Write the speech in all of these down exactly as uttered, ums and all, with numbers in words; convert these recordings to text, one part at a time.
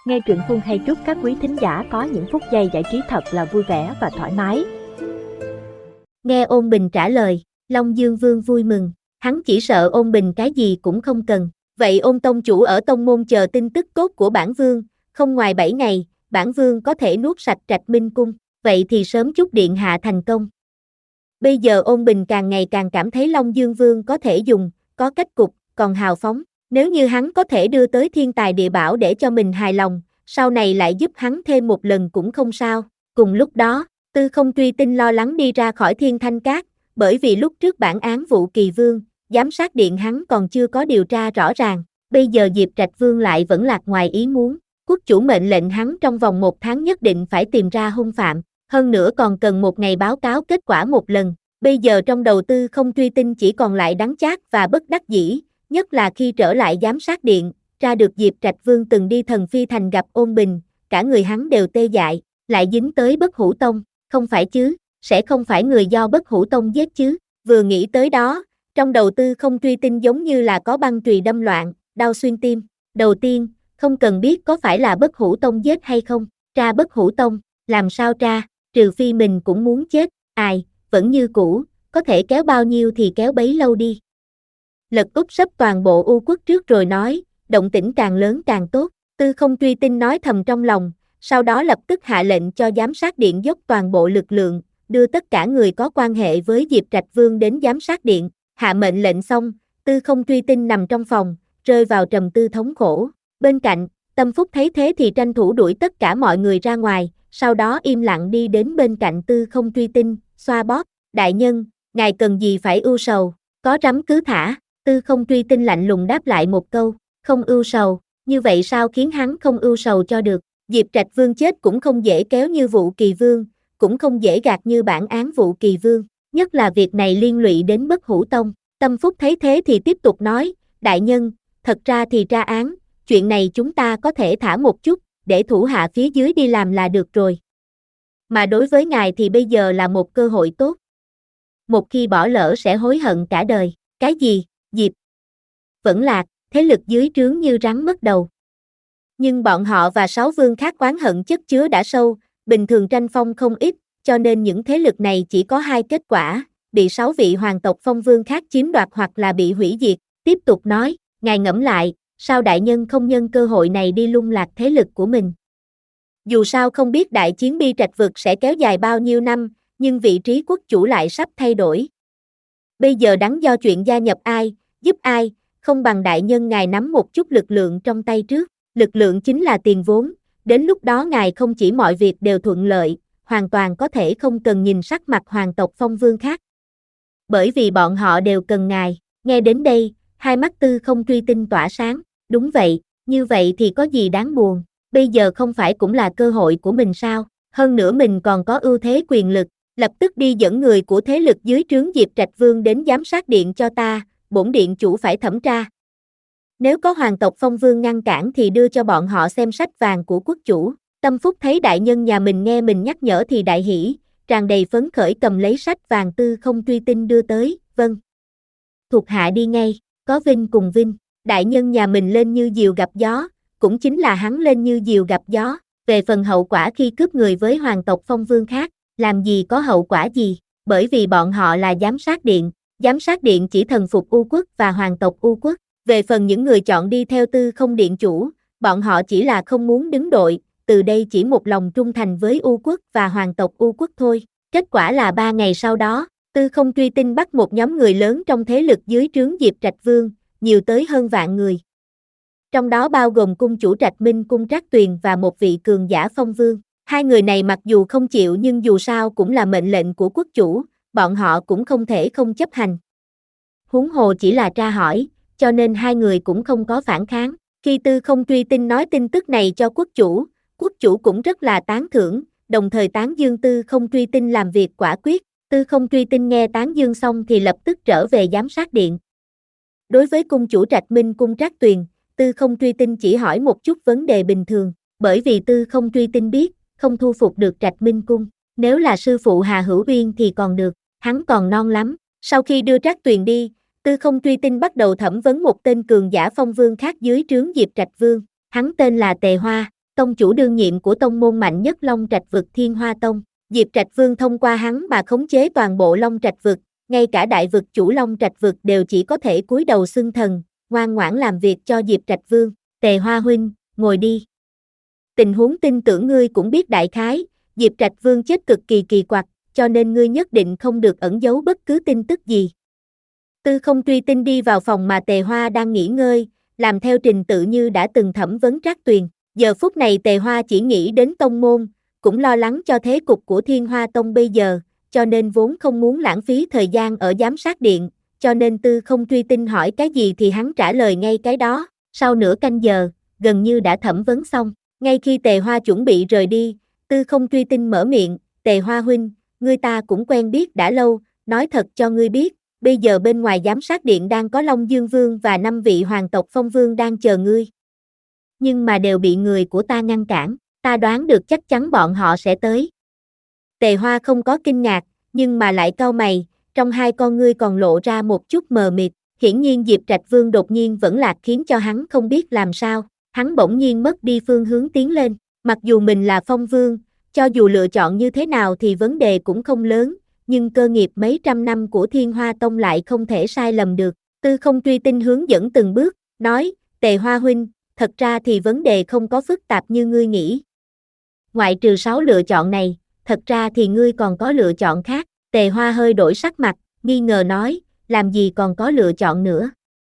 Nghe truyện Phương hay chúc các quý thính giả có những phút giây giải trí thật là vui vẻ và thoải mái. Nghe Ôn Bình trả lời, Long Dương Vương vui mừng, hắn chỉ sợ Ôn Bình cái gì cũng không cần. Vậy Ôn tông chủ ở tông môn chờ tin tức tốt của bản vương, không ngoài bảy ngày, bản vương có thể nuốt sạch Trạch Minh Cung, vậy thì sớm chúc điện hạ thành công. Bây giờ Ôn Bình càng ngày càng cảm thấy Long Dương Vương có thể dùng, có cách cục, còn hào phóng. Nếu như hắn có thể đưa tới thiên tài địa bảo để cho mình hài lòng, sau này lại giúp hắn thêm một lần cũng không sao. Cùng lúc đó, Tư Không Truy Tinh lo lắng đi ra khỏi Thiên Thanh Các, bởi vì lúc trước bản án vụ Kỳ Vương, giám sát điện hắn còn chưa có điều tra rõ ràng. Bây giờ Diệp Trạch Vương lại vẫn lạc ngoài ý muốn. Quốc chủ mệnh lệnh hắn trong vòng một tháng nhất định phải tìm ra hung phạm, hơn nữa còn cần một ngày báo cáo kết quả một lần. Bây giờ trong đầu Tư Không Truy Tinh chỉ còn lại đắng chát và bất đắc dĩ. Nhất là khi trở lại giám sát điện, tra được Diệp Trạch Vương từng đi Thần Phi Thành gặp Ôn Bình, cả người hắn đều tê dại, lại dính tới Bất Hủ Tông, không phải chứ, sẽ không phải người do Bất Hủ Tông giết chứ. Vừa nghĩ tới đó, trong đầu Tư Không Truy Tinh giống như là có băng chùy đâm loạn, đau xuyên tim. Đầu tiên, không cần biết có phải là Bất Hủ Tông giết hay không, tra Bất Hủ Tông, làm sao tra, trừ phi mình cũng muốn chết, ai, vẫn như cũ, có thể kéo bao nhiêu thì kéo bấy lâu đi. Lật úp sấp toàn bộ U quốc trước rồi nói, động tĩnh càng lớn càng tốt. Tư Không Truy Tinh nói thầm trong lòng, sau đó lập tức hạ lệnh cho giám sát điện dốc toàn bộ lực lượng, đưa tất cả người có quan hệ với Diệp Trạch Vương đến giám sát điện. Hạ mệnh lệnh xong, Tư Không Truy Tinh nằm trong phòng, rơi vào trầm tư thống khổ. Bên cạnh, Tâm Phúc thấy thế thì tranh thủ đuổi tất cả mọi người ra ngoài, sau đó im lặng đi đến bên cạnh Tư Không Truy Tinh, xoa bóp. Đại nhân, ngài cần gì phải ưu sầu, có rắm cứ thả. Tư Không Truy Tinh lạnh lùng đáp lại một câu, không ưu sầu, như vậy sao khiến hắn không ưu sầu cho được. Diệp Trạch Vương chết cũng không dễ kéo như vụ Kỳ Vương, cũng không dễ gạt như bản án vụ Kỳ Vương, nhất là việc này liên lụy đến Bất Hủ Tông. Tâm Phúc thấy thế thì tiếp tục nói, đại nhân, thật ra thì tra án, chuyện này chúng ta có thể thả một chút, để thủ hạ phía dưới đi làm là được rồi. Mà đối với ngài thì bây giờ là một cơ hội tốt. Một khi bỏ lỡ sẽ hối hận cả đời. Cái gì? Diệp vẫn lạc, thế lực dưới trướng như rắn mất đầu. Nhưng bọn họ và sáu vương khác oán hận chất chứa đã sâu, bình thường tranh phong không ít, cho nên những thế lực này chỉ có hai kết quả, bị sáu vị hoàng tộc phong vương khác chiếm đoạt hoặc là bị hủy diệt. Tiếp tục nói, ngài ngẫm lại, sao đại nhân không nhân cơ hội này đi lung lạc thế lực của mình? Dù sao không biết đại chiến Bi Trạch vực sẽ kéo dài bao nhiêu năm, nhưng vị trí quốc chủ lại sắp thay đổi. Bây giờ đắn do chuyện gia nhập ai, giúp ai, không bằng đại nhân ngài nắm một chút lực lượng trong tay trước. Lực lượng chính là tiền vốn, đến lúc đó ngài không chỉ mọi việc đều thuận lợi, hoàn toàn có thể không cần nhìn sắc mặt hoàng tộc phong vương khác. Bởi vì bọn họ đều cần ngài. Nghe đến đây, hai mắt Tư Không Truy Tinh tỏa sáng. Đúng vậy, như vậy thì có gì đáng buồn, bây giờ không phải cũng là cơ hội của mình sao, hơn nữa mình còn có ưu thế quyền lực. Lập tức đi dẫn người của thế lực dưới trướng Diệp Trạch Vương đến giám sát điện cho ta, bổn điện chủ phải thẩm tra. Nếu có hoàng tộc phong vương ngăn cản thì đưa cho bọn họ xem sách vàng của quốc chủ. Tâm Phúc thấy đại nhân nhà mình nghe mình nhắc nhở thì đại hỉ, tràn đầy phấn khởi cầm lấy sách vàng Tư Không Truy Tinh đưa tới, vâng. Thuộc hạ đi ngay, có vinh cùng vinh, đại nhân nhà mình lên như diều gặp gió, cũng chính là hắn lên như diều gặp gió. Về phần hậu quả khi cướp người với hoàng tộc phong vương khác, làm gì có hậu quả gì, bởi vì bọn họ là giám sát điện, giám sát điện chỉ thần phục U quốc và hoàng tộc U quốc. Về phần những người chọn đi theo Tư Không điện chủ, bọn họ chỉ là không muốn đứng đội, từ đây chỉ một lòng trung thành với U quốc và hoàng tộc U quốc thôi. Kết quả là ba ngày sau đó, Tư Không Truy Tinh bắt một nhóm người lớn trong thế lực dưới trướng Diệp Trạch Vương, nhiều tới hơn vạn người. Trong đó bao gồm cung chủ Trạch Minh Cung Trác Tuyền và một vị cường giả phong vương. Hai người này mặc dù không chịu nhưng dù sao cũng là mệnh lệnh của quốc chủ, bọn họ cũng không thể không chấp hành. Huống hồ chỉ là tra hỏi, cho nên hai người cũng không có phản kháng. Khi Tư Không Truy Tinh nói tin tức này cho quốc chủ, quốc chủ cũng rất là tán thưởng, đồng thời tán dương Tư Không Truy Tinh làm việc quả quyết. Tư Không Truy Tinh nghe tán dương xong thì lập tức trở về giám sát điện. Đối với cung chủ Trạch Minh Cung Trác Tuyền, Tư Không Truy Tinh chỉ hỏi một chút vấn đề bình thường, bởi vì Tư Không Truy Tinh biết, không thu phục được Trạch Minh Cung. Nếu là sư phụ Hà Hữu Uyên thì còn được, hắn còn non lắm. Sau khi đưa Trác Tuyền đi, Tư Không Truy Tinh bắt đầu thẩm vấn một tên cường giả phong vương khác dưới trướng Diệp Trạch Vương. Hắn tên là Tề Hoa. tông chủ đương nhiệm của tông môn mạnh nhất Long Trạch vực Thiên Hoa Tông. Diệp Trạch Vương thông qua hắn mà khống chế toàn bộ Long Trạch vực, ngay cả đại vực chủ Long Trạch vực đều chỉ có thể cúi đầu xưng thần, ngoan ngoãn làm việc cho Diệp Trạch Vương. Tề Hoa huynh, ngồi đi. Tình huống tin tưởng ngươi cũng biết đại khái, Diệp Trạch Vương chết cực kỳ kỳ quặc, cho nên ngươi nhất định không được ẩn giấu bất cứ tin tức gì. Tư Không Truy Tinh đi vào phòng mà Tề Hoa đang nghỉ ngơi, làm theo trình tự như đã từng thẩm vấn Trác Tuyền. Giờ phút này Tề Hoa chỉ nghĩ đến tông môn, cũng lo lắng cho thế cục của Thiên Hoa Tông bây giờ, cho nên vốn không muốn lãng phí thời gian ở giám sát điện, cho nên Tư Không Truy Tinh hỏi cái gì thì hắn trả lời ngay cái đó. Sau nửa canh giờ, gần như đã thẩm vấn xong, ngay khi Tề Hoa chuẩn bị rời đi, Tư Không Truy Tinh mở miệng, Tề Hoa huynh, ngươi ta cũng quen biết đã lâu, nói thật cho ngươi biết, bây giờ bên ngoài giám sát điện đang có Long Dương Vương và năm vị hoàng tộc Phong Vương đang chờ ngươi. Nhưng mà đều bị người của ta ngăn cản, ta đoán được chắc chắn bọn họ sẽ tới. Tề Hoa không có kinh ngạc, nhưng mà lại cau mày, trong hai con ngươi còn lộ ra một chút mờ mịt, hiển nhiên Diệp Trạch Vương đột nhiên vẫn lạc khiến cho hắn không biết làm sao, hắn bỗng nhiên mất đi phương hướng tiến lên, mặc dù mình là Phong Vương, cho dù lựa chọn như thế nào thì vấn đề cũng không lớn, nhưng cơ nghiệp mấy trăm năm của Thiên Hoa Tông lại không thể sai lầm được. Tư Không Truy Tinh hướng dẫn từng bước, nói, Tề Hoa huynh, thật ra thì vấn đề không có phức tạp như ngươi nghĩ. Ngoại trừ sáu lựa chọn này, thật ra thì ngươi còn có lựa chọn khác. Tề Hoa hơi đổi sắc mặt, nghi ngờ nói, làm gì còn có lựa chọn nữa.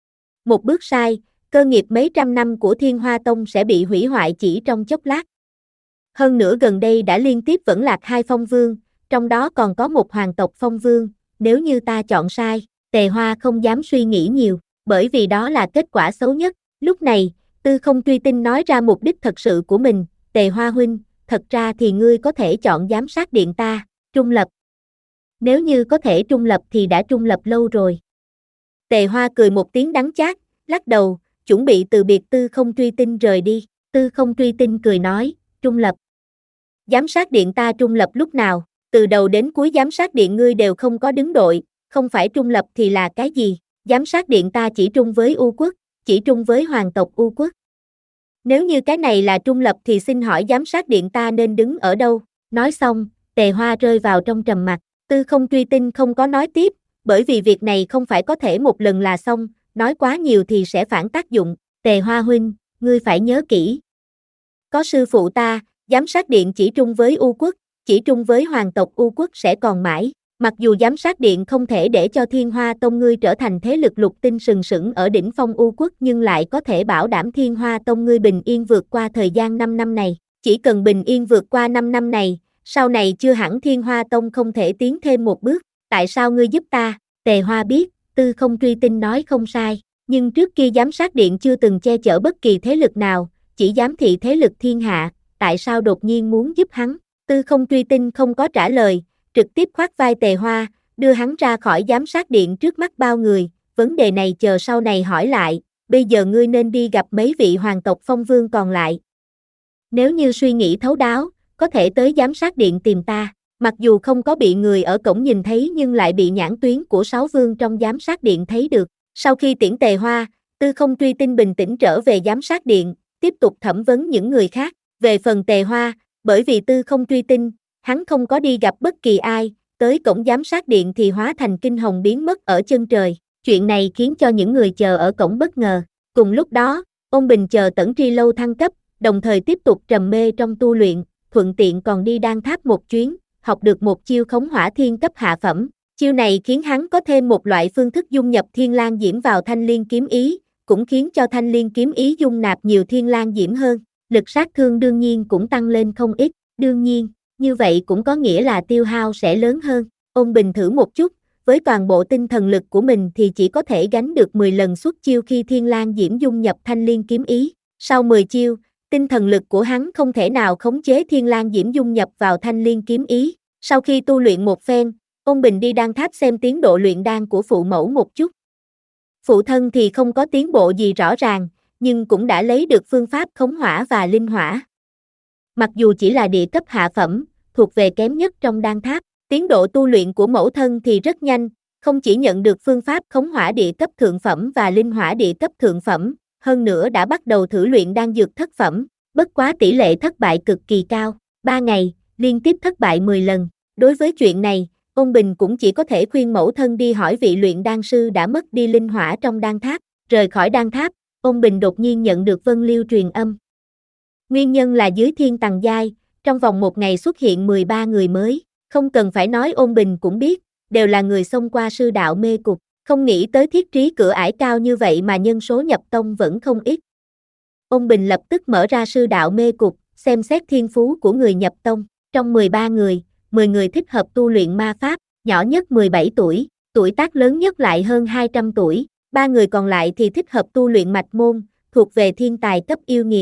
Một bước sai, cơ nghiệp mấy trăm năm của Thiên Hoa Tông sẽ bị hủy hoại chỉ trong chốc lát. Hơn nữa gần đây đã liên tiếp vẫn lạc hai Phong Vương, trong đó còn có một hoàng tộc Phong Vương, nếu như ta chọn sai, Tề Hoa không dám suy nghĩ nhiều, bởi vì đó là kết quả xấu nhất. Lúc này, Tư Không Truy Tinh nói ra mục đích thật sự của mình, Tề Hoa huynh, thật ra thì ngươi có thể chọn giám sát điện ta, trung lập. Nếu như có thể trung lập thì đã trung lập lâu rồi. Tề Hoa cười một tiếng đắng chát, lắc đầu, chuẩn bị từ biệt Tư Không Truy Tinh rời đi. Tư Không Truy Tinh cười nói, trung lập. Giám sát điện ta trung lập lúc nào, từ đầu đến cuối giám sát điện ngươi đều không có đứng đội, không phải trung lập thì là cái gì, giám sát điện ta chỉ trung với U quốc, chỉ trung với hoàng tộc U quốc. Nếu như cái này là trung lập thì xin hỏi giám sát điện ta nên đứng ở đâu? Nói xong, Tề Hoa rơi vào trong trầm mặc, Tư Không Truy Tinh không có nói tiếp, bởi vì việc này không phải có thể một lần là xong, nói quá nhiều thì sẽ phản tác dụng. Tề Hoa huynh, ngươi phải nhớ kỹ. Có sư phụ ta, giám sát điện chỉ trung với U quốc, chỉ trung với hoàng tộc U quốc sẽ còn mãi. Mặc dù giám sát điện không thể để cho Thiên Hoa Tông ngươi trở thành thế lực lục tinh sừng sững ở đỉnh phong U quốc nhưng lại có thể bảo đảm Thiên Hoa Tông ngươi bình yên vượt qua thời gian năm năm này. Chỉ cần bình yên vượt qua năm năm này, sau này chưa hẳn Thiên Hoa Tông không thể tiến thêm một bước. Tại sao ngươi giúp ta? Tề Hoa biết, Tư Không Truy Tinh nói không sai, nhưng trước kia giám sát điện chưa từng che chở bất kỳ thế lực nào, chỉ giám thị thế lực thiên hạ, tại sao đột nhiên muốn giúp hắn? Tư Không Truy Tinh không có trả lời, trực tiếp khoác vai Tề Hoa, đưa hắn ra khỏi giám sát điện trước mắt bao người, vấn đề này chờ sau này hỏi lại, bây giờ ngươi nên đi gặp mấy vị hoàng tộc Phong Vương còn lại. Nếu như suy nghĩ thấu đáo, có thể tới giám sát điện tìm ta, mặc dù không có bị người ở cổng nhìn thấy nhưng lại bị nhãn tuyến của sáu vương trong giám sát điện thấy được. Sau khi tiễn Tề Hoa, Tư Không Truy Tinh bình tĩnh trở về giám sát điện, tiếp tục thẩm vấn những người khác. Về phần Tề Hoa, bởi vì Tư Không Truy Tinh, hắn không có đi gặp bất kỳ ai, tới cổng giám sát điện thì hóa thành kinh hồng biến mất ở chân trời. Chuyện này khiến cho những người chờ ở cổng bất ngờ. Cùng lúc đó, Ôn Bình chờ Tẩn Tri Lâu thăng cấp, đồng thời tiếp tục trầm mê trong tu luyện, thuận tiện còn đi Đan Tháp một chuyến, học được một chiêu khống hỏa thiên cấp hạ phẩm. Chiêu này khiến hắn có thêm một loại phương thức dung nhập thiên lang diễm vào thanh liên kiếm ý, cũng khiến cho thanh liên kiếm ý dung nạp nhiều thiên lang diễm hơn. Lực sát thương đương nhiên cũng tăng lên không ít, đương nhiên, như vậy cũng có nghĩa là tiêu hao sẽ lớn hơn. Ôn Bình thử một chút, với toàn bộ tinh thần lực của mình thì chỉ có thể gánh được mười lần xuất chiêu khi thiên lang diễm dung nhập thanh liên kiếm ý. Sau mười chiêu, tinh thần lực của hắn không thể nào khống chế thiên lang diễm dung nhập vào thanh liên kiếm ý. Sau khi tu luyện một phen, Ôn Bình đi Đan Tháp xem tiến độ luyện đan của phụ mẫu một chút. Phụ thân thì không có tiến bộ gì rõ ràng, nhưng cũng đã lấy được phương pháp khống hỏa và linh hỏa. Mặc dù chỉ là địa cấp hạ phẩm, thuộc về kém nhất trong Đan Tháp, tiến độ tu luyện của mẫu thân thì rất nhanh, không chỉ nhận được phương pháp khống hỏa địa cấp thượng phẩm và linh hỏa địa cấp thượng phẩm, hơn nữa đã bắt đầu thử luyện đan dược thất phẩm. bất quá tỷ lệ thất bại cực kỳ cao, ba ngày, liên tiếp thất bại mười lần. Đối với chuyện này, Ôn Bình cũng chỉ có thể khuyên mẫu thân đi hỏi vị luyện đan sư đã mất đi linh hỏa trong đan tháp. Rời khỏi đan tháp, Ôn Bình đột nhiên nhận được Vân Liêu truyền âm. Nguyên nhân là dưới Thiên Tầng Giai, trong vòng một ngày xuất hiện mười ba người mới, không cần phải nói Ôn Bình cũng biết, đều là người xông qua sư đạo mê cục, không nghĩ tới thiết trí cửa ải cao như vậy mà nhân số nhập tông vẫn không ít. Ôn Bình lập tức mở ra sư đạo mê cục, xem xét thiên phú của người nhập tông, trong mười ba người, mười người thích hợp tu luyện ma pháp, nhỏ nhất mười bảy tuổi, tuổi tác lớn nhất lại hơn hai trăm tuổi, ba người còn lại thì thích hợp tu luyện mạch môn, thuộc về thiên tài cấp yêu nghiệt.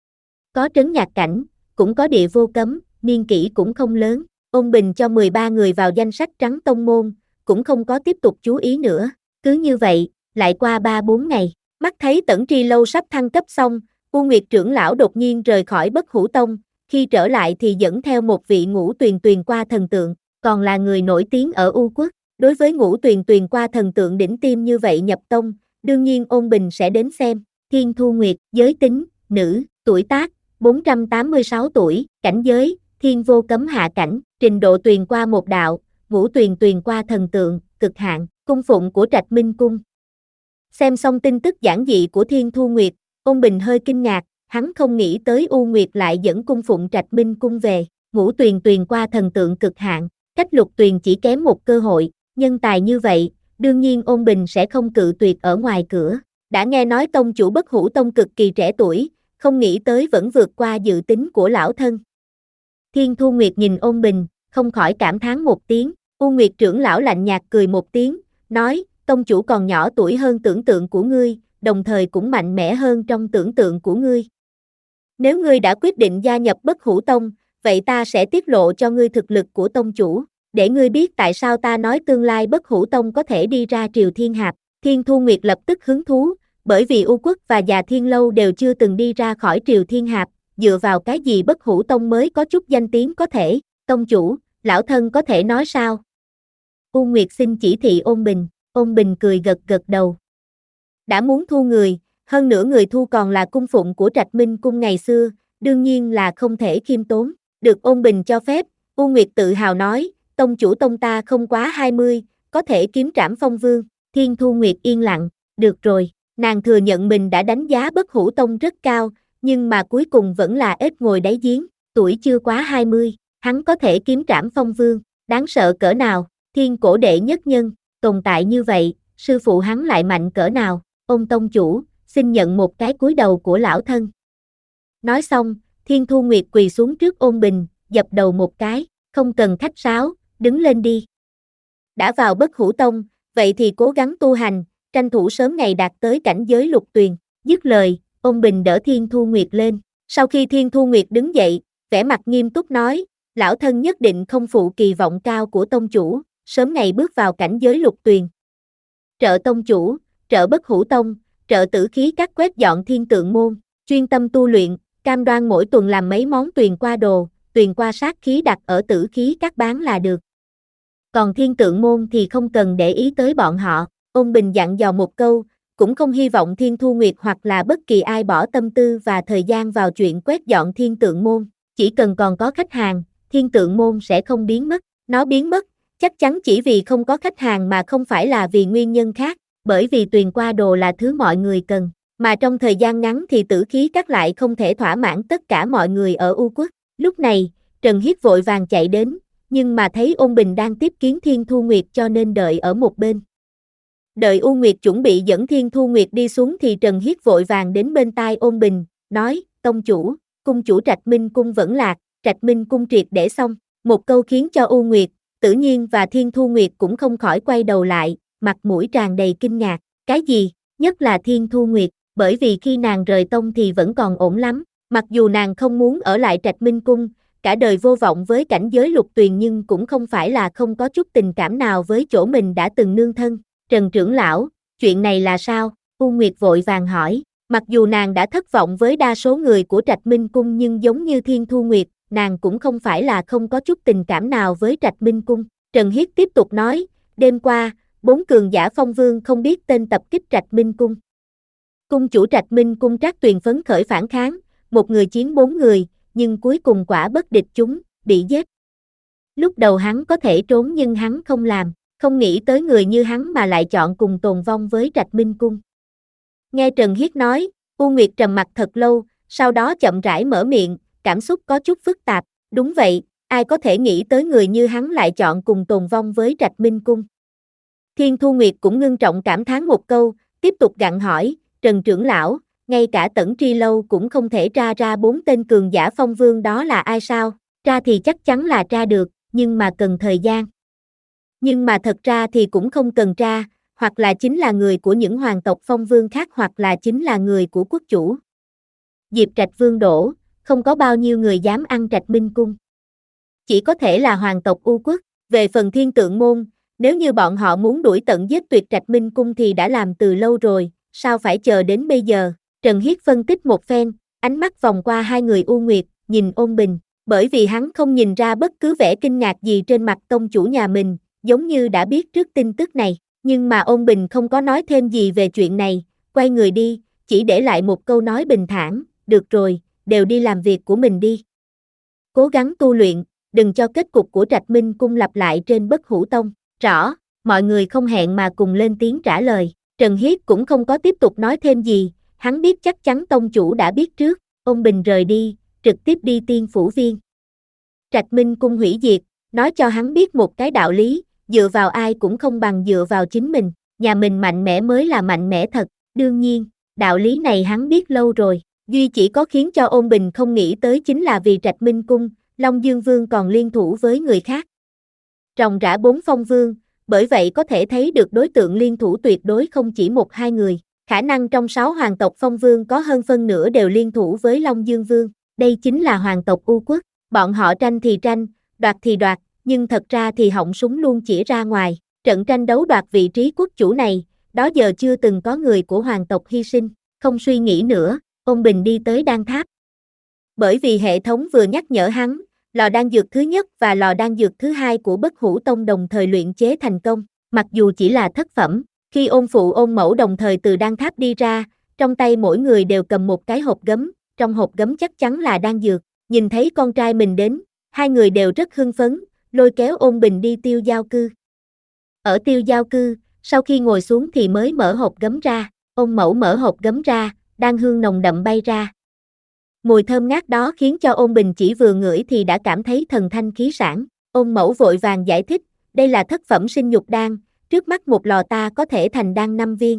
Có trấn nhạc cảnh, cũng có địa vô cấm, niên kỷ cũng không lớn. Ôn Bình cho mười ba người vào danh sách trắng tông môn, cũng không có tiếp tục chú ý nữa. Cứ như vậy, lại qua ba bốn ngày, mắt thấy Tẩn Tri Lâu sắp thăng cấp xong, U Nguyệt trưởng lão đột nhiên rời khỏi Bất Hủ Tông, khi trở lại thì dẫn theo một vị Ngũ Tuyền Tuyền qua thần tượng, còn là người nổi tiếng ở U Quốc. Đối với Ngũ Tuyền Tuyền qua thần tượng đỉnh tim như vậy nhập tông, đương nhiên Ôn Bình sẽ đến xem. Thiên Thu Nguyệt, giới tính, nữ, tuổi tác, bốn trăm tám mươi sáu tuổi, cảnh giới, thiên vô cấm hạ cảnh, trình độ tuyền qua một đạo, Ngũ Tuyền Tuyền qua thần tượng, cực hạn, cung phụng của Trạch Minh Cung. Xem xong tin tức giản dị của Thiên Thu Nguyệt, Ôn Bình hơi kinh ngạc, hắn không nghĩ tới U Nguyệt lại dẫn cung phụng Trạch Minh Cung về, Ngũ Tuyền Tuyền qua thần tượng cực hạn, cách Lục Tuyền chỉ kém một cơ hội, nhân tài như vậy, đương nhiên Ôn Bình sẽ không cự tuyệt ở ngoài cửa. Đã nghe nói tông chủ Bất Hủ Tông cực kỳ trẻ tuổi, không nghĩ tới vẫn vượt qua dự tính của lão thân. Thiên Thu Nguyệt nhìn Ôn Bình, không khỏi cảm thán một tiếng. U Nguyệt trưởng lão lạnh nhạt cười một tiếng, nói, tông chủ còn nhỏ tuổi hơn tưởng tượng của ngươi, đồng thời cũng mạnh mẽ hơn trong tưởng tượng của ngươi. Nếu ngươi đã quyết định gia nhập Bất Hủ Tông, vậy ta sẽ tiết lộ cho ngươi thực lực của tông chủ, để ngươi biết tại sao ta nói tương lai Bất Hủ Tông có thể đi ra Triều Thiên Hạp. Thiên Thu Nguyệt lập tức hứng thú, bởi vì U Quốc và Già Thiên Lâu đều chưa từng đi ra khỏi Triều Thiên Hạp, dựa vào cái gì Bất Hủ Tông mới có chút danh tiếng có thể, tông chủ, lão thân có thể nói sao? U Nguyệt xin chỉ thị Ôn Bình, Ôn Bình cười gật gật đầu. Đã muốn thu người, hơn nữa người thu còn là cung phụng của Trạch Minh Cung ngày xưa, đương nhiên là không thể khiêm tốn, được Ôn Bình cho phép, U Nguyệt tự hào nói, tông chủ tông ta không quá hai mươi, có thể kiếm trảm phong vương. Thiên Thu Nguyệt yên lặng, được rồi, nàng thừa nhận mình đã đánh giá Bất Hủ Tông rất cao, nhưng mà cuối cùng vẫn là ếch ngồi đáy giếng, tuổi chưa quá hai mươi, hắn có thể kiếm trảm phong vương, đáng sợ cỡ nào, thiên cổ đệ nhất nhân, tồn tại như vậy, sư phụ hắn lại mạnh cỡ nào, Ôn tông chủ, xin nhận một cái cúi đầu của lão thân. Nói xong, Thiên Thu Nguyệt quỳ xuống trước Ôn Bình, dập đầu một cái, không cần khách sáo, đứng lên đi. Đã vào Bất Hủ Tông, vậy thì cố gắng tu hành, tranh thủ sớm ngày đạt tới cảnh giới lục tuyền. Dứt lời, Ôn Bình đỡ Thiên Thu Nguyệt lên. Sau khi Thiên Thu Nguyệt đứng dậy, vẻ mặt nghiêm túc nói, lão thân nhất định không phụ kỳ vọng cao của tông chủ, sớm ngày bước vào cảnh giới lục tuyền. Trợ tông chủ, trợ Bất Hủ Tông, trợ Tử Khí các quét dọn thiên tượng môn, chuyên tâm tu luyện, cam đoan mỗi tuần làm mấy món tuyền qua đồ, tuyền qua sát khí đặt ở Tử Khí các bán là được. Còn thiên tượng môn thì không cần để ý tới bọn họ. Ôn Bình dặn dò một câu, cũng không hy vọng Thiên Thu Nguyệt hoặc là bất kỳ ai bỏ tâm tư và thời gian vào chuyện quét dọn thiên tượng môn, chỉ cần còn có khách hàng, thiên tượng môn sẽ không biến mất. Nó biến mất, chắc chắn chỉ vì không có khách hàng mà không phải là vì nguyên nhân khác, bởi vì tuyền qua đồ là thứ mọi người cần, mà trong thời gian ngắn thì Tử Khí các lại không thể thỏa mãn tất cả mọi người ở U Quốc. Lúc này, Trần Hiết vội vàng chạy đến, nhưng mà thấy Ôn Bình đang tiếp kiến Thiên Thu Nguyệt cho nên đợi ở một bên. Đợi U Nguyệt chuẩn bị dẫn Thiên Thu Nguyệt đi xuống thì Trần Hiết vội vàng đến bên tai Ôn Bình, nói, tông chủ, cung chủ Trạch Minh Cung vẫn lạc, Trạch Minh Cung triệt để xong, một câu khiến cho U Nguyệt, Tử Nhiên và Thiên Thu Nguyệt cũng không khỏi quay đầu lại, mặt mũi tràn đầy kinh ngạc, cái gì, nhất là Thiên Thu Nguyệt, bởi vì khi nàng rời tông thì vẫn còn ổn lắm, mặc dù nàng không muốn ở lại Trạch Minh Cung, cả đời vô vọng với cảnh giới lục tuyền nhưng cũng không phải là không có chút tình cảm nào với chỗ mình đã từng nương thân. Trần trưởng lão, chuyện này là sao? U Nguyệt vội vàng hỏi, mặc dù nàng đã thất vọng với đa số người của Trạch Minh Cung nhưng giống như Thiên Thu Nguyệt, nàng cũng không phải là không có chút tình cảm nào với Trạch Minh Cung. Trần Hiết tiếp tục nói, đêm qua, bốn cường giả phong vương không biết tên tập kích Trạch Minh Cung. Cung chủ Trạch Minh Cung Trác Tuyền phấn khởi phản kháng, một người chiến bốn người, nhưng cuối cùng quả bất địch chúng, bị giết. Lúc đầu hắn có thể trốn nhưng hắn không làm, không nghĩ tới người như hắn mà lại chọn cùng tồn vong với Trạch Minh Cung. Nghe Trần Hiết nói, U Nguyệt trầm mặt thật lâu, sau đó chậm rãi mở miệng, cảm xúc có chút phức tạp, đúng vậy, ai có thể nghĩ tới người như hắn lại chọn cùng tồn vong với Trạch Minh Cung. Thiên Thu Nguyệt cũng ngưng trọng cảm thán một câu, tiếp tục gặng hỏi, Trần trưởng lão, ngay cả Tẩn Tri Lâu cũng không thể tra ra bốn tên cường giả phong vương đó là ai sao, tra thì chắc chắn là tra được, nhưng mà cần thời gian. Nhưng mà thật ra thì cũng không cần tra, hoặc là chính là người của những hoàng tộc phong vương khác hoặc là chính là người của quốc chủ. Diệp Trạch Vương đổ, không có bao nhiêu người dám ăn Trạch Minh Cung. Chỉ có thể là hoàng tộc U Quốc, về phần Thiên Tượng Môn, nếu như bọn họ muốn đuổi tận giết tuyệt Trạch Minh Cung thì đã làm từ lâu rồi, sao phải chờ đến bây giờ? Trần Hiết phân tích một phen, ánh mắt vòng qua hai người U Nguyệt, nhìn Ôn Bình, bởi vì hắn không nhìn ra bất cứ vẻ kinh ngạc gì trên mặt tông chủ nhà mình, giống như đã biết trước tin tức này, nhưng mà Ôn Bình không có nói thêm gì về chuyện này, quay người đi, chỉ để lại một câu nói bình thản, được rồi, đều đi làm việc của mình đi. Cố gắng tu luyện, đừng cho kết cục của Trạch Minh Cung lặp lại trên Bất Hủ Tông. Rõ, mọi người không hẹn mà cùng lên tiếng trả lời. Trần Hiết cũng không có tiếp tục nói thêm gì, hắn biết chắc chắn tông chủ đã biết trước, Ôn Bình rời đi, trực tiếp đi Tiên Phủ Viên. Trạch Minh Cung hủy diệt, nói cho hắn biết một cái đạo lý, dựa vào ai cũng không bằng dựa vào chính mình, nhà mình mạnh mẽ mới là mạnh mẽ thật, đương nhiên, đạo lý này hắn biết lâu rồi, duy chỉ có khiến cho Ôn Bình không nghĩ tới chính là vì Trạch Minh Cung, Long Dương Vương còn liên thủ với người khác. Ròng rã bốn phong vương, bởi vậy có thể thấy được đối tượng liên thủ tuyệt đối không chỉ một hai người, khả năng trong sáu hoàng tộc phong vương có hơn phân nửa đều liên thủ với Long Dương Vương, đây chính là hoàng tộc U Quốc, bọn họ tranh thì tranh, đoạt thì đoạt, nhưng thật ra thì họng súng luôn chỉ ra ngoài, trận tranh đấu đoạt vị trí quốc chủ này, đó giờ chưa từng có người của hoàng tộc hy sinh, không suy nghĩ nữa, Ôn Bình đi tới đan tháp. Bởi vì hệ thống vừa nhắc nhở hắn, lò đan dược thứ nhất và lò đan dược thứ hai của Bất Hủ Tông đồng thời luyện chế thành công, mặc dù chỉ là thất phẩm, khi Ôn phụ Ôn mẫu đồng thời từ đan tháp đi ra, trong tay mỗi người đều cầm một cái hộp gấm, trong hộp gấm chắc chắn là đan dược, nhìn thấy con trai mình đến, hai người đều rất hưng phấn, lôi kéo Ôn Bình đi Tiêu Giao Cư. Ở Tiêu Giao Cư, sau khi ngồi xuống thì mới mở hộp gấm ra, Ôn mẫu mở hộp gấm ra, đan hương nồng đậm bay ra. Mùi thơm ngát đó khiến cho Ôn Bình chỉ vừa ngửi thì đã cảm thấy thần thanh khí sảng. Ôn mẫu vội vàng giải thích, đây là thất phẩm sinh nhục đan, trước mắt một lò ta có thể thành đan năm viên.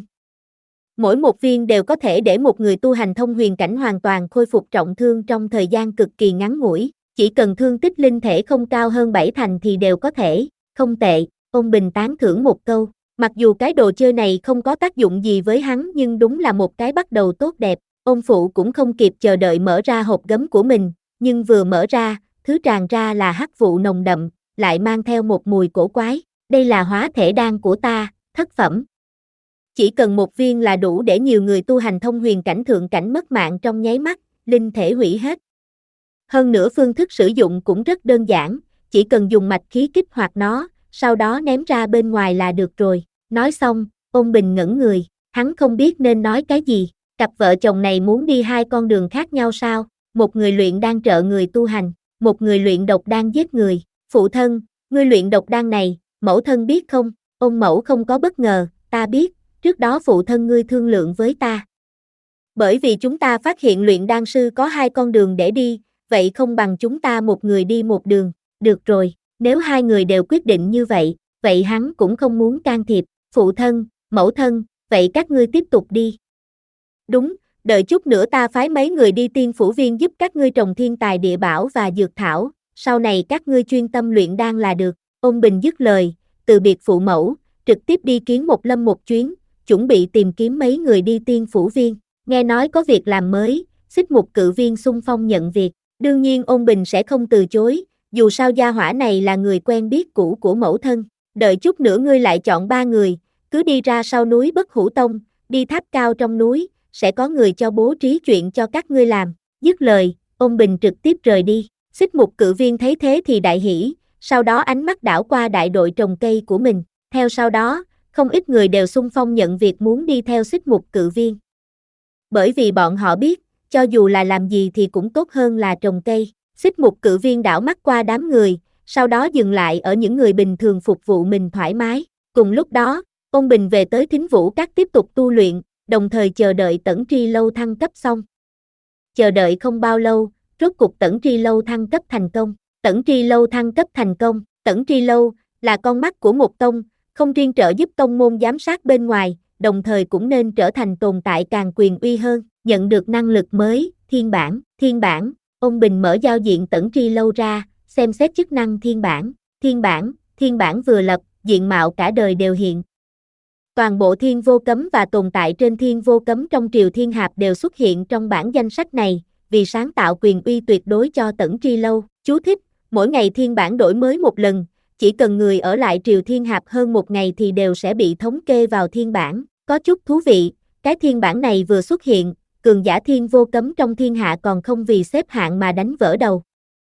Mỗi một viên đều có thể để một người tu hành thông huyền cảnh hoàn toàn khôi phục trọng thương trong thời gian cực kỳ ngắn ngủi, chỉ cần thương tích linh thể không cao hơn bảy thành thì đều có thể, không tệ, Ôn Bình tán thưởng một câu. Mặc dù cái đồ chơi này không có tác dụng gì với hắn nhưng đúng là một cái bắt đầu tốt đẹp. Ôn phụ cũng không kịp chờ đợi mở ra hộp gấm của mình, nhưng vừa mở ra, thứ tràn ra là hắc vụ nồng đậm, lại mang theo một mùi cổ quái. Đây là hóa thể đan của ta, thất phẩm. Chỉ cần một viên là đủ để nhiều người tu hành thông huyền cảnh thượng cảnh mất mạng trong nháy mắt, linh thể hủy hết. Hơn nữa phương thức sử dụng cũng rất đơn giản, chỉ cần dùng mạch khí kích hoạt nó, sau đó ném ra bên ngoài là được rồi. Nói xong, Ôn Bình ngẩn người, hắn không biết nên nói cái gì. Cặp vợ chồng này muốn đi hai con đường khác nhau sao? Một người luyện đan trợ người tu hành, một người luyện độc đan giết người. Phụ thân, ngươi luyện độc đan này, mẫu thân biết không? Ôn mẫu không có bất ngờ, ta biết, trước đó phụ thân ngươi thương lượng với ta. Bởi vì chúng ta phát hiện luyện đan sư có hai con đường để đi, vậy không bằng chúng ta một người đi một đường. Được rồi, nếu hai người đều quyết định như vậy, vậy hắn cũng không muốn can thiệp. Phụ thân, mẫu thân, vậy các ngươi tiếp tục đi. Đúng, đợi chút nữa ta phái mấy người đi Tiên Phủ Viên giúp các ngươi trồng thiên tài địa bảo và dược thảo, sau này các ngươi chuyên tâm luyện đan là được. Ôn Bình dứt lời, từ biệt phụ mẫu, trực tiếp đi Kiến Một Lâm một chuyến, chuẩn bị tìm kiếm mấy người đi Tiên Phủ Viên. Nghe nói có việc làm mới, Xích Mục Cự Viên xung phong nhận việc, đương nhiên Ôn Bình sẽ không từ chối, dù sao gia hỏa này là người quen biết cũ của mẫu thân. Đợi chút nữa ngươi lại chọn ba người, cứ đi ra sau núi Bất Hủ Tông, đi tháp cao trong núi, sẽ có người cho bố trí chuyện cho các ngươi làm. Dứt lời, Ôn Bình trực tiếp rời đi. Xích Mục Cự Viên thấy thế thì đại hỉ, sau đó ánh mắt đảo qua đại đội trồng cây của mình, theo sau đó, không ít người đều xung phong nhận việc muốn đi theo Xích Mục Cự Viên. Bởi vì bọn họ biết, cho dù là làm gì thì cũng tốt hơn là trồng cây. Xích Mục Cự Viên đảo mắt qua đám người, sau đó dừng lại ở những người bình thường phục vụ mình thoải mái. Cùng lúc đó, Ôn Bình về tới Thính Vũ Các tiếp tục tu luyện, đồng thời chờ đợi Tẩn Tri Lâu thăng cấp xong. Chờ đợi không bao lâu, rốt cục Tẩn Tri Lâu thăng cấp thành công. Tẩn Tri Lâu thăng cấp thành công. Tẩn Tri Lâu là con mắt của một tông, không riêng trợ giúp tông môn giám sát bên ngoài, đồng thời cũng nên trở thành tồn tại càng quyền uy hơn. Nhận được năng lực mới, thiên bản. Thiên bản, Ôn Bình mở giao diện Tẩn Tri Lâu ra, xem xét chức năng thiên bản. Thiên bản, thiên bản vừa lập, diện mạo cả đời đều hiện. Toàn bộ thiên vô cấm và tồn tại trên thiên vô cấm trong triều thiên hạp đều xuất hiện trong bản danh sách này, vì sáng tạo quyền uy tuyệt đối cho Tẩn Tri Lâu. Chú thích, mỗi ngày thiên bản đổi mới một lần, chỉ cần người ở lại triều thiên hạp hơn một ngày thì đều sẽ bị thống kê vào thiên bản. Có chút thú vị, cái thiên bản này vừa xuất hiện, cường giả thiên vô cấm trong thiên hạ còn không vì xếp hạng mà đánh vỡ đầu.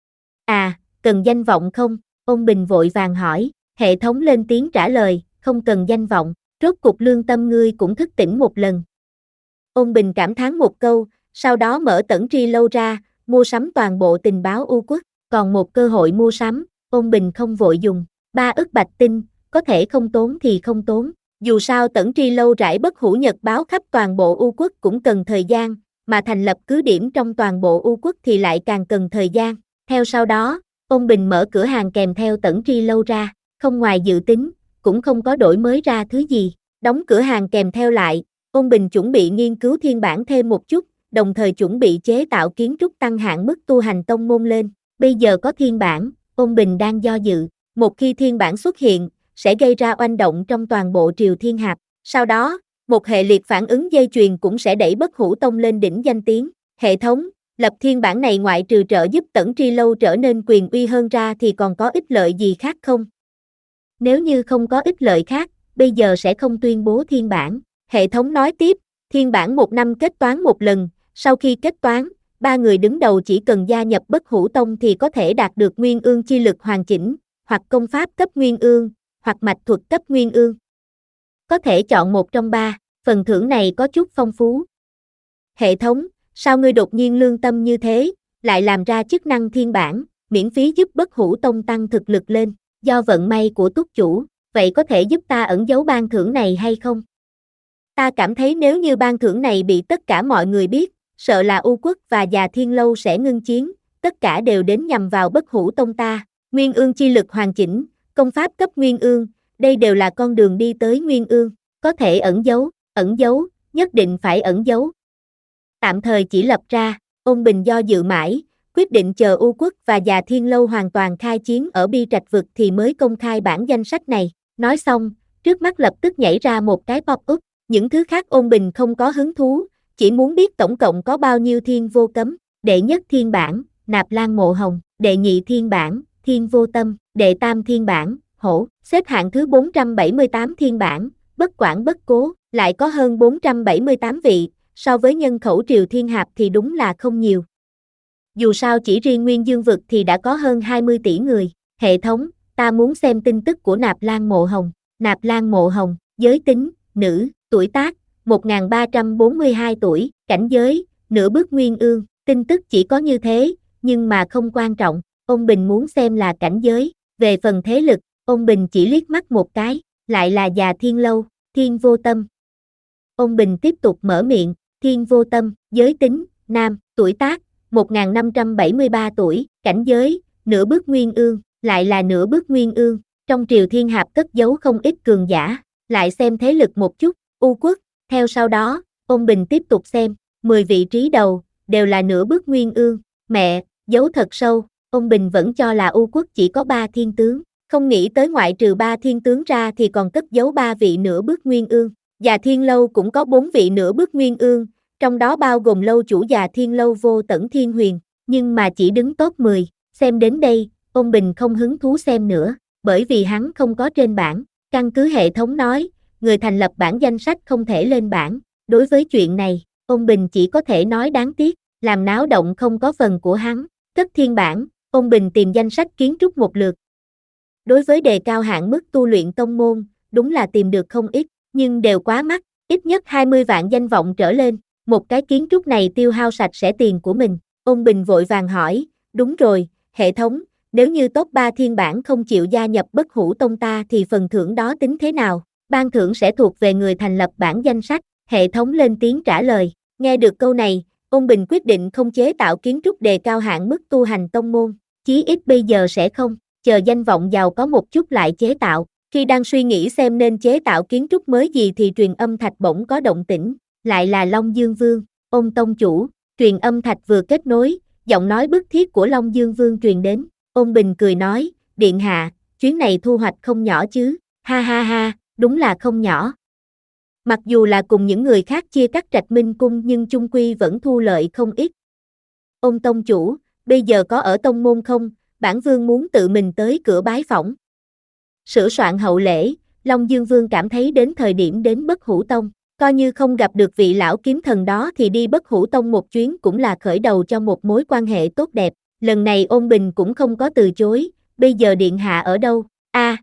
À, cần danh vọng không? Ôn Bình vội vàng hỏi, hệ thống lên tiếng trả lời, không cần danh vọng, rốt cục lương tâm ngươi cũng thức tỉnh một lần. Ôn Bình cảm thán một câu, sau đó mở Tẩn Tri Lâu ra, mua sắm toàn bộ tình báo U Quốc, còn một cơ hội mua sắm, Ôn Bình không vội dùng, ba ức bạch tinh, có thể không tốn thì không tốn. Dù sao Tẩn Tri Lâu rải bất hủ nhật báo khắp toàn bộ U Quốc cũng cần thời gian, mà thành lập cứ điểm trong toàn bộ U Quốc thì lại càng cần thời gian. Theo sau đó, Ôn Bình mở cửa hàng kèm theo Tẩn Tri Lâu ra, không ngoài dự tính, cũng không có đổi mới ra thứ gì. Đóng cửa hàng kèm theo lại, Ôn Bình chuẩn bị nghiên cứu thiên bản thêm một chút, đồng thời chuẩn bị chế tạo kiến trúc tăng hạn mức tu hành tông môn lên. Bây giờ có thiên bản, Ôn Bình đang do dự, một khi thiên bản xuất hiện, sẽ gây ra oanh động trong toàn bộ triều thiên hạp. Sau đó, một hệ liệt phản ứng dây chuyền cũng sẽ đẩy bất hủ tông lên đỉnh danh tiếng. Hệ thống, lập thiên bản này ngoại trừ trợ giúp Tẩn Tri Lâu trở nên quyền uy hơn ra thì còn có ích lợi gì khác không? Nếu như không có ích lợi khác, bây giờ sẽ không tuyên bố thiên bản. Hệ thống nói tiếp, thiên bản một năm kết toán một lần, sau khi kết toán, ba người đứng đầu chỉ cần gia nhập bất hủ tông thì có thể đạt được nguyên ương chi lực hoàn chỉnh, hoặc công pháp cấp nguyên ương, hoặc mạch thuật cấp nguyên ương. Có thể chọn một trong ba, phần thưởng này có chút phong phú. Hệ thống, sao ngươi đột nhiên lương tâm như thế, lại làm ra chức năng thiên bản, miễn phí giúp bất hủ tông tăng thực lực lên, do vận may của túc chủ, vậy có thể giúp ta ẩn giấu ban thưởng này hay không? Ta cảm thấy nếu như ban thưởng này bị tất cả mọi người biết, sợ là U Quốc và Già Thiên Lâu sẽ ngưng chiến, tất cả đều đến nhằm vào bất hủ tông ta. Nguyên ương chi lực hoàn chỉnh, công pháp cấp nguyên ương, đây đều là con đường đi tới nguyên ương, có thể ẩn giấu, ẩn giấu, nhất định phải ẩn giấu. Tạm thời chỉ lập ra, Ôn Bình do dự mãi, quyết định chờ U Quốc và Già Thiên Lâu hoàn toàn khai chiến ở Bi Trạch Vực thì mới công khai bản danh sách này. Nói xong, trước mắt lập tức nhảy ra một cái pop-up, những thứ khác Ôn Bình không có hứng thú, chỉ muốn biết tổng cộng có bao nhiêu thiên vô cấm. Đệ nhất thiên bản, Nạp Lan Mộ Hồng, đệ nhị thiên bản, Thiên Vô Tâm, đệ tam thiên bản, Hổ, xếp hạng thứ bốn trăm bảy mươi tám thiên bản, Bất Quản Bất Cố, lại có hơn bốn trăm bảy mươi tám vị, so với nhân khẩu triều thiên hạp thì đúng là không nhiều. Dù sao chỉ riêng Nguyên Dương Vực thì đã có hơn hai mươi tỷ người. Hệ thống, ta muốn xem tin tức của Nạp Lan Mộ Hồng. Nạp Lan Mộ Hồng, giới tính, nữ, tuổi tác, một nghìn ba trăm bốn mươi hai tuổi, cảnh giới, nửa bước nguyên ương. Tin tức chỉ có như thế, nhưng mà không quan trọng. Ôn Bình muốn xem là cảnh giới. Về phần thế lực, Ôn Bình chỉ liếc mắt một cái, lại là Già Thiên Lâu, Thiên Vô Tâm. Ôn Bình tiếp tục mở miệng, Thiên Vô Tâm, giới tính, nam, tuổi tác, một nghìn năm trăm bảy mươi ba tuổi, cảnh giới, nửa bước nguyên ương, lại là nửa bước nguyên ương. Trong triều thiên hạp cất giấu không ít cường giả, lại xem thế lực một chút, U Quốc. Theo sau đó, Ôn Bình tiếp tục xem, mười vị trí đầu, đều là nửa bước nguyên ương. Mẹ, giấu thật sâu, Ôn Bình vẫn cho là U Quốc chỉ có ba thiên tướng, không nghĩ tới ngoại trừ ba thiên tướng ra thì còn cất giấu ba vị nửa bước nguyên ương. Già Thiên Lâu cũng có bốn vị nửa bước nguyên ương, trong đó bao gồm lâu chủ Già Thiên Lâu Vô Tẩn Thiên Huyền, nhưng mà chỉ đứng top mười. Xem đến đây, Ôn Bình không hứng thú xem nữa, bởi vì hắn không có trên bảng. Căn cứ hệ thống nói, người thành lập bản danh sách không thể lên bảng. Đối với chuyện này, Ôn Bình chỉ có thể nói đáng tiếc, làm náo động không có phần của hắn. Cất thiên bản, Ôn Bình tìm danh sách kiến trúc một lượt. Đối với đề cao hạn mức tu luyện tông môn, đúng là tìm được không ít, nhưng đều quá mắc, ít nhất hai mươi vạn danh vọng trở lên. một cái kiến trúc này tiêu hao sạch sẽ tiền của mình. Ôn Bình vội vàng hỏi, đúng rồi, hệ thống, nếu như top ba thiên bản không chịu gia nhập Bất Hủ Tông ta thì phần thưởng đó tính thế nào? Ban thưởng sẽ thuộc về người thành lập bản danh sách, hệ thống lên tiếng trả lời. Nghe được câu này, Ôn Bình quyết định không chế tạo kiến trúc đề cao hạn mức tu hành tông môn, chí ít bây giờ sẽ không, chờ danh vọng giàu có một chút lại chế tạo. Khi đang suy nghĩ xem nên chế tạo kiến trúc mới gì thì truyền âm thạch bỗng có động tĩnh, lại là Long Dương Vương. Ôn tông chủ, truyền âm thạch vừa kết nối, giọng nói bức thiết của Long Dương Vương truyền đến. Ôn Bình cười nói, điện hạ, chuyến này thu hoạch không nhỏ chứ, ha ha ha, đúng là không nhỏ. Mặc dù là cùng những người khác chia cắt Trạch Minh Cung nhưng chung quy vẫn thu lợi không ít. Ôn tông chủ, bây giờ có ở tông môn không, bản vương muốn tự mình tới cửa bái phỏng. Sửa soạn hậu lễ, Long Dương Vương cảm thấy đến thời điểm đến Bất Hủ Tông, coi như không gặp được vị lão kiếm thần đó thì đi Bất Hủ Tông một chuyến cũng là khởi đầu cho một mối quan hệ tốt đẹp. Lần này Ôn Bình cũng không có từ chối, bây giờ điện hạ ở đâu? A, à,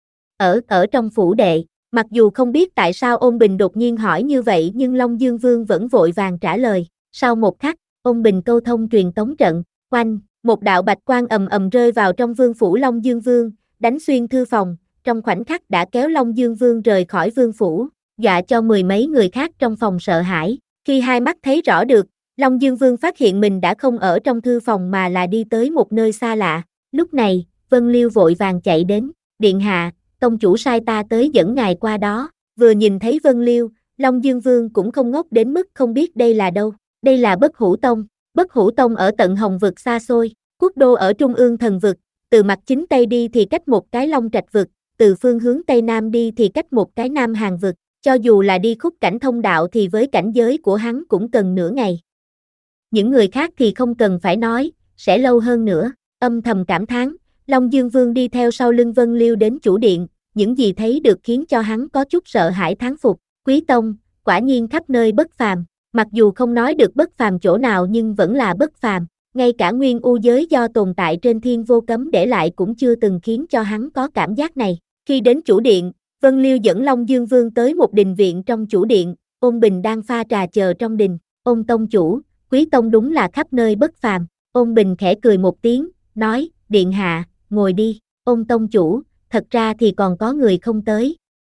ở, ở trong phủ đệ. Mặc dù không biết tại sao Ôn Bình đột nhiên hỏi như vậy nhưng Long Dương Vương vẫn vội vàng trả lời. Sau một khắc, Ôn Bình câu thông truyền tống trận, oanh, một đạo bạch quang ầm ầm rơi vào trong vương phủ Long Dương Vương, đánh xuyên thư phòng, trong khoảnh khắc đã kéo Long Dương Vương rời khỏi vương phủ, dọa cho mười mấy người khác trong phòng sợ hãi. Khi hai mắt thấy rõ được, Long Dương Vương phát hiện mình đã không ở trong thư phòng mà là đi tới một nơi xa lạ. Lúc này, Vân Liêu vội vàng chạy đến, điện hạ, tông chủ sai ta tới dẫn ngài qua đó. Vừa nhìn thấy Vân Liêu, Long Dương Vương cũng không ngốc đến mức không biết đây là đâu. Đây là Bất Hủ Tông, Bất Hủ Tông ở tận Hồng vực xa xôi, quốc đô ở trung ương thần vực, từ mặt chính tây đi thì cách một cái Long Trạch vực, từ phương hướng tây nam đi thì cách một cái Nam Hàn vực, cho dù là đi khúc cảnh thông đạo thì với cảnh giới của hắn cũng cần nửa ngày. Những người khác thì không cần phải nói, sẽ lâu hơn nữa. Âm thầm cảm thán, Long Dương Vương đi theo sau lưng Vân Liêu đến chủ điện, những gì thấy được khiến cho hắn có chút sợ hãi thán phục. Quý tông, quả nhiên khắp nơi bất phàm, mặc dù không nói được bất phàm chỗ nào nhưng vẫn là bất phàm, ngay cả nguyên u giới do tồn tại trên thiên vô cấm để lại cũng chưa từng khiến cho hắn có cảm giác này. Khi đến chủ điện, Vân Liêu dẫn Long Dương Vương tới một đình viện trong chủ điện, Ôn Bình đang pha trà chờ trong đình. Ôn tông chủ, Quý tông đúng là khắp nơi bất phàm. Ôn Bình khẽ cười một tiếng, nói, điện hạ, ngồi đi. Ôn tông chủ, thật ra thì còn có người không tới.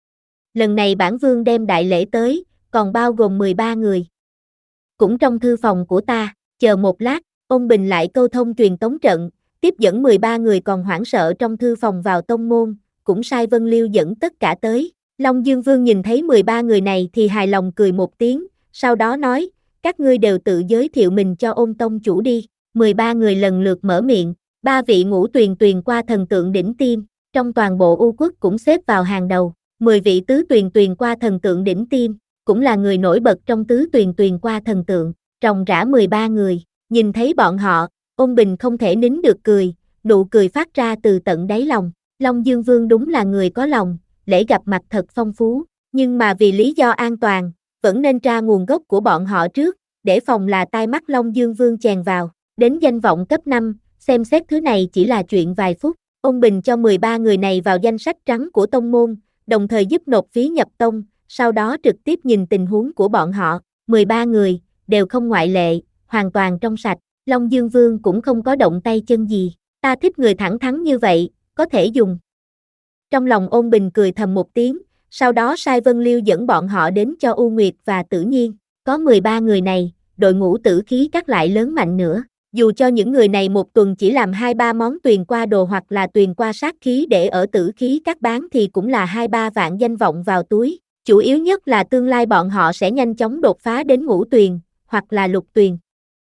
Lần này bản vương đem đại lễ tới, còn bao gồm mười ba người. Cũng trong thư phòng của ta, chờ một lát, Ôn Bình lại câu thông truyền tống trận, tiếp dẫn mười ba người còn hoảng sợ trong thư phòng vào tông môn, cũng sai Vân Liêu dẫn tất cả tới. Long Dương Vương nhìn thấy mười ba người này thì hài lòng cười một tiếng, sau đó nói, các ngươi đều tự giới thiệu mình cho Ôn tông chủ đi. mười ba người lần lượt mở miệng, ba vị ngũ tuyền tuyền qua thần tượng đỉnh tiêm, trong toàn bộ U quốc cũng xếp vào hàng đầu, mười vị tứ tuyền tuyền qua thần tượng đỉnh tiêm, cũng là người nổi bật trong tứ tuyền tuyền qua thần tượng, ròng rã mười ba người, nhìn thấy bọn họ, Ôn Bình không thể nín được cười, nụ cười phát ra từ tận đáy lòng. Long Dương Vương đúng là người có lòng, lễ gặp mặt thật phong phú, nhưng mà vì lý do an toàn, vẫn nên tra nguồn gốc của bọn họ trước, để phòng là tai mắt Long Dương Vương chèn vào. Đến danh vọng cấp năm, xem xét thứ này chỉ là chuyện vài phút. Ôn Bình cho mười ba người này vào danh sách trắng của tông môn, đồng thời giúp nộp phí nhập tông, sau đó trực tiếp nhìn tình huống của bọn họ. mười ba người, đều không ngoại lệ, hoàn toàn trong sạch. Long Dương Vương cũng không có động tay chân gì. Ta thích người thẳng thắn như vậy, có thể dùng. Trong lòng Ôn Bình cười thầm một tiếng, sau đó sai Vân Liêu dẫn bọn họ đến cho U Nguyệt và Tử Nhiên. Có mười ba người này, đội ngũ tử khí các lại lớn mạnh nữa. Dù cho những người này một tuần chỉ làm hai ba món tuyền qua đồ hoặc là tuyền qua sát khí để ở tử khí các bán thì cũng là hai ba vạn danh vọng vào túi. Chủ yếu nhất là tương lai bọn họ sẽ nhanh chóng đột phá đến ngũ tuyền, hoặc là lục tuyền.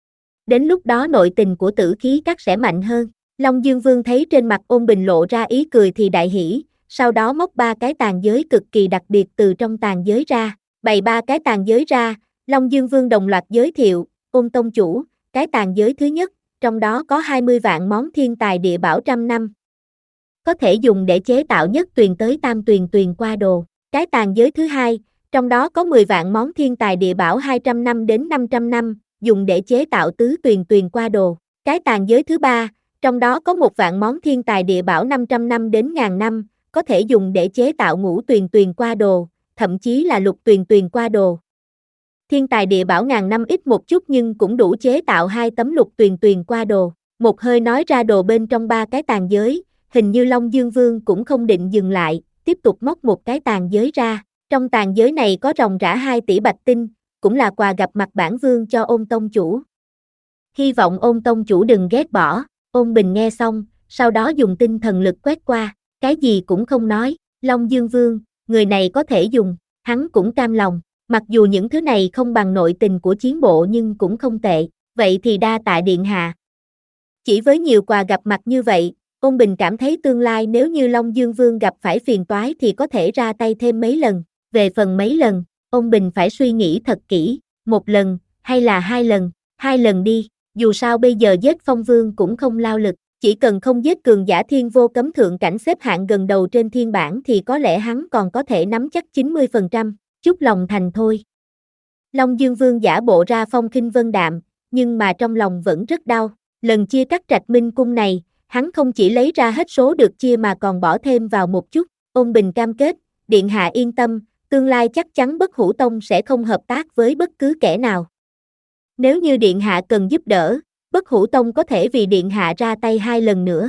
Đến lúc đó nội tình của tử khí các sẽ mạnh hơn. Long Dương Vương thấy trên mặt Ôn Bình lộ ra ý cười thì đại hỉ, sau đó móc ba cái tàn giới cực kỳ đặc biệt từ trong tàn giới ra, bày ba cái tàn giới ra, Long Dương Vương đồng loạt giới thiệu, Ôn tông chủ, cái tàn giới thứ nhất, trong đó có hai mươi vạn món thiên tài địa bảo trăm năm. Có thể dùng để chế tạo nhất tuyền tới tam tuyền tuyền qua đồ. Cái tàn giới thứ hai, trong đó có mười vạn món thiên tài địa bảo hai trăm năm đến năm trăm năm, dùng để chế tạo tứ tuyền tuyền qua đồ. Cái tàn giới thứ ba, trong đó có một vạn món thiên tài địa bảo năm trăm năm đến ngàn năm, có thể dùng để chế tạo ngũ tuyền tuyền qua đồ, thậm chí là lục tuyền tuyền qua đồ. Thiên tài địa bảo ngàn năm ít một chút nhưng cũng đủ chế tạo hai tấm lục tuyền tuyền qua đồ. Một hơi nói ra đồ bên trong ba cái tàn giới, hình như Long Dương Vương cũng không định dừng lại, tiếp tục móc một cái tàn giới ra. Trong tàn giới này có ròng rã hai tỷ bạch tinh, cũng là quà gặp mặt bản vương cho Ôn tông chủ. Hy vọng Ôn tông chủ đừng ghét bỏ. Ôn Bình nghe xong, sau đó dùng tinh thần lực quét qua, cái gì cũng không nói. Long Dương Vương, người này có thể dùng, hắn cũng cam lòng. Mặc dù những thứ này không bằng nội tình của chiến bộ nhưng cũng không tệ, vậy thì đa tạ điện hạ. Chỉ với nhiều quà gặp mặt như vậy, Ôn Bình cảm thấy tương lai nếu như Long Dương Vương gặp phải phiền toái thì có thể ra tay thêm mấy lần. Về phần mấy lần, Ôn Bình phải suy nghĩ thật kỹ, một lần, hay là hai lần, hai lần đi, dù sao bây giờ giết Phong Vương cũng không lao lực, chỉ cần không giết cường giả thiên vô cấm thượng cảnh xếp hạng gần đầu trên thiên bảng thì có lẽ hắn còn có thể nắm chắc chín mươi phần trăm, chút lòng thành thôi. Long Dương Vương giả bộ ra phong khinh vân đạm, nhưng mà trong lòng vẫn rất đau, lần chia cắt Trạch Minh cung này, hắn không chỉ lấy ra hết số được chia mà còn bỏ thêm vào một chút. Ôn Bình cam kết, điện hạ yên tâm, tương lai chắc chắn Bất Hủ Tông sẽ không hợp tác với bất cứ kẻ nào. Nếu như điện hạ cần giúp đỡ, Bất Hủ Tông có thể vì điện hạ ra tay hai lần nữa.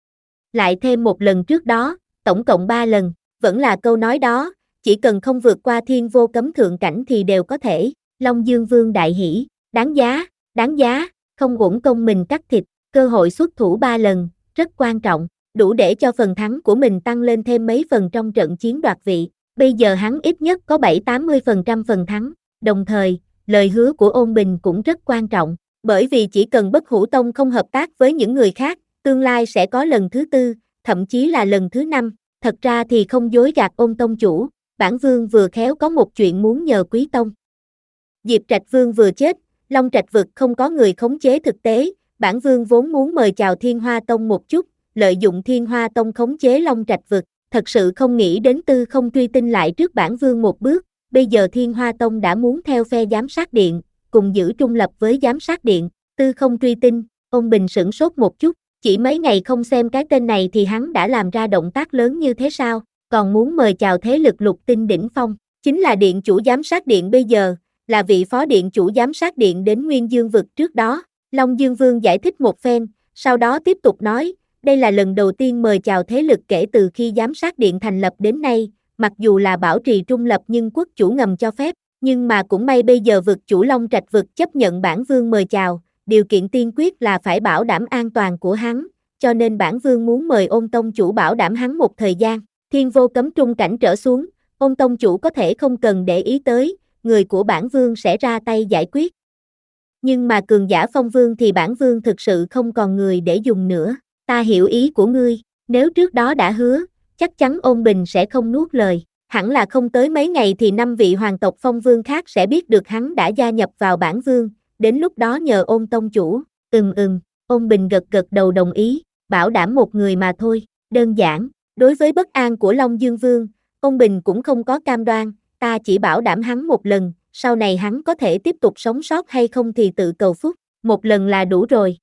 Lại thêm một lần trước đó, tổng cộng ba lần, vẫn là câu nói đó, chỉ cần không vượt qua thiên vô cấm thượng cảnh thì đều có thể. Long Dương Vương đại hỉ, đáng giá, đáng giá, không uổng công mình cắt thịt, cơ hội xuất thủ ba lần, rất quan trọng, đủ để cho phần thắng của mình tăng lên thêm mấy phần trong trận chiến đoạt vị. Bây giờ hắn ít nhất có bảy tám mươi phần trăm phần thắng, đồng thời, lời hứa của Ôn Bình cũng rất quan trọng, bởi vì chỉ cần Bất Hủ Tông không hợp tác với những người khác, tương lai sẽ có lần thứ tư, thậm chí là lần thứ năm. Thật ra thì không dối gạt Ôn tông chủ, bản vương vừa khéo có một chuyện muốn nhờ Quý tông. Diệp Trạch Vương vừa chết, Long Trạch vực không có người khống chế thực tế, bản vương vốn muốn mời chào Thiên Hoa Tông một chút, lợi dụng Thiên Hoa Tông khống chế Long Trạch vực, thật sự không nghĩ đến Tư Không Truy Tinh lại trước bản vương một bước, bây giờ Thiên Hoa Tông đã muốn theo phe giám sát điện, cùng giữ trung lập với giám sát điện. Tư Không Truy Tinh, Ôn Bình sửng sốt một chút, chỉ mấy ngày không xem cái tên này thì hắn đã làm ra động tác lớn như thế sao, còn muốn mời chào thế lực lục tinh đỉnh phong, chính là điện chủ giám sát điện bây giờ, là vị phó điện chủ giám sát điện đến Nguyên Dương vực trước đó. Long Dương Vương giải thích một phen, sau đó tiếp tục nói, đây là lần đầu tiên mời chào thế lực kể từ khi giám sát điện thành lập đến nay, mặc dù là bảo trì trung lập nhưng quốc chủ ngầm cho phép, nhưng mà cũng may bây giờ vực chủ Long Trạch vực chấp nhận bản vương mời chào, điều kiện tiên quyết là phải bảo đảm an toàn của hắn, cho nên bản vương muốn mời Ôn tông chủ bảo đảm hắn một thời gian, thiên vô cấm trung cảnh trở xuống, Ôn tông chủ có thể không cần để ý tới, người của bản vương sẽ ra tay giải quyết. Nhưng mà cường giả Phong Vương thì bản vương thực sự không còn người để dùng nữa, ta hiểu ý của ngươi, nếu trước đó đã hứa, chắc chắn Ôn Bình sẽ không nuốt lời, hẳn là không tới mấy ngày thì năm vị hoàng tộc Phong Vương khác sẽ biết được hắn đã gia nhập vào bản vương, đến lúc đó nhờ Ôn tông chủ. Ừm ừm, Ôn Bình gật gật đầu đồng ý, bảo đảm một người mà thôi, đơn giản, đối với bất an của Long Dương Vương, Ôn Bình cũng không có cam đoan, ta chỉ bảo đảm hắn một lần, sau này hắn có thể tiếp tục sống sót hay không thì tự cầu phúc, một lần là đủ rồi.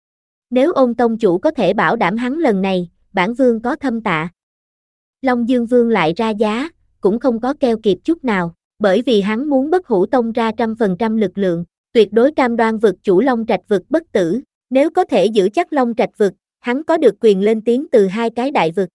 Nếu Ôn tông chủ có thể bảo đảm hắn lần này, bản vương có thâm tạ. Long Dương Vương lại ra giá, cũng không có keo kiệt chút nào, bởi vì hắn muốn Bất Hủ Tông ra trăm phần trăm lực lượng, tuyệt đối cam đoan vực chủ Long Trạch vực bất tử, nếu có thể giữ chắc Long Trạch vực, hắn có được quyền lên tiếng từ hai cái đại vực.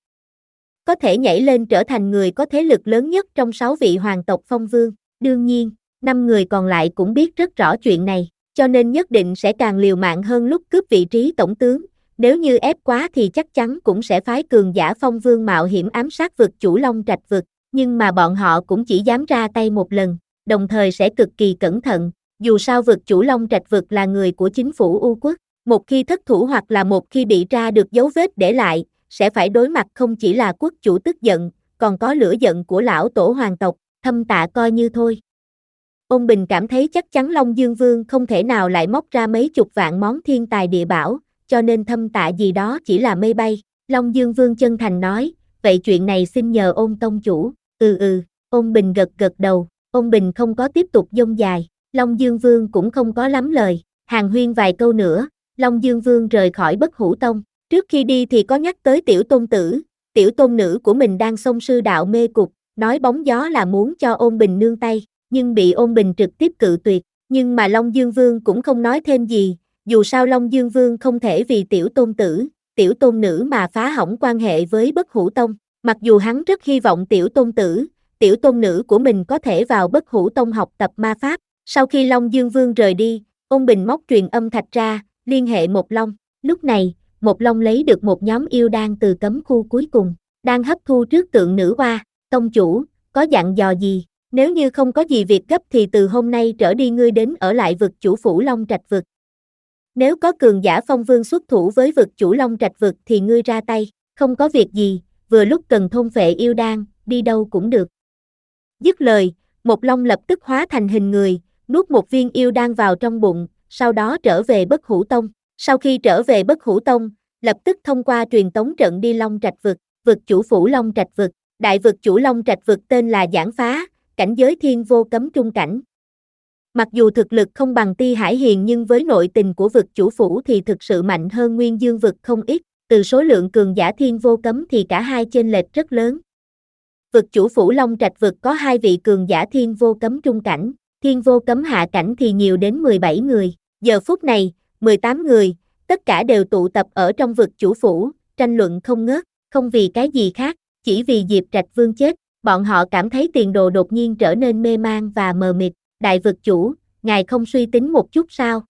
Có thể nhảy lên trở thành người có thế lực lớn nhất trong sáu vị hoàng tộc Phong Vương, đương nhiên, năm người còn lại cũng biết rất rõ chuyện này, cho nên nhất định sẽ càng liều mạng hơn lúc cướp vị trí tổng tướng, nếu như ép quá thì chắc chắn cũng sẽ phái cường giả Phong Vương mạo hiểm ám sát vực chủ Long Trạch vực, nhưng mà bọn họ cũng chỉ dám ra tay một lần, đồng thời sẽ cực kỳ cẩn thận, dù sao vực chủ Long Trạch vực là người của chính phủ U quốc, một khi thất thủ hoặc là một khi bị tra được dấu vết để lại, sẽ phải đối mặt không chỉ là quốc chủ tức giận, còn có lửa giận của lão tổ hoàng tộc, thâm tạ coi như thôi. Ôn Bình cảm thấy chắc chắn Long Dương Vương không thể nào lại móc ra mấy chục vạn món thiên tài địa bảo, cho nên thâm tạ gì đó chỉ là mây bay. Long Dương Vương chân thành nói, vậy chuyện này xin nhờ Ôn tông chủ. Ừ ừ, Ôn Bình gật gật đầu, Ôn Bình không có tiếp tục dông dài, Long Dương Vương cũng không có lắm lời, hàn huyên vài câu nữa, Long Dương Vương rời khỏi Bất Hủ Tông, trước khi đi thì có nhắc tới tiểu tôn tử, tiểu tôn nữ của mình đang xông sư đạo mê cục, nói bóng gió là muốn cho Ôn Bình nương tay, nhưng bị Ôn Bình trực tiếp cự tuyệt, nhưng mà Long Dương Vương cũng không nói thêm gì, dù sao Long Dương Vương không thể vì tiểu tôn tử, tiểu tôn nữ mà phá hỏng quan hệ với Bất Hủ Tông, mặc dù hắn rất hy vọng tiểu tôn tử, tiểu tôn nữ của mình có thể vào Bất Hủ Tông học tập ma pháp. Sau khi Long Dương Vương rời đi, Ôn Bình móc truyền âm thạch ra, liên hệ Một Long. Lúc này, Một Long lấy được một nhóm yêu đan từ cấm khu cuối cùng, đang hấp thu trước tượng nữ hoa. Tông chủ, có dặn dò gì? Nếu như không có gì việc gấp thì từ hôm nay trở đi ngươi đến ở lại vực chủ phủ Long Trạch vực. Nếu có cường giả phong vương xuất thủ với vực chủ Long Trạch vực thì ngươi ra tay, không có việc gì, vừa lúc cần thôn phệ yêu đan, đi đâu cũng được. Dứt lời, Một Long lập tức hóa thành hình người, nuốt một viên yêu đan vào trong bụng, sau đó trở về Bất Hủ Tông. Sau khi trở về Bất Hủ Tông, lập tức thông qua truyền tống trận đi Long Trạch vực, vực chủ phủ Long Trạch vực. Đại vực chủ Long Trạch vực tên là Giảng Phá, cảnh giới thiên vô cấm trung cảnh. Mặc dù thực lực không bằng Ti Hải Hiền nhưng với nội tình của vực chủ phủ thì thực sự mạnh hơn Nguyên Dương vực không ít, từ số lượng cường giả thiên vô cấm thì cả hai chênh lệch rất lớn. Vực chủ phủ Long Trạch vực có hai vị cường giả thiên vô cấm trung cảnh, thiên vô cấm hạ cảnh thì nhiều đến mười bảy người. Giờ phút này, mười tám người, tất cả đều tụ tập ở trong vực chủ phủ, tranh luận không ngớt, không vì cái gì khác, chỉ vì Diệp Trạch Vương chết, bọn họ cảm thấy tiền đồ đột nhiên trở nên mê man và mờ mịt. Đại vực chủ, ngài không suy tính một chút sao?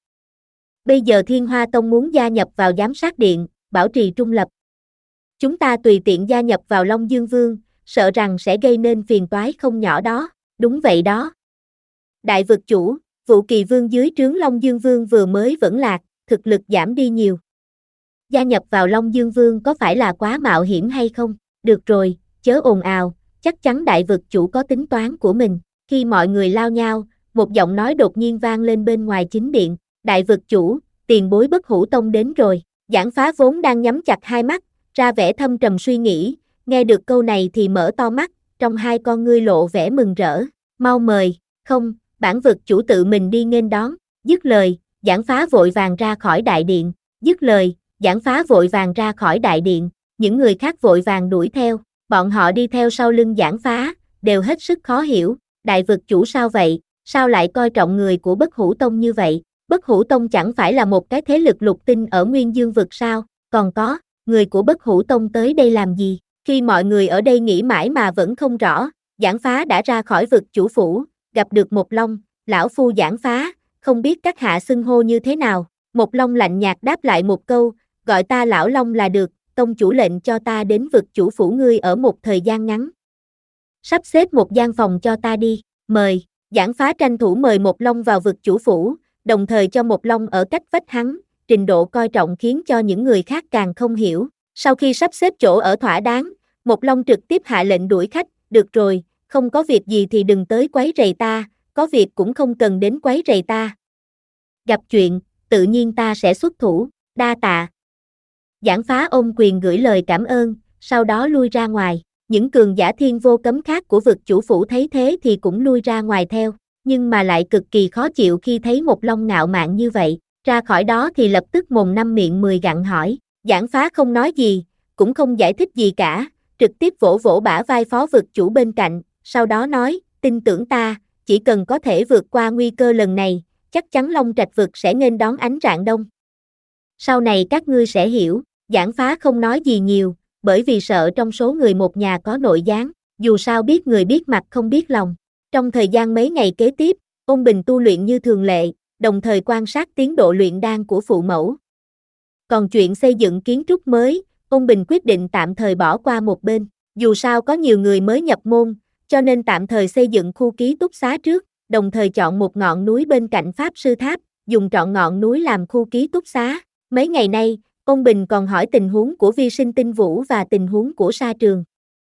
Bây giờ Thiên Hoa Tông muốn gia nhập vào giám sát điện, bảo trì trung lập. Chúng ta tùy tiện gia nhập vào Long Dương Vương, sợ rằng sẽ gây nên phiền toái không nhỏ đó. Đúng vậy đó. Đại vực chủ, Vũ Kỳ Vương dưới trướng Long Dương Vương vừa mới vẫn lạc, thực lực giảm đi nhiều. Gia nhập vào Long Dương Vương có phải là quá mạo hiểm hay không? Được rồi, chớ ồn ào, chắc chắn đại vực chủ có tính toán của mình. Khi mọi người lao nhau, một giọng nói đột nhiên vang lên bên ngoài chính điện. Đại vực chủ, tiền bối Bất Hủ Tông đến rồi. Giảng Phá vốn đang nhắm chặt hai mắt, ra vẻ thâm trầm suy nghĩ, nghe được câu này thì mở to mắt, trong hai con ngươi lộ vẻ mừng rỡ. Mau mời, không, bản vực chủ tự mình đi nghênh đón. Dứt lời, Giảng Phá vội vàng ra khỏi đại điện. Dứt lời, Giảng Phá vội vàng ra khỏi đại điện, những người khác vội vàng đuổi theo, bọn họ đi theo sau lưng Giảng Phá, đều hết sức khó hiểu. Đại vực chủ sao vậy, sao lại coi trọng người của Bất Hủ Tông như vậy? Bất Hủ Tông chẳng phải là một cái thế lực lục tinh ở Nguyên Dương vực sao? Còn có, người của Bất Hủ Tông tới đây làm gì? Khi mọi người ở đây nghĩ mãi mà vẫn không rõ, Giảng Phá đã ra khỏi vực chủ phủ, gặp được Một Long. Lão phu Giảng Phá, không biết các hạ xưng hô như thế nào? Một Long lạnh nhạt đáp lại một câu, gọi ta Lão Long là được, tông chủ lệnh cho ta đến vực chủ phủ ngươi ở một thời gian ngắn. Sắp xếp một gian phòng cho ta đi, mời. Giảng Phá tranh thủ mời Một Long vào vực chủ phủ, đồng thời cho Một Long ở cách vách hắn, trình độ coi trọng khiến cho những người khác càng không hiểu. Sau khi sắp xếp chỗ ở thỏa đáng, Một Long trực tiếp hạ lệnh đuổi khách, được rồi, không có việc gì thì đừng tới quấy rầy ta, có việc cũng không cần đến quấy rầy ta. Gặp chuyện, tự nhiên ta sẽ xuất thủ, đa tạ. Giảng Phá ôm quyền gửi lời cảm ơn, sau đó lui ra ngoài. Những cường giả thiên vô cấm khác của vực chủ phủ thấy thế thì cũng lui ra ngoài theo, nhưng mà lại cực kỳ khó chịu khi thấy Một Long ngạo mạn như vậy, ra khỏi đó thì lập tức mồm năm miệng mười gặn hỏi. Giảng Phá không nói gì, cũng không giải thích gì cả, trực tiếp vỗ vỗ bả vai phó vực chủ bên cạnh, sau đó nói, tin tưởng ta, chỉ cần có thể vượt qua nguy cơ lần này, chắc chắn Long Trạch vực sẽ nghênh đón ánh rạng đông. Sau này các ngươi sẽ hiểu. Giảng Phá không nói gì nhiều, bởi vì sợ trong số người một nhà có nội gián, dù sao biết người biết mặt không biết lòng. Trong thời gian mấy ngày kế tiếp, Ôn Bình tu luyện như thường lệ, đồng thời quan sát tiến độ luyện đan của phụ mẫu. Còn chuyện xây dựng kiến trúc mới, Ôn Bình quyết định tạm thời bỏ qua một bên, dù sao có nhiều người mới nhập môn, cho nên tạm thời xây dựng khu ký túc xá trước, đồng thời chọn một ngọn núi bên cạnh Pháp Sư Tháp, dùng trọn ngọn núi làm khu ký túc xá. Mấy ngày nay, Ôn Bình còn hỏi tình huống của Vi Sinh Tinh Vũ và tình huống của Sa Trường.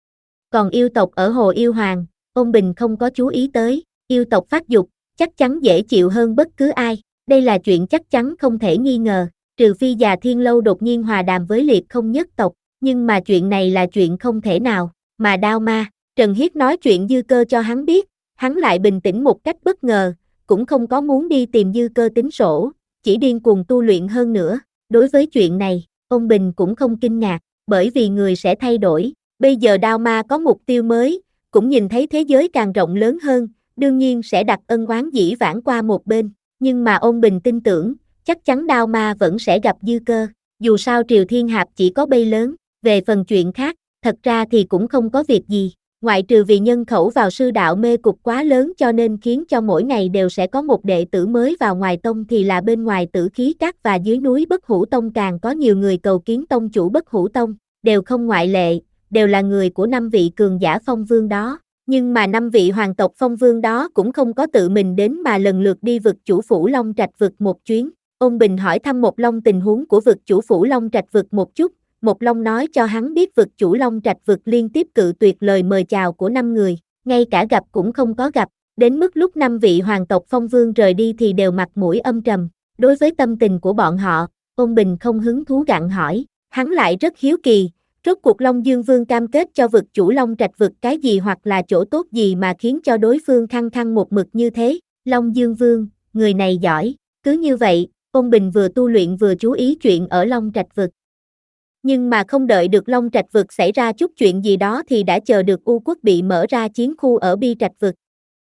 Còn yêu tộc ở Hồ Yêu Hoàng, Ôn Bình không có chú ý tới, yêu tộc phát dục, chắc chắn dễ chịu hơn bất cứ ai, đây là chuyện chắc chắn không thể nghi ngờ, trừ phi Già Thiên Lâu đột nhiên hòa đàm với Liệt Không nhất tộc, nhưng mà chuyện này là chuyện không thể nào, mà Đao Ma, Trần Hiết nói chuyện Dư Cơ cho hắn biết, hắn lại bình tĩnh một cách bất ngờ, cũng không có muốn đi tìm Dư Cơ tính sổ, chỉ điên cuồng tu luyện hơn nữa. Đối với chuyện này, Ôn Bình cũng không kinh ngạc, bởi vì người sẽ thay đổi, bây giờ Đao Ma có mục tiêu mới, cũng nhìn thấy thế giới càng rộng lớn hơn, đương nhiên sẽ đặt ân oán dĩ vãng qua một bên, nhưng mà Ôn Bình tin tưởng, chắc chắn Đao Ma vẫn sẽ gặp dư cơ, dù sao Triều Thiên Hạp chỉ có bay lớn, về phần chuyện khác, thật ra thì cũng không có việc gì, ngoại trừ vì nhân khẩu vào sư đạo mê cục quá lớn cho nên khiến cho mỗi ngày đều sẽ có một đệ tử mới vào ngoài tông thì là bên ngoài Tử Khí Các và dưới núi Bất Hủ Tông càng có nhiều người cầu kiến tông chủ Bất Hủ Tông, đều không ngoại lệ, đều là người của năm vị cường giả phong vương đó. Nhưng mà năm vị hoàng tộc phong vương đó cũng không có tự mình đến mà lần lượt đi vực chủ phủ Long Trạch vực một chuyến. Ôn Bình hỏi thăm Một Long tình huống của vực chủ phủ Long Trạch vực một chút, Một Long nói cho hắn biết vực chủ Long Trạch vực liên tiếp cự tuyệt lời mời chào của năm người, ngay cả gặp cũng không có gặp, đến mức lúc năm vị hoàng tộc phong vương rời đi thì đều mặt mũi âm trầm. Đối với tâm tình của bọn họ, Ôn Bình không hứng thú gặng hỏi, hắn lại rất hiếu kỳ. Rốt cuộc Long Dương Vương cam kết cho vực chủ Long Trạch vực cái gì hoặc là chỗ tốt gì mà khiến cho đối phương khăng khăng một mực như thế? Long Dương Vương, người này giỏi, cứ như vậy, Ôn Bình vừa tu luyện vừa chú ý chuyện ở Long Trạch vực. Nhưng mà không đợi được Long Trạch vực xảy ra chút chuyện gì đó thì đã chờ được U Quốc bị mở ra chiến khu ở Bi Trạch vực.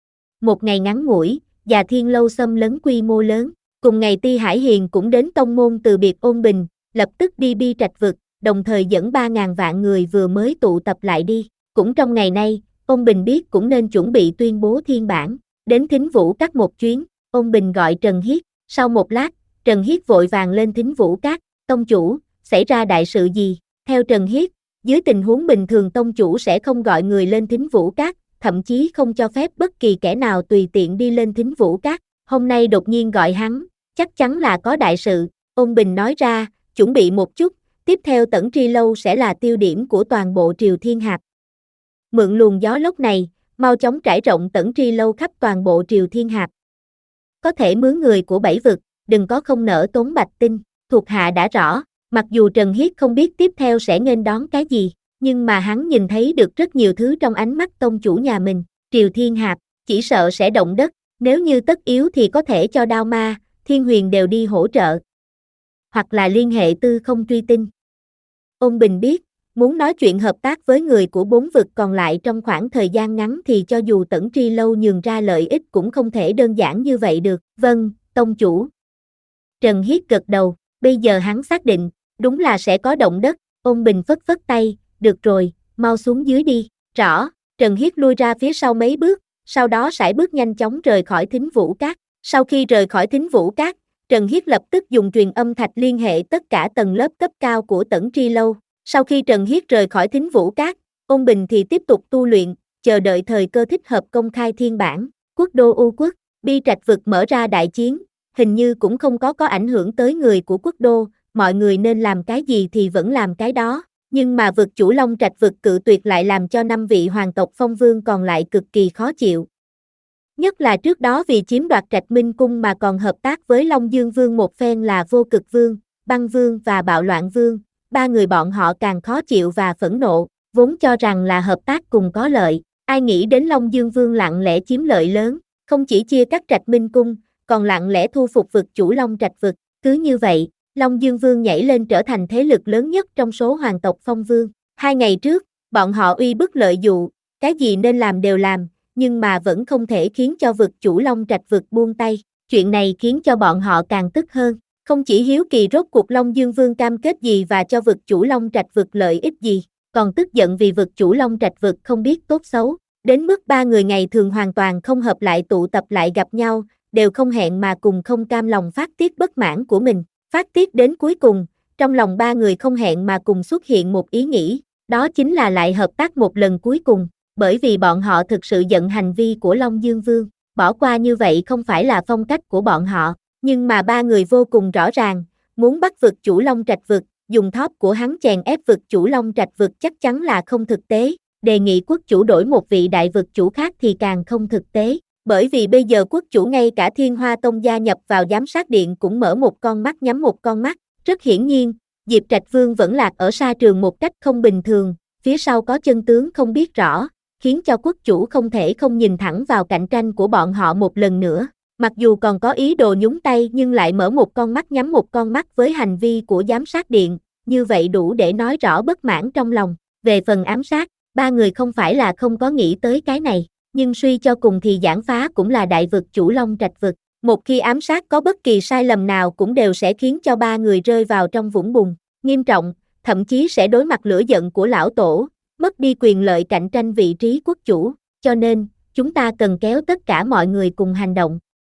Một ngày ngắn ngủi, Già Thiên Lâu xâm lấn quy mô lớn, cùng ngày Ti Hải Hiền cũng đến tông môn từ biệt Ôn Bình, lập tức đi Bi Trạch vực, đồng thời dẫn ba ngàn vạn người vừa mới tụ tập lại đi. Cũng trong ngày nay, Ôn Bình biết cũng nên chuẩn bị tuyên bố thiên bản, đến Thính Vũ Các một chuyến, Ôn Bình gọi Trần Hiết, sau một lát, Trần Hiết vội vàng lên Thính Vũ Các, tông chủ, xảy ra đại sự gì? Theo Trần Hiết, dưới tình huống bình thường tông chủ sẽ không gọi người lên Thính Vũ Các, thậm chí không cho phép bất kỳ kẻ nào tùy tiện đi lên Thính Vũ Các, hôm nay đột nhiên gọi hắn, chắc chắn là có đại sự. Ôn Bình nói ra, chuẩn bị một chút, tiếp theo Tẩn Tri Lâu sẽ là tiêu điểm của toàn bộ Triều Thiên Hạp. Mượn luồng gió lốc này, mau chóng trải rộng Tẩn Tri Lâu khắp toàn bộ Triều Thiên Hạp. Có thể mướn người của bảy vực, đừng có không nỡ tốn bạch tinh, thuộc hạ đã rõ, mặc dù Trần Hiết không biết tiếp theo sẽ nghênh đón cái gì, nhưng mà hắn nhìn thấy được rất nhiều thứ trong ánh mắt tông chủ nhà mình, Triều Thiên Hạp, chỉ sợ sẽ động đất, nếu như tất yếu thì có thể cho Đao Ma, Thiên Huyền đều đi hỗ trợ. Hoặc là liên hệ tư không truy tinh. Ôn Bình biết, muốn nói chuyện hợp tác với người của bốn vực còn lại trong khoảng thời gian ngắn thì cho dù Tẩn Tri Lâu nhường ra lợi ích cũng không thể đơn giản như vậy được. Vâng, tông chủ. Trần Hiết gật đầu, bây giờ hắn xác định, đúng là sẽ có động đất. Ôn Bình phất phất tay, được rồi, mau xuống dưới đi. Rõ, Trần Hiết lui ra phía sau mấy bước, sau đó sải bước nhanh chóng rời khỏi Thính Vũ Các. Sau khi rời khỏi Thính Vũ Các, Trần Hiết lập tức dùng truyền âm thạch liên hệ tất cả tầng lớp cấp cao của Tẩn Tri Lâu. Sau khi Trần Hiết rời khỏi Thính Vũ Các, Ôn Bình thì tiếp tục tu luyện, chờ đợi thời cơ thích hợp công khai thiên bản. Quốc đô U Quốc, Bi Trạch vực mở ra đại chiến, hình như cũng không có có ảnh hưởng tới người của quốc đô, mọi người nên làm cái gì thì vẫn làm cái đó. Nhưng mà vực chủ Long Trạch vực cự tuyệt lại làm cho năm vị hoàng tộc phong vương còn lại cực kỳ khó chịu. Nhất là trước đó vì chiếm đoạt Trạch Minh Cung mà còn hợp tác với Long Dương Vương một phen là Vô Cực Vương, Băng Vương và Bạo Loạn Vương, ba người bọn họ càng khó chịu và phẫn nộ, vốn cho rằng là hợp tác cùng có lợi, ai nghĩ đến Long Dương Vương lặng lẽ chiếm lợi lớn, không chỉ chia cắt Trạch Minh Cung, còn lặng lẽ thu phục vực chủ Long Trạch vực, cứ như vậy, Long Dương Vương nhảy lên trở thành thế lực lớn nhất trong số hoàng tộc phong vương. Hai ngày trước, bọn họ uy bức lợi dụ, cái gì nên làm đều làm, nhưng mà vẫn không thể khiến cho vực chủ Long Trạch vực buông tay. Chuyện này khiến cho bọn họ càng tức hơn, không chỉ hiếu kỳ rốt cuộc Long Dương Vương cam kết gì và cho vực chủ Long Trạch vực lợi ích gì, còn tức giận vì vực chủ Long Trạch vực không biết tốt xấu, đến mức ba người ngày thường hoàn toàn không hợp lại tụ tập lại gặp nhau, đều không hẹn mà cùng không cam lòng phát tiết bất mãn của mình. Phát tiết đến cuối cùng, trong lòng ba người không hẹn mà cùng xuất hiện một ý nghĩ, đó chính là lại hợp tác một lần cuối cùng, bởi vì bọn họ thực sự giận hành vi của Long Dương Vương, bỏ qua như vậy không phải là phong cách của bọn họ, nhưng mà ba người vô cùng rõ ràng, muốn bắt vực chủ Long Trạch vực, dùng thóp của hắn chèn ép vực chủ Long Trạch vực chắc chắn là không thực tế, đề nghị quốc chủ đổi một vị đại vực chủ khác thì càng không thực tế. Bởi vì bây giờ quốc chủ ngay cả Thiên Hoa Tông gia nhập vào giám sát điện cũng mở một con mắt nhắm một con mắt, rất hiển nhiên, Diệp Trạch Vương vẫn lạc ở sa trường một cách không bình thường, phía sau có chân tướng không biết rõ, khiến cho quốc chủ không thể không nhìn thẳng vào cạnh tranh của bọn họ một lần nữa, mặc dù còn có ý đồ nhúng tay nhưng lại mở một con mắt nhắm một con mắt với hành vi của giám sát điện, như vậy đủ để nói rõ bất mãn trong lòng. Về phần ám sát, ba người không phải là không có nghĩ tới cái này. nhưng suy cho cùng thì giảng phá cũng là đại vực chủ Long Trạch vực. Một khi ám sát có bất kỳ sai lầm nào cũng đều sẽ khiến cho ba người rơi vào trong vũng bùn nghiêm trọng, thậm chí sẽ đối mặt lửa giận của lão tổ, mất đi quyền lợi cạnh tranh vị trí quốc chủ, cho nên, chúng ta cần kéo tất cả mọi người cùng hành động.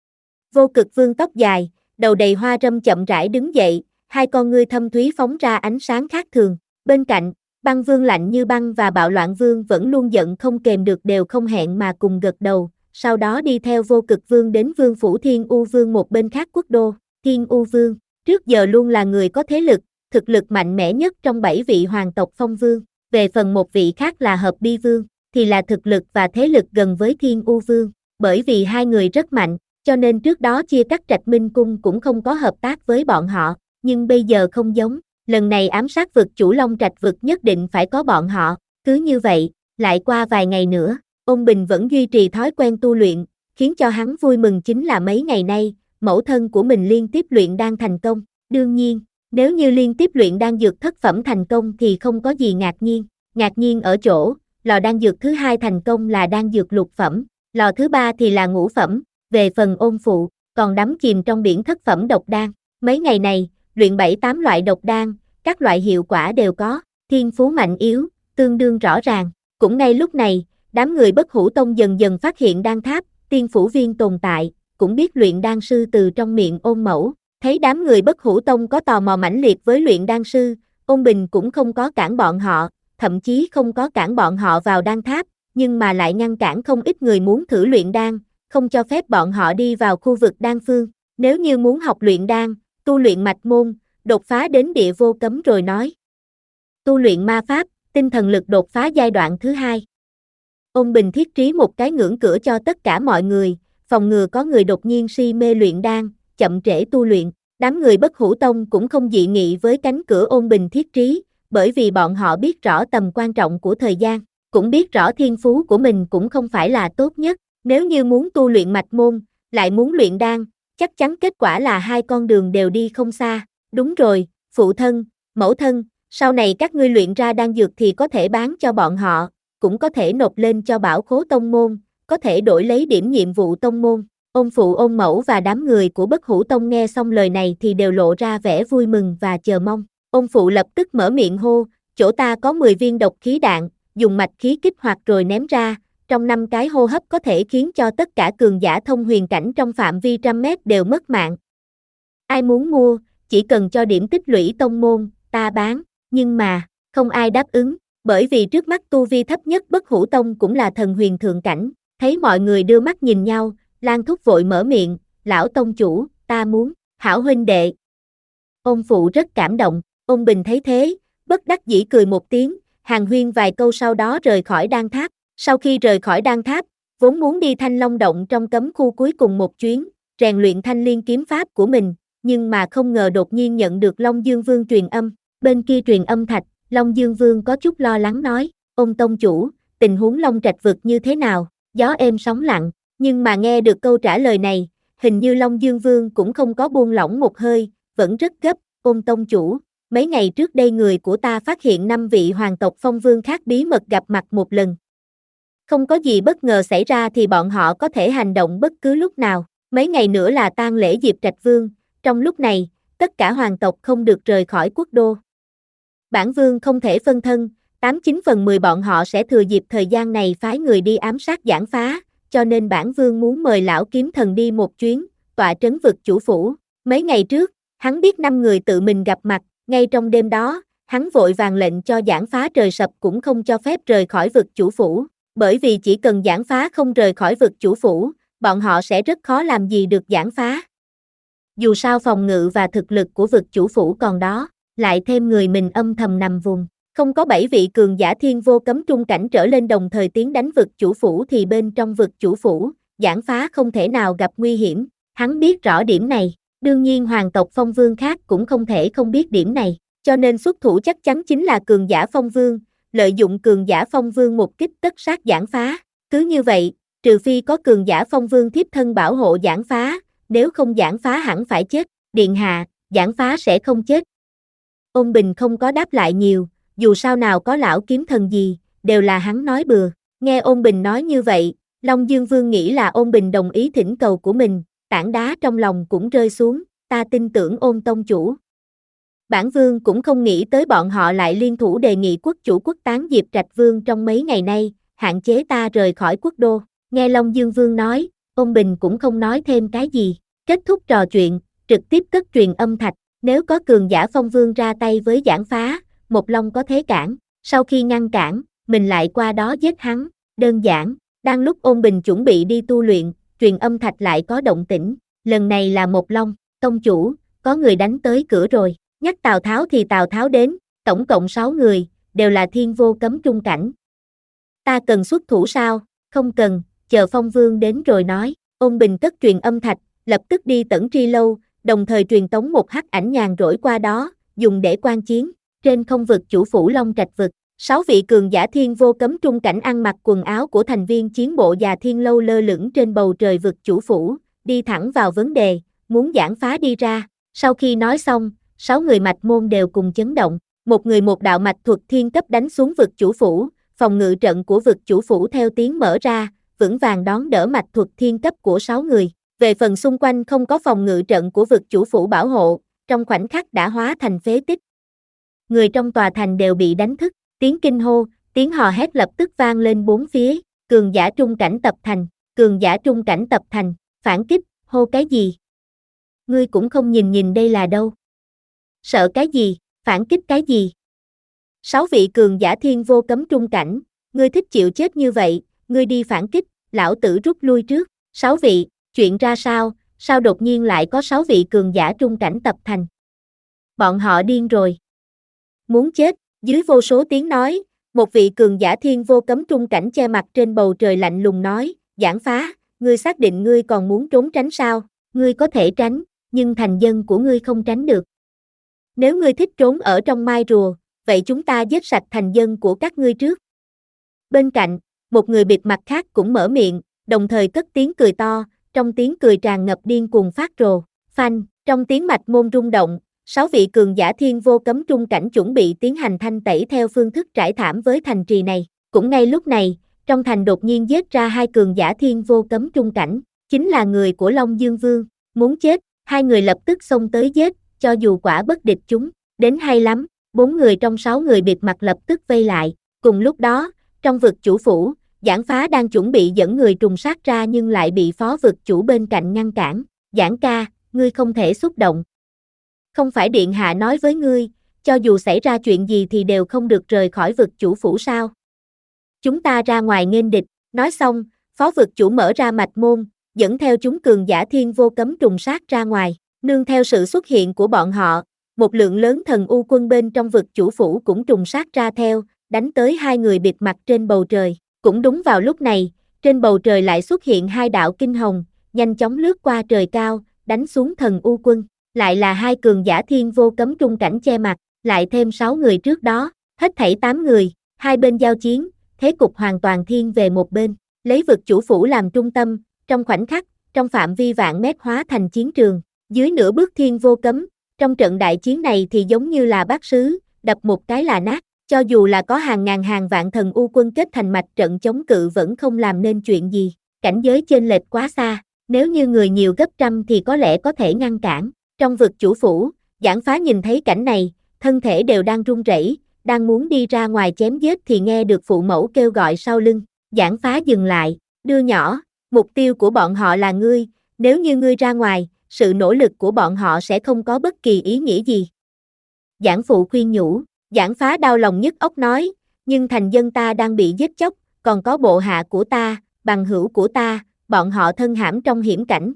Vô Cực Vương tóc dài, đầu đầy hoa râm chậm rãi đứng dậy, hai con ngươi thâm thúy phóng ra ánh sáng khác thường. Bên cạnh, Băng Vương lạnh như băng và Bạo Loạn Vương vẫn luôn giận không kềm được đều không hẹn mà cùng gật đầu, sau đó đi theo Vô Cực Vương đến Vương phủ Thiên U Vương một bên khác quốc đô. Thiên U Vương, trước giờ luôn là người có thế lực, thực lực mạnh mẽ nhất trong bảy vị hoàng tộc Phong Vương. Về phần một vị khác là Hợp Bi Vương, thì là thực lực và thế lực gần với Thiên U Vương. Bởi vì hai người rất mạnh, cho nên trước đó chia cắt Trạch Minh Cung cũng không có hợp tác với bọn họ, nhưng bây giờ không giống, lần này ám sát vực chủ Long Trạch vực nhất định phải có bọn họ. Cứ như vậy, lại qua vài ngày nữa, Ôn Bình vẫn duy trì thói quen tu luyện, khiến cho hắn vui mừng chính là mấy ngày nay, mẫu thân của mình liên tiếp luyện đan thành công. Đương nhiên, nếu như liên tiếp luyện đan dược thất phẩm thành công thì không có gì ngạc nhiên, ngạc nhiên ở chỗ, lò đan dược thứ hai thành công là đan dược lục phẩm, lò thứ ba thì là ngũ phẩm. Về phần Ôn phụ, còn đắm chìm trong biển thất phẩm độc đan. Mấy ngày này, luyện bảy tám loại độc đan, các loại hiệu quả đều có, thiên phú mạnh yếu, tương đương rõ ràng. Cũng ngay lúc này, đám người Bất Hủ Tông dần dần phát hiện đan tháp, tiên phủ viên tồn tại, cũng biết luyện đan sư từ trong miệng Ôn mẫu. Thấy đám người Bất Hủ Tông có tò mò mãnh liệt với luyện đan sư, Ôn Bình cũng không có cản bọn họ, thậm chí không có cản bọn họ vào đan tháp, nhưng mà lại ngăn cản không ít người muốn thử luyện đan, không cho phép bọn họ đi vào khu vực đan phương. Nếu như muốn học luyện đan, tu luyện mạch môn, đột phá đến địa vô cấm rồi nói. Tu luyện ma pháp, tinh thần lực đột phá giai đoạn thứ hai. Ôn Bình thiết trí một cái ngưỡng cửa cho tất cả mọi người, phòng ngừa có người đột nhiên si mê luyện đan, chậm trễ tu luyện. Đám người Bất Hủ Tông cũng không dị nghị với cánh cửa Ôn Bình thiết trí, bởi vì bọn họ biết rõ tầm quan trọng của thời gian, cũng biết rõ thiên phú của mình cũng không phải là tốt nhất. Nếu như muốn tu luyện mạch môn, lại muốn luyện đan, chắc chắn kết quả là hai con đường đều đi không xa. Đúng rồi, phụ thân, mẫu thân, sau này các ngươi luyện ra đan dược thì có thể bán cho bọn họ, cũng có thể nộp lên cho bảo khố tông môn, có thể đổi lấy điểm nhiệm vụ tông môn. Ôn phụ ôn mẫu và đám người của Bất Hủ Tông nghe xong lời này thì đều lộ ra vẻ vui mừng và chờ mong. Ôn phụ lập tức mở miệng hô, chỗ ta có mười viên độc khí đạn, dùng mạch khí kích hoạt rồi ném ra, trong năm cái hô hấp có thể khiến cho tất cả cường giả thông huyền cảnh trong phạm vi trăm mét đều mất mạng. Ai muốn mua, chỉ cần cho điểm tích lũy tông môn, ta bán, nhưng mà, không ai đáp ứng, bởi vì trước mắt tu vi thấp nhất Bất Hủ Tông cũng là thần huyền thượng cảnh. Thấy mọi người đưa mắt nhìn nhau, Lan Thúc vội mở miệng, lão tông chủ, ta muốn, hảo huynh đệ. Ôn phụ rất cảm động, Ôn Bình thấy thế, bất đắc dĩ cười một tiếng, hàn huyên vài câu sau đó rời khỏi đan tháp. Sau khi rời khỏi đan tháp, vốn muốn đi Thanh Long Động trong cấm khu cuối cùng một chuyến, rèn luyện thanh liên kiếm pháp của mình, nhưng mà không ngờ đột nhiên nhận được Long Dương Vương truyền âm. Bên kia truyền âm thạch, Long Dương Vương có chút lo lắng nói, Ôn tông chủ, tình huống Long Trạch vực như thế nào? Gió êm sóng lặng, nhưng mà nghe được câu trả lời này, hình như Long Dương Vương cũng không có buông lỏng một hơi, vẫn rất gấp. Ôn tông chủ, mấy ngày trước đây người của ta phát hiện năm vị hoàng tộc Phong Vương khác bí mật gặp mặt một lần. Không có gì bất ngờ xảy ra thì bọn họ có thể hành động bất cứ lúc nào. Mấy ngày nữa là tang lễ Diệp Trạch Vương, trong lúc này, tất cả hoàng tộc không được rời khỏi quốc đô. Bản vương không thể phân thân, tám chín phần mười bọn họ sẽ thừa dịp thời gian này phái người đi ám sát giảng phá, cho nên bản vương muốn mời lão kiếm thần đi một chuyến, tọa trấn vực chủ phủ. Mấy ngày trước, hắn biết năm người tự mình gặp mặt, ngay trong đêm đó, hắn vội vàng lệnh cho giảng phá trời sập cũng không cho phép rời khỏi vực chủ phủ. Bởi vì chỉ cần giảng phá không rời khỏi vực chủ phủ, bọn họ sẽ rất khó làm gì được giảng phá. Dù sao phòng ngự và thực lực của vực chủ phủ còn đó, lại thêm người mình âm thầm nằm vùng. Không có bảy vị cường giả thiên vô cấm trung cảnh trở lên đồng thời tiến đánh vực chủ phủ thì bên trong vực chủ phủ, giảng phá không thể nào gặp nguy hiểm. Hắn biết rõ điểm này, đương nhiên hoàng tộc Phong Vương khác cũng không thể không biết điểm này, cho nên xuất thủ chắc chắn chính là cường giả Phong Vương. Lợi dụng cường giả Phong Vương một kích tất sát giảng phá. Cứ như vậy, trừ phi có cường giả Phong Vương thiếp thân bảo hộ giảng phá, nếu không giảng phá hẳn phải chết. Điện hạ, giảng phá sẽ không chết. Ôn Bình không có đáp lại nhiều, dù sao nào có lão kiếm thần gì, đều là hắn nói bừa. Nghe Ôn Bình nói như vậy, Long Dương Vương nghĩ là Ôn Bình đồng ý thỉnh cầu của mình, tảng đá trong lòng cũng rơi xuống, ta tin tưởng Ôn tông chủ. Bản vương cũng không nghĩ tới bọn họ lại liên thủ đề nghị quốc chủ quốc tán Diệp Trạch Vương trong mấy ngày nay, hạn chế ta rời khỏi quốc đô. Nghe Long Dương Vương nói, Ôn Bình cũng không nói thêm cái gì, kết thúc trò chuyện, trực tiếp cất truyền âm thạch, nếu có cường giả phong vương ra tay với Giảng Phá, Một Long có thế cản, sau khi ngăn cản, mình lại qua đó giết hắn, đơn giản. Đang lúc Ôn Bình chuẩn bị đi tu luyện, truyền âm thạch lại có động tĩnh, lần này là Một Long, tông chủ, có người đánh tới cửa rồi. Nhắc Tào Tháo thì Tào Tháo đến, tổng cộng sáu người, đều là thiên vô cấm trung cảnh. Ta cần xuất thủ sao? Không cần, chờ Phong Vương đến rồi nói. Ôn Bình cất truyền âm thạch, lập tức đi Tẩn Tri Lâu, đồng thời truyền tống một hắc ảnh nhàn rỗi qua đó, dùng để quan chiến. Trên không vực chủ phủ Long Trạch vực, sáu vị cường giả thiên vô cấm trung cảnh ăn mặc quần áo của thành viên chiến bộ Già Thiên Lâu lơ lửng trên bầu trời vực chủ phủ, đi thẳng vào vấn đề, muốn Giảng Phá đi ra. Sau khi nói xong, sáu người mạch môn đều cùng chấn động, một người một đạo mạch thuật thiên cấp đánh xuống vực chủ phủ, phòng ngự trận của vực chủ phủ theo tiếng mở ra, vững vàng đón đỡ mạch thuật thiên cấp của sáu người. Về phần xung quanh không có phòng ngự trận của vực chủ phủ bảo hộ, trong khoảnh khắc đã hóa thành phế tích. Người trong tòa thành đều bị đánh thức, tiếng kinh hô, tiếng hò hét lập tức vang lên bốn phía, cường giả trung cảnh tập thành, cường giả trung cảnh tập thành, phản kích, hô cái gì? Ngươi cũng không nhìn nhìn đây là đâu? Sợ cái gì, phản kích cái gì? Sáu vị cường giả thiên vô cấm trung cảnh, ngươi thích chịu chết như vậy, ngươi đi phản kích, lão tử rút lui trước. Sáu vị, chuyện ra sao, sao đột nhiên lại có sáu vị cường giả trung cảnh tập thành? Bọn họ điên rồi. Muốn chết, dưới vô số tiếng nói, một vị cường giả thiên vô cấm trung cảnh che mặt trên bầu trời lạnh lùng nói, Giảng Phá, ngươi xác định ngươi còn muốn trốn tránh sao? Ngươi có thể tránh, nhưng thành dân của ngươi không tránh được. Nếu ngươi thích trốn ở trong mai rùa, vậy chúng ta giết sạch thành dân của các ngươi trước. Bên cạnh, một người bịt mặt khác cũng mở miệng, đồng thời cất tiếng cười to, trong tiếng cười tràn ngập điên cuồng phát rồ, phanh, trong tiếng mạch môn rung động, sáu vị cường giả thiên vô cấm trung cảnh chuẩn bị tiến hành thanh tẩy theo phương thức trải thảm với thành trì này. Cũng ngay lúc này, trong thành đột nhiên giết ra hai cường giả thiên vô cấm trung cảnh, chính là người của Long Dương Vương, muốn chết, hai người lập tức xông tới giết, cho dù quả bất địch chúng, đến hay lắm, bốn người trong sáu người bịt mặt lập tức vây lại, cùng lúc đó, trong vực chủ phủ, Giảng Phá đang chuẩn bị dẫn người trùng sát ra nhưng lại bị phó vực chủ bên cạnh ngăn cản, Giảng ca, ngươi không thể xúc động. Không phải điện hạ nói với ngươi, cho dù xảy ra chuyện gì thì đều không được rời khỏi vực chủ phủ sao? Chúng ta ra ngoài nghênh địch, nói xong, phó vực chủ mở ra mạch môn, dẫn theo chúng cường giả thiên vô cấm trùng sát ra ngoài, nương theo sự xuất hiện của bọn họ, một lượng lớn thần u quân bên trong vực chủ phủ cũng trùng sát ra theo, đánh tới hai người bịt mặt trên bầu trời. Cũng đúng vào lúc này, trên bầu trời lại xuất hiện hai đạo kinh hồng, nhanh chóng lướt qua trời cao, đánh xuống thần u quân. Lại là hai cường giả thiên vô cấm trung cảnh che mặt, lại thêm sáu người trước đó, hết thảy tám người, hai bên giao chiến, thế cục hoàn toàn thiên về một bên, lấy vực chủ phủ làm trung tâm, trong khoảnh khắc, trong phạm vi vạn mét hóa thành chiến trường, dưới nửa bước thiên vô cấm, trong trận đại chiến này thì giống như là bát sứ, đập một cái là nát, cho dù là có hàng ngàn hàng vạn thần u quân kết thành mạch trận chống cự vẫn không làm nên chuyện gì, cảnh giới chênh lệch quá xa, nếu như người nhiều gấp trăm thì có lẽ có thể ngăn cản. Trong vực chủ phủ, Giảng Phá nhìn thấy cảnh này, thân thể đều đang run rẩy, đang muốn đi ra ngoài chém giết thì nghe được phụ mẫu kêu gọi sau lưng. Giảng Phá dừng lại, đưa nhỏ, mục tiêu của bọn họ là ngươi, nếu như ngươi ra ngoài, sự nỗ lực của bọn họ sẽ không có bất kỳ ý nghĩa gì. Giảng phụ khuyên nhủ, Giảng Phá đau lòng nhức óc nói, nhưng thành dân ta đang bị giết chóc, còn có bộ hạ của ta, bằng hữu của ta, bọn họ thân hãm trong hiểm cảnh.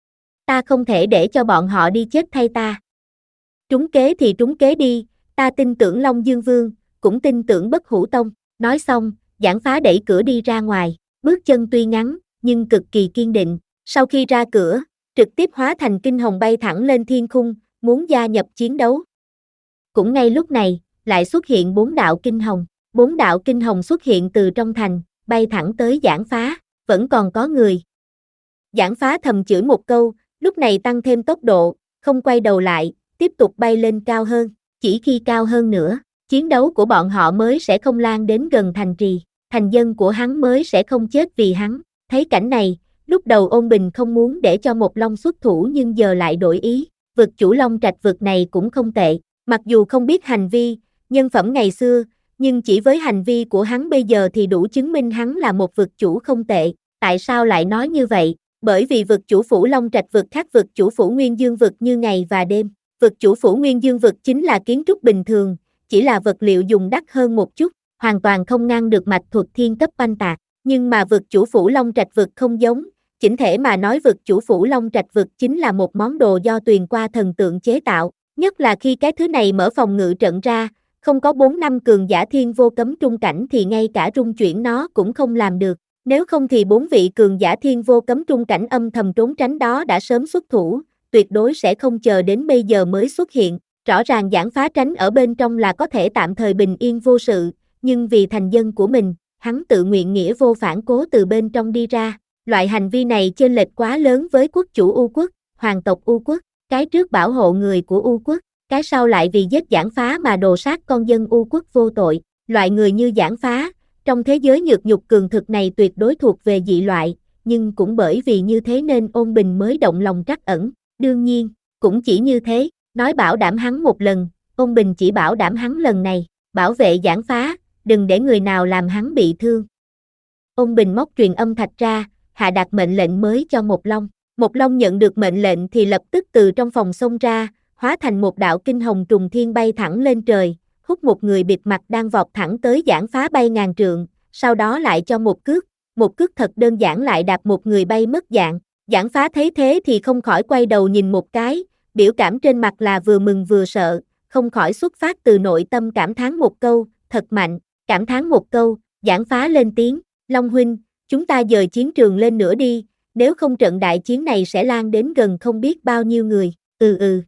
Ta không thể để cho bọn họ đi chết thay ta. Trúng kế thì trúng kế đi, ta tin tưởng Long Dương Vương, cũng tin tưởng Bất Hủ Tông. Nói xong, Giảng Phá đẩy cửa đi ra ngoài, bước chân tuy ngắn, nhưng cực kỳ kiên định. Sau khi ra cửa, trực tiếp hóa thành kinh hồng bay thẳng lên thiên khung, muốn gia nhập chiến đấu. Cũng ngay lúc này, lại xuất hiện bốn đạo kinh hồng. Bốn đạo kinh hồng xuất hiện từ trong thành, bay thẳng tới Giảng Phá, vẫn còn có người. Giảng Phá thầm chửi một câu, lúc này tăng thêm tốc độ, không quay đầu lại, tiếp tục bay lên cao hơn. Chỉ khi cao hơn nữa, chiến đấu của bọn họ mới sẽ không lan đến gần thành trì, thành dân của hắn mới sẽ không chết vì hắn. Thấy cảnh này, lúc đầu Ôn Bình không muốn để cho Một Long xuất thủ nhưng giờ lại đổi ý, vực chủ Long Trạch vực này cũng không tệ, mặc dù không biết hành vi, nhân phẩm ngày xưa, nhưng chỉ với hành vi của hắn bây giờ thì đủ chứng minh hắn là một vực chủ không tệ. Tại sao lại nói như vậy? Bởi vì vực chủ phủ Long Trạch vực khác vực chủ phủ Nguyên Dương vực như ngày và đêm. Vực chủ phủ Nguyên Dương vực chính là kiến trúc bình thường, chỉ là vật liệu dùng đắt hơn một chút, hoàn toàn không ngăn được mạch thuật thiên cấp oanh tạc. Nhưng mà vực chủ phủ Long Trạch vực không giống, chỉnh thể mà nói vực chủ phủ Long Trạch vực chính là một món đồ do Tuyền qua thần tượng chế tạo, nhất là khi cái thứ này mở phòng ngự trận ra, không có bốn năm cường giả thiên vô cấm trung cảnh thì ngay cả rung chuyển nó cũng không làm được. Nếu không thì bốn vị cường giả thiên vô cấm trung cảnh âm thầm trốn tránh đó đã sớm xuất thủ, tuyệt đối sẽ không chờ đến bây giờ mới xuất hiện. Rõ ràng giảng phá tránh ở bên trong là có thể tạm thời bình yên vô sự, nhưng vì thành dân của mình, hắn tự nguyện nghĩa vô phản cố từ bên trong đi ra. Loại hành vi này chênh lệch quá lớn với quốc chủ U quốc, hoàng tộc U quốc, cái trước bảo hộ người của U quốc, cái sau lại vì giết giảng phá mà đồ sát con dân U quốc vô tội. Loại người như giảng phá, trong thế giới nhược nhục cường thực này tuyệt đối thuộc về dị loại, nhưng cũng bởi vì như thế nên Ôn Bình mới động lòng trắc ẩn. Đương nhiên, cũng chỉ như thế, nói bảo đảm hắn một lần, Ôn Bình chỉ bảo đảm hắn lần này, bảo vệ giảng phá, đừng để người nào làm hắn bị thương. Ôn Bình móc truyền âm thạch ra, hạ đạt mệnh lệnh mới cho Một Long. Một Long nhận được mệnh lệnh thì lập tức từ trong phòng xông ra, hóa thành một đạo kinh hồng trùng thiên bay thẳng lên trời, hút một người bịt mặt đang vọt thẳng tới giảng phá bay ngàn trượng, sau đó lại cho một cước, một cước thật đơn giản lại đạp một người bay mất dạng. Giảng phá thấy thế thì không khỏi quay đầu nhìn một cái, biểu cảm trên mặt là vừa mừng vừa sợ, không khỏi xuất phát từ nội tâm cảm thán một câu, thật mạnh, cảm thán một câu, giảng phá lên tiếng, Long huynh, chúng ta dời chiến trường lên nữa đi, nếu không trận đại chiến này sẽ lan đến gần không biết bao nhiêu người, ừ ừ.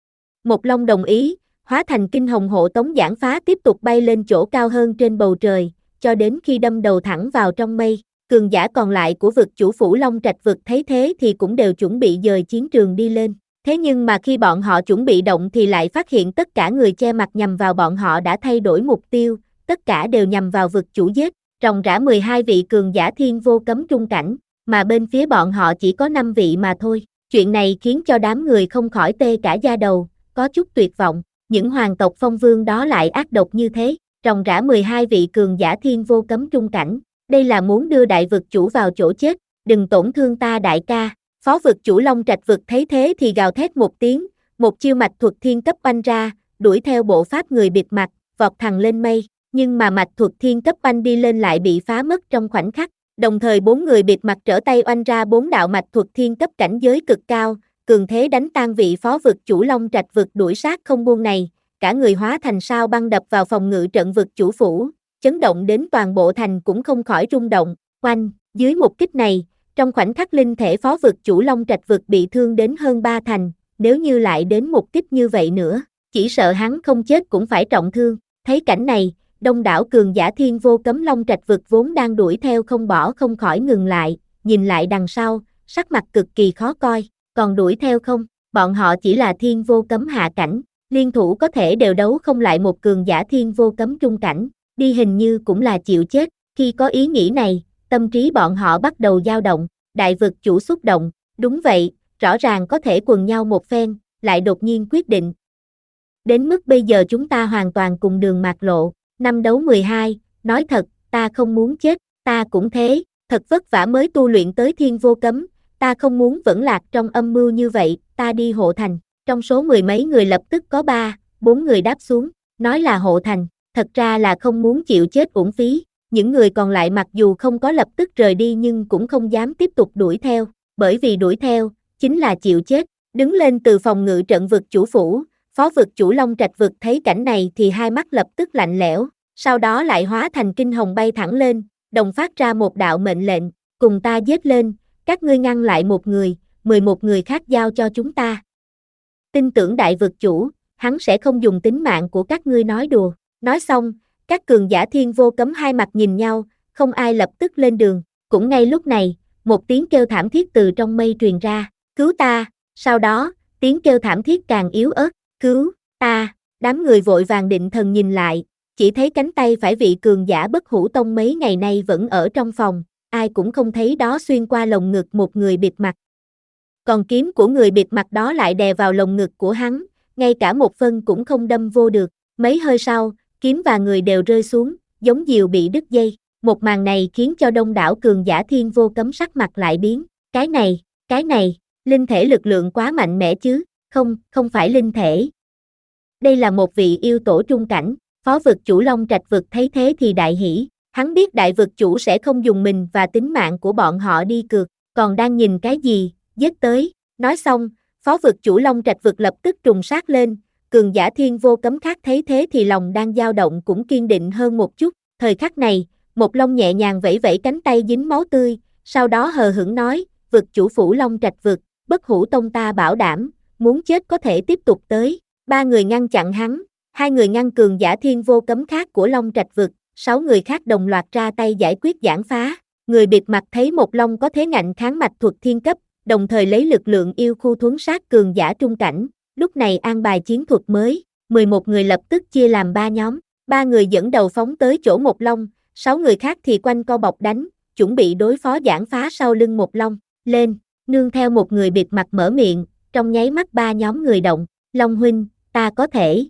Một Long đồng ý, hóa thành kinh hồng hộ tống giảng phá tiếp tục bay lên chỗ cao hơn trên bầu trời, cho đến khi đâm đầu thẳng vào trong mây. Cường giả còn lại của vực chủ phủ Long Trạch vực thấy thế thì cũng đều chuẩn bị dời chiến trường đi lên. Thế nhưng mà khi bọn họ chuẩn bị động thì lại phát hiện tất cả người che mặt nhằm vào bọn họ đã thay đổi mục tiêu, tất cả đều nhằm vào vực chủ giết, ròng rã mười hai vị cường giả thiên vô cấm trung cảnh, mà bên phía bọn họ chỉ có năm vị mà thôi. Chuyện này khiến cho đám người không khỏi tê cả da đầu, có chút tuyệt vọng, những hoàng tộc phong vương đó lại ác độc như thế, ròng rã mười hai vị cường giả thiên vô cấm trung cảnh. Đây là muốn đưa đại vực chủ vào chỗ chết, đừng tổn thương ta đại ca. Phó vực chủ Long Trạch vực thấy thế thì gào thét một tiếng, một chiêu mạch thuật thiên cấp oanh ra, đuổi theo bộ pháp người bịt mặt, vọt thẳng lên mây, nhưng mà mạch thuật thiên cấp oanh đi lên lại bị phá mất trong khoảnh khắc. Đồng thời bốn người bịt mặt trở tay oanh ra bốn đạo mạch thuật thiên cấp cảnh giới cực cao, cường thế đánh tan vị phó vực chủ Long Trạch vực đuổi sát không buông này, cả người hóa thành sao băng đập vào phòng ngự trận vực chủ phủ. Chấn động đến toàn bộ thành cũng không khỏi rung động, oanh, dưới một kích này, trong khoảnh khắc linh thể phó vực chủ Long Trạch vực bị thương đến hơn ba thành, nếu như lại đến một kích như vậy nữa, chỉ sợ hắn không chết cũng phải trọng thương. Thấy cảnh này, đông đảo cường giả thiên vô cấm Long Trạch vực vốn đang đuổi theo không bỏ không khỏi ngừng lại, nhìn lại đằng sau, sắc mặt cực kỳ khó coi, còn đuổi theo không, bọn họ chỉ là thiên vô cấm hạ cảnh, liên thủ có thể đều đấu không lại một cường giả thiên vô cấm trung cảnh. Đi hình như cũng là chịu chết, khi có ý nghĩ này, tâm trí bọn họ bắt đầu dao động, đại vực chủ xúc động, đúng vậy, rõ ràng có thể quần nhau một phen, lại đột nhiên quyết định. Đến mức bây giờ chúng ta hoàn toàn cùng đường mạc lộ, năm đấu mười hai, nói thật, ta không muốn chết, ta cũng thế, thật vất vả mới tu luyện tới thiên vô cấm, ta không muốn vẫn lạc trong âm mưu như vậy, ta đi hộ thành, trong số mười mấy người lập tức có ba, bốn người đáp xuống, nói là hộ thành. Thật ra là không muốn chịu chết uổng phí, những người còn lại mặc dù không có lập tức rời đi nhưng cũng không dám tiếp tục đuổi theo, bởi vì đuổi theo, chính là chịu chết. Đứng lên từ phòng ngự trận vực chủ phủ, phó vực chủ Long Trạch vực thấy cảnh này thì hai mắt lập tức lạnh lẽo, sau đó lại hóa thành kinh hồng bay thẳng lên, đồng phát ra một đạo mệnh lệnh, cùng ta giết lên, các ngươi ngăn lại một người, mười một người khác giao cho chúng ta. Tin tưởng đại vực chủ, hắn sẽ không dùng tính mạng của các ngươi nói đùa. Nói xong, các cường giả thiên vô cấm hai mặt nhìn nhau, không ai lập tức lên đường. Cũng ngay lúc này, một tiếng kêu thảm thiết từ trong mây truyền ra, cứu ta, sau đó, tiếng kêu thảm thiết càng yếu ớt, cứu, ta, đám người vội vàng định thần nhìn lại, chỉ thấy cánh tay phải vị cường giả bất hủ tông mấy ngày nay vẫn ở trong phòng, ai cũng không thấy đó xuyên qua lồng ngực một người bịt mặt. Còn kiếm của người bịt mặt đó lại đè vào lồng ngực của hắn, ngay cả một phân cũng không đâm vô được. Mấy hơi sau, kiếm và người đều rơi xuống, giống diều bị đứt dây. Một màn này khiến cho đông đảo cường giả Thiên Vô Cấm sắc mặt lại biến. Cái này, cái này, linh thể lực lượng quá mạnh mẽ chứ? Không, không phải linh thể. Đây là một vị yêu tổ trung cảnh. Phó vực chủ Long Trạch vực thấy thế thì đại hỉ. Hắn biết đại vực chủ sẽ không dùng mình và tính mạng của bọn họ đi cược, còn đang nhìn cái gì, giết tới. Nói xong, phó vực chủ Long Trạch vực lập tức trùng sát lên. Cường giả Thiên Vô Cấm khác thấy thế thì lòng đang dao động cũng kiên định hơn một chút. Thời khắc này, Một Long nhẹ nhàng vẫy vẫy cánh tay dính máu tươi, sau đó hờ hững nói, vực chủ phủ Long Trạch vực, Bất Hủ Tông ta bảo đảm, muốn chết có thể tiếp tục tới. Ba người ngăn chặn hắn, hai người ngăn cường giả Thiên Vô Cấm khác của Long Trạch vực, sáu người khác đồng loạt ra tay giải quyết giảng phá. Người bịt mặt thấy Một Long có thế ngạnh kháng mạch thuật thiên cấp, đồng thời lấy lực lượng yêu khu thuấn sát cường giả trung cảnh, lúc này an bài chiến thuật mới, mười một người lập tức chia làm ba nhóm, ba người dẫn đầu phóng tới chỗ Một Long, sáu người khác thì quanh co bọc đánh, chuẩn bị đối phó giảng phá sau lưng Một Long. Lên, nương theo một người bịt mặt mở miệng, trong nháy mắt ba nhóm người động, Long huynh, ta có thể.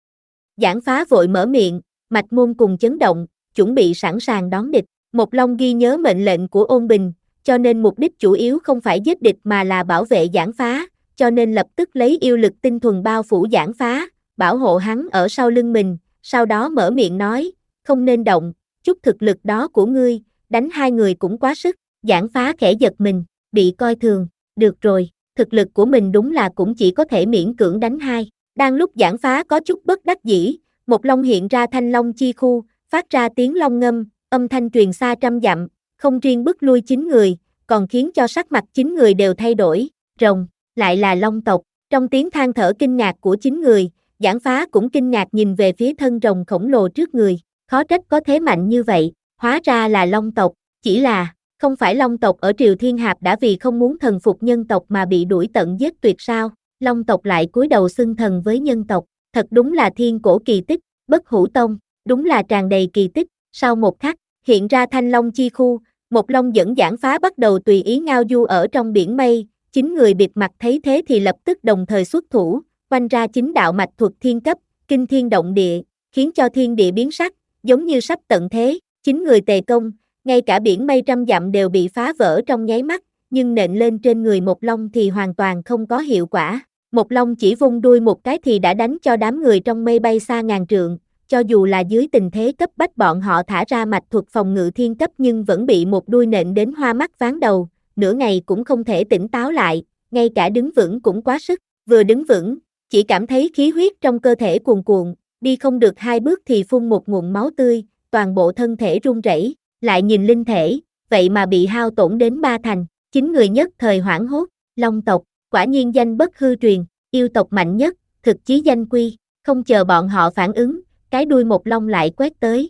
Giảng phá vội mở miệng, mạch môn cùng chấn động, chuẩn bị sẵn sàng đón địch. Một Long ghi nhớ mệnh lệnh của Ôn Bình, cho nên mục đích chủ yếu không phải giết địch mà là bảo vệ giảng phá, cho nên lập tức lấy yêu lực tinh thuần bao phủ giảng phá, bảo hộ hắn ở sau lưng mình, sau đó mở miệng nói, không nên động, chút thực lực đó của ngươi, đánh hai người cũng quá sức. Giảng phá khẽ giật mình, bị coi thường, được rồi, thực lực của mình đúng là cũng chỉ có thể miễn cưỡng đánh hai. Đang lúc giảng phá có chút bất đắc dĩ, Một Long hiện ra thanh long chi khu, phát ra tiếng long ngâm, âm thanh truyền xa trăm dặm, không riêng bức lui chín người, còn khiến cho sắc mặt chín người đều thay đổi. Rồng, lại là long tộc. Trong tiếng than thở kinh ngạc của chín người, giảng phá cũng kinh ngạc nhìn về phía thân rồng khổng lồ trước người, khó trách có thế mạnh như vậy, hóa ra là long tộc, chỉ là, không phải long tộc ở Triều Thiên Hạp đã vì không muốn thần phục nhân tộc mà bị đuổi tận giết tuyệt sao? Long tộc lại cúi đầu xưng thần với nhân tộc, thật đúng là thiên cổ kỳ tích. Bất Hủ Tông, đúng là tràn đầy kỳ tích. Sau một khắc, hiện ra thanh long chi khu, Một Long dẫn giảng phá bắt đầu tùy ý ngao du ở trong biển mây, chín người bịt mặt thấy thế thì lập tức đồng thời xuất thủ, quanh ra chín đạo mạch thuật thiên cấp, kinh thiên động địa, khiến cho thiên địa biến sắc, giống như sắp tận thế. Chín người tề công, ngay cả biển mây trăm dặm đều bị phá vỡ trong nháy mắt, nhưng nện lên trên người Một Long thì hoàn toàn không có hiệu quả. Một Long chỉ vung đuôi một cái thì đã đánh cho đám người trong mây bay xa ngàn trượng, cho dù là dưới tình thế cấp bách bọn họ thả ra mạch thuật phòng ngự thiên cấp nhưng vẫn bị một đuôi nện đến hoa mắt ván đầu, nửa ngày cũng không thể tỉnh táo lại, ngay cả đứng vững cũng quá sức, vừa đứng vững, chỉ cảm thấy khí huyết trong cơ thể cuồn cuộn, đi không được hai bước thì phun một nguồn máu tươi, toàn bộ thân thể run rẩy, lại nhìn linh thể, vậy mà bị hao tổn đến ba thành, chín người nhất thời hoảng hốt, Long tộc, quả nhiên danh bất hư truyền, yêu tộc mạnh nhất, thực chí danh quy, không chờ bọn họ phản ứng, cái đuôi Một Long lại quét tới.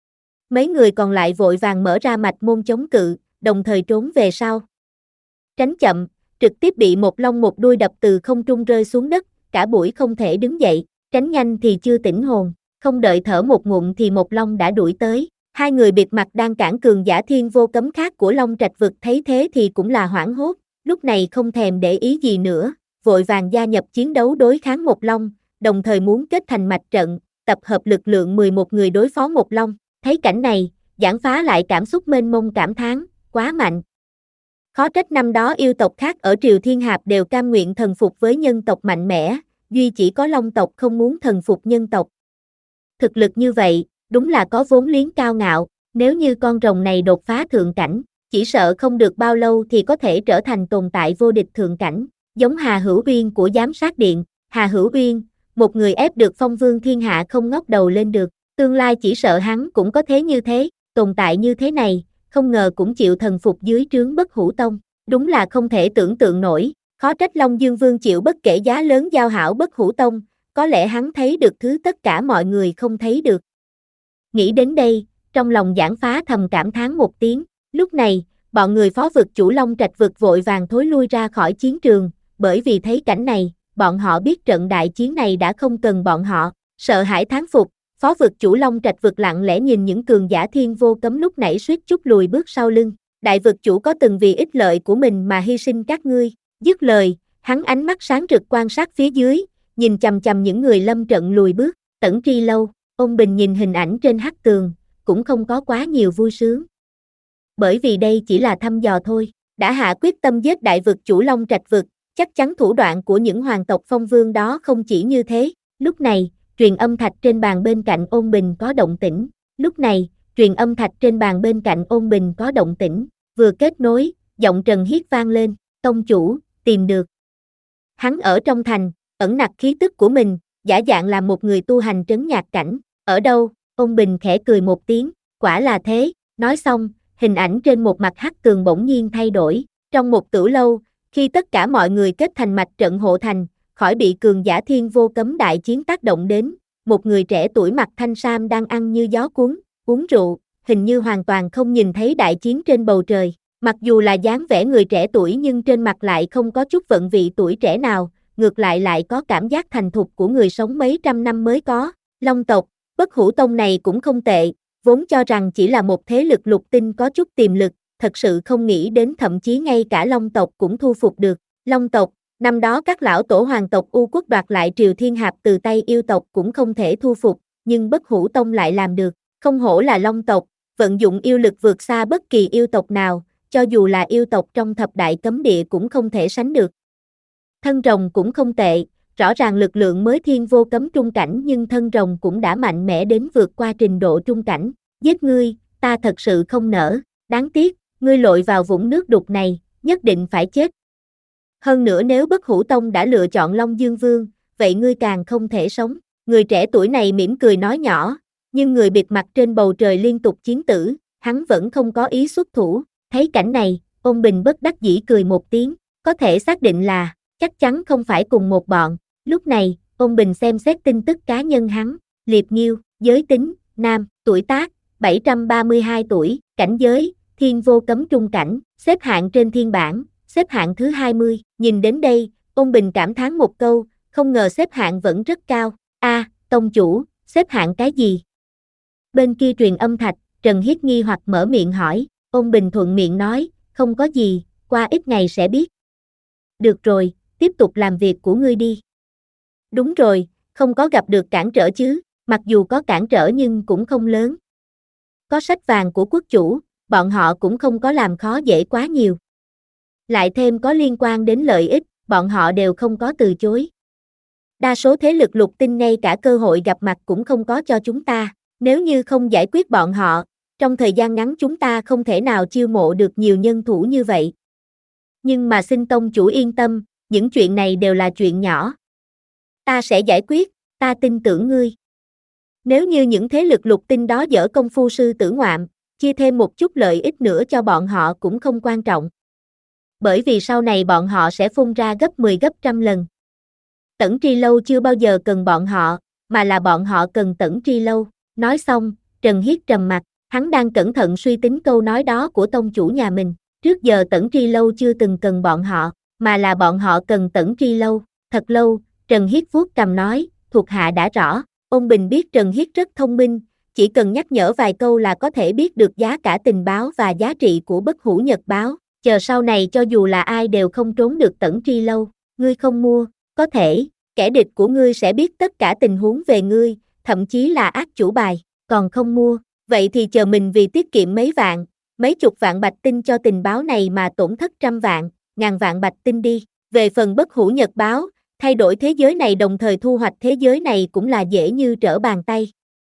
Mấy người còn lại vội vàng mở ra mạch môn chống cự, đồng thời trốn về sau. Tránh chậm, trực tiếp bị Một Long một đuôi đập từ không trung rơi xuống đất, cả buổi không thể đứng dậy, tránh nhanh thì chưa tỉnh hồn, không đợi thở một ngụm thì Một Long đã đuổi tới. Hai người bịt mặt đang cản cường giả Thiên Vô Cấm khác của Long Trạch vực thấy thế thì cũng là hoảng hốt, lúc này không thèm để ý gì nữa, vội vàng gia nhập chiến đấu đối kháng Một Long, đồng thời muốn kết thành mạch trận, tập hợp lực lượng mười một người đối phó Một Long. Thấy cảnh này, giảng phá lại cảm xúc mênh mông cảm thán, quá mạnh. Khó trách năm đó yêu tộc khác ở Triều Thiên Hạp đều cam nguyện thần phục với nhân tộc mạnh mẽ, duy chỉ có Long tộc không muốn thần phục nhân tộc. Thực lực như vậy, đúng là có vốn liếng cao ngạo, nếu như con rồng này đột phá thượng cảnh, chỉ sợ không được bao lâu thì có thể trở thành tồn tại vô địch thượng cảnh, giống Hà Hữu Uyên của Giám sát Điện. Hà Hữu Uyên, một người ép được phong vương thiên hạ không ngóc đầu lên được, tương lai chỉ sợ hắn cũng có thế như thế, tồn tại như thế này, không ngờ cũng chịu thần phục dưới trướng Bất Hủ Tông, đúng là không thể tưởng tượng nổi, khó trách Long Dương Vương chịu bất kể giá lớn giao hảo Bất Hủ Tông, có lẽ hắn thấy được thứ tất cả mọi người không thấy được. Nghĩ đến đây, trong lòng giảng phá thầm cảm thán một tiếng, lúc này, bọn người phó vực chủ Long Trạch vực vội vàng thối lui ra khỏi chiến trường, bởi vì thấy cảnh này, bọn họ biết trận đại chiến này đã không cần bọn họ, sợ hãi thán phục, phó vực chủ Long Trạch vực lặng lẽ nhìn những cường giả Thiên Vô Cấm lúc nãy suýt chút lùi bước sau lưng, đại vực chủ có từng vì ích lợi của mình mà hy sinh các ngươi. Dứt lời, hắn ánh mắt sáng rực quan sát phía dưới, nhìn chằm chằm những người lâm trận lùi bước. Tẩn Tri Lâu, Ôn Bình nhìn hình ảnh trên hắc tường, cũng không có quá nhiều vui sướng. Bởi vì đây chỉ là thăm dò thôi, đã hạ quyết tâm giết đại vực chủ Long Trạch vực, chắc chắn thủ đoạn của những hoàng tộc phong vương đó không chỉ như thế. Lúc này, truyền âm thạch trên bàn bên cạnh Ôn Bình có động tĩnh. Lúc này, truyền âm thạch trên bàn bên cạnh Ôn Bình có động tĩnh, vừa kết nối, giọng Trần Hiết vang lên, tông chủ, tìm được. Hắn ở trong thành, ẩn nặc khí tức của mình, giả dạng là một người tu hành trấn nhạc cảnh. Ở đâu? Ôn Bình khẽ cười một tiếng, quả là thế. Nói xong, hình ảnh trên một mặt hắc tường bỗng nhiên thay đổi. Trong một tử lâu, khi tất cả mọi người kết thành mạch trận hộ thành, khỏi bị cường giả thiên vô cấm đại chiến tác động đến, một người trẻ tuổi mặc thanh sam đang ăn như gió cuốn, uống rượu, hình như hoàn toàn không nhìn thấy đại chiến trên bầu trời. Mặc dù là dáng vẻ người trẻ tuổi nhưng trên mặt lại không có chút vận vị tuổi trẻ nào, ngược lại lại có cảm giác thành thục của người sống mấy trăm năm mới có. Long tộc, Bất Hủ Tông này cũng không tệ, vốn cho rằng chỉ là một thế lực lục tinh có chút tiềm lực, thật sự không nghĩ đến thậm chí ngay cả Long tộc cũng thu phục được. Long tộc, năm đó các lão tổ hoàng tộc U quốc đoạt lại Triều Thiên Hạp từ tay yêu tộc cũng không thể thu phục, nhưng Bất Hủ Tông lại làm được, không hổ là Long tộc, vận dụng yêu lực vượt xa bất kỳ yêu tộc nào, cho dù là yêu tộc trong thập đại cấm địa cũng không thể sánh được. Thân rồng cũng không tệ, rõ ràng lực lượng mới thiên vô cấm trung cảnh nhưng thân rồng cũng đã mạnh mẽ đến vượt qua trình độ trung cảnh. Giết ngươi, ta thật sự không nỡ, đáng tiếc, ngươi lội vào vũng nước đục này, nhất định phải chết. Hơn nữa nếu Bất Hủ Tông đã lựa chọn Long Dương Vương, vậy ngươi càng không thể sống. Người trẻ tuổi này mỉm cười nói nhỏ, nhưng người bịt mặt trên bầu trời liên tục chiến tử, hắn vẫn không có ý xuất thủ. Thấy cảnh này, Ôn Bình bất đắc dĩ cười một tiếng, có thể xác định là, chắc chắn không phải cùng một bọn. Lúc này, Ôn Bình xem xét tin tức cá nhân hắn, Liệp Nghiêu, giới tính, nam, tuổi tác, bảy trăm ba mươi hai tuổi, cảnh giới, thiên vô cấm trung cảnh, xếp hạng trên thiên bảng, xếp hạng thứ hai mươi. Nhìn đến đây, Ôn Bình cảm thán một câu, không ngờ xếp hạng vẫn rất cao. A, à, tông chủ, xếp hạng cái gì? Bên kia truyền âm thạch, Trần Hiết nghi hoặc mở miệng hỏi, Ôn Bình thuận miệng nói, không có gì, qua ít ngày sẽ biết. Được rồi, tiếp tục làm việc của ngươi đi. Đúng rồi, không có gặp được cản trở chứ, mặc dù có cản trở nhưng cũng không lớn. Có sách vàng của quốc chủ, bọn họ cũng không có làm khó dễ quá nhiều. Lại thêm có liên quan đến lợi ích, bọn họ đều không có từ chối. Đa số thế lực lục tinh ngay cả cơ hội gặp mặt cũng không có cho chúng ta, nếu như không giải quyết bọn họ, trong thời gian ngắn chúng ta không thể nào chiêu mộ được nhiều nhân thủ như vậy. Nhưng mà xin tông chủ yên tâm, những chuyện này đều là chuyện nhỏ. Ta sẽ giải quyết, ta tin tưởng ngươi. Nếu như những thế lực lục tinh đó dở công phu sư tử ngoạm, chia thêm một chút lợi ích nữa cho bọn họ cũng không quan trọng. Bởi vì sau này bọn họ sẽ phun ra gấp mười gấp trăm lần. Tẩn Tri Lâu chưa bao giờ cần bọn họ, mà là bọn họ cần Tẩn Tri Lâu. Nói xong, Trần Hiết trầm mặt, hắn đang cẩn thận suy tính câu nói đó của tông chủ nhà mình. Trước giờ Tẩn Tri Lâu chưa từng cần bọn họ, mà là bọn họ cần Tẩn Tri Lâu. Thật lâu, Trần Hiết vuốt cằm nói, thuộc hạ đã rõ. Ôn Bình biết Trần Hiết rất thông minh, chỉ cần nhắc nhở vài câu là có thể biết được giá cả tình báo và giá trị của Bất Hủ Nhật báo. Chờ sau này cho dù là ai đều không trốn được Tẩn Tri Lâu. Ngươi không mua, có thể, kẻ địch của ngươi sẽ biết tất cả tình huống về ngươi, thậm chí là ác chủ bài. Còn không mua, vậy thì chờ mình vì tiết kiệm mấy vạn, mấy chục vạn bạch tinh cho tình báo này mà tổn thất trăm vạn, ngàn vạn bạch tinh đi. Về phần Bất Hủ Nhật báo, thay đổi thế giới này đồng thời thu hoạch thế giới này cũng là dễ như trở bàn tay.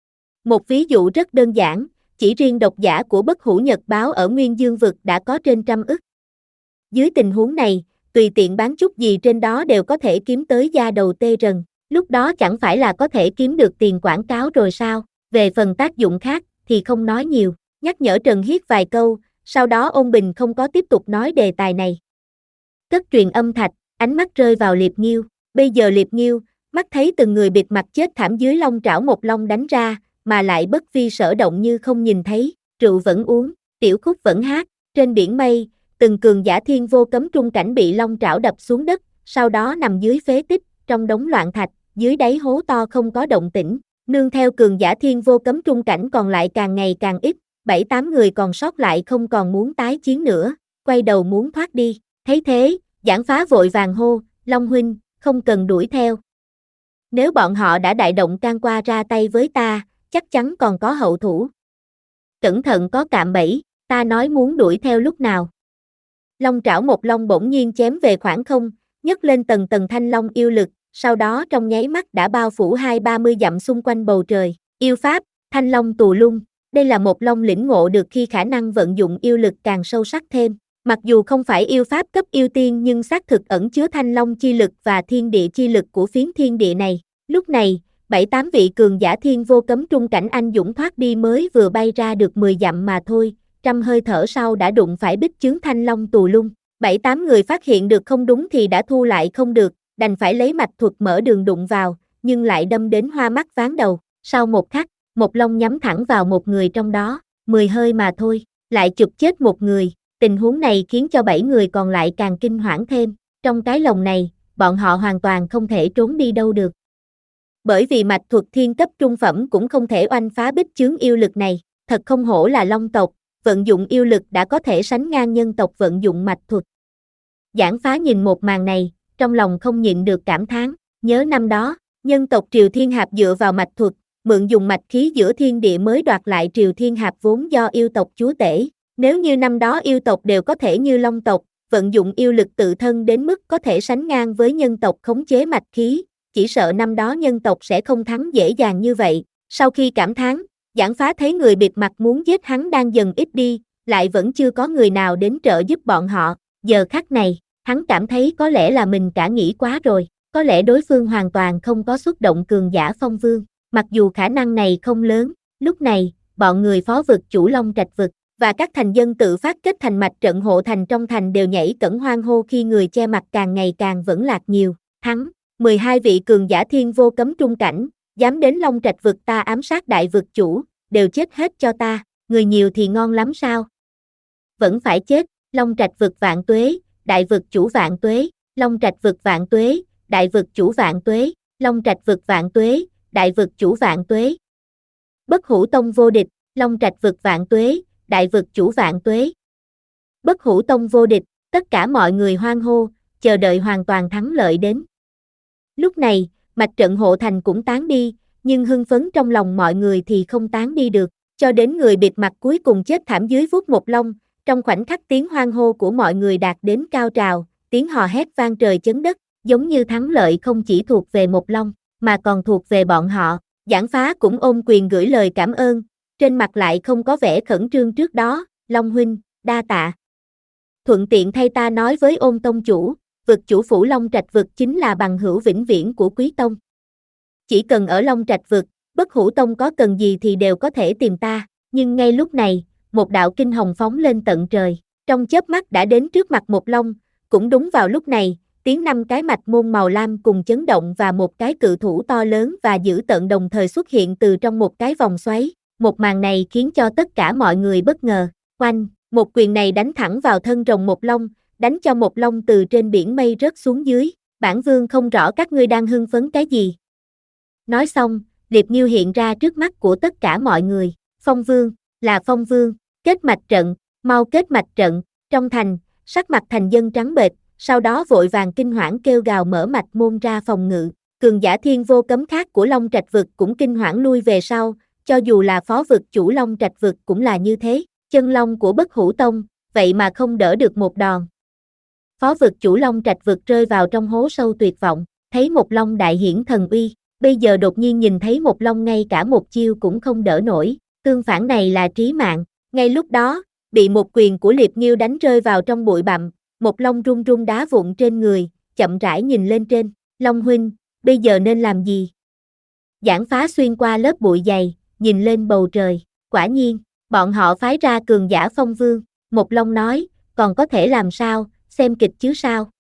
Một ví dụ rất đơn giản, chỉ riêng độc giả của Bất Hủ Nhật báo ở Nguyên Dương vực đã có trên trăm ức. Dưới tình huống này, tùy tiện bán chút gì trên đó đều có thể kiếm tới da đầu tê rần, lúc đó chẳng phải là có thể kiếm được tiền quảng cáo rồi sao? Về phần tác dụng khác thì không nói nhiều, nhắc nhở Trần Hiết vài câu, sau đó Ôn Bình không có tiếp tục nói đề tài này. Cất truyền âm thạch, ánh mắt rơi vào Liệp Nghiêu, bây giờ Liệp Nghiêu, mắt thấy từng người bịt mặt chết thảm dưới long trảo một long đánh ra, mà lại bất vi sở động như không nhìn thấy, rượu vẫn uống, tiểu khúc vẫn hát, trên biển mây, từng cường giả thiên vô cấm trung cảnh bị long trảo đập xuống đất, sau đó nằm dưới phế tích, trong đống loạn thạch, dưới đáy hố to không có động tĩnh, nương theo cường giả thiên vô cấm trung cảnh còn lại càng ngày càng ít, bảy tám người còn sót lại không còn muốn tái chiến nữa, quay đầu muốn thoát đi, thấy thế, Giảng Phá vội vàng hô, Long huynh, không cần đuổi theo. Nếu bọn họ đã đại động can qua ra tay với ta, chắc chắn còn có hậu thủ. Cẩn thận có cạm bẫy, ta nói muốn đuổi theo lúc nào. Long trảo một long bỗng nhiên chém về khoảng không, nhấc lên tầng tầng thanh long yêu lực, sau đó trong nháy mắt đã bao phủ hai ba mươi dặm xung quanh bầu trời. Yêu pháp, thanh long tù lung, đây là một long lĩnh ngộ được khi khả năng vận dụng yêu lực càng sâu sắc thêm. Mặc dù không phải yêu pháp cấp yêu tiên nhưng xác thực ẩn chứa thanh long chi lực và thiên địa chi lực của phiến thiên địa này. Lúc này, bảy tám vị cường giả thiên vô cấm trung cảnh anh dũng thoát đi mới vừa bay ra được mười dặm mà thôi, trăm hơi thở sau đã đụng phải bích chướng thanh long tù lung. Bảy tám người phát hiện được không đúng thì đã thu lại không được, đành phải lấy mạch thuật mở đường đụng vào, nhưng lại đâm đến hoa mắt ván đầu. Sau một khắc, một long nhắm thẳng vào một người trong đó, mười hơi mà thôi, lại chụp chết một người. Tình huống này khiến cho bảy người còn lại càng kinh hoảng thêm, trong cái lồng này, bọn họ hoàn toàn không thể trốn đi đâu được. Bởi vì mạch thuật thiên cấp trung phẩm cũng không thể oanh phá bích chướng yêu lực này, thật không hổ là long tộc, vận dụng yêu lực đã có thể sánh ngang nhân tộc vận dụng mạch thuật. Giảng Phá nhìn một màn này, trong lòng không nhịn được cảm thán, nhớ năm đó, nhân tộc Triều Thiên Hạp dựa vào mạch thuật, mượn dùng mạch khí giữa thiên địa mới đoạt lại Triều Thiên Hạp vốn do yêu tộc chúa tể. Nếu như năm đó yêu tộc đều có thể như long tộc, vận dụng yêu lực tự thân đến mức có thể sánh ngang với nhân tộc khống chế mạch khí, chỉ sợ năm đó nhân tộc sẽ không thắng dễ dàng như vậy. Sau khi cảm thán, Giảng Phá thấy người bịt mặt muốn giết hắn đang dần ít đi, lại vẫn chưa có người nào đến trợ giúp bọn họ. Giờ khắc này, hắn cảm thấy có lẽ là mình cả nghĩ quá rồi, có lẽ đối phương hoàn toàn không có xuất động cường giả phong vương, mặc dù khả năng này không lớn. Lúc này, bọn người phó vực chủ Long Trạch vực và các thành dân tự phát kết thành mạch trận hộ thành trong thành đều nhảy cẫng hoan hô khi người che mặt càng ngày càng vẫn lạc nhiều. Thắng, mười hai vị cường giả thiên vô cấm trung cảnh, dám đến Long Trạch vực ta ám sát đại vực chủ, đều chết hết cho ta, người nhiều thì ngon lắm sao? Vẫn phải chết, Long Trạch vực vạn tuế, đại vực chủ vạn tuế, Long Trạch vực vạn tuế, đại vực chủ vạn tuế, Long Trạch vực vạn tuế, đại vực chủ vạn tuế. Bất Hủ Tông vô địch, Long Trạch vực vạn tuế, đại vực chủ vạn tuế. Bất Hủ Tông vô địch, tất cả mọi người hoan hô, chờ đợi hoàn toàn thắng lợi đến. Lúc này, mạch trận hộ thành cũng tán đi, nhưng hưng phấn trong lòng mọi người thì không tán đi được, cho đến người bịt mặt cuối cùng chết thảm dưới vuốt một long, trong khoảnh khắc tiếng hoan hô của mọi người đạt đến cao trào, tiếng hò hét vang trời chấn đất, giống như thắng lợi không chỉ thuộc về một long, mà còn thuộc về bọn họ. Giảng Phá cũng ôm quyền gửi lời cảm ơn, trên mặt lại không có vẻ khẩn trương trước đó, Long huynh, đa tạ. Thuận tiện thay ta nói với Ôn tông chủ, vực chủ phủ Long Trạch vực chính là bằng hữu vĩnh viễn của Quý tông. Chỉ cần ở Long Trạch vực, Bất Hủ Tông có cần gì thì đều có thể tìm ta, nhưng ngay lúc này, một đạo kinh hồng phóng lên tận trời, trong chớp mắt đã đến trước mặt một long, cũng đúng vào lúc này, tiếng năm cái mạch môn màu lam cùng chấn động và một cái cự thủ to lớn và dữ tợn đồng thời xuất hiện từ trong một cái vòng xoáy. Một màn này khiến cho tất cả mọi người bất ngờ. Oanh, một quyền này đánh thẳng vào thân rồng một long, đánh cho một long từ trên biển mây rớt xuống dưới. Bản vương không rõ các ngươi đang hưng phấn cái gì. Nói xong, Liệp Nghiêu hiện ra trước mắt của tất cả mọi người. Phong vương, là Phong vương, kết mạch trận, mau kết mạch trận. Trong thành, sắc mặt thành dân trắng bệch, sau đó vội vàng kinh hoảng kêu gào mở mạch môn ra phòng ngự. Cường giả thiên vô cấm khác của Long Trạch vực cũng kinh hoảng lui về sau, cho dù là phó vực chủ Long Trạch vực cũng là như thế. Chân long của Bất Hủ Tông, vậy mà không đỡ được một đòn. Phó vực chủ Long Trạch vực rơi vào trong hố sâu tuyệt vọng, thấy một long đại hiển thần uy, bây giờ đột nhiên nhìn thấy một long ngay cả một chiêu cũng không đỡ nổi, tương phản này là trí mạng. Ngay lúc đó, bị một quyền của Liệp Nghiêu đánh rơi vào trong bụi bặm, một long rung rung đá vụn trên người, chậm rãi nhìn lên trên. Long huynh, bây giờ nên làm gì? Giảng Phá xuyên qua lớp bụi dày, nhìn lên bầu trời, quả nhiên, bọn họ phái ra cường giả Phong vương. Một long nói, còn có thể làm sao, xem kịch chứ sao?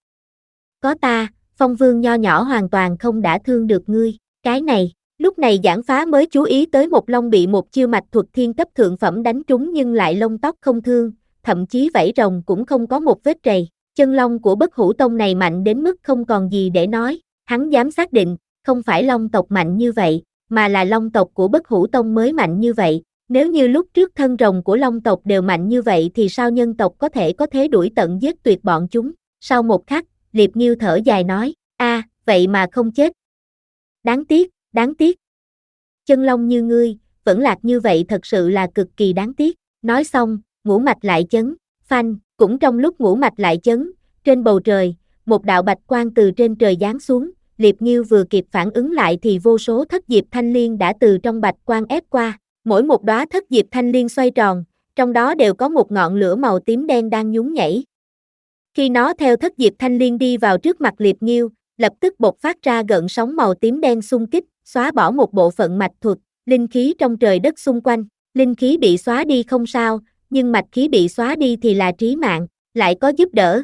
Có ta, Phong vương nho nhỏ hoàn toàn không đã thương được ngươi. Cái này, lúc này Giảng Phá mới chú ý tới một long bị một chiêu mạch thuật thiên cấp thượng phẩm đánh trúng nhưng lại lông tóc không thương, thậm chí vảy rồng cũng không có một vết trầy. Chân long của Bất Hủ Tông này mạnh đến mức không còn gì để nói, hắn dám xác định, không phải long tộc mạnh như vậy, mà là long tộc của Bất Hủ Tông mới mạnh như vậy. Nếu như lúc trước thân rồng của Long tộc đều mạnh như vậy thì sao nhân tộc có thể có thế đuổi tận giết tuyệt bọn chúng? Sau một khắc, Liệp Nghiêu thở dài nói, a, vậy mà không chết. Đáng tiếc, đáng tiếc. Chân long như ngươi, vẫn lạc như vậy thật sự là cực kỳ đáng tiếc. Nói xong, ngũ mạch lại chấn, phanh, cũng trong lúc ngũ mạch lại chấn, trên bầu trời, một đạo bạch quang từ trên trời giáng xuống, Liệp Nghiêu vừa kịp phản ứng lại thì vô số thất diệp thanh liên đã từ trong bạch quang ép qua, mỗi một đóa thất diệp thanh liên xoay tròn, trong đó đều có một ngọn lửa màu tím đen đang nhún nhảy. Khi nó theo thất diệp thanh liên đi vào trước mặt Liệp Nghiêu, lập tức bộc phát ra gợn sóng màu tím đen xung kích, xóa bỏ một bộ phận mạch thuật, linh khí trong trời đất xung quanh. Linh khí bị xóa đi không sao, nhưng mạch khí bị xóa đi thì là trí mạng, lại có giúp đỡ.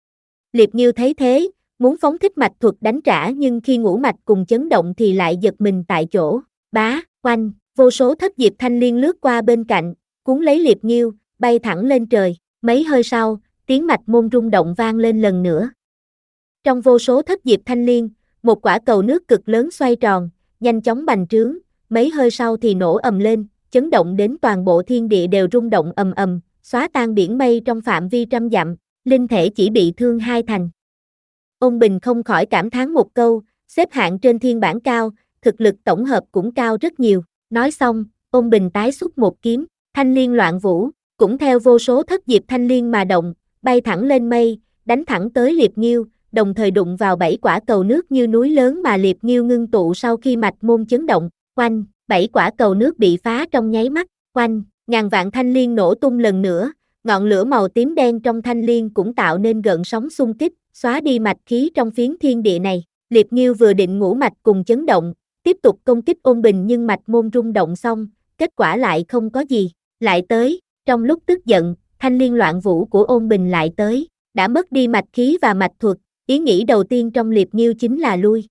Liệp Nghiêu thấy thế, muốn phóng thích mạch thuật đánh trả nhưng khi ngũ mạch cùng chấn động thì lại giật mình tại chỗ. Bá, oanh, vô số thất diệp thanh liên lướt qua bên cạnh, cuốn lấy Liệp Nghiêu, bay thẳng lên trời. Mấy hơi sau, tiếng mạch môn rung động vang lên lần nữa. Trong vô số thất diệp thanh liên, một quả cầu nước cực lớn xoay tròn, nhanh chóng bành trướng, mấy hơi sau thì nổ ầm lên, chấn động đến toàn bộ thiên địa đều rung động ầm ầm, xóa tan biển mây trong phạm vi trăm dặm, linh thể chỉ bị thương hai thành. Ôn Bình không khỏi cảm thán một câu, xếp hạng trên thiên bảng cao, thực lực tổng hợp cũng cao rất nhiều. Nói xong, Ôn Bình tái xuất một kiếm, thanh liên loạn vũ, cũng theo vô số thất diệp thanh liên mà động, bay thẳng lên mây, đánh thẳng tới Liệp Nghiêu, đồng thời đụng vào bảy quả cầu nước như núi lớn mà Liệp Nghiêu ngưng tụ sau khi mạch môn chấn động. Oanh, bảy quả cầu nước bị phá trong nháy mắt, oanh, ngàn vạn thanh liên nổ tung lần nữa, ngọn lửa màu tím đen trong thanh liên cũng tạo nên gợn sóng xung kích, xóa đi mạch khí trong phiến thiên địa này. Liệp Nghiêu vừa định ngũ mạch cùng chấn động, tiếp tục công kích Ôn Bình nhưng mạch môn rung động xong, kết quả lại không có gì, lại tới, trong lúc tức giận, thanh liên loạn vũ của Ôn Bình lại tới, đã mất đi mạch khí và mạch thuật, ý nghĩ đầu tiên trong Liệp Nghiêu chính là lui.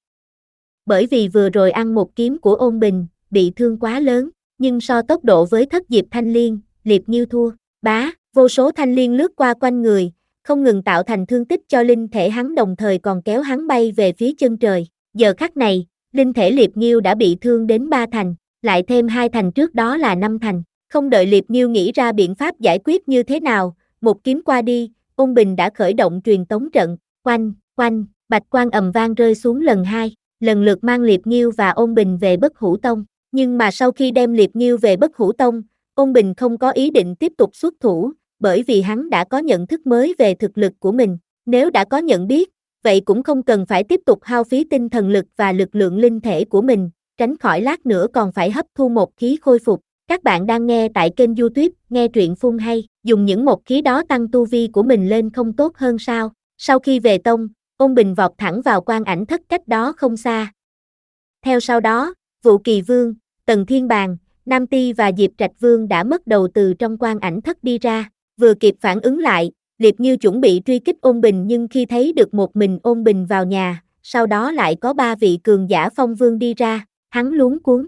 Bởi vì vừa rồi ăn một kiếm của Ôn Bình, bị thương quá lớn, nhưng so tốc độ với thất diệp thanh liên, Liệp Nghiêu thua. Bá, vô số thanh liên lướt qua quanh người, không ngừng tạo thành thương tích cho linh thể hắn đồng thời còn kéo hắn bay về phía chân trời. Giờ khắc này, linh thể Liệp Nghiêu đã bị thương đến ba thành, lại thêm hai thành trước đó là năm thành. Không đợi Liệp Nghiêu nghĩ ra biện pháp giải quyết như thế nào, một kiếm qua đi, Ôn Bình đã khởi động truyền tống trận, oanh, oanh, bạch quang ầm vang rơi xuống lần hai, lần lượt mang Liệp Nghiêu và Ôn Bình về Bất Hủ Tông. Nhưng mà sau khi đem Liệp Nghiêu về Bất Hủ Tông, Ôn Bình không có ý định tiếp tục xuất thủ, bởi vì hắn đã có nhận thức mới về thực lực của mình. Nếu đã có nhận biết, vậy cũng không cần phải tiếp tục hao phí tinh thần lực và lực lượng linh thể của mình, tránh khỏi lát nữa còn phải hấp thu một khí khôi phục. Các bạn đang nghe tại kênh YouTube Nghe Truyện Phun Hay, dùng những một khí đó tăng tu vi của mình lên không tốt hơn sao? Sau khi về tông, Ôn Bình vọt thẳng vào Quan Ảnh Thất cách đó không xa. Theo sau đó, Vũ Kỳ Vương, Tần Thiên Bàng, Nam Ti và Diệp Trạch Vương đã mất đầu từ trong Quan Ảnh Thất đi ra, vừa kịp phản ứng lại, Liệp Nghiêu chuẩn bị truy kích Ôn Bình nhưng khi thấy được một mình Ôn Bình vào nhà, sau đó lại có ba vị cường giả phong vương đi ra, hắn luống cuống.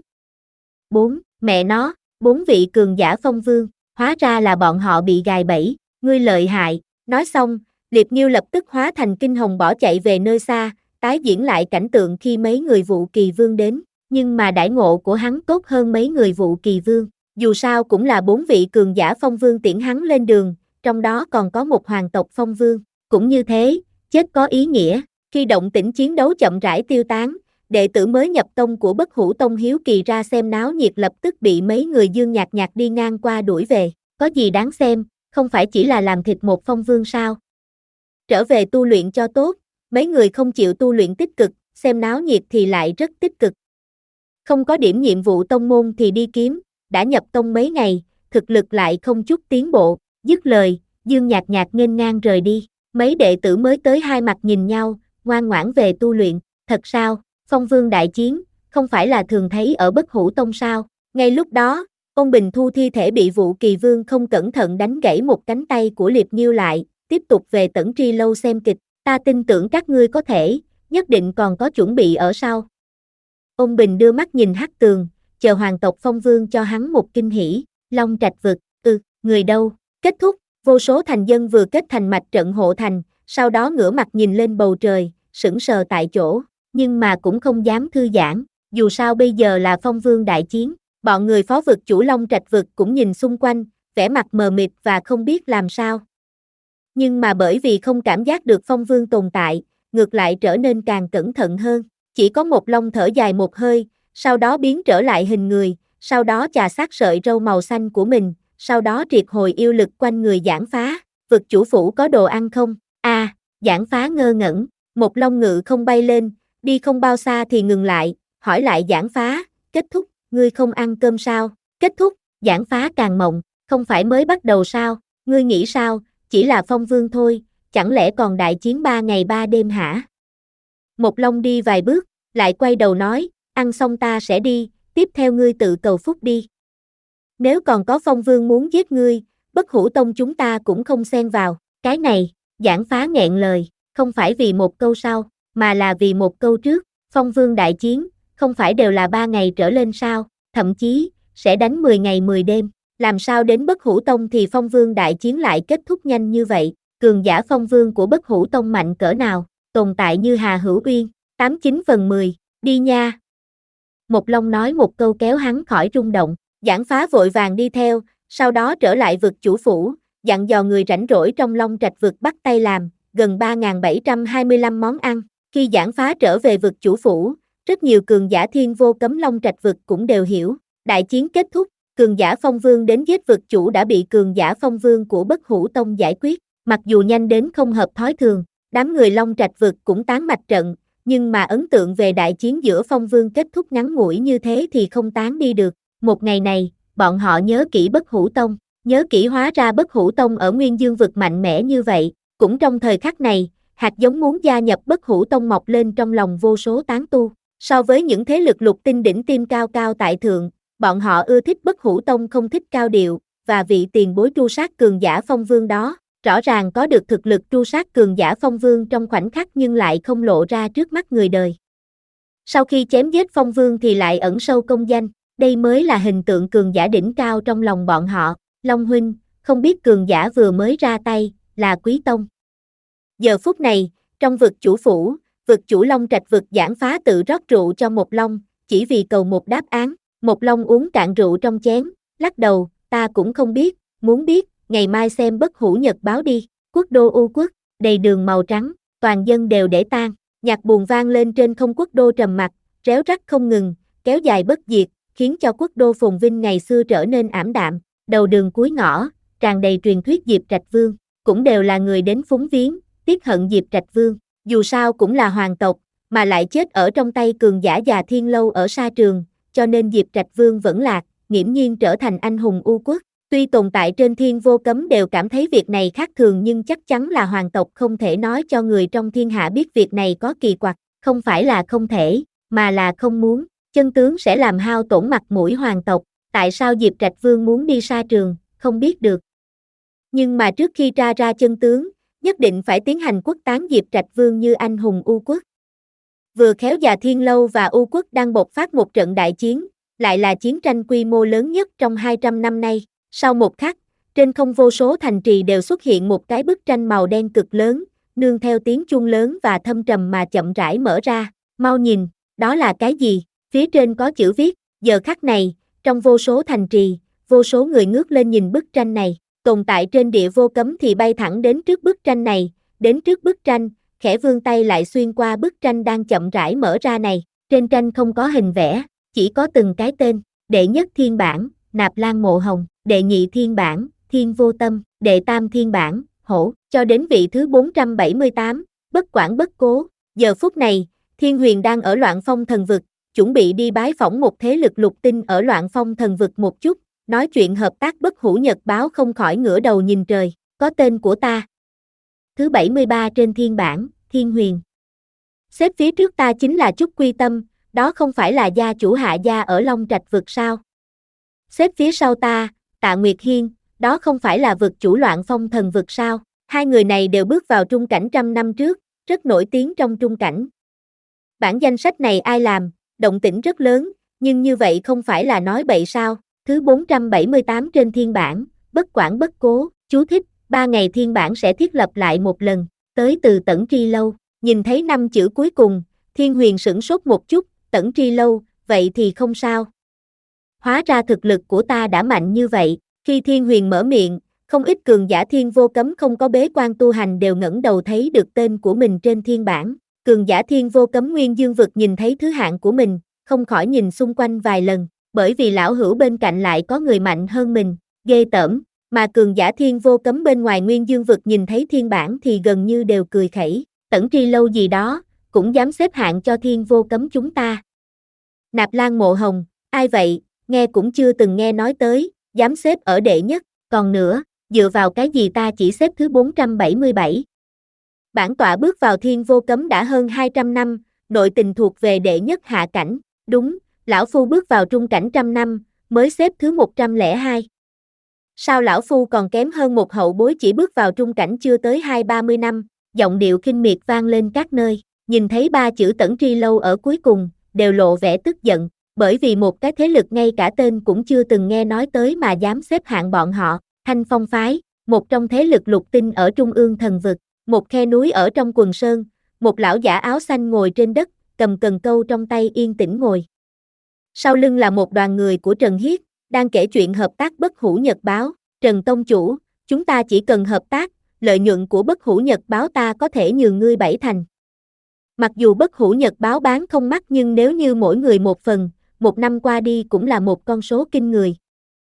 Bốn, mẹ nó, bốn vị cường giả phong vương, hóa ra là bọn họ bị gài bẫy, ngươi lợi hại. Nói xong, Liệp Nghiêu lập tức hóa thành kinh hồng bỏ chạy về nơi xa, tái diễn lại cảnh tượng khi mấy người Vũ Kỳ Vương đến, nhưng mà đãi ngộ của hắn tốt hơn mấy người Vũ Kỳ Vương, dù sao cũng là bốn vị cường giả phong vương tiễn hắn lên đường, trong đó còn có một hoàng tộc phong vương, cũng như thế, chết có ý nghĩa. Khi động tĩnh chiến đấu chậm rãi tiêu tán, đệ tử mới nhập tông của Bất Hủ Tông hiếu kỳ ra xem náo nhiệt lập tức bị mấy người Dương Nhạc Nhạc đi ngang qua đuổi về, có gì đáng xem, không phải chỉ là làm thịt một phong vương sao? Trở về tu luyện cho tốt, mấy người không chịu tu luyện tích cực, xem náo nhiệt thì lại rất tích cực. Không có điểm nhiệm vụ tông môn thì đi kiếm, đã nhập tông mấy ngày, thực lực lại không chút tiến bộ, dứt lời, Dương Nhạc Nhạc nghênh ngang rời đi, mấy đệ tử mới tới hai mặt nhìn nhau, ngoan ngoãn về tu luyện, thật sao, phong vương đại chiến, không phải là thường thấy ở Bất Hủ Tông sao? Ngay lúc đó, Ôn Bình thu thi thể bị Vũ Kỳ Vương không cẩn thận đánh gãy một cánh tay của Liệp Nghiêu lại, tiếp tục về Tẩn Tri Lâu xem kịch, ta tin tưởng các ngươi có thể, nhất định còn có chuẩn bị ở sau. Ôn Bình đưa mắt nhìn Hắc Tường, chờ hoàng tộc phong vương cho hắn một kinh hỉ, Long Trạch vực, ừ, người đâu, kết thúc, vô số thành dân vừa kết thành mạch trận hộ thành, sau đó ngửa mặt nhìn lên bầu trời, sững sờ tại chỗ, nhưng mà cũng không dám thư giãn, dù sao bây giờ là phong vương đại chiến, Bọn người phó vực chủ Long Trạch vực cũng nhìn xung quanh, vẻ mặt mờ mịt và không biết làm sao. Nhưng mà bởi vì không cảm giác được Phong Vương tồn tại, ngược lại trở nên càng cẩn thận hơn. Chỉ có một Long thở dài một hơi, sau đó biến trở lại hình người, sau đó chà sát sợi râu màu xanh của mình, sau đó triệt hồi yêu lực quanh người Giảng Phá. Vực chủ phủ có đồ ăn không? A, à, Giảng Phá ngơ ngẩn, một Long ngự không bay lên, đi không bao xa thì ngừng lại, hỏi lại Giảng Phá, kết thúc, ngươi không ăn cơm sao? Kết thúc, Giảng Phá càng mộng, không phải mới bắt đầu sao? Ngươi nghĩ sao? Chỉ là Phong Vương thôi, chẳng lẽ còn đại chiến ba ngày ba đêm hả? Một Long đi vài bước, lại quay đầu nói, ăn xong ta sẽ đi, tiếp theo ngươi tự cầu phúc đi. Nếu còn có Phong Vương muốn giết ngươi, Bất Hủ Tông chúng ta cũng không xen vào. Cái này, Giảng Phá nghẹn lời, không phải vì một câu sau, mà là vì một câu trước. Phong Vương đại chiến, không phải đều là ba ngày trở lên sao, thậm chí, sẽ đánh mười ngày mười đêm. Làm sao đến Bất Hủ Tông thì Phong Vương đại chiến lại kết thúc nhanh như vậy? Cường giả Phong Vương của Bất Hủ Tông mạnh cỡ nào, tồn tại như Hà Hữu Uyên, tám chín phần mười, đi nha. Một Long nói một câu kéo hắn khỏi rung động, Giảng Phá vội vàng đi theo, sau đó trở lại vực chủ phủ, dặn dò người rảnh rỗi trong Long Trạch vực bắt tay làm, gần ba nghìn bảy trăm hai mươi lăm món ăn. Khi Giảng Phá trở về vực chủ phủ, rất nhiều cường giả Thiên Vô Cấm Long Trạch vực cũng đều hiểu, đại chiến kết thúc, cường giả Phong Vương đến giết vực chủ đã bị cường giả Phong Vương của Bất Hủ Tông giải quyết, mặc dù nhanh đến không hợp thói thường, đám người Long Trạch vực cũng tán mạch trận, nhưng mà ấn tượng về đại chiến giữa Phong Vương kết thúc ngắn ngủi như thế thì không tán đi được. Một ngày này, bọn họ nhớ kỹ Bất Hủ Tông, nhớ kỹ hóa ra Bất Hủ Tông ở Nguyên Dương vực mạnh mẽ như vậy, cũng trong thời khắc này, hạt giống muốn gia nhập Bất Hủ Tông mọc lên trong lòng vô số tán tu. So với những thế lực lục tinh đỉnh tim cao cao tại thượng, bọn họ ưa thích Bất Hủ Tông không thích cao điệu, và vị tiền bối tru sát cường giả Phong Vương đó, rõ ràng có được thực lực tru sát cường giả Phong Vương trong khoảnh khắc nhưng lại không lộ ra trước mắt người đời. Sau khi chém giết Phong Vương thì lại ẩn sâu công danh, đây mới là hình tượng cường giả đỉnh cao trong lòng bọn họ. Long huynh, không biết cường giả vừa mới ra tay, là Quý Tông. Giờ phút này, trong vực chủ phủ, vực chủ Long Trạch vực Giảng Phá tự rót rượu cho Một Long, chỉ vì cầu một đáp án. Một Long uống cạn rượu trong chén, lắc đầu, ta cũng không biết, muốn biết, ngày mai xem Bất Hủ Nhật báo đi. Quốc đô U quốc, đầy đường màu trắng, toàn dân đều để tang, nhạc buồn vang lên trên không. Quốc đô trầm mặc, réo rắt không ngừng, kéo dài bất diệt, khiến cho quốc đô phồn vinh ngày xưa trở nên ảm đạm. Đầu đường cuối ngõ, tràn đầy truyền thuyết Diệp Trạch Vương, cũng đều là người đến phúng viếng, tiếc hận Diệp Trạch Vương, dù sao cũng là hoàng tộc, mà lại chết ở trong tay cường giả già Thiên Lâu ở sa trường, cho nên Diệp Trạch Vương vẫn lạc, nghiễm nhiên trở thành anh hùng U quốc. Tuy tồn tại trên Thiên Vô Cấm đều cảm thấy việc này khác thường nhưng chắc chắn là hoàng tộc không thể nói cho người trong thiên hạ biết việc này có kỳ quặc, không phải là không thể, mà là không muốn, chân tướng sẽ làm hao tổn mặt mũi hoàng tộc, tại sao Diệp Trạch Vương muốn đi sa trường, không biết được. Nhưng mà trước khi tra ra chân tướng, nhất định phải tiến hành quốc tán Diệp Trạch Vương như anh hùng U quốc. Vừa khéo già Thiên Lâu và U quốc đang bộc phát một trận đại chiến, lại là chiến tranh quy mô lớn nhất trong hai trăm năm nay. Sau một khắc, trên không vô số thành trì đều xuất hiện một cái bức tranh màu đen cực lớn, nương theo tiếng chuông lớn và thâm trầm mà chậm rãi mở ra. Mau nhìn, đó là cái gì? Phía trên có chữ viết, giờ khắc này, trong vô số thành trì, vô số người ngước lên nhìn bức tranh này, tồn tại trên địa vô cấm thì bay thẳng đến trước bức tranh này, đến trước bức tranh, khẽ vươn tay lại xuyên qua bức tranh đang chậm rãi mở ra này. Trên tranh không có hình vẽ, chỉ có từng cái tên, đệ nhất thiên bản, Nạp Lan Mộ Hồng, đệ nhị thiên bản, Thiên Vô Tâm, đệ tam thiên bản, Hổ, cho đến vị thứ bốn trăm bảy mươi tám, Bất Quản Bất Cố. Giờ phút này, Thiên Huyền đang ở Loạn Phong Thần Vực, chuẩn bị đi bái phỏng một thế lực lục tinh ở Loạn Phong Thần Vực một chút, nói chuyện hợp tác Bất Hủ Nhật báo không khỏi ngửa đầu nhìn trời, có tên của ta. Thứ bảy mươi ba trên thiên bản, Thiên Huyền. Xếp phía trước ta chính là Trúc Quy Tâm, đó không phải là gia chủ Hạ gia ở Long Trạch Vực sao? Xếp phía sau ta, Tạ Nguyệt Hiên, đó không phải là vực chủ Loạn Phong Thần Vực sao? Hai người này đều bước vào trung cảnh trăm năm trước, rất nổi tiếng trong trung cảnh. Bản danh sách này ai làm, động tĩnh rất lớn, nhưng như vậy không phải là nói bậy sao? Thứ bốn trăm bảy mươi tám trên thiên bản, Bất Quản Bất Cố, chú thích, ba ngày thiên bản sẽ thiết lập lại một lần, tới từ Tẩn Tri Lâu. Nhìn thấy năm chữ cuối cùng, Thiên Huyền sửng sốt một chút, Tẩn Tri Lâu, vậy thì không sao. Hóa ra thực lực của ta đã mạnh như vậy. Khi Thiên Huyền mở miệng, không ít cường giả Thiên Vô Cấm không có bế quan tu hành đều ngẩng đầu thấy được tên của mình trên thiên bảng. Cường giả Thiên Vô Cấm Nguyên Dương Vực nhìn thấy thứ hạng của mình, không khỏi nhìn xung quanh vài lần, bởi vì lão hữu bên cạnh lại có người mạnh hơn mình, ghê tởm, mà cường giả Thiên Vô Cấm bên ngoài Nguyên Dương Vực nhìn thấy thiên bảng thì gần như đều cười khẩy, Tẩn Tri Lâu gì đó, cũng dám xếp hạng cho Thiên Vô Cấm chúng ta. Nạp Lan Mộ Hồng, ai vậy, nghe cũng chưa từng nghe nói tới, dám xếp ở đệ nhất, còn nữa, dựa vào cái gì ta chỉ xếp thứ bốn trăm bảy mươi bảy. Bản tọa bước vào Thiên Vô Cấm đã hơn hai trăm năm, nội tình thuộc về đệ nhất hạ cảnh, đúng, lão phu bước vào trung cảnh trăm năm, mới xếp thứ một trăm lẻ hai. Sao lão phu còn kém hơn một hậu bối chỉ bước vào trung cảnh chưa tới hai ba mươi năm, giọng điệu khinh miệt vang lên các nơi, nhìn thấy ba chữ Tẩn Tri Lâu ở cuối cùng, đều lộ vẻ tức giận, bởi vì một cái thế lực ngay cả tên cũng chưa từng nghe nói tới mà dám xếp hạng bọn họ, Thanh Phong Phái, một trong thế lực lục tinh ở trung ương thần vực, một khe núi ở trong quần sơn, một lão giả áo xanh ngồi trên đất, cầm cần câu trong tay yên tĩnh ngồi. Sau lưng là một đoàn người của Trần Hiết, đang kể chuyện hợp tác Bất Hủ Nhật Báo, Trần Tông Chủ, chúng ta chỉ cần hợp tác, lợi nhuận của Bất Hủ Nhật Báo ta có thể nhường ngươi bảy thành. Mặc dù Bất Hủ Nhật Báo bán không mắc nhưng nếu như mỗi người một phần, một năm qua đi cũng là một con số kinh người.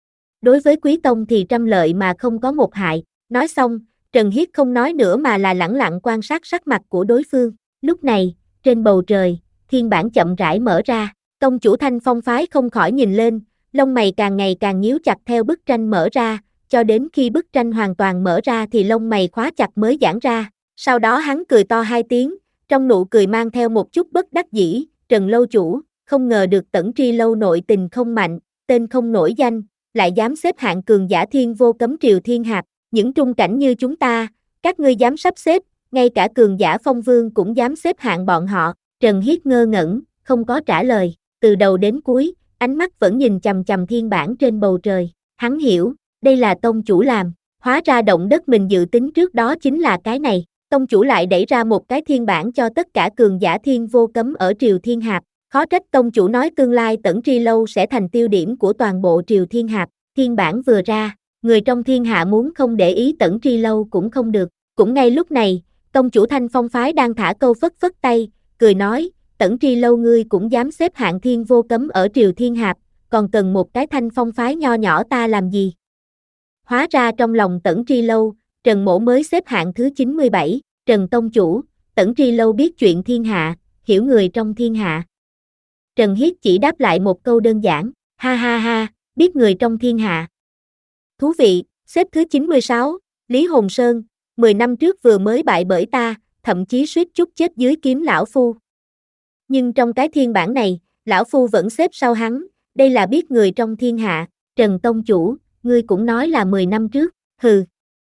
Đối với Quý Tông thì trăm lợi mà không có một hại, nói xong, Trần Hiết không nói nữa mà là lẳng lặng quan sát sắc mặt của đối phương. Lúc này, trên bầu trời, thiên bản chậm rãi mở ra, tông chủ Thanh Phong Phái không khỏi nhìn lên, lông mày càng ngày càng nhíu chặt theo bức tranh mở ra, cho đến khi bức tranh hoàn toàn mở ra thì lông mày khóa chặt mới giãn ra, sau đó hắn cười to hai tiếng, trong nụ cười mang theo một chút bất đắc dĩ, Trần Lâu Chủ, không ngờ được Tẩn Tri Lâu nội tình không mạnh, tên không nổi danh, lại dám xếp hạng cường giả Thiên Vô Cấm Triều Thiên Hạp, những trung cảnh như chúng ta, các ngươi dám sắp xếp, ngay cả cường giả Phong Vương cũng dám xếp hạng bọn họ, Trần Hiết ngơ ngẩn, không có trả lời, từ đầu đến cuối, ánh mắt vẫn nhìn chằm chằm thiên bản trên bầu trời, hắn hiểu, đây là tông chủ làm, hóa ra động đất mình dự tính trước đó chính là cái này, tông chủ lại đẩy ra một cái thiên bản cho tất cả cường giả Thiên Vô Cấm ở Triều Thiên Hạp, khó trách tông chủ nói tương lai Tẩn Tri Lâu sẽ thành tiêu điểm của toàn bộ Triều Thiên Hạp, thiên bản vừa ra, người trong thiên hạ muốn không để ý Tẩn Tri Lâu cũng không được, cũng ngay lúc này, tông chủ Thanh Phong Phái đang thả câu phất phất tay, cười nói, Tẩn Tri Lâu ngươi cũng dám xếp hạng Thiên Vô Cấm ở Triều Thiên Hạp, còn cần một cái Thanh Phong Phái nho nhỏ ta làm gì? Hóa ra trong lòng Tẩn Tri Lâu, Trần Mỗ mới xếp hạng thứ chín mươi bảy, Trần Tông Chủ, Tẩn Tri Lâu biết chuyện thiên hạ, hiểu người trong thiên hạ. Trần Hiết chỉ đáp lại một câu đơn giản, ha ha ha, biết người trong thiên hạ. Thú vị, xếp thứ chín mươi sáu, Lý Hồn Sơn, mười năm trước vừa mới bại bởi ta, thậm chí suýt chút chết dưới kiếm lão phu. Nhưng trong cái thiên bản này, lão phu vẫn xếp sau hắn, đây là biết người trong thiên hạ, Trần Tông Chủ, ngươi cũng nói là mười năm trước, hừ.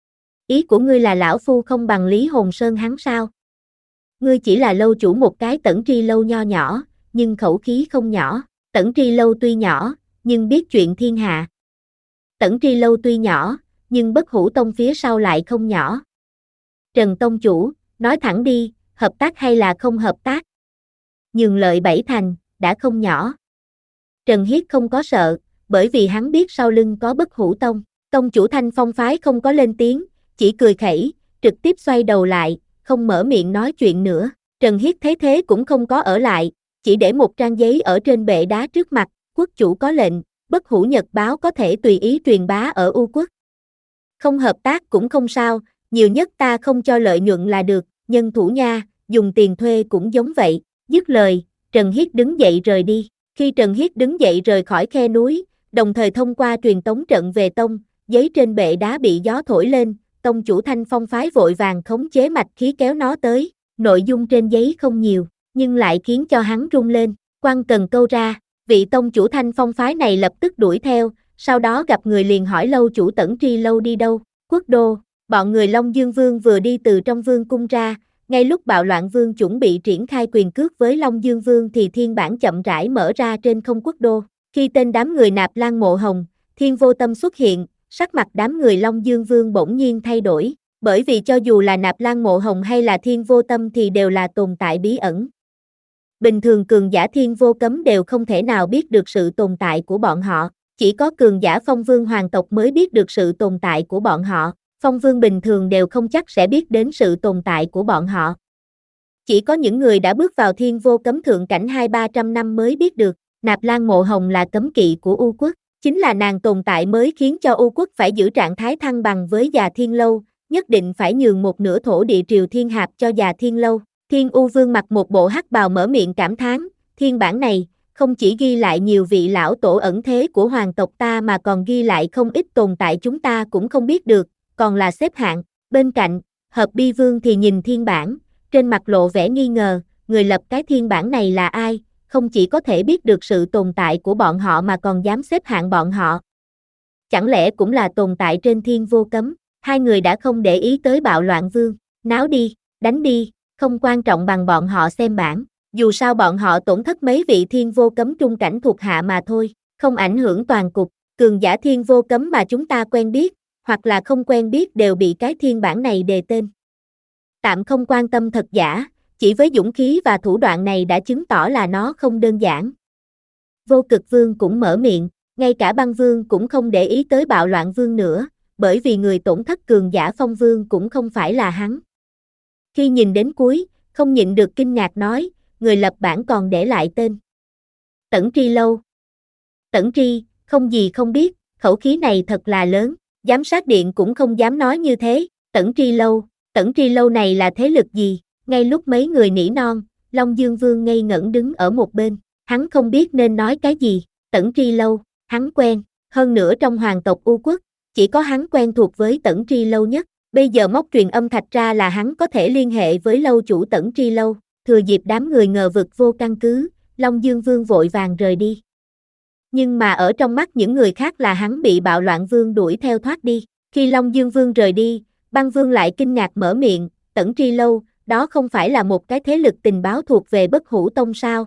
Ý của ngươi là lão phu không bằng Lý Hồn Sơn hắn sao? Ngươi chỉ là lâu chủ một cái Tẩn Tri Lâu nho nhỏ, nhưng khẩu khí không nhỏ, Tẩn Tri Lâu tuy nhỏ, nhưng biết chuyện thiên hạ. Tẩn Tri Lâu tuy nhỏ, nhưng Bất Hủ Tông phía sau lại không nhỏ. Trần Tông Chủ, nói thẳng đi, hợp tác hay là không hợp tác? Nhường lợi bảy thành, đã không nhỏ. Trần Hiết không có sợ, bởi vì hắn biết sau lưng có Bất Hủ Tông. Tông chủ Thanh Phong Phái không có lên tiếng, chỉ cười khẩy, trực tiếp xoay đầu lại, không mở miệng nói chuyện nữa. Trần Hiết thấy thế cũng không có ở lại, chỉ để một trang giấy ở trên bệ đá trước mặt, quốc chủ có lệnh, Bất Hủ Nhật Báo có thể tùy ý truyền bá ở U Quốc. Không hợp tác cũng không sao, nhiều nhất ta không cho lợi nhuận là được, nhân thủ nha, dùng tiền thuê cũng giống vậy. Dứt lời, Trần Hiết đứng dậy rời đi. Khi Trần Hiết đứng dậy rời khỏi khe núi, đồng thời thông qua truyền tống trận về tông, giấy trên bệ đá bị gió thổi lên, tông chủ Thanh Phong Phái vội vàng khống chế mạch khí kéo nó tới. Nội dung trên giấy không nhiều, nhưng lại khiến cho hắn rung lên, quăng cần câu ra, vị tông chủ Thanh Phong Phái này lập tức đuổi theo, sau đó gặp người liền hỏi lâu chủ Tẩn Tri Lâu đi đâu, quốc đô, bọn người Long Dương Vương vừa đi từ trong vương cung ra, ngay lúc bạo loạn vương chuẩn bị triển khai quyền cước với Long Dương Vương thì thiên bản chậm rãi mở ra trên không quốc đô, khi tên đám người Nạp Lan Mộ Hồng, Thiên Vô Tâm xuất hiện, sắc mặt đám người Long Dương Vương bỗng nhiên thay đổi, bởi vì cho dù là Nạp Lan Mộ Hồng hay là Thiên Vô Tâm thì đều là tồn tại bí ẩn. Bình thường cường giả Thiên Vô Cấm đều không thể nào biết được sự tồn tại của bọn họ, Chỉ có cường giả phong vương hoàng tộc mới biết được sự tồn tại của bọn họ, phong vương bình thường đều không chắc sẽ biết đến sự tồn tại của bọn họ. Chỉ có những người đã bước vào thiên vô cấm thượng cảnh hai ba trăm năm mới biết được, Nạp Lan Mộ Hồng là cấm kỵ của U quốc, chính là nàng tồn tại mới khiến cho U quốc phải giữ trạng thái thăng bằng với Già Thiên Lâu, nhất định phải nhường một nửa thổ địa Triều Thiên Hạp cho Già Thiên Lâu. Thiên U Vương mặc một bộ hắc bào mở miệng cảm thán, thiên bản này, không chỉ ghi lại nhiều vị lão tổ ẩn thế của hoàng tộc ta mà còn ghi lại không ít tồn tại chúng ta cũng không biết được, còn là xếp hạng. Bên cạnh, Hợp Bi Vương thì nhìn thiên bản, trên mặt lộ vẻ nghi ngờ, người lập cái thiên bản này là ai, không chỉ có thể biết được sự tồn tại của bọn họ mà còn dám xếp hạng bọn họ. Chẳng lẽ cũng là tồn tại trên thiên vô cấm, hai người đã không để ý tới Bạo Loạn Vương, náo đi, đánh đi, không quan trọng bằng bọn họ xem bản, dù sao bọn họ tổn thất mấy vị thiên vô cấm trung cảnh thuộc hạ mà thôi, không ảnh hưởng toàn cục, cường giả thiên vô cấm mà chúng ta quen biết, hoặc là không quen biết đều bị cái thiên bản này đề tên. Tạm không quan tâm thật giả, chỉ với dũng khí và thủ đoạn này đã chứng tỏ là nó không đơn giản. Vô Cực Vương cũng mở miệng, ngay cả Băng Vương cũng không để ý tới Bạo Loạn Vương nữa, bởi vì người tổn thất cường giả Phong Vương cũng không phải là hắn. Khi nhìn đến cuối, không nhịn được kinh ngạc nói, người lập bản còn để lại tên. Tẩn Tri Lâu. Tẩn Tri, không gì không biết, khẩu khí này thật là lớn, giám sát điện cũng không dám nói như thế, Tẩn Tri Lâu, Tẩn Tri Lâu này là thế lực gì? Ngay lúc mấy người nỉ non, Long Dương Vương ngây ngẩn đứng ở một bên, hắn không biết nên nói cái gì, Tẩn Tri Lâu, hắn quen, hơn nữa trong hoàng tộc U quốc, chỉ có hắn quen thuộc với Tẩn Tri Lâu nhất, bây giờ móc truyền âm thạch ra là hắn có thể liên hệ với lâu chủ Tẩn Tri Lâu, thừa dịp đám người ngờ vực vô căn cứ, Long Dương Vương vội vàng rời đi. Nhưng mà ở trong mắt những người khác là hắn bị Bạo Loạn Vương đuổi theo thoát đi, khi Long Dương Vương rời đi, Băng Vương lại kinh ngạc mở miệng, Tẩn Tri Lâu, đó không phải là một cái thế lực tình báo thuộc về Bất Hủ Tông sao?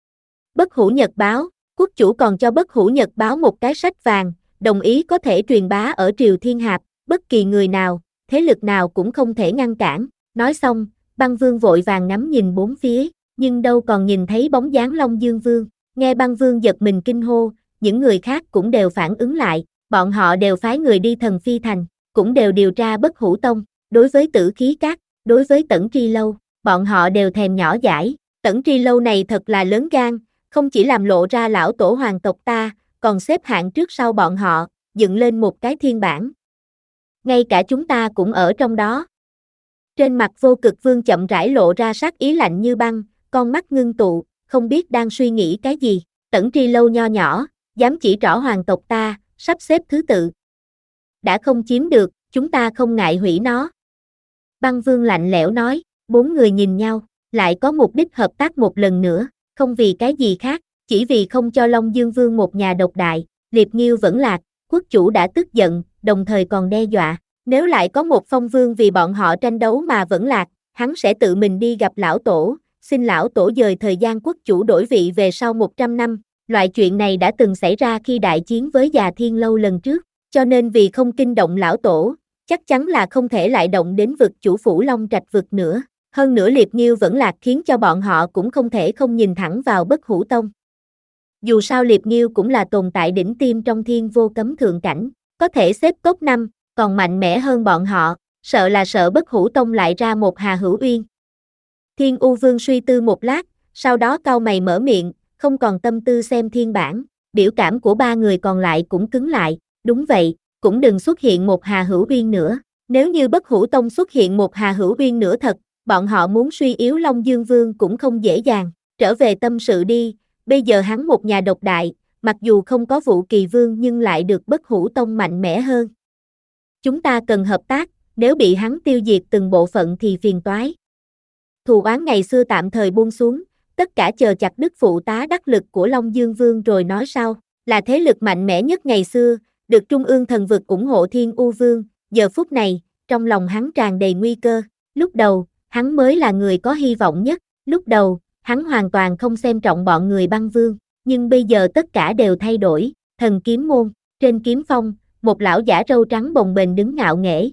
Bất Hủ Nhật Báo, quốc chủ còn cho Bất Hủ Nhật Báo một cái sách vàng, đồng ý có thể truyền bá ở Triều Thiên Hạp, bất kỳ người nào, thế lực nào cũng không thể ngăn cản. Nói xong, Băng Vương vội vàng ngắm nhìn bốn phía, nhưng đâu còn nhìn thấy bóng dáng Long Dương Vương. Nghe Băng Vương giật mình kinh hô, những người khác cũng đều phản ứng lại, bọn họ đều phái người đi Thần Phi Thành, cũng đều điều tra Bất Hủ Tông, đối với Tử Khí Các, đối với Tẩn Tri Lâu, bọn họ đều thèm nhỏ dãi, Tẩn Tri Lâu này thật là lớn gan, không chỉ làm lộ ra lão tổ hoàng tộc ta, còn xếp hạng trước sau bọn họ, dựng lên một cái thiên bản. Ngay cả chúng ta cũng ở trong đó. Trên mặt Vô Cực Vương chậm rãi lộ ra sát ý lạnh như băng, con mắt ngưng tụ, không biết đang suy nghĩ cái gì, Tẩn Tri Lâu nho nhỏ, dám chỉ trỏ hoàng tộc ta, sắp xếp thứ tự. Đã không chiếm được, chúng ta không ngại hủy nó. Băng Vương lạnh lẽo nói, bốn người nhìn nhau, lại có mục đích hợp tác một lần nữa, không vì cái gì khác, chỉ vì không cho Long Dương Vương một nhà độc đại, Liệp Nghiêu vẫn lạc, quốc chủ đã tức giận, đồng thời còn đe dọa, nếu lại có một phong vương vì bọn họ tranh đấu mà vẫn lạc, hắn sẽ tự mình đi gặp lão tổ, xin lão tổ dời thời gian quốc chủ đổi vị về sau một trăm năm, loại chuyện này đã từng xảy ra khi đại chiến với Già Thiên Lâu lần trước, cho nên vì không kinh động lão tổ, chắc chắn là không thể lại động đến vực chủ phủ Long Trạch vực nữa. Hơn nữa Liệp Nghiêu vẫn lạc khiến cho bọn họ cũng không thể không nhìn thẳng vào Bất Hủ Tông. Dù sao Liệp Nghiêu cũng là tồn tại đỉnh tiêm trong thiên vô cấm thượng cảnh, có thể xếp top năm, còn mạnh mẽ hơn bọn họ, sợ là sợ Bất Hủ Tông lại ra một Hà Hữu Uyên. Thiên U Vương suy tư một lát, sau đó cau mày mở miệng, không còn tâm tư xem thiên bản, biểu cảm của ba người còn lại cũng cứng lại, đúng vậy, cũng đừng xuất hiện một Hà Hữu Uyên nữa, nếu như Bất Hủ Tông xuất hiện một Hà Hữu Uyên nữa thật, bọn họ muốn suy yếu Long Dương Vương cũng không dễ dàng, trở về tâm sự đi, bây giờ hắn một nhà độc đại, mặc dù không có Vũ Kỳ Vương nhưng lại được Bất Hủ Tông mạnh mẽ hơn. Chúng ta cần hợp tác, nếu bị hắn tiêu diệt từng bộ phận thì phiền toái. Thù oán ngày xưa tạm thời buông xuống, tất cả chờ chặt đứt phụ tá đắc lực của Long Dương Vương rồi nói sau, là thế lực mạnh mẽ nhất ngày xưa, được Trung ương thần vực ủng hộ Thiên U Vương, giờ phút này, trong lòng hắn tràn đầy nguy cơ, lúc đầu, hắn mới là người có hy vọng nhất, lúc đầu, hắn hoàn toàn không xem trọng bọn người Băng Vương, nhưng bây giờ tất cả đều thay đổi, Thần Kiếm Môn, trên kiếm phong, một lão giả râu trắng bồng bềnh đứng ngạo nghễ.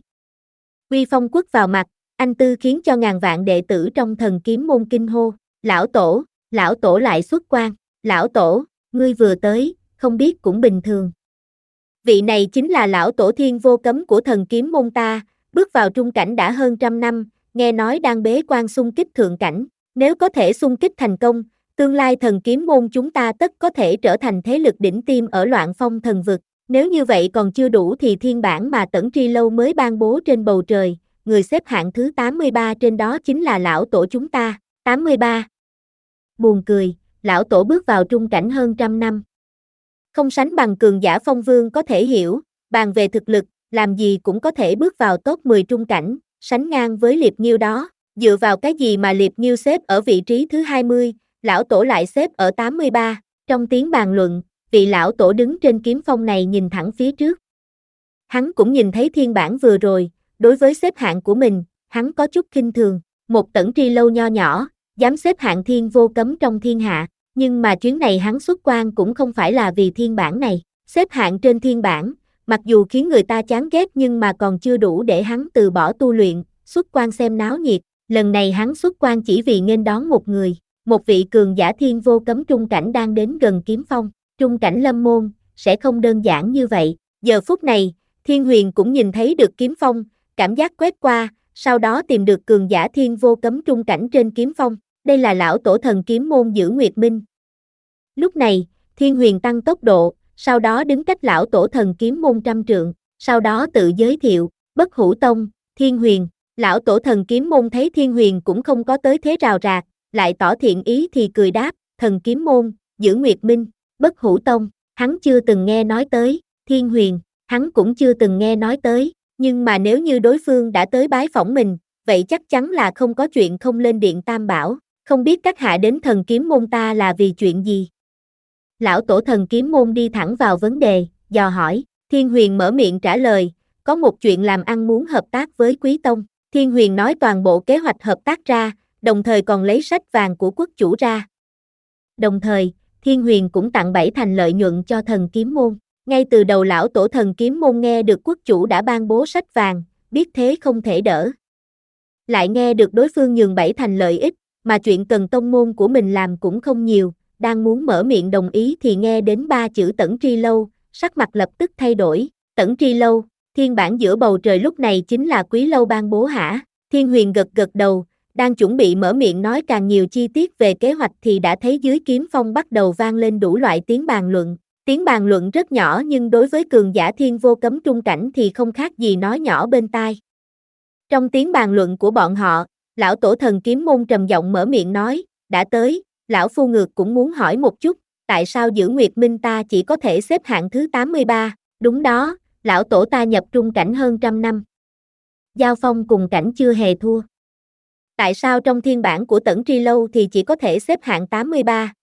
Uy phong quất vào mặt, anh tư khiến cho ngàn vạn đệ tử trong Thần Kiếm Môn kinh hô, lão tổ, lão tổ lại xuất quan, lão tổ, ngươi vừa tới, không biết cũng bình thường, Vị này chính là lão tổ thiên vô cấm của thần kiếm môn ta, bước vào trung cảnh đã hơn trăm năm, nghe nói đang bế quan xung kích thượng cảnh, nếu có thể xung kích thành công, tương lai thần kiếm môn chúng ta tất có thể trở thành thế lực đỉnh tiêm ở Loạn Phong thần vực. Nếu như vậy còn chưa đủ thì thiên bản mà Tẩn Tri Lâu mới ban bố trên bầu trời, người xếp hạng thứ tám mươi ba trên đó chính là lão tổ chúng ta, tám mươi ba. Buồn cười, lão tổ bước vào trung cảnh hơn trăm năm. Không sánh bằng cường giả phong vương có thể hiểu, bàn về thực lực, làm gì cũng có thể bước vào top mười trung cảnh, sánh ngang với Liệp Nghiêu đó, dựa vào cái gì mà Liệp Nghiêu xếp ở vị trí thứ hai mươi, lão tổ lại xếp ở tám mươi ba, trong tiếng bàn luận, vị lão tổ đứng trên kiếm phong này nhìn thẳng phía trước. Hắn cũng nhìn thấy thiên bản vừa rồi, đối với xếp hạng của mình, hắn có chút khinh thường, một Tẩn Tri Lâu nho nhỏ, dám xếp hạng thiên vô cấm trong thiên hạ, nhưng mà chuyến này hắn xuất quan cũng không phải là vì thiên bản này, xếp hạng trên thiên bản, mặc dù khiến người ta chán ghét nhưng mà còn chưa đủ để hắn từ bỏ tu luyện, xuất quan xem náo nhiệt, lần này hắn xuất quan chỉ vì nghênh đón một người, một vị cường giả thiên vô cấm trung cảnh đang đến gần kiếm phong, trung cảnh lâm môn, sẽ không đơn giản như vậy, giờ phút này, Thiên Huyền cũng nhìn thấy được kiếm phong, cảm giác quét qua, sau đó tìm được cường giả thiên vô cấm trung cảnh trên kiếm phong, đây là lão tổ thần kiếm môn Giữ Nguyệt Minh. Lúc này, Thiên Huyền tăng tốc độ, sau đó đứng cách lão tổ thần kiếm môn trăm trượng, sau đó tự giới thiệu, Bất Hủ Tông, Thiên Huyền, lão tổ thần kiếm môn thấy Thiên Huyền cũng không có tới thế rào rạc, lại tỏ thiện ý thì cười đáp, thần kiếm môn, Giữ Nguyệt Minh, Bất Hủ Tông, hắn chưa từng nghe nói tới, Thiên Huyền, hắn cũng chưa từng nghe nói tới, nhưng mà nếu như đối phương đã tới bái phỏng mình, vậy chắc chắn là không có chuyện không lên điện Tam Bảo, không biết các hạ đến thần kiếm môn ta là vì chuyện gì. Lão tổ thần kiếm môn đi thẳng vào vấn đề, dò hỏi, Thiên Huyền mở miệng trả lời, có một chuyện làm ăn muốn hợp tác với Quý Tông, Thiên Huyền nói toàn bộ kế hoạch hợp tác ra, đồng thời còn lấy sách vàng của quốc chủ ra. Đồng thời, Thiên Huyền cũng tặng bảy thành lợi nhuận cho thần kiếm môn. Ngay từ đầu lão tổ thần kiếm môn nghe được quốc chủ đã ban bố sách vàng, biết thế không thể đỡ. Lại nghe được đối phương nhường bảy thành lợi ích, mà chuyện cần tông môn của mình làm cũng không nhiều, đang muốn mở miệng đồng ý thì nghe đến ba chữ Tẩn Tri Lâu, sắc mặt lập tức thay đổi. Tẩn Tri Lâu, thiên bản giữa bầu trời lúc này chính là Quý Lâu ban bố hả? Thiên Huyền gật gật đầu, đang chuẩn bị mở miệng nói càng nhiều chi tiết về kế hoạch thì đã thấy dưới kiếm phong bắt đầu vang lên đủ loại tiếng bàn luận. Tiếng bàn luận rất nhỏ nhưng đối với cường giả thiên vô cấm trung cảnh thì không khác gì nói nhỏ bên tai. Trong tiếng bàn luận của bọn họ, lão tổ thần kiếm môn trầm giọng mở miệng nói, đã tới, lão phu ngược cũng muốn hỏi một chút, tại sao Giữ Nguyệt Minh ta chỉ có thể xếp hạng thứ tám mươi ba, đúng đó, lão tổ ta nhập trung cảnh hơn trăm năm. Giao phong cùng cảnh chưa hề thua. Tại sao trong thiên bản của Tẩn Tri Lâu thì chỉ có thể xếp hạng tám mươi ba?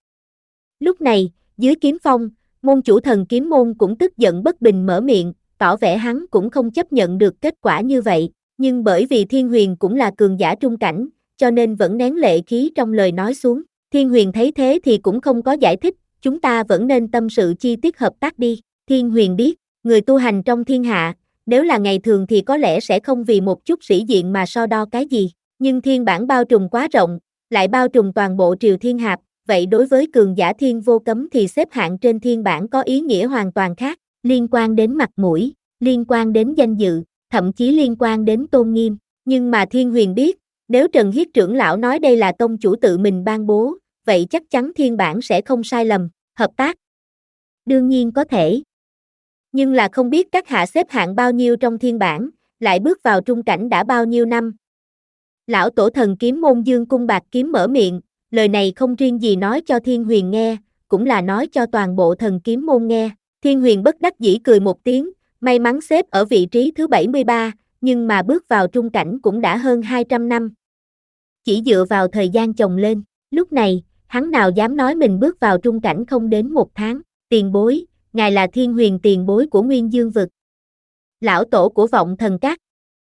Lúc này, dưới kiếm phong, môn chủ thần kiếm môn cũng tức giận bất bình mở miệng, tỏ vẻ hắn cũng không chấp nhận được kết quả như vậy, nhưng bởi vì Thiên Huyền cũng là cường giả trung cảnh, cho nên vẫn nén lệ khí trong lời nói xuống. Thiên Huyền thấy thế thì cũng không có giải thích, chúng ta vẫn nên tâm sự chi tiết hợp tác đi. Thiên Huyền biết, người tu hành trong thiên hạ, nếu là ngày thường thì có lẽ sẽ không vì một chút sĩ diện mà so đo cái gì, nhưng thiên bản bao trùm quá rộng, lại bao trùm toàn bộ triều thiên hạp, vậy đối với cường giả thiên vô cấm thì xếp hạng trên thiên bản có ý nghĩa hoàn toàn khác, liên quan đến mặt mũi, liên quan đến danh dự, thậm chí liên quan đến tôn nghiêm, nhưng mà Thiên Huyền biết, nếu Trần Hiết trưởng lão nói đây là tông chủ tự mình ban bố, vậy chắc chắn thiên bản sẽ không sai lầm, hợp tác. Đương nhiên có thể. Nhưng là không biết các hạ xếp hạng bao nhiêu trong thiên bản, lại bước vào trung cảnh đã bao nhiêu năm. Lão tổ thần kiếm môn Dương Cung Bạc Kiếm mở miệng, lời này không riêng gì nói cho Thiên Huyền nghe, cũng là nói cho toàn bộ thần kiếm môn nghe. Thiên Huyền bất đắc dĩ cười một tiếng, may mắn xếp ở vị trí thứ bảy mươi ba, nhưng mà bước vào trung cảnh cũng đã hơn hai trăm năm. Chỉ dựa vào thời gian chồng lên, lúc này, hắn nào dám nói mình bước vào trung cảnh không đến một tháng, tiền bối, ngài là Thiên Huyền tiền bối của Nguyên Dương vực. Lão tổ của Vọng Thần Các.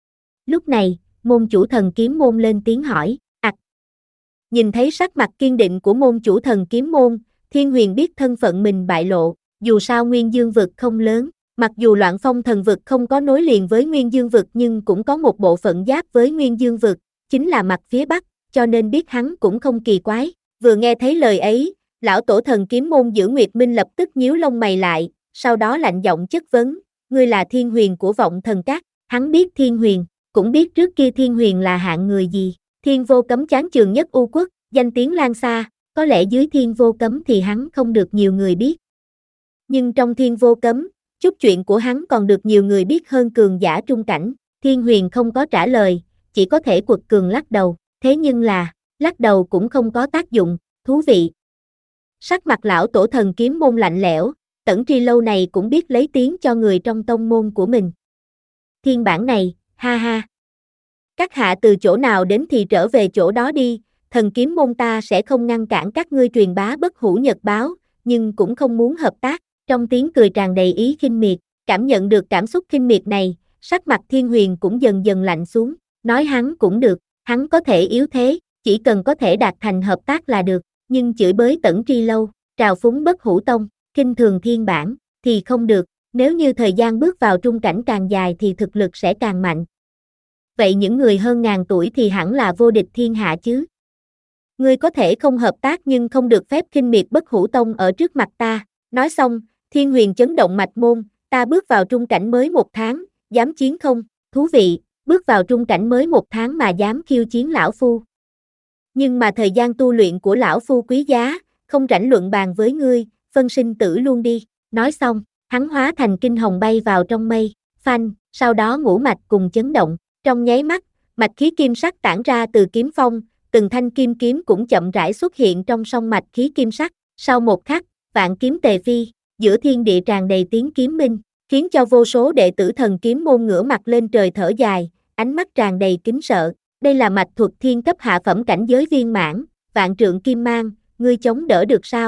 Lúc này, môn chủ thần kiếm môn lên tiếng hỏi, ặc. Nhìn thấy sắc mặt kiên định của môn chủ thần kiếm môn, Thiên Huyền biết thân phận mình bại lộ, dù sao Nguyên Dương vực không lớn, mặc dù Loạn Phong thần vực không có nối liền với Nguyên Dương vực nhưng cũng có một bộ phận giáp với Nguyên Dương vực, chính là mặt phía Bắc, cho nên biết hắn cũng không kỳ quái. Vừa nghe thấy lời ấy, lão tổ thần kiếm môn Giữ Nguyệt Minh lập tức nhíu lông mày lại, sau đó lạnh giọng chất vấn, ngươi là Thiên Huyền của Vọng Thần Các. Hắn biết Thiên Huyền, cũng biết trước kia Thiên Huyền là hạng người gì. Thiên Vô Cấm chán chường nhất U Quốc, danh tiếng lan xa, có lẽ dưới Thiên Vô Cấm thì hắn không được nhiều người biết. Nhưng trong Thiên Vô Cấm, chút chuyện của hắn còn được nhiều người biết hơn cường giả trung cảnh. Thiên Huyền không có trả lời, chỉ có thể quật cường lắc đầu, thế nhưng là, lắc đầu cũng không có tác dụng, thú vị. Sắc mặt lão tổ thần kiếm môn lạnh lẽo, Tẩn Tri lâu này cũng biết lấy tiếng cho người trong tông môn của mình. Thiên bản này, ha ha. Các hạ từ chỗ nào đến thì trở về chỗ đó đi, thần kiếm môn ta sẽ không ngăn cản các ngươi truyền bá bất hủ nhật báo, nhưng cũng không muốn hợp tác. Trong tiếng cười tràn đầy ý khinh miệt, cảm nhận được cảm xúc khinh miệt này, sắc mặt Thiên Huyền cũng dần dần lạnh xuống, nói hắn cũng được, hắn có thể yếu thế, chỉ cần có thể đạt thành hợp tác là được, nhưng chửi bới Tẩn Tri lâu, trào phúng bất hủ tông, khinh thường thiên bản, thì không được, nếu như thời gian bước vào trung cảnh càng dài thì thực lực sẽ càng mạnh. Vậy những người hơn ngàn tuổi thì hẳn là vô địch thiên hạ chứ. Ngươi có thể không hợp tác nhưng không được phép khinh miệt bất hủ tông ở trước mặt ta. Nói xong, Thiên Huyền chấn động mạch môn, ta bước vào trung cảnh mới một tháng, dám chiến không? Thú vị, bước vào trung cảnh mới một tháng mà dám khiêu chiến lão phu. Nhưng mà thời gian tu luyện của lão phu quý giá, không rảnh luận bàn với ngươi, phân sinh tử luôn đi. Nói xong, hắn hóa thành kinh hồng bay vào trong mây, phanh, sau đó ngũ mạch cùng chấn động. Trong nháy mắt, mạch khí kim sắc tản ra từ kiếm phong, từng thanh kim kiếm cũng chậm rãi xuất hiện trong song mạch khí kim sắc. Sau một khắc, vạn kiếm tề phi, giữa thiên địa tràn đầy tiếng kiếm minh, khiến cho vô số đệ tử thần kiếm môn ngửa mặt lên trời thở dài, ánh mắt tràn đầy kính sợ. Đây là mạch thuật thiên cấp hạ phẩm cảnh giới viên mãn, vạn trượng kim mang, ngươi chống đỡ được sao?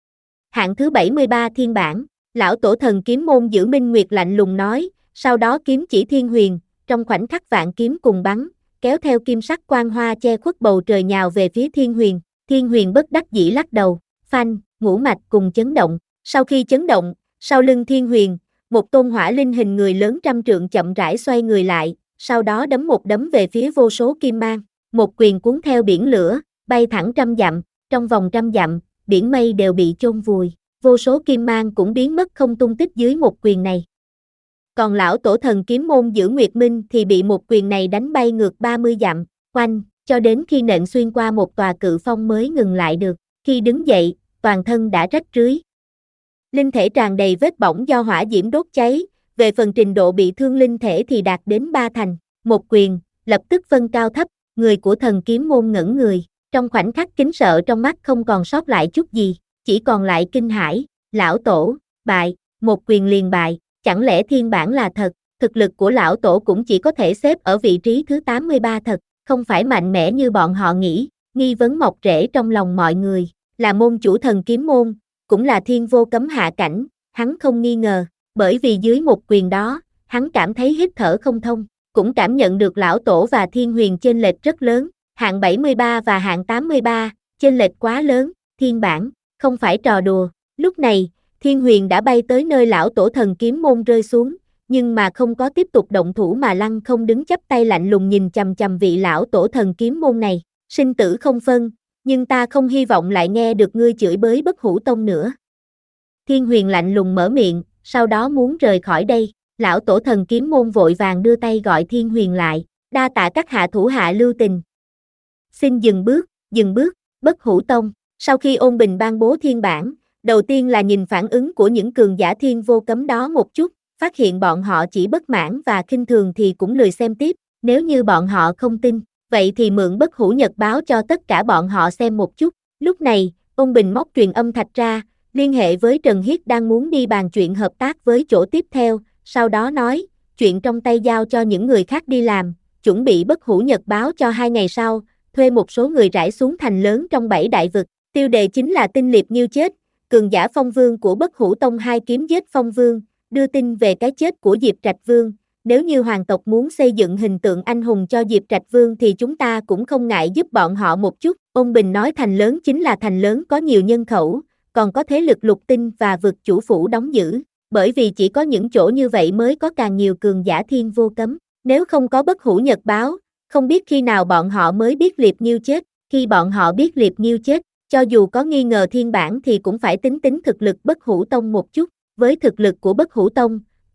Hạng thứ bảy mươi ba thiên bản, lão tổ thần kiếm môn giữ Minh Nguyệt lạnh lùng nói, sau đó kiếm chỉ Thiên Huyền, trong khoảnh khắc vạn kiếm cùng bắn, kéo theo kim sắc quang hoa che khuất bầu trời nhào về phía Thiên Huyền. Thiên Huyền bất đắc dĩ lắc đầu, phanh, ngũ mạch cùng chấn động. Sau khi chấn động, sau lưng Thiên Huyền, một tôn hỏa linh hình người lớn trăm trượng chậm rãi xoay người lại, sau đó đấm một đấm về phía vô số kim mang, một quyền cuốn theo biển lửa, bay thẳng trăm dặm, trong vòng trăm dặm, biển mây đều bị chôn vùi, vô số kim mang cũng biến mất không tung tích dưới một quyền này. Còn lão tổ thần kiếm môn giữ Nguyệt Minh thì bị một quyền này đánh bay ngược ba mươi dặm, quanh, cho đến khi nện xuyên qua một tòa cự phong mới ngừng lại được, khi đứng dậy, toàn thân đã rách rưới. Linh thể tràn đầy vết bỏng do hỏa diễm đốt cháy, về phần trình độ bị thương linh thể thì đạt đến ba thành, một quyền, lập tức phân cao thấp, người của thần kiếm môn ngẩn người, trong khoảnh khắc kính sợ trong mắt không còn sót lại chút gì, chỉ còn lại kinh hãi, lão tổ, bại, một quyền liền bại, chẳng lẽ thiên bản là thật, thực lực của lão tổ cũng chỉ có thể xếp ở vị trí thứ tám mươi ba thật, không phải mạnh mẽ như bọn họ nghĩ, nghi vấn mọc rễ trong lòng mọi người, là môn chủ thần kiếm môn, cũng là Thiên Vô Cấm hạ cảnh, hắn không nghi ngờ, bởi vì dưới một quyền đó, hắn cảm thấy hít thở không thông, cũng cảm nhận được lão tổ và Thiên Huyền chênh lệch rất lớn, hạng bảy mươi ba và hạng tám mươi ba, chênh lệch quá lớn, thiên bản, không phải trò đùa. Lúc này, Thiên Huyền đã bay tới nơi lão tổ thần kiếm môn rơi xuống, nhưng mà không có tiếp tục động thủ mà lăng không đứng chắp tay lạnh lùng nhìn chằm chằm vị lão tổ thần kiếm môn này, sinh tử không phân, nhưng ta không hy vọng lại nghe được ngươi chửi bới bất hủ tông nữa. Thiên Huyền lạnh lùng mở miệng, sau đó muốn rời khỏi đây, lão tổ thần kiếm môn vội vàng đưa tay gọi Thiên Huyền lại, đa tạ các hạ thủ hạ lưu tình. Xin dừng bước, dừng bước, bất hủ tông, sau khi ôn bình ban bố thiên bản, đầu tiên là nhìn phản ứng của những cường giả Thiên Vô Cấm đó một chút, phát hiện bọn họ chỉ bất mãn và khinh thường thì cũng lười xem tiếp, nếu như bọn họ không tin, vậy thì mượn bất hủ nhật báo cho tất cả bọn họ xem một chút. Lúc này, ôn bình móc truyền âm thạch ra, liên hệ với Trần Hiết đang muốn đi bàn chuyện hợp tác với chỗ tiếp theo, sau đó nói, chuyện trong tay giao cho những người khác đi làm, chuẩn bị bất hủ nhật báo cho hai ngày sau, thuê một số người rải xuống thành lớn trong bảy đại vực, tiêu đề chính là tinh liệt nghiêu chết, cường giả phong vương của bất hủ tông hai kiếm giết phong vương, đưa tin về cái chết của Diệp Trạch Vương, nếu như hoàng tộc muốn xây dựng hình tượng anh hùng cho Diệp Trạch Vương thì chúng ta cũng không ngại giúp bọn họ một chút. Ôn Bình nói thành lớn chính là thành lớn có nhiều nhân khẩu, còn có thế lực lục tinh và vực chủ phủ đóng giữ, bởi vì chỉ có những chỗ như vậy mới có càng nhiều cường giả Thiên Vô Cấm, nếu không có bất hủ nhật báo, không biết khi nào bọn họ mới biết Liệp Nghiêu chết, khi bọn họ biết Liệp Nghiêu chết, cho dù có nghi ngờ thiên bản thì cũng phải tính tính thực lực bất hủ tông một chút, với thực lực của bất hủ tông,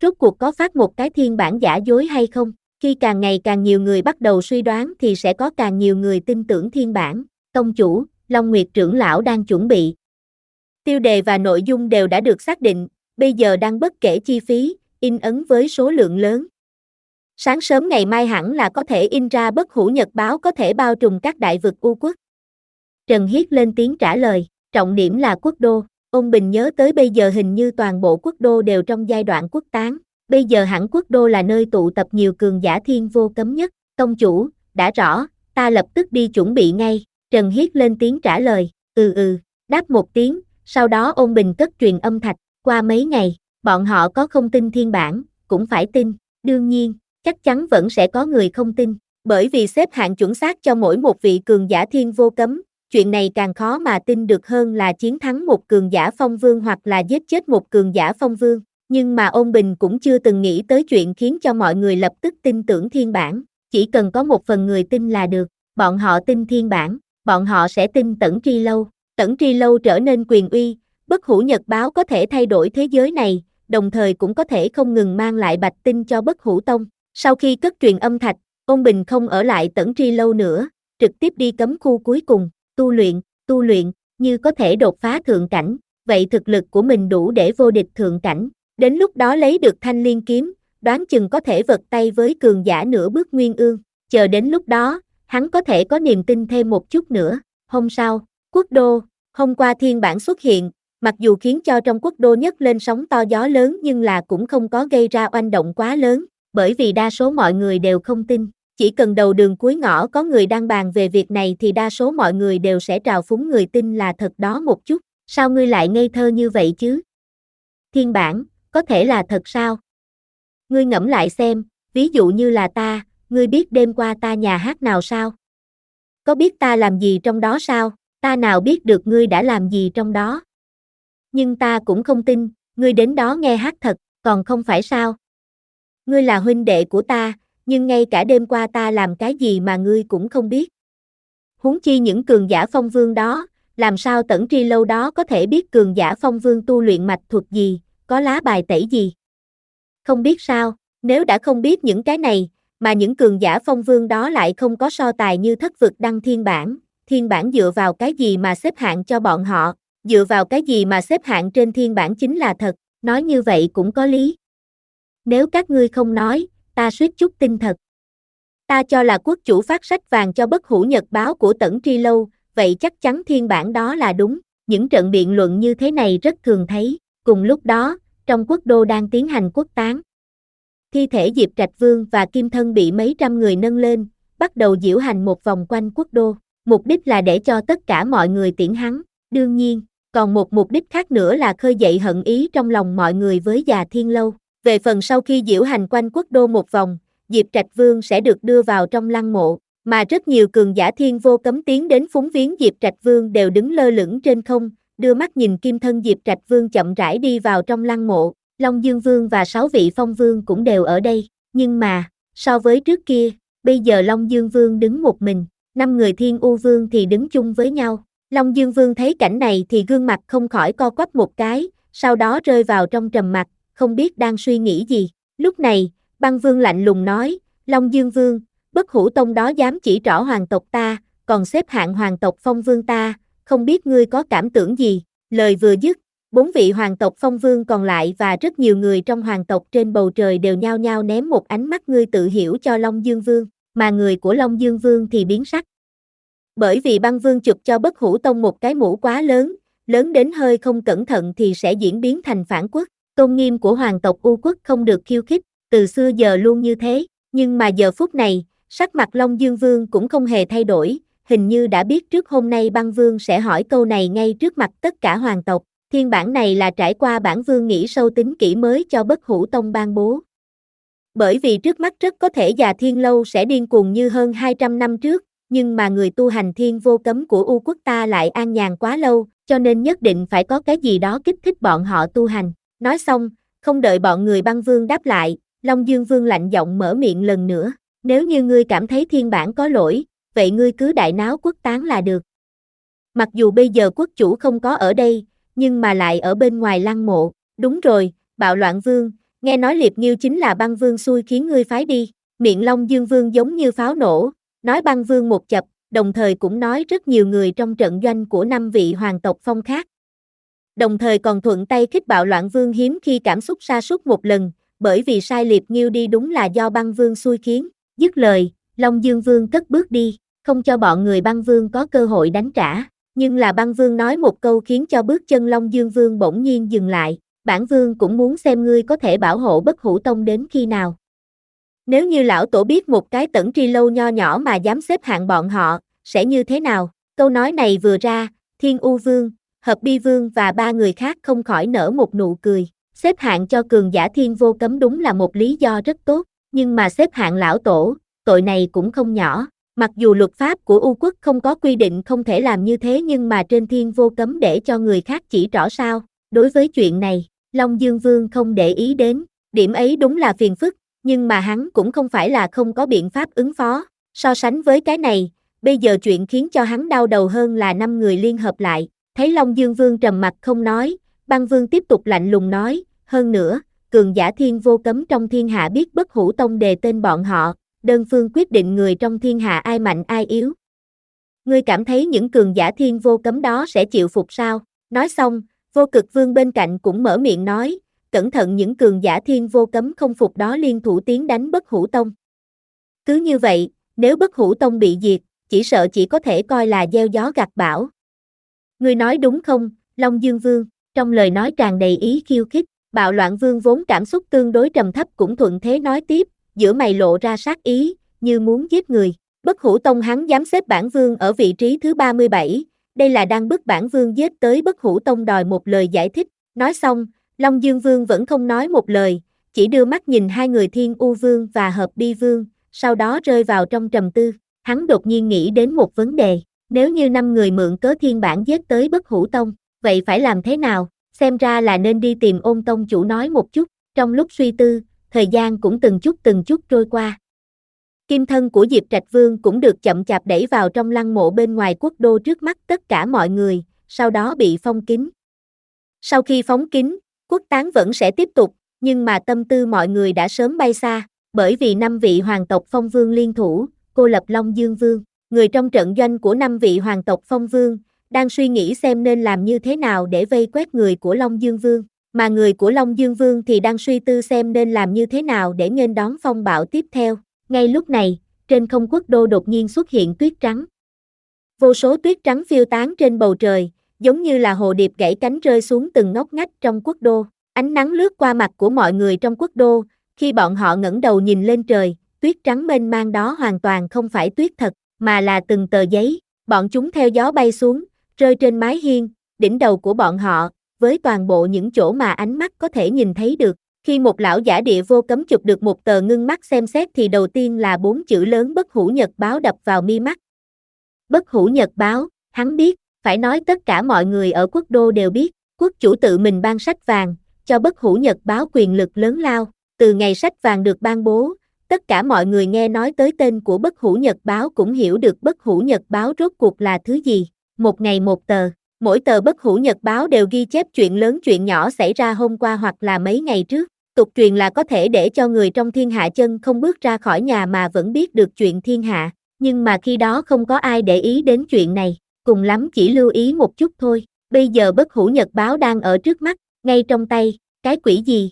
rốt cuộc có phát một cái thiên bản giả dối hay không? Khi càng ngày càng nhiều người bắt đầu suy đoán thì sẽ có càng nhiều người tin tưởng thiên bản. Tông chủ, Long Nguyệt trưởng lão đang chuẩn bị. Tiêu đề và nội dung đều đã được xác định, bây giờ đang bất kể chi phí, in ấn với số lượng lớn. Sáng sớm ngày mai hẳn là có thể in ra bất hủ nhật báo có thể bao trùm các đại vực U quốc. Trần Hiết lên tiếng trả lời, trọng điểm là quốc đô. Ôn Bình nhớ tới bây giờ hình như toàn bộ quốc đô đều trong giai đoạn quốc tán. Bây giờ hẳn quốc đô là nơi tụ tập nhiều cường giả thiên vô cấm nhất. Tông chủ, đã rõ, ta lập tức đi chuẩn bị ngay. Trần Hiết lên tiếng trả lời, ừ ừ, đáp một tiếng, sau đó Ôn Bình cất truyền âm thạch. Qua mấy ngày, bọn họ có không tin thiên bản, cũng phải tin. Đương nhiên, chắc chắn vẫn sẽ có người không tin. Bởi vì xếp hạng chuẩn xác cho mỗi một vị cường giả thiên vô cấm, chuyện này càng khó mà tin được hơn là chiến thắng một cường giả phong vương hoặc là giết chết một cường giả phong vương. Nhưng mà Ôn Bình cũng chưa từng nghĩ tới chuyện khiến cho mọi người lập tức tin tưởng thiên bản. Chỉ cần có một phần người tin là được. Bọn họ tin thiên bản, bọn họ sẽ tin Tẩn Tri Lâu. Tẩn Tri Lâu trở nên quyền uy, bất hủ nhật báo có thể thay đổi thế giới này, đồng thời cũng có thể không ngừng mang lại bạch tinh cho bất hủ tông. Sau khi cất truyền âm thạch, Ôn Bình không ở lại Tẩn Tri Lâu nữa, trực tiếp đi cấm khu cuối cùng, tu luyện, tu luyện, như có thể đột phá thượng cảnh, vậy thực lực của mình đủ để vô địch thượng cảnh. Đến lúc đó lấy được thanh liên kiếm, đoán chừng có thể vật tay với cường giả nửa bước nguyên ương. Chờ đến lúc đó, hắn có thể có niềm tin thêm một chút nữa. Hôm sau, quốc đô, hôm qua thiên bản xuất hiện, mặc dù khiến cho trong quốc đô nhấc lên sóng to gió lớn nhưng là cũng không có gây ra oanh động quá lớn, bởi vì đa số mọi người đều không tin. Chỉ cần đầu đường cuối ngõ có người đang bàn về việc này thì đa số mọi người đều sẽ trào phúng người tin là thật đó một chút. Sao ngươi lại ngây thơ như vậy chứ? Thiên bản, có thể là thật sao? Ngươi ngẫm lại xem, ví dụ như là ta, ngươi biết đêm qua ta nhà hát nào sao? Có biết ta làm gì trong đó sao? Ta nào biết được ngươi đã làm gì trong đó? Nhưng ta cũng không tin, ngươi đến đó nghe hát thật, còn không phải sao? Ngươi là huynh đệ của ta, nhưng ngay cả đêm qua ta làm cái gì mà ngươi cũng không biết. Huống chi những cường giả phong vương đó, làm sao Tẩn Tri Lâu đó có thể biết cường giả phong vương tu luyện mạch thuật gì, có lá bài tẩy gì? Không biết sao, nếu đã không biết những cái này, mà những cường giả phong vương đó lại không có so tài như thất vực đăng thiên bản, thiên bản dựa vào cái gì mà xếp hạng cho bọn họ, dựa vào cái gì mà xếp hạng trên thiên bản chính là thật, nói như vậy cũng có lý. Nếu các ngươi không nói, ta suýt chút tin thật. Ta cho là quốc chủ phát sách vàng cho bất hủ nhật báo của Tẩn Tri Lâu, vậy chắc chắn thiên bản đó là đúng. Những trận biện luận như thế này rất thường thấy. Cùng lúc đó, trong quốc đô đang tiến hành quốc táng. Thi thể Diệp Trạch Vương và Kim Thân bị mấy trăm người nâng lên, bắt đầu diễu hành một vòng quanh quốc đô. Mục đích là để cho tất cả mọi người tiễn hắn. Đương nhiên, còn một mục đích khác nữa là khơi dậy hận ý trong lòng mọi người với già Thiên Lâu. Về phần sau khi diễu hành quanh quốc đô một vòng, Diệp Trạch Vương sẽ được đưa vào trong lăng mộ, mà rất nhiều cường giả thiên vô cấm tiến đến phúng viếng Diệp Trạch Vương đều đứng lơ lửng trên không, đưa mắt nhìn kim thân Diệp Trạch Vương chậm rãi đi vào trong lăng mộ. Long Dương Vương và sáu vị phong vương cũng đều ở đây, nhưng mà, so với trước kia, bây giờ Long Dương Vương đứng một mình, năm người Thiên U Vương thì đứng chung với nhau. Long Dương Vương thấy cảnh này thì gương mặt không khỏi co quắp một cái, sau đó rơi vào trong trầm mặc, không biết đang suy nghĩ gì. Lúc này, Băng Vương lạnh lùng nói, Long Dương Vương, bất hủ tông đó dám chỉ trỏ hoàng tộc ta, còn xếp hạng hoàng tộc phong vương ta, không biết ngươi có cảm tưởng gì. Lời vừa dứt, bốn vị hoàng tộc phong vương còn lại và rất nhiều người trong hoàng tộc trên bầu trời đều nhao nhao ném một ánh mắt ngươi tự hiểu cho Long Dương Vương, mà người của Long Dương Vương thì biến sắc. Bởi vì Băng Vương chụp cho bất hủ tông một cái mũ quá lớn, lớn đến hơi không cẩn thận thì sẽ diễn biến thành phản quốc. Tôn nghiêm của hoàng tộc U quốc không được khiêu khích, từ xưa giờ luôn như thế, nhưng mà giờ phút này, sắc mặt Long Dương Vương cũng không hề thay đổi, hình như đã biết trước hôm nay Băng Vương sẽ hỏi câu này ngay trước mặt tất cả hoàng tộc. Thiên bản này là trải qua bản vương nghĩ sâu tính kỹ mới cho bất hủ tông ban bố. Bởi vì trước mắt rất có thể già Thiên Lâu sẽ điên cuồng như hơn hai trăm năm trước, nhưng mà người tu hành thiên vô cấm của U quốc ta lại an nhàn quá lâu, cho nên nhất định phải có cái gì đó kích thích bọn họ tu hành. Nói xong, không đợi bọn người Băng Vương đáp lại, Long Dương Vương lạnh giọng mở miệng lần nữa, nếu như ngươi cảm thấy thiên bản có lỗi, vậy ngươi cứ đại náo quốc táng là được. Mặc dù bây giờ quốc chủ không có ở đây, nhưng mà lại ở bên ngoài lăng mộ, đúng rồi, Bạo Loạn Vương, Nghe nói Liệp Nghiêu chính là Băng Vương xui khiến ngươi phái đi, miệng Long Dương Vương giống như pháo nổ, nói Băng Vương một chập, đồng thời cũng nói rất nhiều người trong trận doanh của năm vị hoàng tộc phong khác. Đồng thời còn thuận tay khích bạo Loạn Vương hiếm khi cảm xúc sa sút một lần, bởi vì sai Liệp Nghiêu đi đúng là do Băng Vương xui khiến. Dứt lời, Long Dương Vương cất bước đi, không cho bọn người Băng Vương có cơ hội đánh trả. Nhưng là Băng Vương nói một câu khiến cho bước chân Long Dương Vương bỗng nhiên dừng lại, bản Vương cũng muốn xem ngươi có thể bảo hộ Bất Hủ Tông đến khi nào. Nếu như lão tổ biết một cái Tẩn Tri Lâu nho nhỏ mà dám xếp hạng bọn họ, sẽ như thế nào? Câu nói này vừa ra, Thiên U Vương, Hợp Bi Vương và ba người khác không khỏi nở một nụ cười. Xếp hạng cho cường giả Thiên Vô Cấm đúng là một lý do rất tốt, nhưng mà xếp hạng lão tổ, tội này cũng không nhỏ. Mặc dù luật pháp của U quốc không có quy định không thể làm như thế nhưng mà trên Thiên Vô Cấm để cho người khác chỉ trỏ sao. Đối với chuyện này, Long Dương Vương không để ý đến, điểm ấy đúng là phiền phức, nhưng mà hắn cũng không phải là không có biện pháp ứng phó. So sánh với cái này, bây giờ chuyện khiến cho hắn đau đầu hơn là năm người liên hợp lại. Thấy Long Dương Vương trầm mặt không nói, Băng Vương tiếp tục lạnh lùng nói, hơn nữa, cường giả Thiên Vô Cấm trong thiên hạ biết Bất Hủ Tông đề tên bọn họ, đơn phương quyết định người trong thiên hạ ai mạnh ai yếu. Ngươi cảm thấy những cường giả Thiên Vô Cấm đó sẽ chịu phục sao? Nói xong, Vô Cực Vương bên cạnh cũng mở miệng nói, cẩn thận những cường giả Thiên Vô Cấm không phục đó liên thủ tiến đánh Bất Hủ Tông. Cứ như vậy, nếu Bất Hủ Tông bị diệt, chỉ sợ chỉ có thể coi là gieo gió gặt bão. Ngươi nói đúng không, Long Dương Vương? Trong lời nói tràn đầy ý khiêu khích, Bạo Loạn Vương vốn cảm xúc tương đối trầm thấp cũng thuận thế nói tiếp, giữa mày lộ ra sát ý, như muốn giết người. Bất Hủ Tông hắn dám xếp bản Vương ở vị trí thứ ba mươi bảy, đây là đang bức bản Vương giết tới Bất Hủ Tông đòi một lời giải thích. Nói xong, Long Dương Vương vẫn không nói một lời, chỉ đưa mắt nhìn hai người Thiên U Vương và Hợp Bi Vương, sau đó rơi vào trong trầm tư. Hắn đột nhiên nghĩ đến một vấn đề, nếu như năm người mượn cớ thiên bản giết tới Bất Hủ Tông, vậy phải làm thế nào? Xem ra là nên đi tìm Ôn Tông chủ nói một chút. Trong lúc suy tư, thời gian cũng từng chút từng chút trôi qua. Kim thân của Diệp Trạch Vương cũng được chậm chạp đẩy vào trong lăng mộ bên ngoài quốc đô trước mắt tất cả mọi người, sau đó bị phong kín. Sau khi phóng kín, quốc táng vẫn sẽ tiếp tục, nhưng mà tâm tư mọi người đã sớm bay xa, bởi vì năm vị hoàng tộc Phong Vương liên thủ, cô lập Long Dương Vương. Người trong trận doanh của năm vị hoàng tộc Phong Vương, đang suy nghĩ xem nên làm như thế nào để vây quét người của Long Dương Vương, mà người của Long Dương Vương thì đang suy tư xem nên làm như thế nào để nghênh đón phong bạo tiếp theo. Ngay lúc này, trên không quốc đô đột nhiên xuất hiện tuyết trắng. Vô số tuyết trắng phiêu tán trên bầu trời, giống như là hồ điệp gãy cánh rơi xuống từng ngóc ngách trong quốc đô. Ánh nắng lướt qua mặt của mọi người trong quốc đô, khi bọn họ ngẩng đầu nhìn lên trời, tuyết trắng mênh mang đó hoàn toàn không phải tuyết thật, mà là từng tờ giấy. Bọn chúng theo gió bay xuống, rơi trên mái hiên, đỉnh đầu của bọn họ, với toàn bộ những chỗ mà ánh mắt có thể nhìn thấy được. Khi một lão giả Địa Vô Cấm chụp được một tờ ngưng mắt xem xét thì đầu tiên là bốn chữ lớn Bất Hủ Nhật Báo đập vào mi mắt. Bất Hủ Nhật Báo, hắn biết, phải nói tất cả mọi người ở quốc đô đều biết, quốc chủ tự mình ban sách vàng, cho Bất Hủ Nhật Báo quyền lực lớn lao. Từ ngày sách vàng được ban bố, tất cả mọi người nghe nói tới tên của Bất Hủ Nhật Báo cũng hiểu được Bất Hủ Nhật Báo rốt cuộc là thứ gì. Một ngày một tờ, mỗi tờ Bất Hủ Nhật Báo đều ghi chép chuyện lớn chuyện nhỏ xảy ra hôm qua hoặc là mấy ngày trước. Tục truyền là có thể để cho người trong thiên hạ chân không bước ra khỏi nhà mà vẫn biết được chuyện thiên hạ, nhưng mà khi đó không có ai để ý đến chuyện này, cùng lắm chỉ lưu ý một chút thôi. Bây giờ Bất Hủ Nhật Báo đang ở trước mắt, ngay trong tay, cái quỷ gì?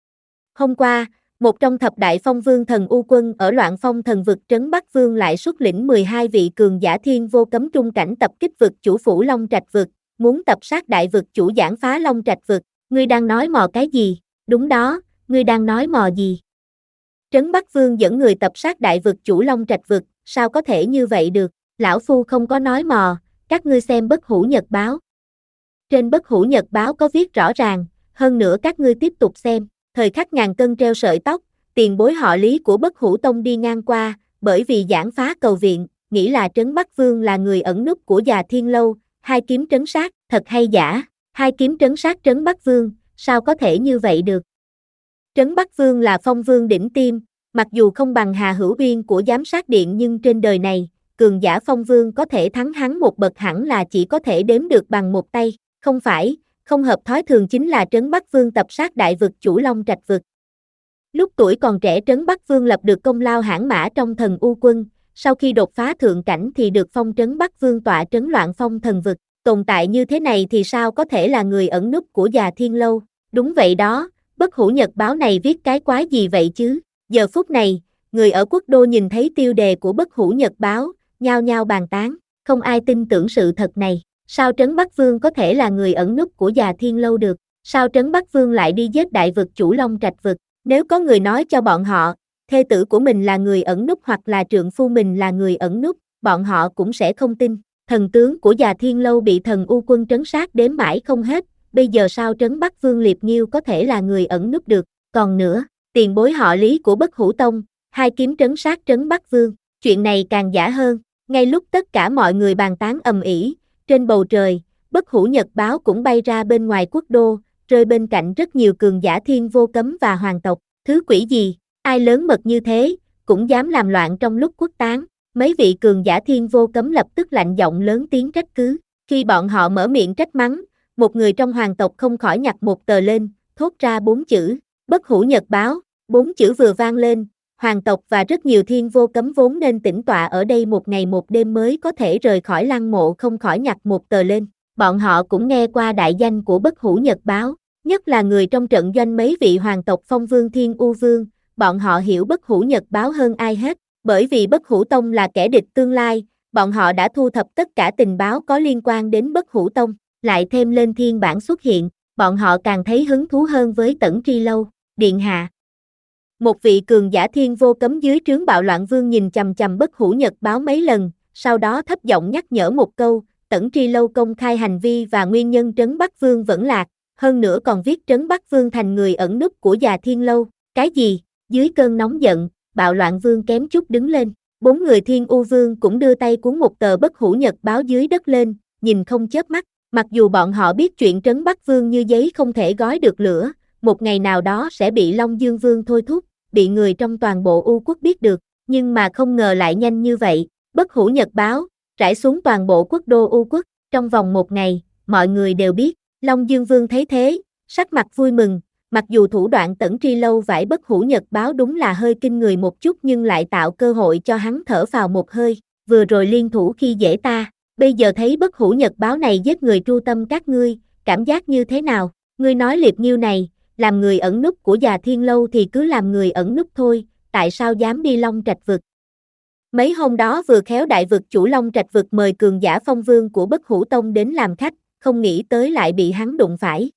Hôm qua, một trong thập đại phong vương thần U quân ở Loạn Phong thần vực trấn Bắc Vương lại xuất lĩnh mười hai vị cường giả Thiên Vô Cấm trung cảnh tập kích vực chủ phủ Long Trạch vực, muốn tập sát đại vực chủ giảng phá Long Trạch vực. Ngươi đang nói mò cái gì? Đúng đó, ngươi đang nói mò gì? Trấn Bắc Vương dẫn người tập sát đại vực chủ Long Trạch vực, sao có thể như vậy được? Lão Phu không có nói mò, các ngươi xem Bất Hủ Nhật Báo. Trên Bất Hủ Nhật Báo có viết rõ ràng, hơn nữa các ngươi tiếp tục xem. Thời khắc ngàn cân treo sợi tóc, tiền bối họ Lý của Bất Hủ Tông đi ngang qua, bởi vì giảng phá cầu viện, nghĩ là Trấn Bắc Vương là người ẩn núp của già Thiên Lâu, hai kiếm trấn sát, thật hay giả? Hai kiếm trấn sát Trấn Bắc Vương, sao có thể như vậy được? Trấn Bắc Vương là phong vương đỉnh tiêm, mặc dù không bằng Hà Hữu Uyên của giám sát điện nhưng trên đời này, cường giả phong vương có thể thắng hắn một bậc hẳn là chỉ có thể đếm được bằng một tay, không phải, không hợp thói thường chính là Trấn Bắc Vương tập sát đại vực chủ Long Trạch vực. Lúc tuổi còn trẻ Trấn Bắc Vương lập được công lao hãn mã trong Thần U Quân, sau khi đột phá thượng cảnh thì được phong Trấn Bắc Vương tọa trấn Loạn Phong Thần Vực. Tồn tại như thế này thì sao có thể là người ẩn núp của Già Thiên Lâu? Đúng vậy đó, Bất Hủ Nhật báo này viết cái quái gì vậy chứ? Giờ phút này, người ở quốc đô nhìn thấy tiêu đề của Bất Hủ Nhật báo, nhao nhao bàn tán, không ai tin tưởng sự thật này. Sao Trấn Bắc Vương có thể là người ẩn núp của Già Thiên Lâu được? Sao Trấn Bắc Vương lại đi giết đại vực chủ Long Trạch Vực? Nếu có người nói cho bọn họ, thê tử của mình là người ẩn núp hoặc là trượng phu mình là người ẩn núp, bọn họ cũng sẽ không tin. Thần tướng của Già Thiên Lâu bị Thần U Quân trấn sát đếm mãi không hết, bây giờ sao Trấn Bắc Vương Liệp Nghiêu có thể là người ẩn núp được? Còn nữa, tiền bối họ Lý của Bất Hủ Tông, hai kiếm trấn sát Trấn Bắc Vương, chuyện này càng giả hơn. Ngay lúc tất cả mọi người bàn tán ầm ĩ, trên bầu trời, Bất Hủ Nhật báo cũng bay ra bên ngoài quốc đô, rơi bên cạnh rất nhiều cường giả Thiên Vô Cấm và hoàng tộc. Thứ quỷ gì, ai lớn mật như thế, cũng dám làm loạn trong lúc quốc táng. Mấy vị cường giả Thiên Vô Cấm lập tức lạnh giọng lớn tiếng trách cứ. Khi bọn họ mở miệng trách mắng, một người trong hoàng tộc không khỏi nhặt một tờ lên, thốt ra bốn chữ, Bất Hủ Nhật báo. Bốn chữ vừa vang lên, hoàng tộc và rất nhiều Thiên Vô Cấm vốn nên tĩnh tọa ở đây một ngày một đêm mới có thể rời khỏi lăng mộ không khỏi nhặt một tờ lên. Bọn họ cũng nghe qua đại danh của Bất Hủ Nhật báo, nhất là người trong trận doanh mấy vị hoàng tộc Phong Vương Thiên U Vương, bọn họ hiểu Bất Hủ Nhật báo hơn ai hết, bởi vì Bất Hủ Tông là kẻ địch tương lai, bọn họ đã thu thập tất cả tình báo có liên quan đến Bất Hủ Tông, lại thêm lên thiên bản xuất hiện, bọn họ càng thấy hứng thú hơn với Tẩn Tri Lâu. Điện hạ. Một vị cường giả Thiên Vô Cấm dưới trướng Bạo Loạn Vương nhìn chằm chằm Bất Hủ Nhật báo mấy lần, sau đó thấp giọng nhắc nhở một câu, Tẩn Tri Lâu công khai hành vi và nguyên nhân Trấn Bắc Vương vẫn lạc, hơn nữa còn viết Trấn Bắc Vương thành người ẩn núp của Già Thiên Lâu. Cái gì? Dưới cơn nóng giận, Bạo Loạn Vương kém chút đứng lên. Bốn người Thiên U Vương cũng đưa tay cuốn một tờ Bất Hủ Nhật báo dưới đất lên, nhìn không chớp mắt. Mặc dù bọn họ biết chuyện Trấn Bắc Vương như giấy không thể gói được lửa, một ngày nào đó sẽ bị Long Dương Vương thôi thúc, bị người trong toàn bộ U quốc biết được, nhưng mà không ngờ lại nhanh như vậy. Bất Hủ Nhật báo rải xuống toàn bộ quốc đô U quốc, trong vòng một ngày, mọi người đều biết. Long Dương Vương thấy thế, sắc mặt vui mừng, mặc dù thủ đoạn Tẩn Tri Lâu vải Bất Hủ Nhật báo đúng là hơi kinh người một chút nhưng lại tạo cơ hội cho hắn thở phào một hơi, vừa rồi liên thủ khi dễ ta, bây giờ thấy Bất Hủ Nhật báo này giết người tru tâm các ngươi, cảm giác như thế nào? Ngươi nói Liệp Nghiêu này, làm người ẩn núp của Già Thiên Lâu thì cứ làm người ẩn núp thôi, tại sao dám đi Long Trạch Vực? Mấy hôm đó vừa khéo đại vực chủ Long Trạch Vực mời cường giả Phong Vương của Bất Hủ Tông đến làm khách, không nghĩ tới lại bị hắn đụng phải.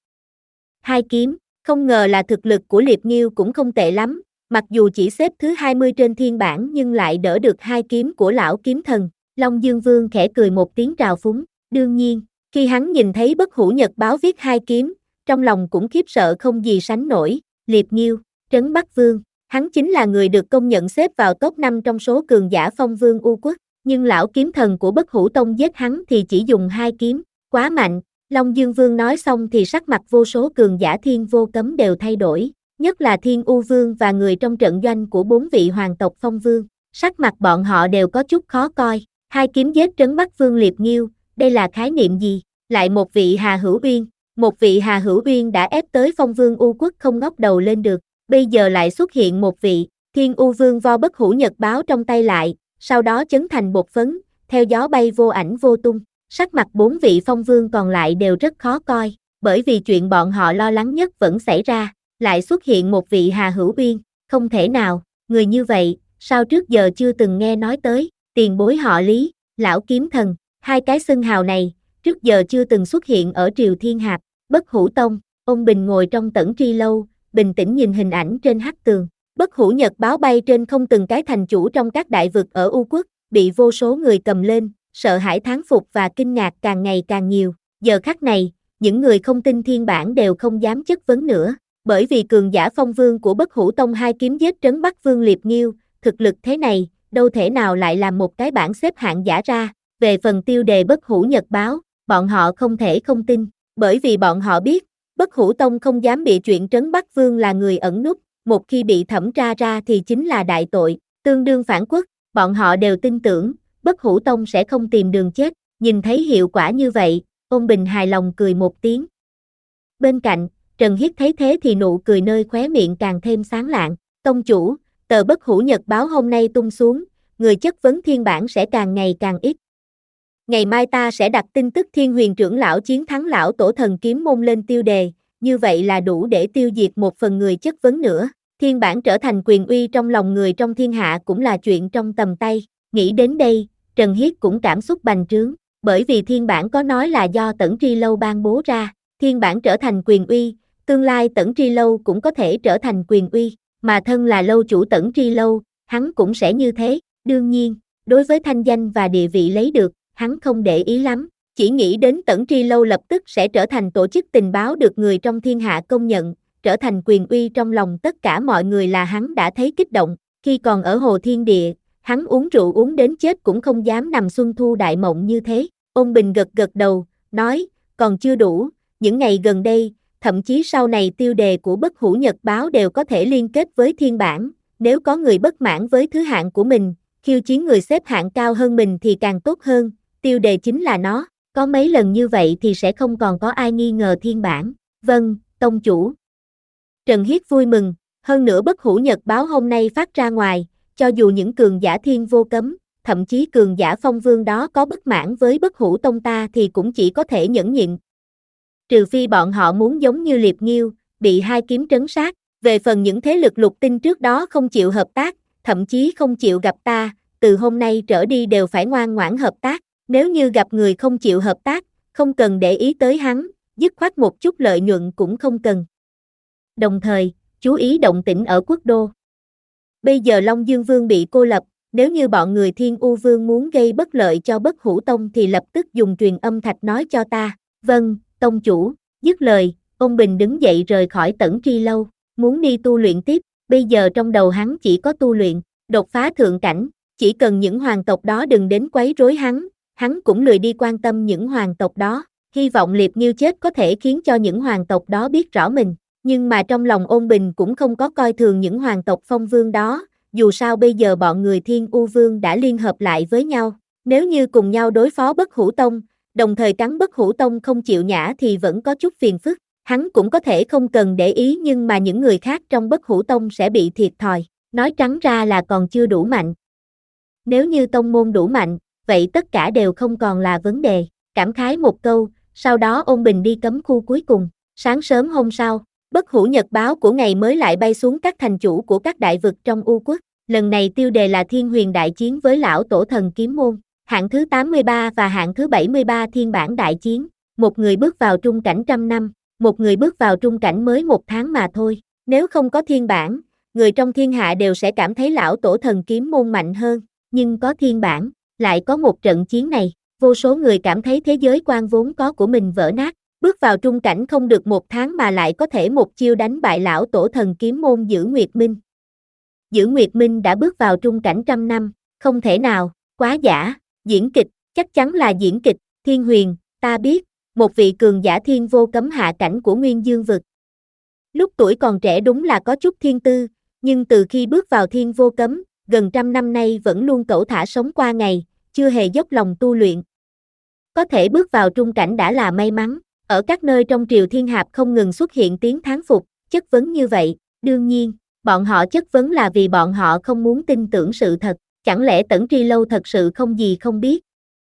Hai kiếm, không ngờ là thực lực của Liệp Nghiêu cũng không tệ lắm, mặc dù chỉ xếp thứ hai mươi trên thiên bảng nhưng lại đỡ được hai kiếm của lão kiếm thần. Long Dương Vương khẽ cười một tiếng trào phúng, đương nhiên, khi hắn nhìn thấy Bất Hủ Nhật báo viết hai kiếm, trong lòng cũng khiếp sợ không gì sánh nổi. Liệp Nghiêu, Trấn Bắc Vương, hắn chính là người được công nhận xếp vào top năm trong số cường giả Phong Vương U quốc, nhưng lão kiếm thần của Bất Hủ Tông giết hắn thì chỉ dùng hai kiếm, quá mạnh. Long Dương Vương nói xong thì sắc mặt vô số cường giả Thiên Vô Cấm đều thay đổi, nhất là Thiên U Vương và người trong trận doanh của bốn vị hoàng tộc Phong Vương, sắc mặt bọn họ đều có chút khó coi. Hai kiếm giết Trấn Bắc Vương Liệp Nghiêu, đây là khái niệm gì? Lại một vị Hà Hữu Uyên, một vị Hà Hữu Uyên đã ép tới Phong Vương U quốc không ngóc đầu lên được, bây giờ lại xuất hiện một vị Thiên U Vương vo Bất Hủ Nhật báo trong tay lại, sau đó chấn thành bột phấn, theo gió bay vô ảnh vô tung. Sắc mặt bốn vị Phong Vương còn lại đều rất khó coi, bởi vì chuyện bọn họ lo lắng nhất vẫn xảy ra, lại xuất hiện một vị Hà Hữu Uyên, không thể nào, người như vậy, sao trước giờ chưa từng nghe nói tới, tiền bối họ Lý, lão kiếm thần, hai cái xưng hào này, trước giờ chưa từng xuất hiện ở Triều Thiên Hạp. Bất Hủ Tông, ông Bình ngồi trong Tẩn Tri Lâu, bình tĩnh nhìn hình ảnh trên hắc tường. Bất Hủ Nhật báo bay trên không từng cái thành chủ trong các đại vực ở U quốc, bị vô số người cầm lên, sợ hãi thán phục và kinh ngạc càng ngày càng nhiều. Giờ khắc này, những người không tin thiên bản đều không dám chất vấn nữa, bởi vì cường giả Phong Vương của Bất Hủ Tông hai kiếm giết Trấn Bắc Vương Liệp Nghiêu, thực lực thế này, đâu thể nào lại làm một cái bảng xếp hạng giả ra. Về phần tiêu đề Bất Hủ Nhật báo, bọn họ không thể không tin, bởi vì bọn họ biết, Bất Hủ Tông không dám bị chuyện Trấn Bắc Vương là người ẩn núp, một khi bị thẩm tra ra thì chính là đại tội, tương đương phản quốc, bọn họ đều tin tưởng, Bất Hủ Tông sẽ không tìm đường chết, nhìn thấy hiệu quả như vậy, Ôn Bình hài lòng cười một tiếng. Bên cạnh, Trần Hiết thấy thế thì nụ cười nơi khóe miệng càng thêm sáng lạng. Tông chủ, tờ Bất Hủ Nhật báo hôm nay tung xuống, người chất vấn thiên bản sẽ càng ngày càng ít. Ngày mai ta sẽ đặt tin tức Thiên Huyền trưởng lão chiến thắng lão tổ thần kiếm môn lên tiêu đề, như vậy là đủ để tiêu diệt một phần người chất vấn nữa. Thiên bản trở thành quyền uy trong lòng người trong thiên hạ cũng là chuyện trong tầm tay. Nghĩ đến đây, Trần Hiết cũng cảm xúc bành trướng, bởi vì thiên bản có nói là do Tẩn Tri Lâu ban bố ra. Thiên bản trở thành quyền uy, tương lai Tẩn Tri Lâu cũng có thể trở thành quyền uy, mà thân là lâu chủ Tẩn Tri Lâu, hắn cũng sẽ như thế. Đương nhiên, đối với thanh danh và địa vị lấy được, hắn không để ý lắm, chỉ nghĩ đến Tẩn Tri Lâu lập tức sẽ trở thành tổ chức tình báo được người trong thiên hạ công nhận, trở thành quyền uy trong lòng tất cả mọi người là hắn đã thấy kích động. Khi còn ở Hồ Thiên Địa, hắn uống rượu uống đến chết cũng không dám nằm xuân thu đại mộng như thế. Ôn Bình gật gật đầu, nói, còn chưa đủ, những ngày gần đây, thậm chí sau này tiêu đề của Bất Hủ Nhật báo đều có thể liên kết với thiên bản, nếu có người bất mãn với thứ hạng của mình, khiêu chiến người xếp hạng cao hơn mình thì càng tốt hơn, tiêu đề chính là nó, có mấy lần như vậy thì sẽ không còn có ai nghi ngờ thiên bản. Vâng, tông chủ. Trần Hiết vui mừng, hơn nữa Bất Hủ Nhật báo hôm nay phát ra ngoài, cho dù những cường giả thiên vô cấm, thậm chí cường giả phong vương đó có bất mãn với Bất Hủ tông ta thì cũng chỉ có thể nhẫn nhịn. Trừ phi bọn họ muốn giống như Liệp Nghiêu, bị hai kiếm trấn sát, về phần những thế lực lục tinh trước đó không chịu hợp tác, thậm chí không chịu gặp ta, từ hôm nay trở đi đều phải ngoan ngoãn hợp tác, nếu như gặp người không chịu hợp tác, không cần để ý tới hắn, dứt khoát một chút lợi nhuận cũng không cần. Đồng thời, chú ý động tĩnh ở quốc đô. Bây giờ Long Dương Vương bị cô lập, nếu như bọn người Thiên U Vương muốn gây bất lợi cho Bất Hủ Tông thì lập tức dùng truyền âm thạch nói cho ta. Vâng, tông chủ. Dứt lời, Ôn Bình đứng dậy rời khỏi Tẩn Tri Lâu, muốn đi tu luyện tiếp, bây giờ trong đầu hắn chỉ có tu luyện, đột phá thượng cảnh, chỉ cần những hoàng tộc đó đừng đến quấy rối hắn, hắn cũng lười đi quan tâm những hoàng tộc đó, hy vọng Liệp Nghiêu chết có thể khiến cho những hoàng tộc đó biết rõ mình, nhưng mà trong lòng Ôn Bình cũng không có coi thường những hoàng tộc phong vương đó, dù sao bây giờ bọn người Thiên U Vương đã liên hợp lại với nhau, nếu như cùng nhau đối phó Bất Hủ Tông, đồng thời cắn Bất Hủ Tông không chịu nhã thì vẫn có chút phiền phức, hắn cũng có thể không cần để ý nhưng mà những người khác trong Bất Hủ Tông sẽ bị thiệt thòi, nói trắng ra là còn chưa đủ mạnh. Nếu như tông môn đủ mạnh, vậy tất cả đều không còn là vấn đề, cảm khái một câu, sau đó Ôn Bình đi cấm khu cuối cùng, sáng sớm hôm sau, Bất Hủ Nhật báo của ngày mới lại bay xuống các thành chủ của các đại vực trong U quốc, lần này tiêu đề là Thiên Huyền đại chiến với lão tổ thần kiếm môn, hạng thứ tám mươi ba và hạng thứ bảy mươi ba thiên bản đại chiến, một người bước vào trung cảnh trăm năm, một người bước vào trung cảnh mới một tháng mà thôi, nếu không có thiên bản, người trong thiên hạ đều sẽ cảm thấy lão tổ thần kiếm môn mạnh hơn, nhưng có thiên bản, lại có một trận chiến này, vô số người cảm thấy thế giới quan vốn có của mình vỡ nát, bước vào trung cảnh không được một tháng mà lại có thể một chiêu đánh bại lão tổ thần kiếm môn Dữ Nguyệt Minh. Dữ Nguyệt Minh đã bước vào trung cảnh trăm năm, không thể nào, quá giả, diễn kịch, chắc chắn là diễn kịch, Thiên Huyền, ta biết, một vị cường giả thiên vô cấm hạ cảnh của Nguyên Dương vực. Lúc tuổi còn trẻ đúng là có chút thiên tư, nhưng từ khi bước vào thiên vô cấm, gần trăm năm nay vẫn luôn cẩu thả sống qua ngày, chưa hề dốc lòng tu luyện. Có thể bước vào trung cảnh đã là may mắn, ở các nơi trong triều thiên hạp không ngừng xuất hiện tiếng thán phục, chất vấn như vậy, đương nhiên, bọn họ chất vấn là vì bọn họ không muốn tin tưởng sự thật, chẳng lẽ Tẩn Tri Lâu thật sự không gì không biết.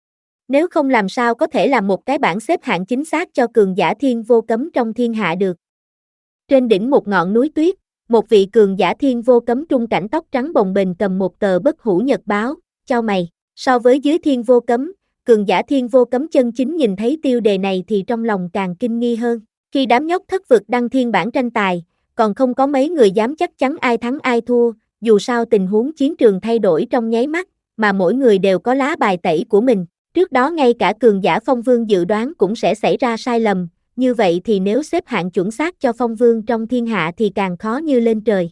Nếu không làm sao có thể làm một cái bảng xếp hạng chính xác cho cường giả thiên vô cấm trong thiên hạ được. Trên đỉnh một ngọn núi tuyết, một vị cường giả thiên vô cấm trung cảnh tóc trắng bồng bềnh cầm một tờ Bất Hủ Nhật báo, chau mày, so với dưới thiên vô cấm, cường giả thiên vô cấm chân chính nhìn thấy tiêu đề này thì trong lòng càng kinh nghi hơn. Khi đám nhóc thất vực đăng thiên bản tranh tài, còn không có mấy người dám chắc chắn ai thắng ai thua, dù sao tình huống chiến trường thay đổi trong nháy mắt, mà mỗi người đều có lá bài tẩy của mình. Trước đó ngay cả cường giả phong vương dự đoán cũng sẽ xảy ra sai lầm, như vậy thì nếu xếp hạng chuẩn xác cho phong vương trong thiên hạ thì càng khó như lên trời.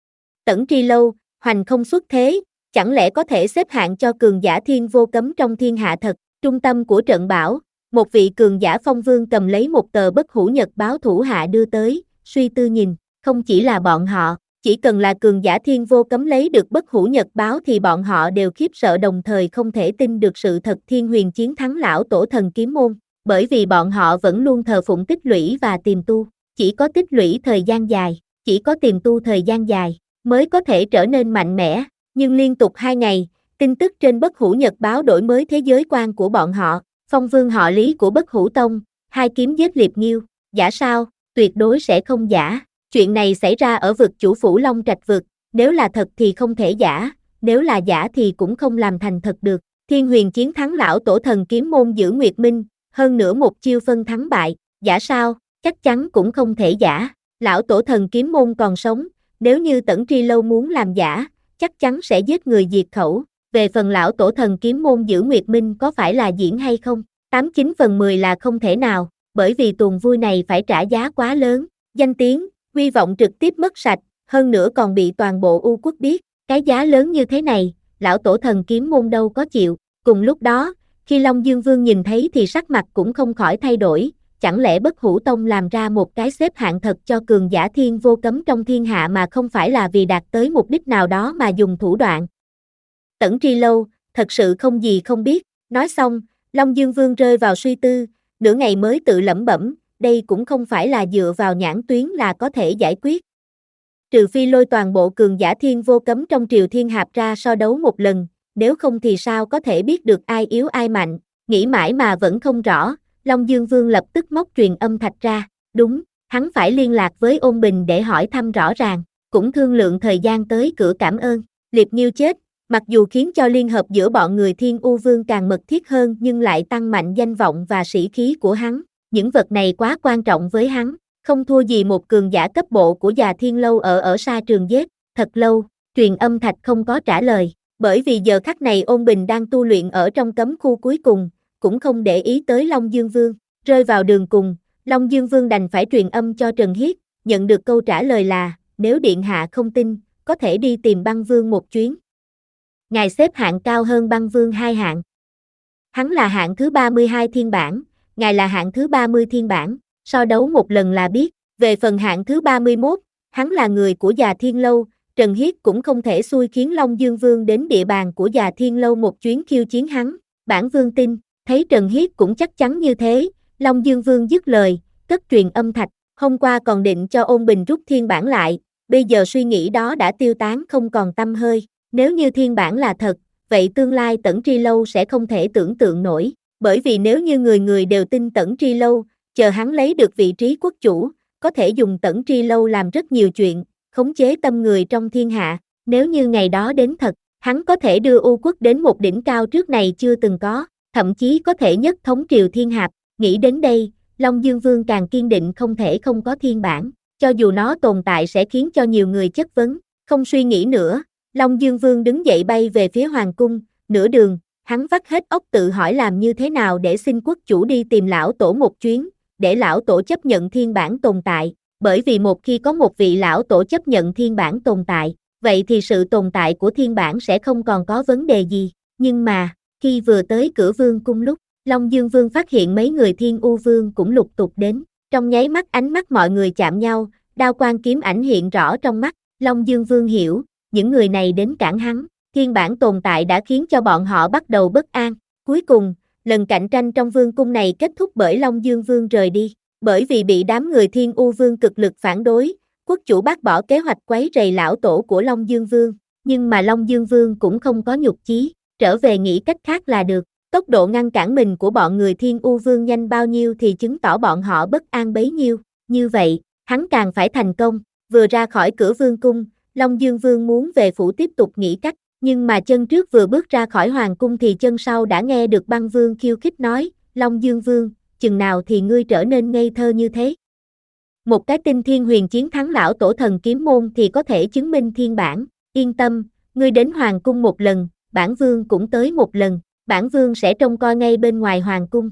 Tẩn Tri Lâu, hoành không xuất thế, chẳng lẽ có thể xếp hạng cho cường giả thiên vô cấm trong thiên hạ thật? Trung tâm của trận bão, một vị cường giả phong vương cầm lấy một tờ Bất Hủ Nhật báo thủ hạ đưa tới, suy tư nhìn, không chỉ là bọn họ, chỉ cần là cường giả thiên vô cấm lấy được Bất Hủ Nhật báo thì bọn họ đều khiếp sợ đồng thời không thể tin được sự thật Thiên Huyền chiến thắng lão tổ thần kiếm môn, bởi vì bọn họ vẫn luôn thờ phụng tích lũy và tiềm tu, chỉ có tích lũy thời gian dài, chỉ có tiềm tu thời gian dài, mới có thể trở nên mạnh mẽ, nhưng liên tục hai ngày, tin tức trên Bất Hủ Nhật báo đổi mới thế giới quan của bọn họ, phong vương họ Lý của Bất Hủ Tông, hai kiếm giết Liệp Nghiêu, giả sao, tuyệt đối sẽ không giả, chuyện này xảy ra ở vực chủ phủ Long Trạch vực, nếu là thật thì không thể giả, nếu là giả thì cũng không làm thành thật được, Thiên Huyền chiến thắng lão tổ thần kiếm môn giữ Nguyệt Minh, hơn nữa một chiêu phân thắng bại, giả sao, chắc chắn cũng không thể giả, lão tổ thần kiếm môn còn sống, nếu như Tẩn Tri Lâu muốn làm giả, chắc chắn sẽ giết người diệt khẩu, về phần lão tổ thần kiếm môn giữ Nguyệt Minh có phải là diễn hay không, tám chín phần mười là không thể nào, bởi vì tuần vui này phải trả giá quá lớn, danh tiếng, hy vọng trực tiếp mất sạch, hơn nữa còn bị toàn bộ U quốc biết, cái giá lớn như thế này, lão tổ thần kiếm môn đâu có chịu, cùng lúc đó, khi Long Dương Vương nhìn thấy thì sắc mặt cũng không khỏi thay đổi, chẳng lẽ Bất Hủ Tông làm ra một cái xếp hạng thật cho cường giả thiên vô cấm trong thiên hạ mà không phải là vì đạt tới mục đích nào đó mà dùng thủ đoạn. Tẩn Tri Lâu, thật sự không gì không biết, nói xong, Long Dương Vương rơi vào suy tư, nửa ngày mới tự lẩm bẩm, đây cũng không phải là dựa vào nhãn tuyến là có thể giải quyết. Trừ phi lôi toàn bộ cường giả thiên vô cấm trong triều thiên hạp ra so đấu một lần, nếu không thì sao có thể biết được ai yếu ai mạnh, nghĩ mãi mà vẫn không rõ, Long Dương Vương lập tức móc truyền âm thạch ra, đúng, hắn phải liên lạc với Ôn Bình để hỏi thăm rõ ràng, cũng thương lượng thời gian tới cửa cảm ơn, Liệp Nghiêu chết, mặc dù khiến cho liên hợp giữa bọn người Thiên U Vương càng mật thiết hơn nhưng lại tăng mạnh danh vọng và sĩ khí của hắn, những vật này quá quan trọng với hắn, không thua gì một cường giả cấp bộ của già Thiên Lâu ở ở Sa Trường Giết, thật lâu, truyền âm thạch không có trả lời, bởi vì giờ khắc này Ôn Bình đang tu luyện ở trong cấm khu cuối cùng, cũng không để ý tới Long Dương Vương, rơi vào đường cùng, Long Dương Vương đành phải truyền âm cho Trần Hiết, nhận được câu trả lời là, nếu điện hạ không tin, có thể đi tìm Băng Vương một chuyến. Ngài xếp hạng cao hơn Băng Vương hai hạng. Hắn là hạng thứ ba mươi hai thiên bản, ngài là hạng thứ ba mươi thiên bản, so đấu một lần là biết, về phần hạng thứ ba mươi mốt, hắn là người của già Thiên Lâu, Trần Hiết cũng không thể xui khiến Long Dương Vương đến địa bàn của già Thiên Lâu một chuyến khiêu chiến hắn, bản vương tin, thấy Trần Hiết cũng chắc chắn như thế, Long Dương Vương dứt lời, cất truyền âm thạch, hôm qua còn định cho Ôn Bình rút thiên bản lại, bây giờ suy nghĩ đó đã tiêu tán không còn tăm hơi, nếu như thiên bản là thật, vậy tương lai Tẩn Tri Lâu sẽ không thể tưởng tượng nổi, bởi vì nếu như người người đều tin Tẩn Tri Lâu, chờ hắn lấy được vị trí quốc chủ, có thể dùng Tẩn Tri Lâu làm rất nhiều chuyện, khống chế tâm người trong thiên hạ, nếu như ngày đó đến thật, hắn có thể đưa U quốc đến một đỉnh cao trước này chưa từng có, thậm chí có thể nhất thống triều thiên hạp, nghĩ đến đây, Long Dương Vương càng kiên định không thể không có thiên bản, cho dù nó tồn tại sẽ khiến cho nhiều người chất vấn, không suy nghĩ nữa, Long Dương Vương đứng dậy bay về phía Hoàng cung, nửa đường, hắn vắt hết óc tự hỏi làm như thế nào để xin quốc chủ đi tìm lão tổ một chuyến, để lão tổ chấp nhận thiên bản tồn tại, bởi vì một khi có một vị lão tổ chấp nhận thiên bản tồn tại, vậy thì sự tồn tại của thiên bản sẽ không còn có vấn đề gì, nhưng mà, khi vừa tới cửa vương cung lúc, Long Dương Vương phát hiện mấy người Thiên U Vương cũng lục tục đến, trong nháy mắt ánh mắt mọi người chạm nhau, đao quang kiếm ảnh hiện rõ trong mắt, Long Dương Vương hiểu, những người này đến cản hắn, thiên bản tồn tại đã khiến cho bọn họ bắt đầu bất an, cuối cùng, lần cạnh tranh trong vương cung này kết thúc bởi Long Dương Vương rời đi, bởi vì bị đám người Thiên U Vương cực lực phản đối, quốc chủ bác bỏ kế hoạch quấy rầy lão tổ của Long Dương Vương, nhưng mà Long Dương Vương cũng không có nhục chí, trở về nghĩ cách khác là được, tốc độ ngăn cản mình của bọn người Thiên U Vương nhanh bao nhiêu thì chứng tỏ bọn họ bất an bấy nhiêu, như vậy, hắn càng phải thành công, vừa ra khỏi cửa vương cung, Long Dương Vương muốn về phủ tiếp tục nghĩ cách, nhưng mà chân trước vừa bước ra khỏi hoàng cung thì chân sau đã nghe được Băng Vương khiêu khích nói, Long Dương Vương, chừng nào thì ngươi trở nên ngây thơ như thế. Một cái tin Thiên Huyền chiến thắng lão tổ thần kiếm môn thì có thể chứng minh thiên bản, yên tâm, ngươi đến hoàng cung một lần, bản vương cũng tới một lần, bản vương sẽ trông coi ngay bên ngoài hoàng cung.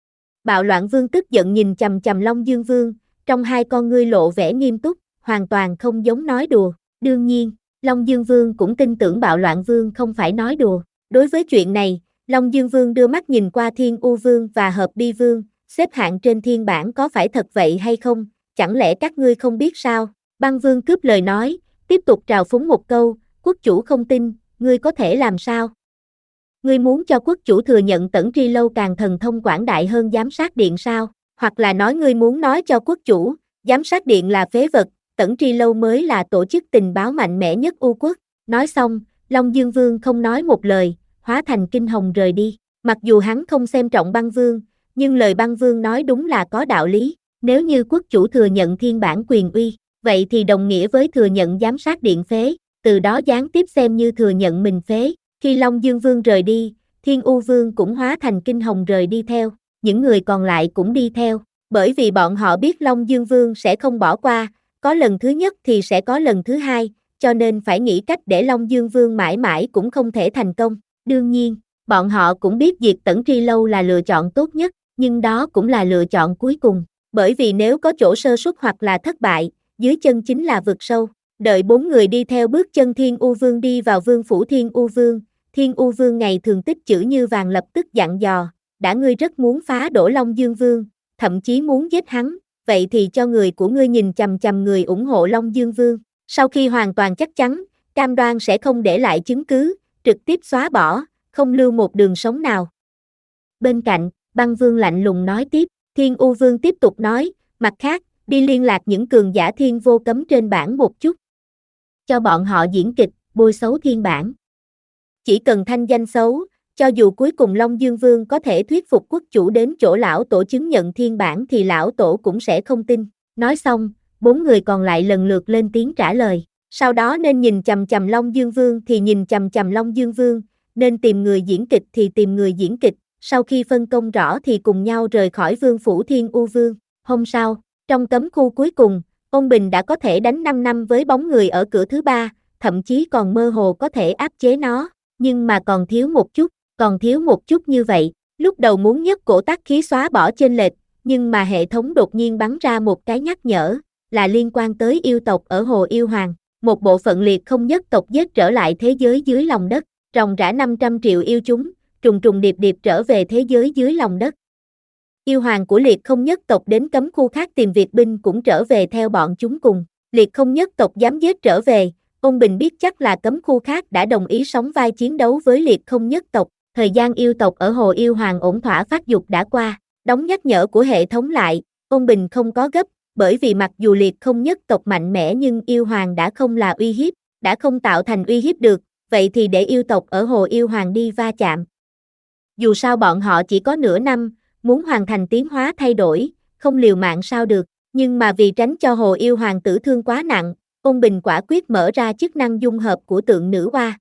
Bạo Loạn Vương tức giận nhìn chằm chằm Long Dương Vương, trong hai con ngươi lộ vẻ nghiêm túc, hoàn toàn không giống nói đùa, đương nhiên, Long Dương Vương cũng tin tưởng Bạo Loạn Vương không phải nói đùa, đối với chuyện này, Long Dương Vương đưa mắt nhìn qua Thiên U Vương và Hợp Bi Vương, xếp hạng trên thiên bản có phải thật vậy hay không, chẳng lẽ các ngươi không biết sao, Băng Vương cướp lời nói, tiếp tục trào phúng một câu, quốc chủ không tin, ngươi có thể làm sao? Ngươi muốn cho quốc chủ thừa nhận Tẩn Tri Lâu càng thần thông quảng đại hơn giám sát điện sao? Hoặc là nói ngươi muốn nói cho quốc chủ, giám sát điện là phế vật, Tẩn Tri Lâu mới là tổ chức tình báo mạnh mẽ nhất U quốc. Nói xong, Long Dương Vương không nói một lời, hóa thành kinh hồng rời đi. Mặc dù hắn không xem trọng Băng Vương, nhưng lời Băng Vương nói đúng là có đạo lý. Nếu như quốc chủ thừa nhận thiên bản quyền uy, vậy thì đồng nghĩa với thừa nhận giám sát điện phế, từ đó gián tiếp xem như thừa nhận mình phế. Khi Long Dương Vương rời đi, Thiên U Vương cũng hóa thành kinh hồng rời đi theo, những người còn lại cũng đi theo, bởi vì bọn họ biết Long Dương Vương sẽ không bỏ qua, có lần thứ nhất thì sẽ có lần thứ hai, cho nên phải nghĩ cách để Long Dương Vương mãi mãi cũng không thể thành công. Đương nhiên, bọn họ cũng biết diệt Tẩn Tri Lâu là lựa chọn tốt nhất, nhưng đó cũng là lựa chọn cuối cùng, bởi vì nếu có chỗ sơ suất hoặc là thất bại, dưới chân chính là vực sâu. Đợi bốn người đi theo bước chân Thiên U Vương đi vào vương phủ Thiên U Vương, Thiên U Vương ngày thường tích chữ như vàng lập tức dặn dò, đã ngươi rất muốn phá đổ Long Dương Vương, thậm chí muốn giết hắn, vậy thì cho người của ngươi nhìn chằm chằm người ủng hộ Long Dương Vương, sau khi hoàn toàn chắc chắn, cam đoan sẽ không để lại chứng cứ, trực tiếp xóa bỏ, không lưu một đường sống nào. Bên cạnh, Băng Vương lạnh lùng nói tiếp, Thiên U Vương tiếp tục nói, mặt khác, đi liên lạc những cường giả thiên vô cấm trên bảng một chút. Cho bọn họ diễn kịch, bôi xấu thiên bản. Chỉ cần thanh danh xấu, cho dù cuối cùng Long Dương Vương có thể thuyết phục quốc chủ đến chỗ lão tổ chứng nhận thiên bản thì lão tổ cũng sẽ không tin. Nói xong, bốn người còn lại lần lượt lên tiếng trả lời. Sau đó nên nhìn chằm chằm Long Dương Vương thì nhìn chằm chằm Long Dương Vương, nên tìm người diễn kịch thì tìm người diễn kịch. Sau khi phân công rõ thì cùng nhau rời khỏi vương phủ Thiên U Vương. Hôm sau, trong cấm khu cuối cùng, Ôn Bình đã có thể đánh năm năm với bóng người ở cửa thứ ba, thậm chí còn mơ hồ có thể áp chế nó, nhưng mà còn thiếu một chút, còn thiếu một chút như vậy. Lúc đầu muốn nhất cổ tắc khí xóa bỏ chênh lệch, nhưng mà hệ thống đột nhiên bắn ra một cái nhắc nhở, là liên quan tới yêu tộc ở Hồ Yêu Hoàng. Một bộ phận liệt không nhất tộc giết trở lại thế giới dưới lòng đất, ròng rã năm trăm triệu yêu chúng, trùng trùng điệp điệp trở về thế giới dưới lòng đất. Yêu hoàng của liệt không nhất tộc đến cấm khu khác tìm Việt binh cũng trở về theo bọn chúng cùng. Liệt không nhất tộc dám giết trở về, Ôn Bình biết chắc là cấm khu khác đã đồng ý sóng vai chiến đấu với liệt không nhất tộc. Thời gian yêu tộc ở Hồ Yêu Hoàng ổn thỏa phát dục đã qua, đóng nhắc nhở của hệ thống lại, Ôn Bình không có gấp, bởi vì mặc dù liệt không nhất tộc mạnh mẽ nhưng yêu hoàng đã không là uy hiếp, đã không tạo thành uy hiếp được, vậy thì để yêu tộc ở Hồ Yêu Hoàng đi va chạm. Dù sao bọn họ chỉ có nửa năm, muốn hoàn thành tiến hóa thay đổi, không liều mạng sao được, nhưng mà vì tránh cho Hồ Yêu Hoàng tử thương quá nặng, Ôn Bình quả quyết mở ra chức năng dung hợp của tượng nữ hoa.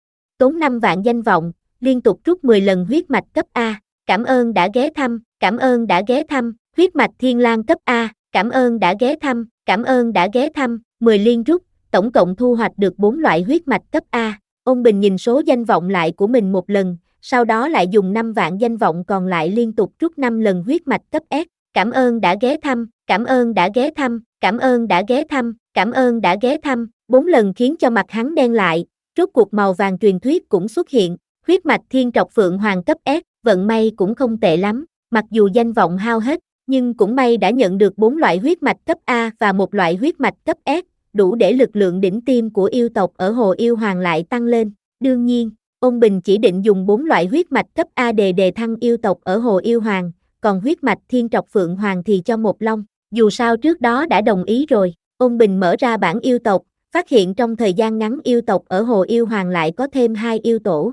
Tốn năm vạn danh vọng, liên tục rút mười lần huyết mạch cấp A, cảm ơn đã ghé thăm, cảm ơn đã ghé thăm, huyết mạch thiên lang cấp A, cảm ơn đã ghé thăm, cảm ơn đã ghé thăm, mười liên rút, tổng cộng thu hoạch được bốn loại huyết mạch cấp A. Ôn Bình nhìn số danh vọng lại của mình một lần, sau đó lại dùng năm vạn danh vọng còn lại liên tục rút năm lần huyết mạch cấp S. Cảm ơn đã ghé thăm, cảm ơn đã ghé thăm, cảm ơn đã ghé thăm, cảm ơn đã ghé thăm, bốn lần khiến cho mặt hắn đen lại, rốt cuộc màu vàng truyền thuyết cũng xuất hiện, huyết mạch thiên trọc phượng hoàng cấp S, vận may cũng không tệ lắm, mặc dù danh vọng hao hết, nhưng cũng may đã nhận được bốn loại huyết mạch cấp A và một loại huyết mạch cấp S, đủ để lực lượng đỉnh tiêm của yêu tộc ở Hồ Yêu Hoàng lại tăng lên. Đương nhiên, Ôn Bình chỉ định dùng bốn loại huyết mạch cấp A để đề thăng yêu tộc ở Hồ Yêu Hoàng, còn huyết mạch thiên trọc phượng hoàng thì cho một long, dù sao trước đó đã đồng ý rồi. Ôn Bình mở ra bảng yêu tộc, phát hiện trong thời gian ngắn yêu tộc ở Hồ Yêu Hoàng lại có thêm hai yêu tổ.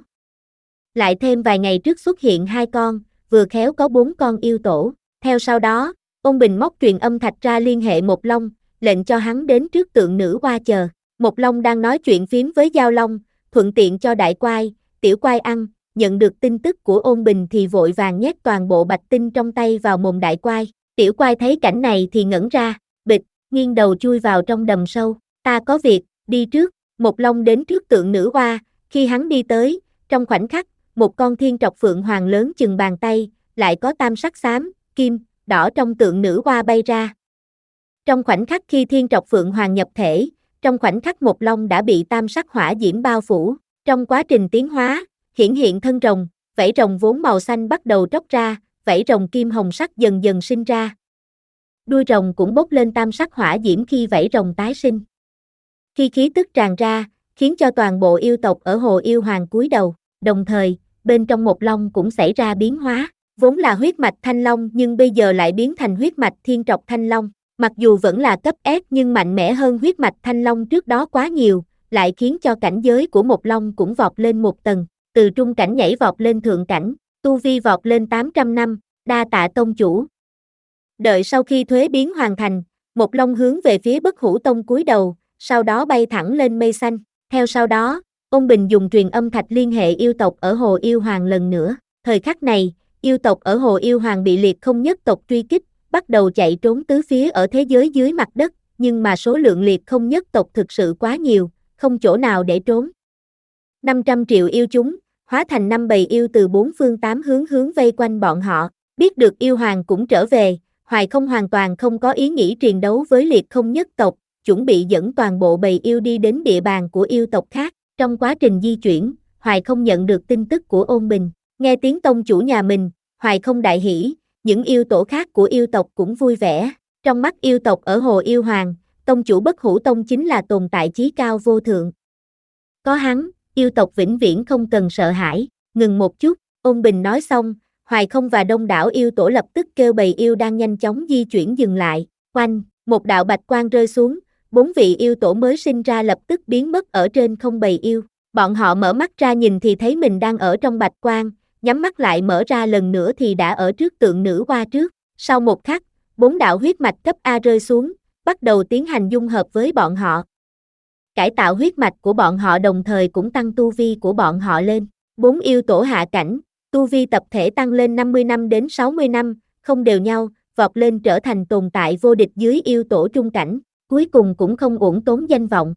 Lại thêm vài ngày trước xuất hiện hai con, vừa khéo có bốn con yêu tổ. Theo sau đó, Ôn Bình móc truyền âm thạch ra liên hệ Một Long, lệnh cho hắn đến trước tượng nữ hoa chờ. Một Long đang nói chuyện phím với Giao Long, thuận tiện cho đại quai, tiểu quai ăn, nhận được tin tức của Ôn Bình thì vội vàng nhét toàn bộ bạch tinh trong tay vào mồm đại quai. Tiểu quai thấy cảnh này thì ngẩn ra, bịch, nghiêng đầu chui vào trong đầm sâu. Ta có việc, đi trước. Một Long đến trước tượng nữ hoa, khi hắn đi tới, trong khoảnh khắc, một con thiên trọc phượng hoàng lớn chừng bàn tay, lại có tam sắc xám, kim, đỏ trong tượng nữ hoa bay ra. Trong khoảnh khắc khi thiên trọc phượng hoàng nhập thể, trong khoảnh khắc Một Long đã bị tam sắc hỏa diễm bao phủ. Trong quá trình tiến hóa, hiển hiện thân rồng, vảy rồng vốn màu xanh bắt đầu tróc ra, vảy rồng kim hồng sắc dần dần sinh ra. Đuôi rồng cũng bốc lên tam sắc hỏa diễm khi vảy rồng tái sinh. Khi khí tức tràn ra, khiến cho toàn bộ yêu tộc ở Hồ Yêu Hoàng cúi đầu, đồng thời, bên trong Một Long cũng xảy ra biến hóa, vốn là huyết mạch thanh long nhưng bây giờ lại biến thành huyết mạch thiên trọc thanh long. Mặc dù vẫn là cấp S nhưng mạnh mẽ hơn huyết mạch Thanh Long trước đó quá nhiều, lại khiến cho cảnh giới của Một Long cũng vọt lên một tầng, từ trung cảnh nhảy vọt lên thượng cảnh, tu vi vọt lên tám trăm năm, đa tạ tông chủ. Đợi sau khi thuế biến hoàn thành, Một Long hướng về phía Bất Hủ Tông cúi đầu, sau đó bay thẳng lên mây xanh, theo sau đó, Ôn Bình dùng truyền âm thạch liên hệ yêu tộc ở Hồ Yêu Hoàng lần nữa, thời khắc này, yêu tộc ở Hồ Yêu Hoàng bị liệt không nhất tộc truy kích, bắt đầu chạy trốn tứ phía ở thế giới dưới mặt đất, nhưng mà số lượng liệt không nhất tộc thực sự quá nhiều, không chỗ nào để trốn. năm trăm triệu yêu chúng, hóa thành năm bầy yêu từ bốn phương tám hướng hướng vây quanh bọn họ, biết được yêu hoàng cũng trở về, Hoài Không hoàn toàn không có ý nghĩ triền đấu với liệt không nhất tộc, chuẩn bị dẫn toàn bộ bầy yêu đi đến địa bàn của yêu tộc khác. Trong quá trình di chuyển, Hoài Không nhận được tin tức của Ôn Bình, nghe tiếng tông chủ nhà mình, Hoài Không đại hỉ, những yêu tổ khác của yêu tộc cũng vui vẻ. Trong mắt yêu tộc ở Hồ Yêu Hoàng, tông chủ Bất Hủ Tông chính là tồn tại chí cao vô thượng. Có hắn, yêu tộc vĩnh viễn không cần sợ hãi. Ngừng một chút, Ôn Bình nói xong, Hoài Không và đông đảo yêu tổ lập tức kêu bầy yêu đang nhanh chóng di chuyển dừng lại. Oanh, một đạo bạch quang rơi xuống, bốn vị yêu tổ mới sinh ra lập tức biến mất ở trên không bầy yêu. Bọn họ mở mắt ra nhìn thì thấy mình đang ở trong bạch quang, nhắm mắt lại mở ra lần nữa thì đã ở trước tượng nữ hoa trước. Sau một khắc, bốn đạo huyết mạch cấp A rơi xuống, bắt đầu tiến hành dung hợp với bọn họ. Cải tạo huyết mạch của bọn họ đồng thời cũng tăng tu vi của bọn họ lên. Bốn yêu tổ hạ cảnh, tu vi tập thể tăng lên năm mươi năm đến sáu mươi năm, không đều nhau, vọt lên trở thành tồn tại vô địch dưới yêu tổ trung cảnh, cuối cùng cũng không uổng tốn danh vọng.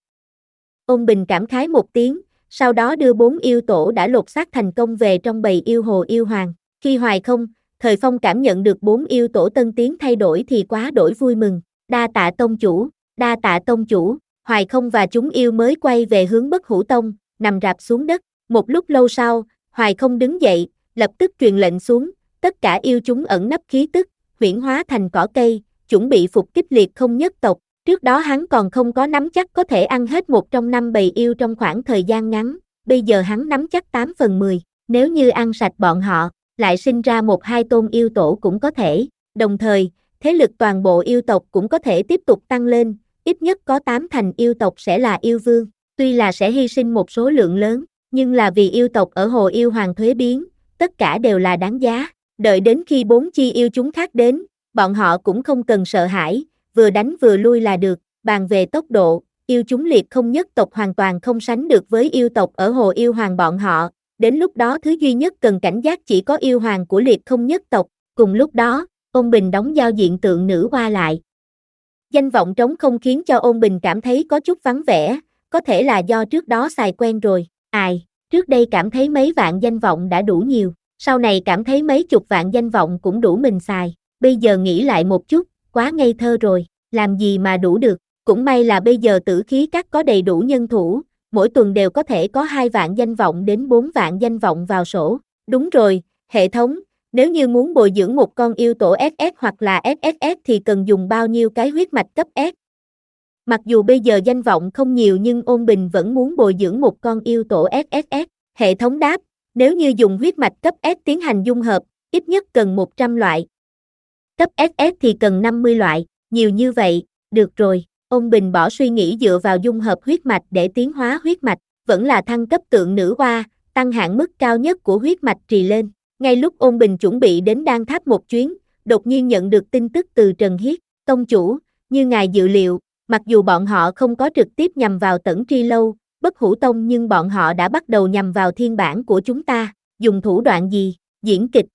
Ôn Bình cảm khái một tiếng, sau đó đưa bốn yêu tổ đã lột xác thành công về trong bầy yêu Hồ Yêu Hoàng. Khi Hoài Không, Thời Phong cảm nhận được bốn yêu tổ tân tiến thay đổi thì quá đổi vui mừng. Đa tạ tông chủ, đa tạ tông chủ. Hoài Không và chúng yêu mới quay về hướng Bất Hủ Tông, nằm rạp xuống đất. Một lúc lâu sau, Hoài Không đứng dậy, lập tức truyền lệnh xuống, tất cả yêu chúng ẩn nấp khí tức, huyễn hóa thành cỏ cây, chuẩn bị phục kích liệt không nhất tộc. Trước đó hắn còn không có nắm chắc có thể ăn hết một trong năm bầy yêu trong khoảng thời gian ngắn, bây giờ hắn nắm chắc tám phần mười, nếu như ăn sạch bọn họ, lại sinh ra một hai tôn yêu tổ cũng có thể, đồng thời, thế lực toàn bộ yêu tộc cũng có thể tiếp tục tăng lên, ít nhất có tám thành yêu tộc sẽ là yêu vương, tuy là sẽ hy sinh một số lượng lớn, nhưng là vì yêu tộc ở Hồ Yêu Hoàng thuế biến, tất cả đều là đáng giá, đợi đến khi bốn chi yêu chúng khác đến, bọn họ cũng không cần sợ hãi, vừa đánh vừa lui là được, bàn về tốc độ, yêu chúng liệt không nhất tộc hoàn toàn không sánh được với yêu tộc ở Hồ Yêu Hoàng bọn họ, đến lúc đó thứ duy nhất cần cảnh giác chỉ có yêu hoàng của liệt không nhất tộc, cùng lúc đó, Ôn Bình đóng giao diện tượng nữ hoa lại. Danh vọng trống không khiến cho Ôn Bình cảm thấy có chút vắng vẻ, có thể là do trước đó xài quen rồi, ai, trước đây cảm thấy mấy vạn danh vọng đã đủ nhiều, sau này cảm thấy mấy chục vạn danh vọng cũng đủ mình xài, bây giờ nghĩ lại một chút, quá ngây thơ rồi, làm gì mà đủ được, cũng may là bây giờ Tử Khí Các có đầy đủ nhân thủ, mỗi tuần đều có thể có hai vạn danh vọng đến bốn vạn danh vọng vào sổ. Đúng rồi, hệ thống, nếu như muốn bồi dưỡng một con yêu tổ ét ét hoặc là ét ét ét thì cần dùng bao nhiêu cái huyết mạch cấp S? Mặc dù bây giờ danh vọng không nhiều nhưng Ôn Bình vẫn muốn bồi dưỡng một con yêu tổ ét ét ét. Hệ thống đáp, nếu như dùng huyết mạch cấp S tiến hành dung hợp, ít nhất cần một trăm loại. Cấp ét ét thì cần năm mươi loại, nhiều như vậy, được rồi. Ôn Bình bỏ suy nghĩ dựa vào dung hợp huyết mạch để tiến hóa huyết mạch, vẫn là thăng cấp tượng nữ hoa, tăng hạn mức cao nhất của huyết mạch trì lên. Ngay lúc Ôn Bình chuẩn bị đến Đan Tháp một chuyến, đột nhiên nhận được tin tức từ Trần Hiết, tông chủ, như ngài dự liệu, mặc dù bọn họ không có trực tiếp nhằm vào Tẩn Tri Lâu, Bất Hủ Tông nhưng bọn họ đã bắt đầu nhằm vào thiên bản của chúng ta, dùng thủ đoạn gì, diễn kịch.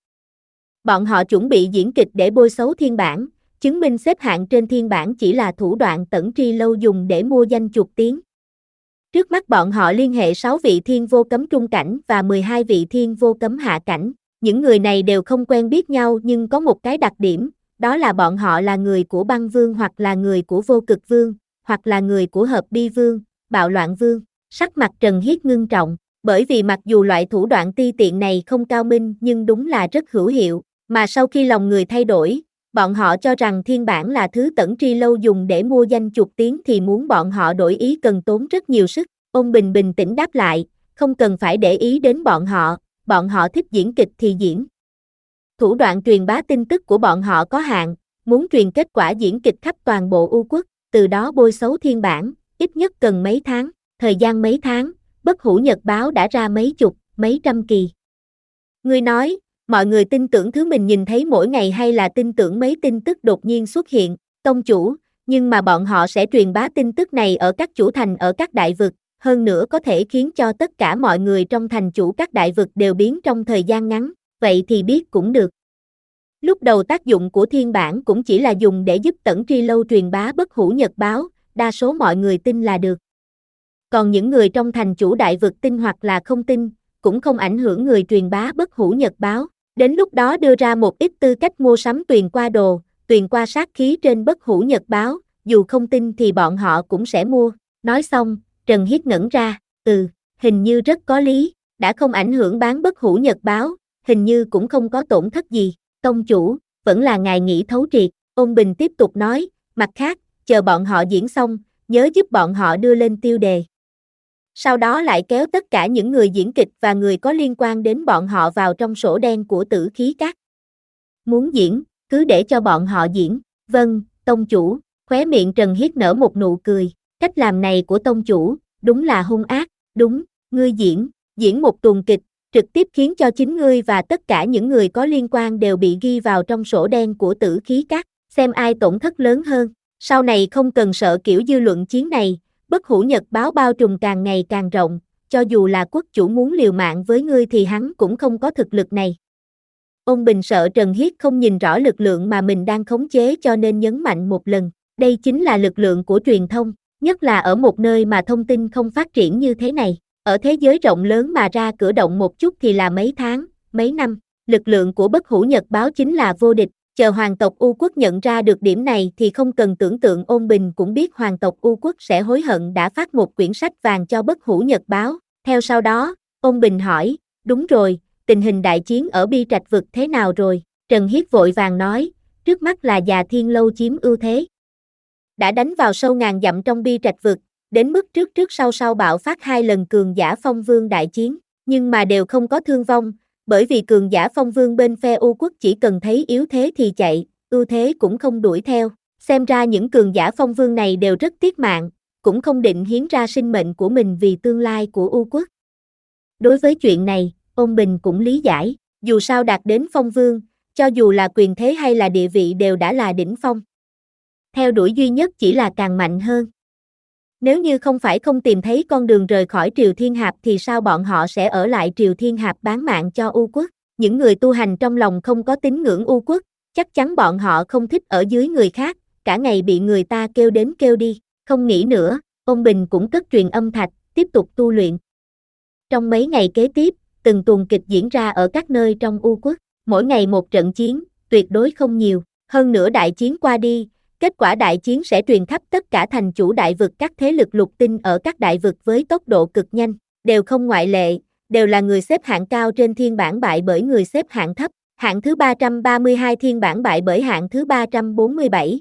Bọn họ chuẩn bị diễn kịch để bôi xấu thiên bản, chứng minh xếp hạng trên thiên bản chỉ là thủ đoạn Tẩn Tri Lâu dùng để mua danh chuộc tiếng. Trước mắt bọn họ liên hệ sáu vị thiên vô cấm trung cảnh và mười hai vị thiên vô cấm hạ cảnh. Những người này đều không quen biết nhau nhưng có một cái đặc điểm, đó là bọn họ là người của Băng Vương hoặc là người của Vô Cực Vương, hoặc là người của Hợp Bi Vương, Bạo Loạn Vương. Sắc mặt Trần Hiết ngưng trọng, bởi vì mặc dù loại thủ đoạn ti tiện này không cao minh nhưng đúng là rất hữu hiệu, mà sau khi lòng người thay đổi, bọn họ cho rằng thiên bản là thứ Tẩn Tri Lâu dùng để mua danh chuộc tiếng thì muốn bọn họ đổi ý cần tốn rất nhiều sức. Ôn Bình bình tĩnh đáp lại, không cần phải để ý đến bọn họ, bọn họ thích diễn kịch thì diễn. Thủ đoạn truyền bá tin tức của bọn họ có hạn, muốn truyền kết quả diễn kịch khắp toàn bộ U quốc, từ đó bôi xấu thiên bản, ít nhất cần mấy tháng, thời gian mấy tháng, Bất Hủ Nhật báo đã ra mấy chục, mấy trăm kỳ. Ngươi nói, mọi người tin tưởng thứ mình nhìn thấy mỗi ngày hay là tin tưởng mấy tin tức đột nhiên xuất hiện, tông chủ, nhưng mà bọn họ sẽ truyền bá tin tức này ở các chủ thành ở các đại vực, hơn nữa có thể khiến cho tất cả mọi người trong thành chủ các đại vực đều biến trong thời gian ngắn, vậy thì biết cũng được. Lúc đầu tác dụng của thiên bản cũng chỉ là dùng để giúp Tẩn Tri Lâu truyền bá Bất Hủ Nhật báo, đa số mọi người tin là được. Còn những người trong thành chủ đại vực tin hoặc là không tin, cũng không ảnh hưởng người truyền bá Bất Hủ Nhật báo. Đến lúc đó đưa ra một ít tư cách mua sắm tuyền qua đồ, tuyền qua sát khí trên Bất Hủ Nhật báo, dù không tin thì bọn họ cũng sẽ mua. Nói xong, Trần Hiết ngẩn ra, ừ, hình như rất có lý, đã không ảnh hưởng bán Bất Hủ Nhật báo, hình như cũng không có tổn thất gì. Tông chủ, vẫn là ngài nghĩ thấu triệt, Ôn Bình tiếp tục nói, mặt khác, chờ bọn họ diễn xong, nhớ giúp bọn họ đưa lên tiêu đề. Sau đó lại kéo tất cả những người diễn kịch và người có liên quan đến bọn họ vào trong sổ đen của Tử Khí Các. Muốn diễn, cứ để cho bọn họ diễn. Vâng, tông chủ, khóe miệng Trần Hiết nở một nụ cười, cách làm này của tông chủ, đúng là hung ác, đúng, ngươi diễn, diễn một tuần kịch, trực tiếp khiến cho chính ngươi và tất cả những người có liên quan đều bị ghi vào trong sổ đen của Tử Khí Các, xem ai tổn thất lớn hơn, sau này không cần sợ kiểu dư luận chiến này. Bất Hủ Nhật báo bao trùm càng ngày càng rộng, cho dù là quốc chủ muốn liều mạng với ngươi thì hắn cũng không có thực lực này. Ôn Bình sợ Trần Hiết không nhìn rõ lực lượng mà mình đang khống chế cho nên nhấn mạnh một lần, đây chính là lực lượng của truyền thông, nhất là ở một nơi mà thông tin không phát triển như thế này. Ở thế giới rộng lớn mà ra cửa động một chút thì là mấy tháng, mấy năm, lực lượng của Bất Hủ Nhật báo chính là vô địch. Chờ hoàng tộc U quốc nhận ra được điểm này thì không cần tưởng tượng, Ôn Bình cũng biết hoàng tộc U quốc sẽ hối hận đã phát một quyển sách vàng cho Bất Hủ Nhật báo. Theo sau đó, Ôn Bình hỏi, đúng rồi, tình hình đại chiến ở Bi Trạch vực thế nào rồi? Trần Hiết vội vàng nói, trước mắt là Già Thiên Lâu chiếm ưu thế. Đã đánh vào sâu ngàn dặm trong Bi Trạch vực, đến mức trước trước sau sau bạo phát hai lần cường giả phong vương đại chiến, nhưng mà đều không có thương vong. Bởi vì cường giả phong vương bên phe U quốc chỉ cần thấy yếu thế thì chạy, ưu thế cũng không đuổi theo. Xem ra những cường giả phong vương này đều rất tiếc mạng, cũng không định hiến ra sinh mệnh của mình vì tương lai của U quốc. Đối với chuyện này, Ôn Bình cũng lý giải, dù sao đạt đến phong vương, cho dù là quyền thế hay là địa vị đều đã là đỉnh phong. Theo đuổi duy nhất chỉ là càng mạnh hơn. Nếu như không phải không tìm thấy con đường rời khỏi Triều Thiên Hạp thì sao bọn họ sẽ ở lại Triều Thiên Hạp bán mạng cho U quốc? Những người tu hành trong lòng không có tín ngưỡng U quốc, chắc chắn bọn họ không thích ở dưới người khác, cả ngày bị người ta kêu đến kêu đi, không nghĩ nữa, Ôn Bình cũng cất truyền âm thạch, tiếp tục tu luyện. Trong mấy ngày kế tiếp, từng tuần kịch diễn ra ở các nơi trong U quốc, mỗi ngày một trận chiến, tuyệt đối không nhiều, hơn nữa đại chiến qua đi. Kết quả đại chiến sẽ truyền khắp tất cả thành chủ đại vực, các thế lực lục tinh ở các đại vực với tốc độ cực nhanh, đều không ngoại lệ, đều là người xếp hạng cao trên thiên bảng bại bởi người xếp hạng thấp, hạng thứ ba trăm ba mươi hai thiên bảng bại bởi hạng thứ ba trăm bốn mươi bảy.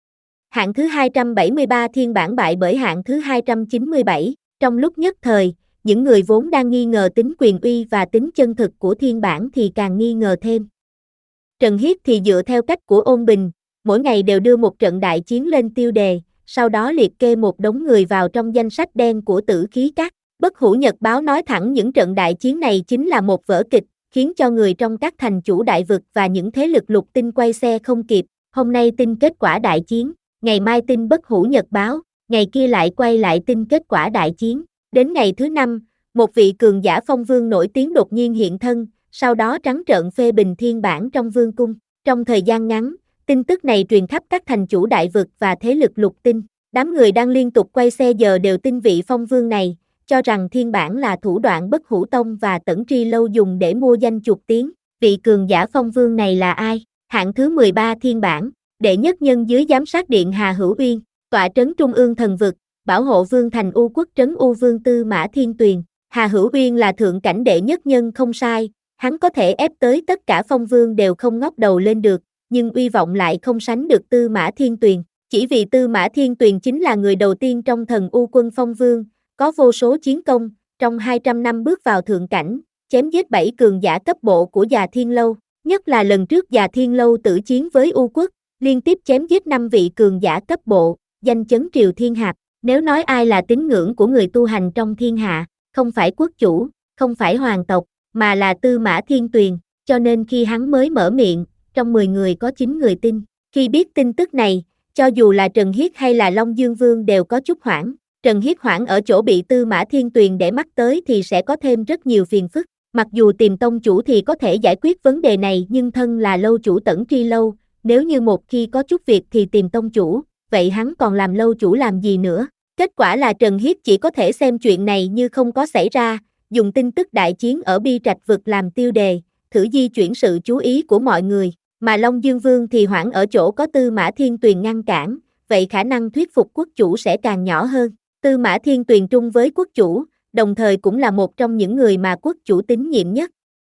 Hạng thứ hai trăm bảy mươi ba thiên bảng bại bởi hạng thứ hai trăm chín mươi bảy, trong lúc nhất thời, những người vốn đang nghi ngờ tính quyền uy và tính chân thực của thiên bảng thì càng nghi ngờ thêm. Trần Hiết thì dựa theo cách của Ôn Bình, mỗi ngày đều đưa một trận đại chiến lên tiêu đề, sau đó liệt kê một đống người vào trong danh sách đen của Tử Khí Các. Bất Hủ Nhật báo nói thẳng những trận đại chiến này chính là một vở kịch, khiến cho người trong các thành chủ đại vực và những thế lực lục tinh quay xe không kịp. Hôm nay tin kết quả đại chiến, ngày mai tin Bất Hủ Nhật báo, ngày kia lại quay lại tin kết quả đại chiến. Đến ngày thứ năm, một vị cường giả phong vương nổi tiếng đột nhiên hiện thân, sau đó trắng trợn phê bình thiên bản trong vương cung. Trong thời gian ngắn, tin tức này truyền khắp các thành chủ đại vực và thế lực lục tinh. Đám người đang liên tục quay xe giờ đều tin vị phong vương này, cho rằng thiên bản là thủ đoạn Bất Hủ Tông và Tẩn Tri Lâu dùng để mua danh chuộc tiếng. Vị cường giả phong vương này là ai? Hạng thứ mười ba thiên bản, đệ nhất nhân dưới giám sát điện Hà Hữu Uyên, tọa trấn trung ương thần vực, bảo hộ vương thành U quốc trấn U vương Tư Mã Thiên Tuyền. Hà Hữu Uyên là thượng cảnh đệ nhất nhân không sai, hắn có thể ép tới tất cả phong vương đều không ngóc đầu lên được, nhưng uy vọng lại không sánh được Tư Mã Thiên Tuyền. Chỉ vì Tư Mã Thiên Tuyền chính là người đầu tiên trong thần U quân phong vương, có vô số chiến công, trong hai trăm năm bước vào thượng cảnh, chém giết bảy cường giả cấp bộ của Già Thiên Lâu. Nhất là lần trước Già Thiên Lâu tử chiến với U quốc, liên tiếp chém giết năm vị cường giả cấp bộ, danh chấn triều thiên hạp. Nếu nói ai là tín ngưỡng của người tu hành trong thiên hạ, không phải quốc chủ, không phải hoàng tộc, mà là Tư Mã Thiên Tuyền, cho nên khi hắn mới mở miệng, trong mười người có chín người tin. Khi biết tin tức này, cho dù là Trần Hiết hay là Long Dương Vương đều có chút hoảng. Trần Hiết hoảng ở chỗ bị Tư Mã Thiên Tuyền để mắt tới thì sẽ có thêm rất nhiều phiền phức. Mặc dù tìm tông chủ thì có thể giải quyết vấn đề này, nhưng thân là lâu chủ Tẩn Tri Lâu, nếu như một khi có chút việc thì tìm tông chủ, vậy hắn còn làm lâu chủ làm gì nữa? Kết quả là Trần Hiết chỉ có thể xem chuyện này như không có xảy ra, dùng tin tức đại chiến ở Bi Trạch vực làm tiêu đề, thử di chuyển sự chú ý của mọi người, mà Long Dương Vương thì hoảng ở chỗ có Tư Mã Thiên Tuyền ngăn cản, vậy khả năng thuyết phục quốc chủ sẽ càng nhỏ hơn. Tư Mã Thiên Tuyền trung với quốc chủ, đồng thời cũng là một trong những người mà quốc chủ tín nhiệm nhất.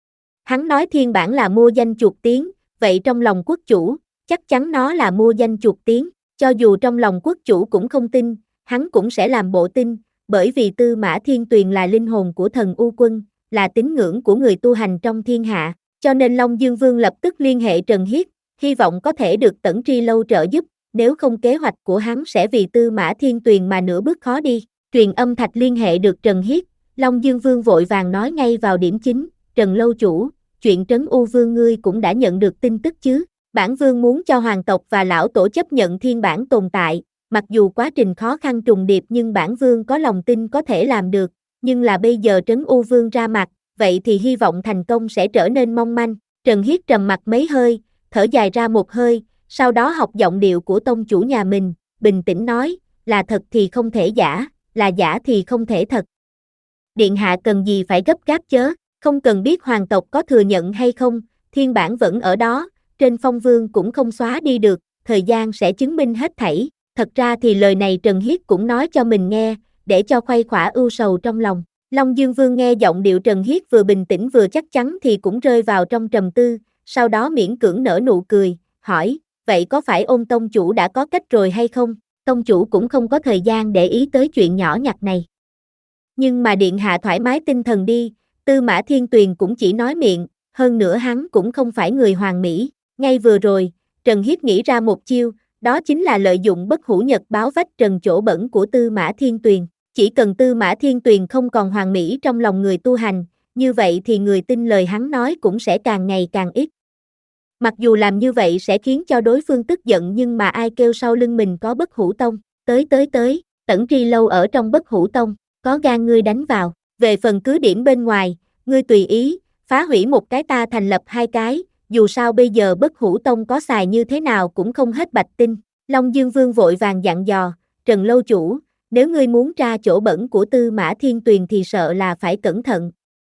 Hắn nói thiên bản là mua danh chuột tiếng, vậy trong lòng quốc chủ, chắc chắn nó là mua danh chuột tiếng, cho dù trong lòng quốc chủ cũng không tin, hắn cũng sẽ làm bộ tin, bởi vì Tư Mã Thiên Tuyền là linh hồn của thần U Quân, là tín ngưỡng của người tu hành trong thiên hạ, cho nên Long Dương Vương lập tức liên hệ Trần Hiết, hy vọng có thể được Tẩn Tri Lâu trợ giúp, nếu không kế hoạch của hắn sẽ vì Tư Mã Thiên Tuyền mà nửa bước khó đi. Truyền âm thạch liên hệ được Trần Hiết, Long Dương Vương vội vàng nói ngay vào điểm chính, Trần Lâu Chủ, chuyện Trấn U Vương ngươi cũng đã nhận được tin tức chứ, bản vương muốn cho hoàng tộc và lão tổ chấp nhận thiên bản tồn tại, mặc dù quá trình khó khăn trùng điệp nhưng bản vương có lòng tin có thể làm được, nhưng là bây giờ Trấn U Vương ra mặt, vậy thì hy vọng thành công sẽ trở nên mong manh. Trần Hiết trầm mặt mấy hơi, thở dài ra một hơi, sau đó học giọng điệu của tông chủ nhà mình, bình tĩnh nói, là thật thì không thể giả, là giả thì không thể thật. Điện hạ cần gì phải gấp gáp chớ, không cần biết hoàng tộc có thừa nhận hay không, thiên bản vẫn ở đó, trên phong vương cũng không xóa đi được, thời gian sẽ chứng minh hết thảy. Thật ra thì lời này Trần Hiết cũng nói cho mình nghe, để cho khuây khỏa ưu sầu trong lòng. Long Dương Vương nghe giọng điệu Trần Hiết vừa bình tĩnh vừa chắc chắn thì cũng rơi vào trong trầm tư, sau đó miễn cưỡng nở nụ cười, hỏi, vậy có phải Ôn tông chủ đã có cách rồi hay không? Tông chủ cũng không có thời gian để ý tới chuyện nhỏ nhặt này. Nhưng mà điện hạ thoải mái tinh thần đi, Tư Mã Thiên Tuyền cũng chỉ nói miệng, hơn nữa hắn cũng không phải người hoàn mỹ. Ngay vừa rồi, Trần Hiết nghĩ ra một chiêu, đó chính là lợi dụng bất hủ nhật báo vách trần chỗ bẩn của Tư Mã Thiên Tuyền. Chỉ cần Tư Mã Thiên Tuyền không còn hoàn mỹ trong lòng người tu hành, như vậy thì người tin lời hắn nói cũng sẽ càng ngày càng ít. Mặc dù làm như vậy sẽ khiến cho đối phương tức giận nhưng mà ai kêu sau lưng mình có bất hủ tông, tới tới tới, Tẩn Tri Lâu ở trong bất hủ tông, có gan ngươi đánh vào, về phần cứ điểm bên ngoài, ngươi tùy ý, phá hủy một cái ta thành lập hai cái, dù sao bây giờ bất hủ tông có xài như thế nào cũng không hết bạch tinh. Long Dương Vương vội vàng dặn dò, Trần Lâu Chủ, nếu ngươi muốn tra chỗ bẩn của Tư Mã Thiên Tuyền thì sợ là phải cẩn thận.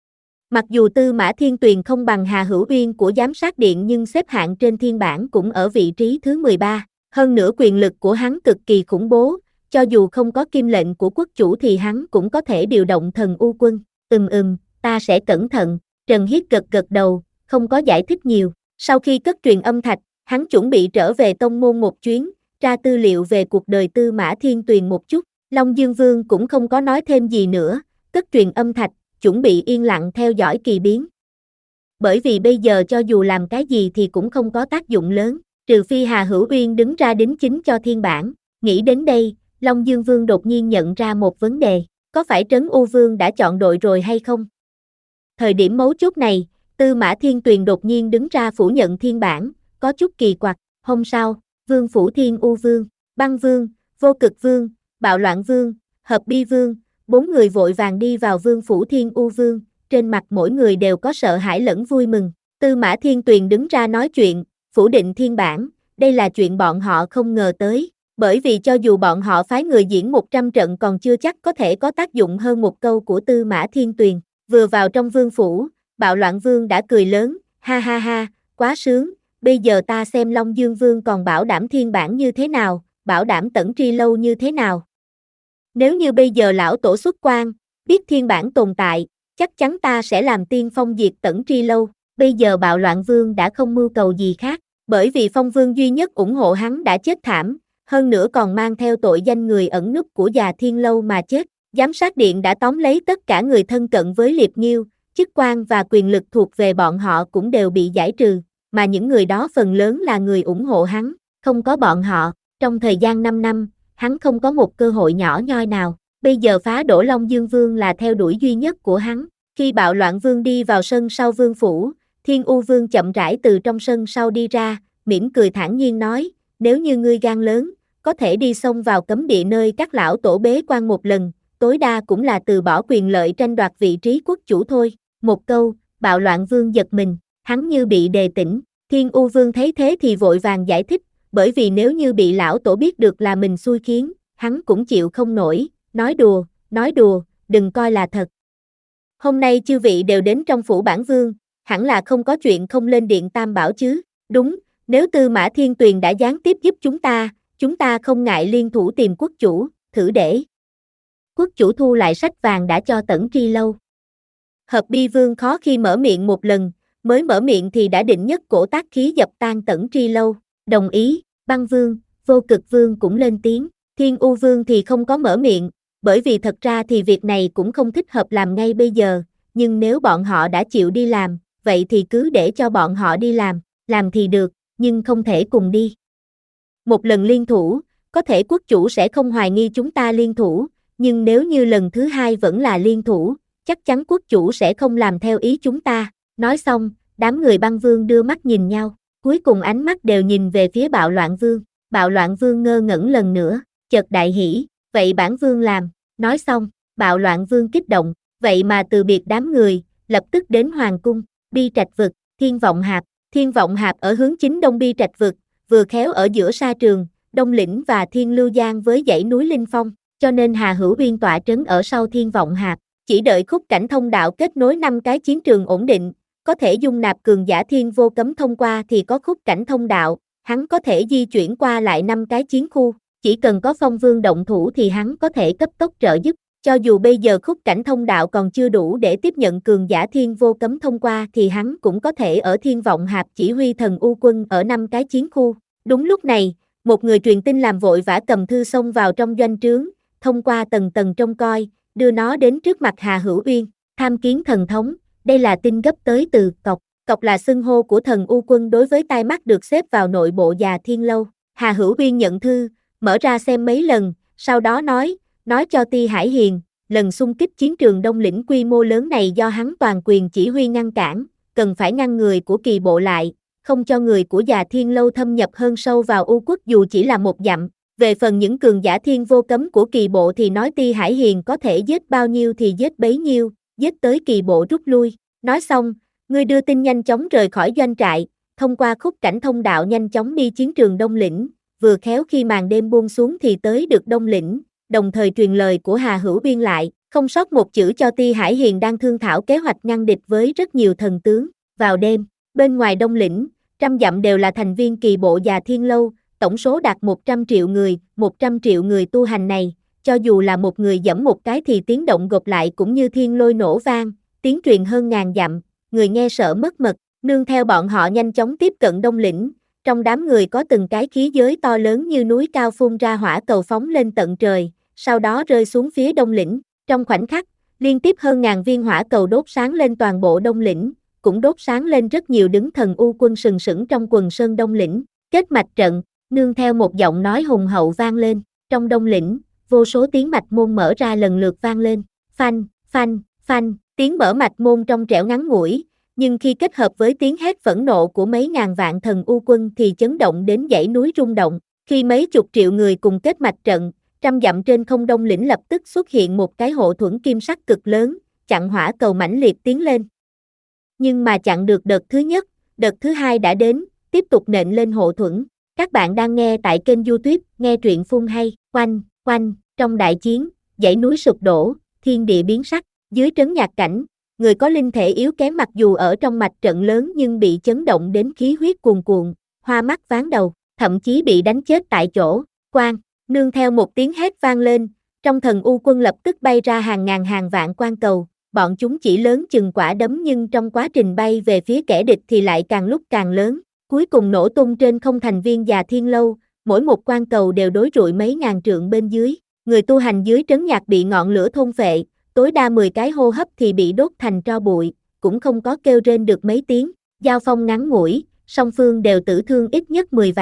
Mặc dù Tư Mã Thiên Tuyền không bằng Hà Hữu Uyên của giám sát điện nhưng xếp hạng trên thiên bảng cũng ở vị trí thứ mười ba, hơn nữa quyền lực của hắn cực kỳ khủng bố, cho dù không có kim lệnh của quốc chủ thì hắn cũng có thể điều động thần U Quân. Ừm ừm, ta sẽ cẩn thận, Trần Hiết gật gật đầu, không có giải thích nhiều. Sau khi cất truyền âm thạch, hắn chuẩn bị trở về tông môn một chuyến, tra tư liệu về cuộc đời Tư Mã Thiên Tuyền một chút. Long Dương Vương cũng không có nói thêm gì nữa, cất truyền âm thạch, chuẩn bị yên lặng theo dõi kỳ biến. Bởi vì bây giờ cho dù làm cái gì thì cũng không có tác dụng lớn, trừ phi Hà Hữu Uyên đứng ra đính chính cho thiên bản. Nghĩ đến đây, Long Dương Vương đột nhiên nhận ra một vấn đề, có phải Trấn U Vương đã chọn đội rồi hay không? Thời điểm mấu chốt này, Tư Mã Thiên Tuyền đột nhiên đứng ra phủ nhận thiên bản, có chút kỳ quặc. Hôm sau, Vương phủ Thiên U Vương, Băng Vương, Vô Cực Vương, Bạo Loạn Vương, Hợp Bi Vương, bốn người vội vàng đi vào Vương phủ Thiên U Vương, trên mặt mỗi người đều có sợ hãi lẫn vui mừng. Tư Mã Thiên Tuyền đứng ra nói chuyện, phủ định thiên bản, đây là chuyện bọn họ không ngờ tới, bởi vì cho dù bọn họ phái người diễn một trăm trận còn chưa chắc có thể có tác dụng hơn một câu của Tư Mã Thiên Tuyền. Vừa vào trong vương phủ, Bạo Loạn Vương đã cười lớn, ha ha ha, quá sướng, bây giờ ta xem Long Dương Vương còn bảo đảm thiên bản như thế nào, bảo đảm Tẩn Tri Lâu như thế nào. Nếu như bây giờ lão tổ xuất quan, biết thiên bản tồn tại, chắc chắn ta sẽ làm tiên phong diệt Tẩn Tri Lâu. Bây giờ Bạo Loạn Vương đã không mưu cầu gì khác, bởi vì phong vương duy nhất ủng hộ hắn đã chết thảm, hơn nữa còn mang theo tội danh người ẩn núp của già Thiên Lâu mà chết. Giám sát điện đã tóm lấy tất cả người thân cận với Liệp Nghiêu, chức quan và quyền lực thuộc về bọn họ cũng đều bị giải trừ, mà những người đó phần lớn là người ủng hộ hắn. Không có bọn họ, trong thời gian năm năm, hắn không có một cơ hội nhỏ nhoi nào. Bây giờ phá đổ Long Dương Vương là theo đuổi duy nhất của hắn. Khi Bạo Loạn Vương đi vào sân sau vương phủ, Thiên U Vương chậm rãi từ trong sân sau đi ra, mỉm cười thản nhiên nói, nếu như ngươi gan lớn, có thể đi xông vào cấm địa nơi các lão tổ bế quan một lần, tối đa cũng là từ bỏ quyền lợi tranh đoạt vị trí quốc chủ thôi. Một câu, Bạo Loạn Vương giật mình, hắn như bị đề tỉnh. Thiên U Vương thấy thế thì vội vàng giải thích, bởi vì nếu như bị lão tổ biết được là mình xui khiến, hắn cũng chịu không nổi, nói đùa, nói đùa, đừng coi là thật. Hôm nay chư vị đều đến trong phủ bản vương, hẳn là không có chuyện không lên điện Tam Bảo chứ, đúng, nếu Tư Mã Thiên Tuyền đã gián tiếp giúp chúng ta, chúng ta không ngại liên thủ tìm quốc chủ, thử để. Quốc chủ thu lại sách vàng đã cho Tẩn Tri Lâu. Hợp Bi Vương khó khi mở miệng một lần, mới mở miệng thì đã định nhất cổ tác khí dập tan Tẩn Tri Lâu, đồng ý, Băng Vương, Vô Cực Vương cũng lên tiếng, Thiên U Vương thì không có mở miệng, bởi vì thật ra thì việc này cũng không thích hợp làm ngay bây giờ, nhưng nếu bọn họ đã chịu đi làm, vậy thì cứ để cho bọn họ đi làm, làm thì được, nhưng không thể cùng đi. Một lần liên thủ, có thể quốc chủ sẽ không hoài nghi chúng ta liên thủ, nhưng nếu như lần thứ hai vẫn là liên thủ, chắc chắn quốc chủ sẽ không làm theo ý chúng ta. Nói xong, đám người Băng Vương đưa mắt nhìn nhau, cuối cùng ánh mắt đều nhìn về phía Bạo Loạn Vương. Bạo Loạn Vương ngơ ngẩn lần nữa, chợt đại hỉ, vậy bản vương làm. Nói xong, Bạo Loạn Vương kích động, vậy mà từ biệt đám người, lập tức đến hoàng cung. Bi Trạch Vực, Thiên Vọng Hạp. Thiên Vọng Hạp ở hướng chính đông Bi Trạch Vực, vừa khéo ở giữa sa trường, Đông Lĩnh và Thiên Lưu Giang với dãy núi Linh Phong, cho nên Hà Hữu Uyên tọa trấn ở sau Thiên Vọng Hạp, chỉ đợi khúc cảnh thông đạo kết nối năm cái chiến trường ổn định, có thể dung nạp cường giả thiên vô cấm thông qua thì có khúc cảnh thông đạo, hắn có thể di chuyển qua lại năm cái chiến khu, chỉ cần có Phong Vương động thủ thì hắn có thể cấp tốc trợ giúp. Cho dù bây giờ khúc cảnh thông đạo còn chưa đủ để tiếp nhận cường giả thiên vô cấm thông qua thì hắn cũng có thể ở Thiên Vọng Hạp chỉ huy thần U quân ở năm cái chiến khu. Đúng lúc này, một người truyền tin làm vội vã cầm thư xông vào trong doanh trướng, thông qua tầng tầng trông coi, đưa nó đến trước mặt Hà Hữu Uyên. Tham kiến thần thống, đây là tin gấp tới từ Cọc. Cọc là xưng hô của thần U quân đối với tai mắt được xếp vào nội bộ Già Thiên Lâu. Hà Hữu Uyên nhận thư, mở ra xem mấy lần, sau đó nói, nói cho Ti Hải Hiền, lần xung kích chiến trường Đông Lĩnh quy mô lớn này do hắn toàn quyền chỉ huy ngăn cản, cần phải ngăn người của kỳ bộ lại, không cho người của Già Thiên Lâu thâm nhập hơn sâu vào U quốc dù chỉ là một dặm. Về phần những cường giả thiên vô cấm của kỳ bộ thì nói Ti Hải Hiền có thể giết bao nhiêu thì giết bấy nhiêu, giết tới kỳ bộ rút lui. Nói xong, ngươi đưa tin nhanh chóng rời khỏi doanh trại, thông qua khúc cảnh thông đạo nhanh chóng đi chiến trường Đông Lĩnh, vừa khéo khi màn đêm buông xuống thì tới được Đông Lĩnh, đồng thời truyền lời của Hà Hữu Uyên lại, không sót một chữ cho Ti Hải Hiền đang thương thảo kế hoạch ngăn địch với rất nhiều thần tướng. Vào đêm, bên ngoài Đông Lĩnh, trăm dặm đều là thành viên kỳ bộ Già Thiên Lâu, tổng số đạt một trăm triệu người, một trăm triệu người tu hành này, cho dù là một người giẫm một cái thì tiếng động gộp lại cũng như thiên lôi nổ vang, tiếng truyền hơn ngàn dặm, người nghe sợ mất mật, nương theo bọn họ nhanh chóng tiếp cận Đông Lĩnh, trong đám người có từng cái khí giới to lớn như núi cao phun ra hỏa cầu phóng lên tận trời, sau đó rơi xuống phía Đông Lĩnh, trong khoảnh khắc, liên tiếp hơn ngàn viên hỏa cầu đốt sáng lên toàn bộ Đông Lĩnh, cũng đốt sáng lên rất nhiều đứng thần U quân sừng sững trong quần sơn Đông Lĩnh, kết mạch trận, nương theo một giọng nói hùng hậu vang lên, trong Đông Lĩnh, vô số tiếng mạch môn mở ra lần lượt vang lên, phanh, phanh, phanh, tiếng mở mạch môn trong trẻo ngắn ngủi, nhưng khi kết hợp với tiếng hét phẫn nộ của mấy ngàn vạn thần U quân thì chấn động đến dãy núi rung động, khi mấy chục triệu người cùng kết mạch trận, trăm dặm trên không Đông Lĩnh lập tức xuất hiện một cái hộ thuẫn kim sắc cực lớn, chặn hỏa cầu mãnh liệt tiến lên. Nhưng mà chặn được đợt thứ nhất, đợt thứ hai đã đến, tiếp tục nện lên hộ thuẫn. Các bạn đang nghe tại kênh YouTube, nghe truyện phun hay, quanh, quanh, trong đại chiến, dãy núi sụp đổ, thiên địa biến sắc, dưới trấn nhạc cảnh, người có linh thể yếu kém mặc dù ở trong mạch trận lớn nhưng bị chấn động đến khí huyết cuồn cuộn, hoa mắt ván đầu, thậm chí bị đánh chết tại chỗ, quang, nương theo một tiếng hét vang lên, trong thần U quân lập tức bay ra hàng ngàn hàng vạn quang cầu, bọn chúng chỉ lớn chừng quả đấm nhưng trong quá trình bay về phía kẻ địch thì lại càng lúc càng lớn. Cuối cùng nổ tung trên không thành viên Già Thiên Lâu, mỗi một quan cầu đều đối rụi mấy ngàn trượng bên dưới, người tu hành dưới trấn nhạc bị ngọn lửa thôn phệ, tối đa mười cái hô hấp thì bị đốt thành tro bụi, cũng không có kêu rên được mấy tiếng, giao phong ngắn ngủi, song phương đều tử thương ít nhất mười vạn,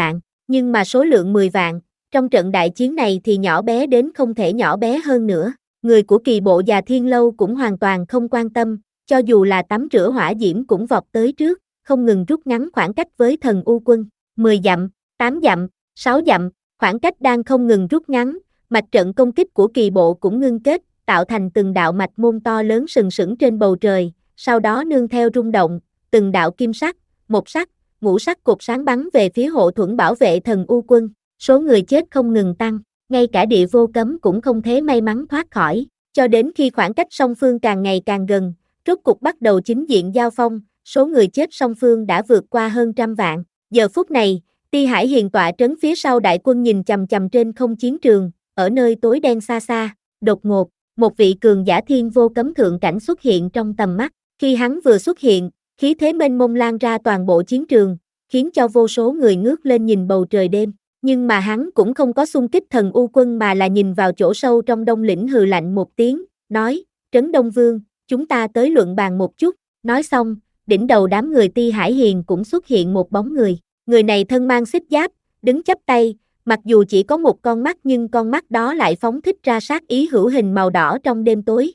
nhưng mà số lượng mười vạn, trong trận đại chiến này thì nhỏ bé đến không thể nhỏ bé hơn nữa. Người của kỳ bộ Già Thiên Lâu cũng hoàn toàn không quan tâm, cho dù là tắm rửa hỏa diễm cũng vọt tới trước, không ngừng rút ngắn khoảng cách với thần U quân. mười dặm, tám dặm, sáu dặm, khoảng cách đang không ngừng rút ngắn, mạch trận công kích của kỳ bộ cũng ngưng kết, tạo thành từng đạo mạch môn to lớn sừng sững trên bầu trời, sau đó nương theo rung động, từng đạo kim sắc, một sắc, ngũ sắc cột sáng bắn về phía hộ thuẫn bảo vệ thần U quân. Số người chết không ngừng tăng, ngay cả địa vô cấm cũng không thế may mắn thoát khỏi, cho đến khi khoảng cách song phương càng ngày càng gần, rốt cục bắt đầu chính diện giao phong, số người chết song phương đã vượt qua hơn trăm vạn. Giờ phút này, Ti Hải Hiền tọa trấn phía sau đại quân nhìn chằm chằm trên không chiến trường, ở nơi tối đen xa xa, đột ngột, một vị cường giả thiên vô cấm thượng cảnh xuất hiện trong tầm mắt. Khi hắn vừa xuất hiện, khí thế mênh mông lan ra toàn bộ chiến trường, khiến cho vô số người ngước lên nhìn bầu trời đêm. Nhưng mà hắn cũng không có xung kích thần U quân mà là nhìn vào chỗ sâu trong Đông Lĩnh hừ lạnh một tiếng, nói, Trấn Đông Vương, chúng ta tới luận bàn một chút. Nói xong, đỉnh đầu đám người Ti Hải Hiền cũng xuất hiện một bóng người. Người này thân mang xích giáp, đứng chắp tay, mặc dù chỉ có một con mắt nhưng con mắt đó lại phóng thích ra sát ý hữu hình màu đỏ trong đêm tối.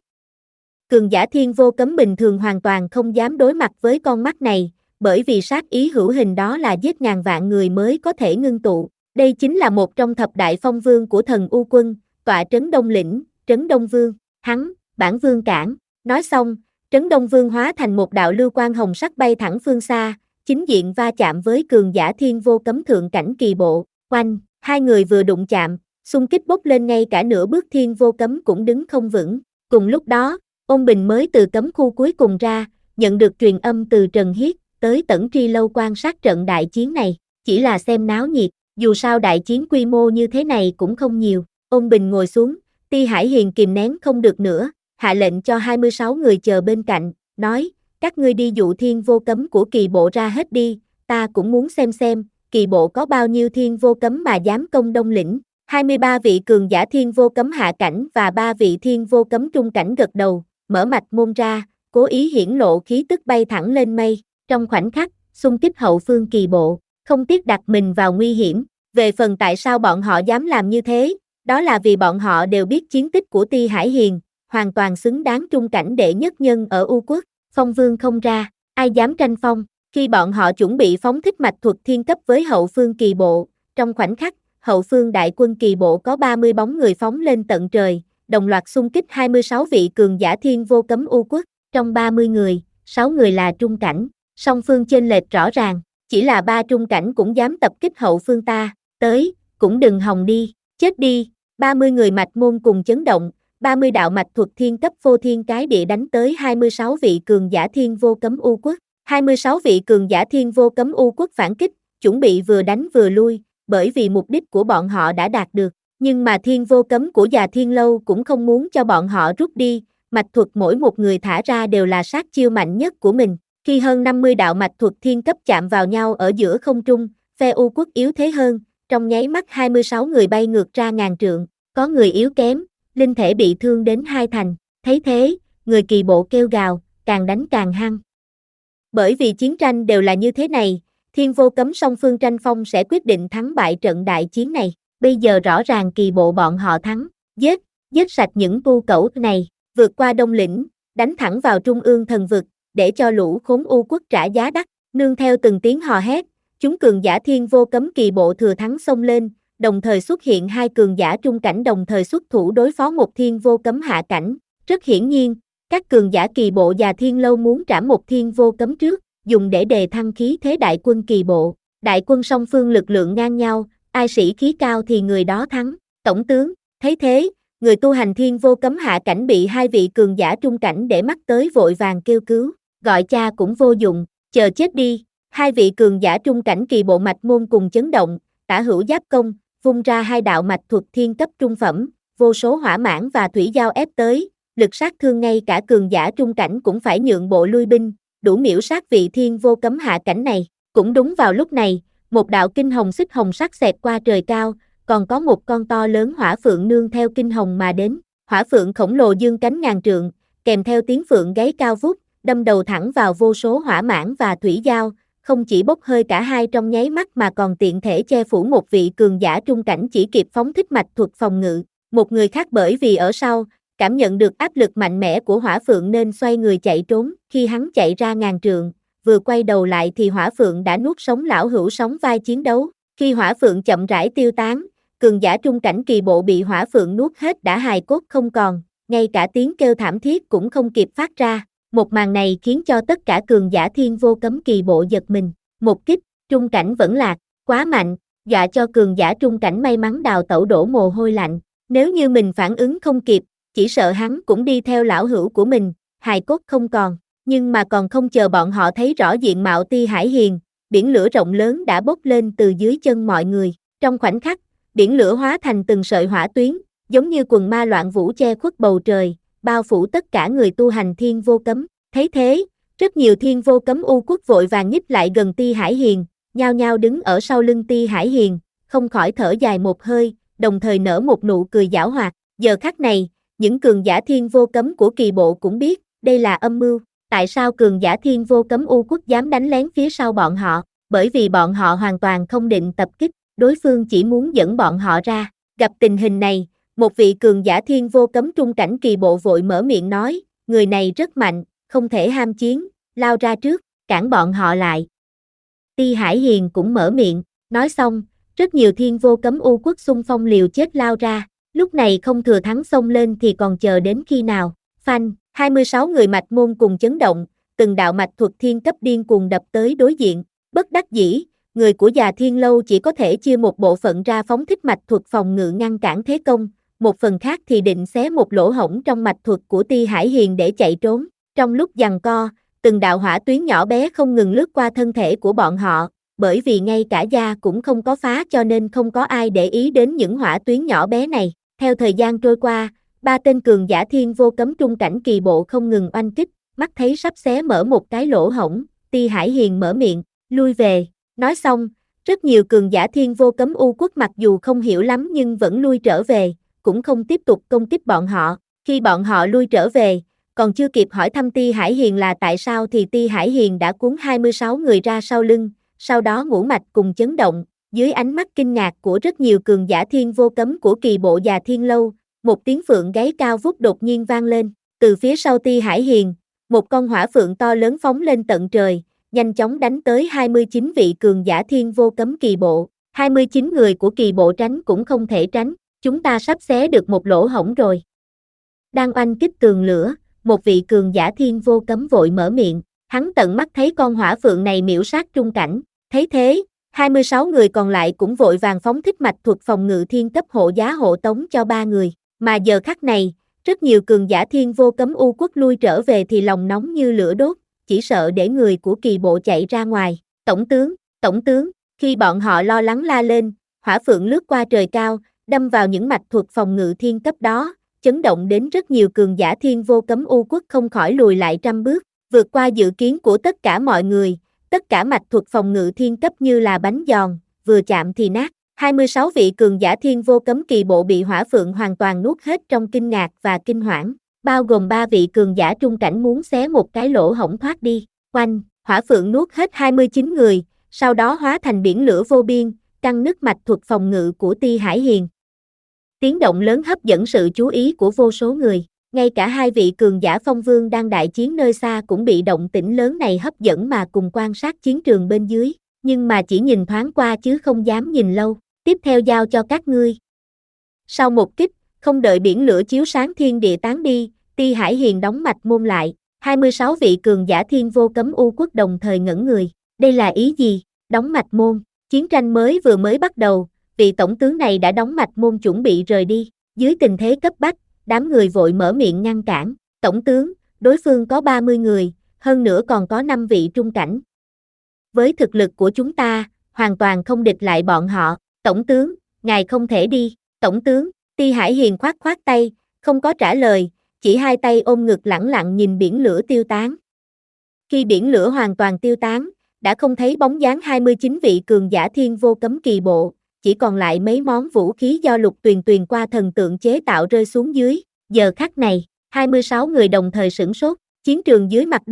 Cường giả thiên vô cấm bình thường hoàn toàn không dám đối mặt với con mắt này, bởi vì sát ý hữu hình đó là giết ngàn vạn người mới có thể ngưng tụ. Đây chính là một trong thập đại phong vương của thần U quân, tọa trấn Đông Lĩnh, Trấn Đông Vương. Hắn, bản vương cản. Nói xong, Trấn Đông Vương hóa thành một đạo lưu quang hồng sắc bay thẳng phương xa, chính diện va chạm với cường giả thiên vô cấm thượng cảnh kỳ bộ. Oanh, hai người vừa đụng chạm, xung kích bốc lên, ngay cả nửa bước thiên vô cấm cũng đứng không vững. Cùng lúc đó, Ôn Bình mới từ cấm khu cuối cùng ra, nhận được truyền âm từ Trần Hiết, tới Tẩn Tri Lâu quan sát trận đại chiến này, chỉ là xem náo nhiệt, dù sao đại chiến quy mô như thế này cũng không nhiều. Ôn Bình ngồi xuống, Ti Hải Hiền kìm nén không được nữa, hạ lệnh cho hai mươi sáu người chờ bên cạnh, nói, các ngươi đi dụ thiên vô cấm của kỳ bộ ra hết đi, ta cũng muốn xem xem, kỳ bộ có bao nhiêu thiên vô cấm mà dám công Đông Lĩnh. hai mươi ba vị cường giả thiên vô cấm hạ cảnh và ba vị thiên vô cấm trung cảnh gật đầu, mở mạch môn ra, cố ý hiển lộ khí tức bay thẳng lên mây. Trong khoảnh khắc, xung kích hậu phương kỳ bộ, không tiếc đặt mình vào nguy hiểm. Về phần tại sao bọn họ dám làm như thế, đó là vì bọn họ đều biết chiến tích của Ti Hải Hiền, hoàn toàn xứng đáng trung cảnh đệ nhất nhân ở U quốc. Phong vương không ra, ai dám tranh phong. Khi bọn họ chuẩn bị phóng thích mạch thuật thiên cấp với hậu phương kỳ bộ, trong khoảnh khắc, hậu phương đại quân kỳ bộ có ba mươi bóng người phóng lên tận trời, đồng loạt xung kích hai mươi sáu vị cường giả thiên vô cấm U quốc. Trong ba mươi người, sáu người là trung cảnh, song phương chênh lệch rõ ràng, chỉ là ba trung cảnh cũng dám tập kích hậu phương ta, tới, cũng đừng hòng đi, chết đi. ba mươi người mạch môn cùng chấn động, ba mươi đạo mạch thuật thiên cấp vô thiên cái địa đánh tới hai mươi sáu vị cường giả thiên vô cấm U quốc. hai mươi sáu vị cường giả thiên vô cấm U quốc phản kích, chuẩn bị vừa đánh vừa lui, bởi vì mục đích của bọn họ đã đạt được. Nhưng mà thiên vô cấm của Già Thiên Lâu cũng không muốn cho bọn họ rút đi, mạch thuật mỗi một người thả ra đều là sát chiêu mạnh nhất của mình. Khi hơn năm mươi đạo mạch thuật thiên cấp chạm vào nhau ở giữa không trung, phe U quốc yếu thế hơn, trong nháy mắt hai mươi sáu người bay ngược ra ngàn trượng, có người yếu kém, linh thể bị thương đến hai thành. Thấy thế, người kỳ bộ kêu gào, càng đánh càng hăng. Bởi vì chiến tranh đều là như thế này, thiên vô cấm song phương tranh phong sẽ quyết định thắng bại trận đại chiến này. Bây giờ rõ ràng kỳ bộ bọn họ thắng, giết, giết sạch những tu cẩu này, vượt qua Đông Lĩnh, đánh thẳng vào trung ương thần vực, để cho lũ khốn U quốc trả giá đắt. Nương theo từng tiếng hò hét, chúng cường giả thiên vô cấm kỳ bộ thừa thắng xông lên, đồng thời xuất hiện hai cường giả trung cảnh đồng thời xuất thủ đối phó một thiên vô cấm hạ cảnh. Rất hiển nhiên, các cường giả kỳ bộ Già Thiên Lâu muốn trảm một thiên vô cấm trước, dùng để đề thăng khí thế đại quân kỳ bộ. Đại quân song phương lực lượng ngang nhau, ai sĩ khí cao thì người đó thắng. Tổng tướng, thấy thế, người tu hành thiên vô cấm hạ cảnh bị hai vị cường giả trung cảnh để mắt tới vội vàng kêu cứu, gọi cha cũng vô dụng, chờ chết đi. Hai vị cường giả trung cảnh kỳ bộ mạch môn cùng chấn động, tả hữu giáp công, vung ra hai đạo mạch thuật thiên cấp trung phẩm, vô số hỏa mãn và thủy giao ép tới, lực sát thương ngay cả cường giả trung cảnh cũng phải nhượng bộ lui binh, đủ miễu sát vị thiên vô cấm hạ cảnh này. Cũng đúng vào lúc này, một đạo kinh hồng xích hồng sắc xẹt qua trời cao, còn có một con to lớn hỏa phượng nương theo kinh hồng mà đến. Hỏa phượng khổng lồ dương cánh ngàn trượng, kèm theo tiếng phượng gáy cao vút, đâm đầu thẳng vào vô số hỏa mãn và thủy giao, không chỉ bốc hơi cả hai trong nháy mắt mà còn tiện thể che phủ một vị cường giả trung cảnh chỉ kịp phóng thích mạch thuật phòng ngự. Một người khác bởi vì ở sau, cảm nhận được áp lực mạnh mẽ của Hỏa Phượng nên xoay người chạy trốn, khi hắn chạy ra ngàn trượng, vừa quay đầu lại thì Hỏa Phượng đã nuốt sống lão hữu sóng vai chiến đấu. Khi Hỏa Phượng chậm rãi tiêu tán, cường giả trung cảnh kỳ bộ bị Hỏa Phượng nuốt hết đã hài cốt không còn, ngay cả tiếng kêu thảm thiết cũng không kịp phát ra. Một màn này khiến cho tất cả cường giả thiên vô cấm kỳ bộ giật mình. Một kích, trung cảnh vẫn lạc, quá mạnh, dọa cho cường giả trung cảnh may mắn đào tẩu đổ mồ hôi lạnh. Nếu như mình phản ứng không kịp, chỉ sợ hắn cũng đi theo lão hữu của mình, hài cốt không còn. Nhưng mà còn không chờ bọn họ thấy rõ diện mạo Ti Hải Hiền, biển lửa rộng lớn đã bốc lên từ dưới chân mọi người. Trong khoảnh khắc, biển lửa hóa thành từng sợi hỏa tuyến, giống như quần ma loạn vũ che khuất bầu trời, bao phủ tất cả người tu hành thiên vô cấm. Thấy thế, rất nhiều thiên vô cấm u quốc vội vàng nhích lại gần Ti Hải Hiền, nhao nhao đứng ở sau lưng Ti Hải Hiền, không khỏi thở dài một hơi, đồng thời nở một nụ cười giảo hoạt. Giờ khắc này, những cường giả thiên vô cấm của kỳ bộ cũng biết, đây là âm mưu. Tại sao cường giả thiên vô cấm u quốc dám đánh lén phía sau bọn họ? Bởi vì bọn họ hoàn toàn không định tập kích, đối phương chỉ muốn dẫn bọn họ ra. Gặp tình hình này, một vị cường giả thiên vô cấm trung cảnh kỳ bộ vội mở miệng nói, người này rất mạnh, không thể ham chiến, lao ra trước, cản bọn họ lại. Ti Hải Hiền cũng mở miệng, nói xong, rất nhiều thiên vô cấm u quốc xung phong liều chết lao ra, lúc này không thừa thắng xông lên thì còn chờ đến khi nào. Phanh, hai mươi sáu người mạch môn cùng chấn động, từng đạo mạch thuật thiên cấp điên cuồng đập tới đối diện, bất đắc dĩ, người của Già Thiên Lâu chỉ có thể chia một bộ phận ra phóng thích mạch thuật phòng ngự ngăn cản thế công, một phần khác thì định xé một lỗ hổng trong mạch thuật của Ti Hải Hiền để chạy trốn. Trong lúc giằng co, từng đạo hỏa tuyến nhỏ bé không ngừng lướt qua thân thể của bọn họ, bởi vì ngay cả da cũng không có phá cho nên không có ai để ý đến những hỏa tuyến nhỏ bé này. Theo thời gian trôi qua, ba tên cường giả thiên vô cấm trung cảnh kỳ bộ không ngừng oanh kích, mắt thấy sắp xé mở một cái lỗ hổng, Ti Hải Hiền mở miệng, lui về. Nói xong, rất nhiều cường giả thiên vô cấm u quốc mặc dù không hiểu lắm nhưng vẫn lui trở về, cũng không tiếp tục công kích bọn họ. Khi bọn họ lui trở về, còn chưa kịp hỏi thăm Ti Hải Hiền là tại sao thì Ti Hải Hiền đã cuốn hai mươi sáu người ra sau lưng, sau đó ngũ mạch cùng chấn động, dưới ánh mắt kinh ngạc của rất nhiều cường giả thiên vô cấm của kỳ bộ Già Thiên Lâu, một tiếng phượng gáy cao vút đột nhiên vang lên, từ phía sau Ti Hải Hiền, một con hỏa phượng to lớn phóng lên tận trời, nhanh chóng đánh tới hai mươi chín vị cường giả thiên vô cấm kỳ bộ, hai mươi chín người của kỳ bộ tránh cũng không thể tránh, chúng ta sắp xé được một lỗ hổng rồi. Đang oanh kích tường lửa, một vị cường giả thiên vô cấm vội mở miệng, hắn tận mắt thấy con hỏa phượng này miễu sát trung cảnh, thấy thế, hai mươi sáu người còn lại cũng vội vàng phóng thích mạch thuật phòng ngự thiên cấp hộ giá hộ tống cho ba người, mà giờ khắc này, rất nhiều cường giả thiên vô cấm u quốc lui trở về thì lòng nóng như lửa đốt, chỉ sợ để người của kỳ bộ chạy ra ngoài. Tổng tướng, tổng tướng, khi bọn họ lo lắng la lên, hỏa phượng lướt qua trời cao, đâm vào những mạch thuật phòng ngự thiên cấp đó, chấn động đến rất nhiều cường giả thiên vô cấm u quốc không khỏi lùi lại trăm bước, vượt qua dự kiến của tất cả mọi người, tất cả mạch thuật phòng ngự thiên cấp như là bánh giòn, vừa chạm thì nát. hai mươi sáu vị cường giả thiên vô cấm kỳ bộ bị hỏa phượng hoàn toàn nuốt hết trong kinh ngạc và kinh hoảng, bao gồm ba vị cường giả trung cảnh muốn xé một cái lỗ hổng thoát đi. Oanh, hỏa phượng nuốt hết hai mươi chín người, sau đó hóa thành biển lửa vô biên, căng nứt mạch thuật phòng ngự của Ti Hải Hiền. Tiếng động lớn hấp dẫn sự chú ý của vô số người, ngay cả hai vị cường giả phong vương đang đại chiến nơi xa cũng bị động tĩnh lớn này hấp dẫn mà cùng quan sát chiến trường bên dưới, nhưng mà chỉ nhìn thoáng qua chứ không dám nhìn lâu, tiếp theo giao cho các ngươi. Sau một kích, không đợi biển lửa chiếu sáng thiên địa tán đi, Ti Hải Hiền đóng mạch môn lại, hai mươi sáu vị cường giả thiên vô cấm u quốc đồng thời ngẩn người, đây là ý gì, đóng mạch môn, chiến tranh mới vừa mới bắt đầu, vị tổng tướng này đã đóng mạch môn chuẩn bị rời đi, dưới tình thế cấp bách, đám người vội mở miệng ngăn cản, tổng tướng, đối phương có ba mươi người, hơn nữa còn có năm vị trung cảnh. Với thực lực của chúng ta, hoàn toàn không địch lại bọn họ, tổng tướng, ngài không thể đi, tổng tướng, Ti Hải Hiền khoát khoát tay, không có trả lời, chỉ hai tay ôm ngực lẳng lặng nhìn biển lửa tiêu tán. Khi biển lửa hoàn toàn tiêu tán, đã không thấy bóng dáng hai mươi chín vị cường giả thiên vô cấm kỳ bộ, chỉ còn lại mấy món vũ khí do Lục Tuyền Tuyền qua thần tượng chế tạo rơi xuống dưới. Giờ khắc này, hai mươi sáu người đồng thời sửng sốt, chiến trường dưới mặt đất,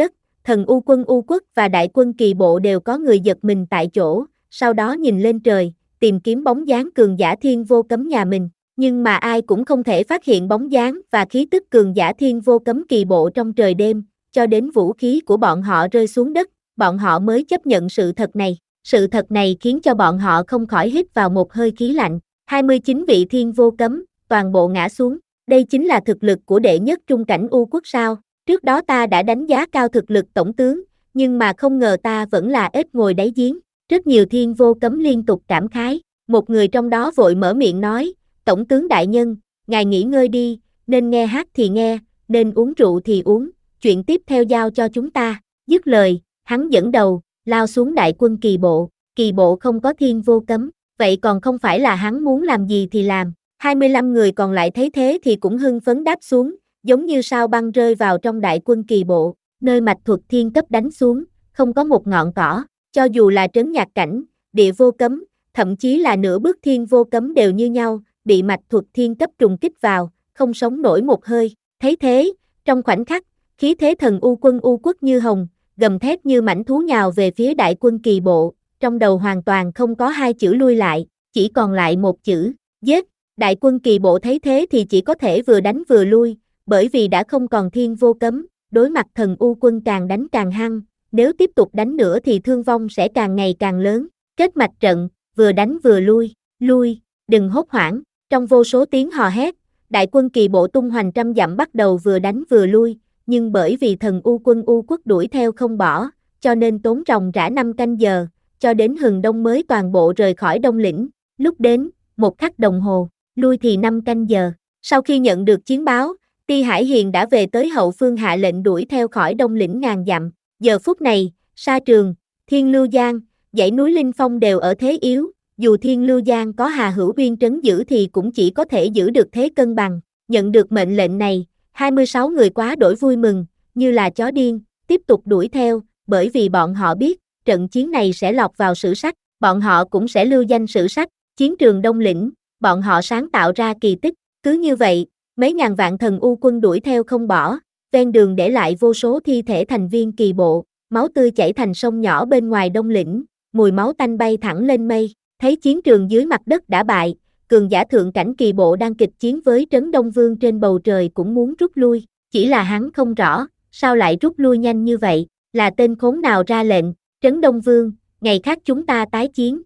Thần U quân U quốc và đại quân kỳ bộ đều có người giật mình tại chỗ, sau đó nhìn lên trời, tìm kiếm bóng dáng cường giả thiên vô cấm nhà mình, nhưng mà ai cũng không thể phát hiện bóng dáng và khí tức cường giả thiên vô cấm kỳ bộ trong trời đêm, cho đến vũ khí của bọn họ rơi xuống đất, bọn họ mới chấp nhận sự thật này. Sự thật này khiến cho bọn họ không khỏi hít vào một hơi khí lạnh. hai mươi chín vị thiên vô cấm, toàn bộ ngã xuống. Đây chính là thực lực của đệ nhất trung cảnh U quốc sao? Trước đó ta đã đánh giá cao thực lực tổng tướng, nhưng mà không ngờ ta vẫn là ếch ngồi đáy giếng. Rất nhiều thiên vô cấm liên tục cảm khái. Một người trong đó vội mở miệng nói, tổng tướng đại nhân, ngài nghỉ ngơi đi, nên nghe hát thì nghe, nên uống rượu thì uống, chuyện tiếp theo giao cho chúng ta. Dứt lời, hắn dẫn đầu, lao xuống đại quân kỳ bộ, kỳ bộ không có thiên vô cấm, vậy còn không phải là hắn muốn làm gì thì làm. hai mươi lăm người còn lại thấy thế thì cũng hưng phấn đáp xuống, giống như sao băng rơi vào trong đại quân kỳ bộ, nơi mạch thuật thiên cấp đánh xuống, không có một ngọn cỏ, cho dù là trấn nhạc cảnh, địa vô cấm, thậm chí là nửa bước thiên vô cấm đều như nhau, bị mạch thuật thiên cấp trùng kích vào, không sống nổi một hơi. Thấy thế, trong khoảnh khắc, khí thế thần U quân U quốc như hồng, gầm thét như mãnh thú nhào về phía đại quân kỳ bộ, trong đầu hoàn toàn không có hai chữ lui lại, chỉ còn lại một chữ, giết. Đại quân kỳ bộ thấy thế thì chỉ có thể vừa đánh vừa lui, bởi vì đã không còn thiên vô cấm, đối mặt thần U quân càng đánh càng hăng, nếu tiếp tục đánh nữa thì thương vong sẽ càng ngày càng lớn. Kết mạch trận, vừa đánh vừa lui, lui, đừng hốt hoảng, trong vô số tiếng hò hét, đại quân kỳ bộ tung hoành trăm dặm bắt đầu vừa đánh vừa lui, nhưng bởi vì thần U quân U quốc đuổi theo không bỏ, cho nên tốn ròng rã năm canh giờ, cho đến hừng đông mới toàn bộ rời khỏi Đông Lĩnh, lúc đến, một khắc đồng hồ, lui thì năm canh giờ. Sau khi nhận được chiến báo, Ti Hải Hiền đã về tới hậu phương hạ lệnh đuổi theo khỏi Đông Lĩnh ngàn dặm. Giờ phút này, Sa Trường, Thiên Lưu Giang, dãy núi Linh Phong đều ở thế yếu, dù Thiên Lưu Giang có Hà Hữu Uyên trấn giữ thì cũng chỉ có thể giữ được thế cân bằng. Nhận được mệnh lệnh này, hai mươi sáu người quá đổi vui mừng, như là chó điên, tiếp tục đuổi theo, bởi vì bọn họ biết, trận chiến này sẽ lọt vào sử sách, bọn họ cũng sẽ lưu danh sử sách, chiến trường Đông Lĩnh, bọn họ sáng tạo ra kỳ tích. Cứ như vậy, mấy ngàn vạn thần U quân đuổi theo không bỏ, ven đường để lại vô số thi thể thành viên kỳ bộ, máu tươi chảy thành sông nhỏ bên ngoài Đông Lĩnh, mùi máu tanh bay thẳng lên mây. Thấy chiến trường dưới mặt đất đã bại, cường giả thượng cảnh kỳ bộ đang kịch chiến với Trấn Đông Vương trên bầu trời cũng muốn rút lui, chỉ là hắn không rõ, sao lại rút lui nhanh như vậy, là tên khốn nào ra lệnh, Trấn Đông Vương, ngày khác chúng ta tái chiến.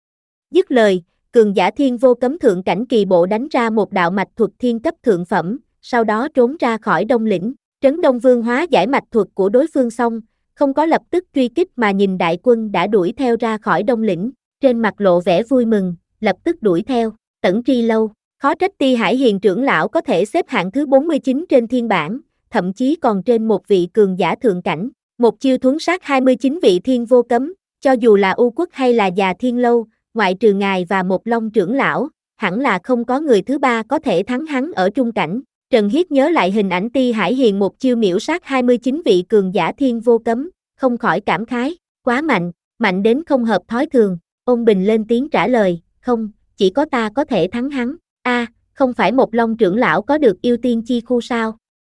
Dứt lời, cường giả thiên vô cấm thượng cảnh kỳ bộ đánh ra một đạo mạch thuật thiên cấp thượng phẩm, sau đó trốn ra khỏi Đông Lĩnh. Trấn Đông Vương hóa giải mạch thuật của đối phương xong, không có lập tức truy kích mà nhìn đại quân đã đuổi theo ra khỏi Đông Lĩnh, trên mặt lộ vẻ vui mừng, lập tức đuổi theo. Tẩn Tri Lâu, khó trách Ti Hải Hiền trưởng lão có thể xếp hạng thứ bốn mươi chín trên thiên bảng, thậm chí còn trên một vị cường giả thượng cảnh, một chiêu thuấn sát hai mươi chín vị thiên vô cấm, cho dù là U quốc hay là Già Thiên Lâu, ngoại trừ ngài và một Long trưởng lão, hẳn là không có người thứ ba có thể thắng hắn ở trung cảnh. Trần Hiết nhớ lại hình ảnh Ti Hải Hiền một chiêu miễu sát hai mươi chín vị cường giả thiên vô cấm, không khỏi cảm khái, quá mạnh, mạnh đến không hợp thói thường. Ôn Bình lên tiếng trả lời, không, chỉ có ta có thể thắng hắn. A, à, không phải một Long trưởng lão có được yêu tiên chi khu sao?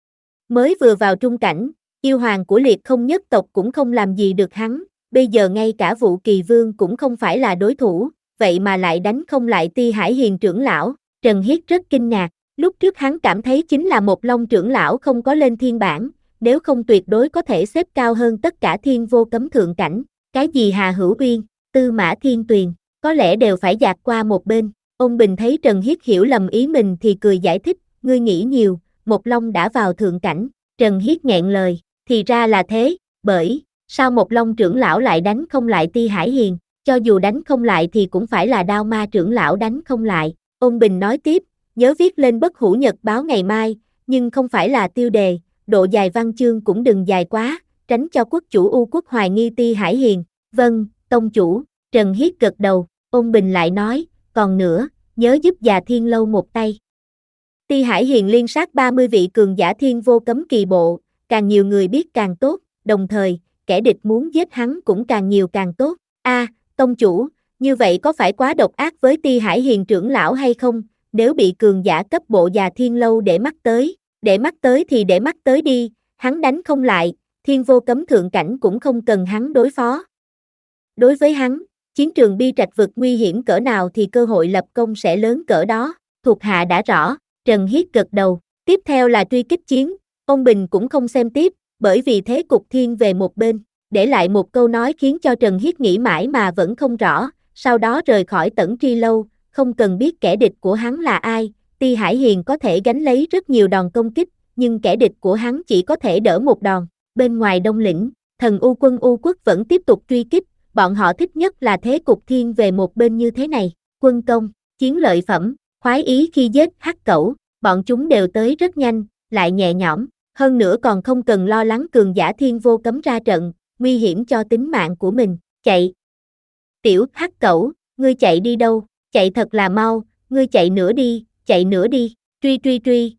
Mới vừa vào trung cảnh, yêu hoàng của Liệt Không nhất tộc cũng không làm gì được hắn, bây giờ ngay cả Vũ Kỳ Vương cũng không phải là đối thủ, vậy mà lại đánh không lại Ti Hải Hiền trưởng lão. Trần Hiết rất kinh ngạc, lúc trước hắn cảm thấy chính là một Long trưởng lão không có lên thiên bảng, nếu không tuyệt đối có thể xếp cao hơn tất cả thiên vô cấm thượng cảnh, cái gì Hà Hữu Uyên, Tư Mã Thiên Tuyền, có lẽ đều phải dạt qua một bên. Ôn Bình thấy Trần Hiết hiểu lầm ý mình thì cười giải thích, ngươi nghĩ nhiều, một Long đã vào thượng cảnh. Trần Hiết nghẹn lời, thì ra là thế, bởi, sao một Long trưởng lão lại đánh không lại Ti Hải Hiền, cho dù đánh không lại thì cũng phải là Đao Ma trưởng lão đánh không lại. Ôn Bình nói tiếp, nhớ viết lên Bất Hủ Nhật báo ngày mai, nhưng không phải là tiêu đề, độ dài văn chương cũng đừng dài quá, tránh cho quốc chủ U quốc hoài nghi Ti Hải Hiền. Vâng, tông chủ. Trần Hiết gật đầu, Ôn Bình lại nói, còn nữa, nhớ giúp Già Thiên Lâu một tay. Ti Hải Hiền liên sát ba mươi vị cường giả thiên vô cấm kỳ bộ, càng nhiều người biết càng tốt, đồng thời, kẻ địch muốn giết hắn cũng càng nhiều càng tốt. A, à, tông chủ, như vậy có phải quá độc ác với Ti Hải Hiền trưởng lão hay không? Nếu bị cường giả cấp bộ Già Thiên Lâu để mắt tới, để mắt tới thì để mắt tới đi, hắn đánh không lại, thiên vô cấm thượng cảnh cũng không cần hắn đối phó. Đối với hắn, chiến trường bi trạch vực nguy hiểm cỡ nào thì cơ hội lập công sẽ lớn cỡ đó, thuộc hạ đã rõ, Trần Hiết gật đầu, tiếp theo là truy kích chiến, ông Bình cũng không xem tiếp, bởi vì thế cục thiên về một bên, để lại một câu nói khiến cho Trần Hiết nghĩ mãi mà vẫn không rõ, sau đó rời khỏi Tẩn Tri Lâu, không cần biết kẻ địch của hắn là ai, Ti Hải Hiền có thể gánh lấy rất nhiều đòn công kích, nhưng kẻ địch của hắn chỉ có thể đỡ một đòn, bên ngoài Đông Lĩnh, thần U quân U quốc vẫn tiếp tục truy kích, bọn họ thích nhất là thế cục thiên về một bên như thế này, quân công, chiến lợi phẩm, khoái ý khi giết hắc cẩu, bọn chúng đều tới rất nhanh, lại nhẹ nhõm, hơn nữa còn không cần lo lắng cường giả thiên vô cấm ra trận, nguy hiểm cho tính mạng của mình, chạy. Tiểu hắc cẩu, ngươi chạy đi đâu, chạy thật là mau, ngươi chạy nữa đi, chạy nữa đi, truy truy truy.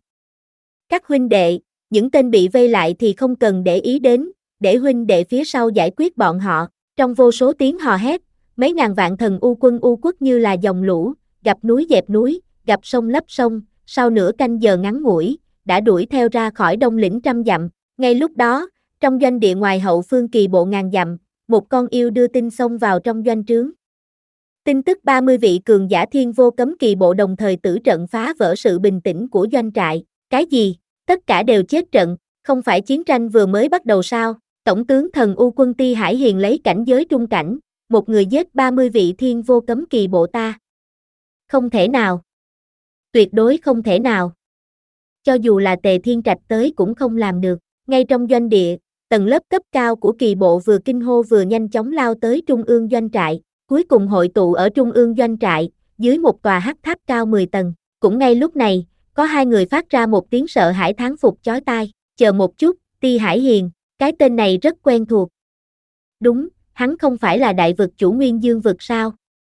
Các huynh đệ, những tên bị vây lại thì không cần để ý đến, để huynh đệ phía sau giải quyết bọn họ, trong vô số tiếng hò hét, mấy ngàn vạn thần U quân U quốc như là dòng lũ, gặp núi dẹp núi, gặp sông lấp sông, sau nửa canh giờ ngắn ngủi, đã đuổi theo ra khỏi Đông Lĩnh trăm dặm, ngay lúc đó, trong doanh địa ngoài hậu phương kỳ bộ ngàn dặm, một con yêu đưa tin xông vào trong doanh trướng. Tin tức ba mươi vị cường giả thiên vô cấm kỳ bộ đồng thời tử trận phá vỡ sự bình tĩnh của doanh trại, cái gì, tất cả đều chết trận, không phải chiến tranh vừa mới bắt đầu sao, tổng tướng thần U quân Ti Hải Hiền lấy cảnh giới trung cảnh, một người giết ba mươi vị thiên vô cấm kỳ bộ ta. Không thể nào. Tuyệt đối không thể nào. Cho dù là Tề Thiên Trạch tới cũng không làm được, ngay trong doanh địa, tầng lớp cấp cao của kỳ bộ vừa kinh hô vừa nhanh chóng lao tới trung ương doanh trại, cuối cùng hội tụ ở trung ương doanh trại, dưới một tòa hắc tháp cao mười tầng, cũng ngay lúc này, có hai người phát ra một tiếng sợ hãi thán phục chói tai, chờ một chút, Ti Hải Hiền, cái tên này rất quen thuộc. Đúng, hắn không phải là đại vực chủ Nguyên Dương vực sao?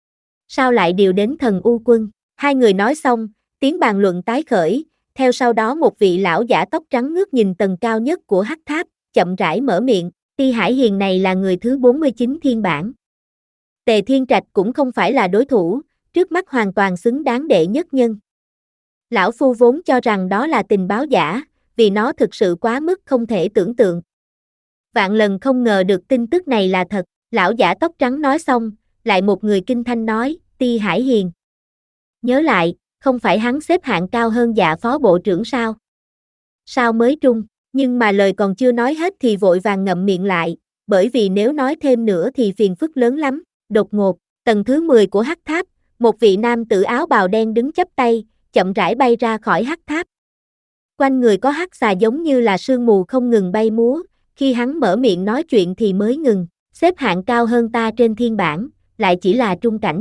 Sao lại điều đến thần U quân? Hai người nói xong, tiếng bàn luận tái khởi, theo sau đó một vị lão giả tóc trắng ngước nhìn tầng cao nhất của hắc tháp, chậm rãi mở miệng, Ti Hải Hiền này là người thứ bốn mươi chín thiên bản. Tề Thiên Trạch cũng không phải là đối thủ, trước mắt hoàn toàn xứng đáng đệ nhất nhân. Lão Phu vốn cho rằng đó là tình báo giả, vì nó thực sự quá mức không thể tưởng tượng. Vạn lần không ngờ được tin tức này là thật, lão giả tóc trắng nói xong, lại một người kinh thanh nói, Ti Hải Hiền. Nhớ lại, không phải hắn xếp hạng cao hơn Dạ phó bộ trưởng sao? Sao mới trung, nhưng mà lời còn chưa nói hết thì vội vàng ngậm miệng lại, bởi vì nếu nói thêm nữa thì phiền phức lớn lắm, đột ngột, tầng thứ mười của hắc tháp, một vị nam tử áo bào đen đứng chắp tay, chậm rãi bay ra khỏi hắc tháp. Quanh người có hắc xà giống như là sương mù không ngừng bay múa, khi hắn mở miệng nói chuyện thì mới ngừng, xếp hạng cao hơn ta trên thiên bảng, lại chỉ là trung cảnh.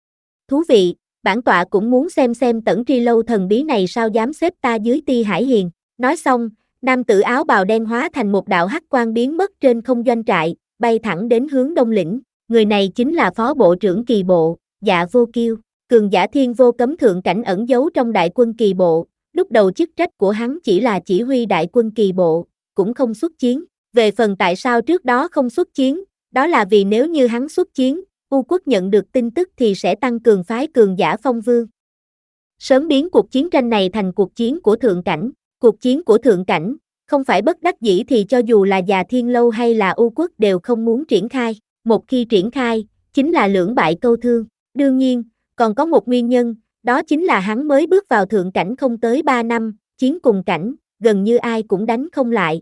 Thú vị, bản tọa cũng muốn xem xem Tẩn Tri Lâu thần bí này sao dám xếp ta dưới Ti Hải Hiền. Nói xong, nam tử áo bào đen hóa thành một đạo hắc quang biến mất trên không doanh trại, bay thẳng đến hướng Đông Lĩnh. Người này chính là phó bộ trưởng kỳ bộ, Dạ Vô Kiêu, cường giả thiên vô cấm thượng cảnh ẩn giấu trong đại quân kỳ bộ. Lúc đầu chức trách của hắn chỉ là chỉ huy đại quân kỳ bộ, cũng không xuất chiến. Về phần tại sao trước đó không xuất chiến, đó là vì nếu như hắn xuất chiến, U quốc nhận được tin tức thì sẽ tăng cường phái cường giả phong vương. Sớm biến cuộc chiến tranh này thành cuộc chiến của thượng cảnh, cuộc chiến của thượng cảnh, không phải bất đắc dĩ thì cho dù là Già Thiên Lâu hay là U quốc đều không muốn triển khai, một khi triển khai, chính là lưỡng bại câu thương. Đương nhiên, còn có một nguyên nhân, đó chính là hắn mới bước vào thượng cảnh không tới ba năm, chiến cùng cảnh, gần như ai cũng đánh không lại.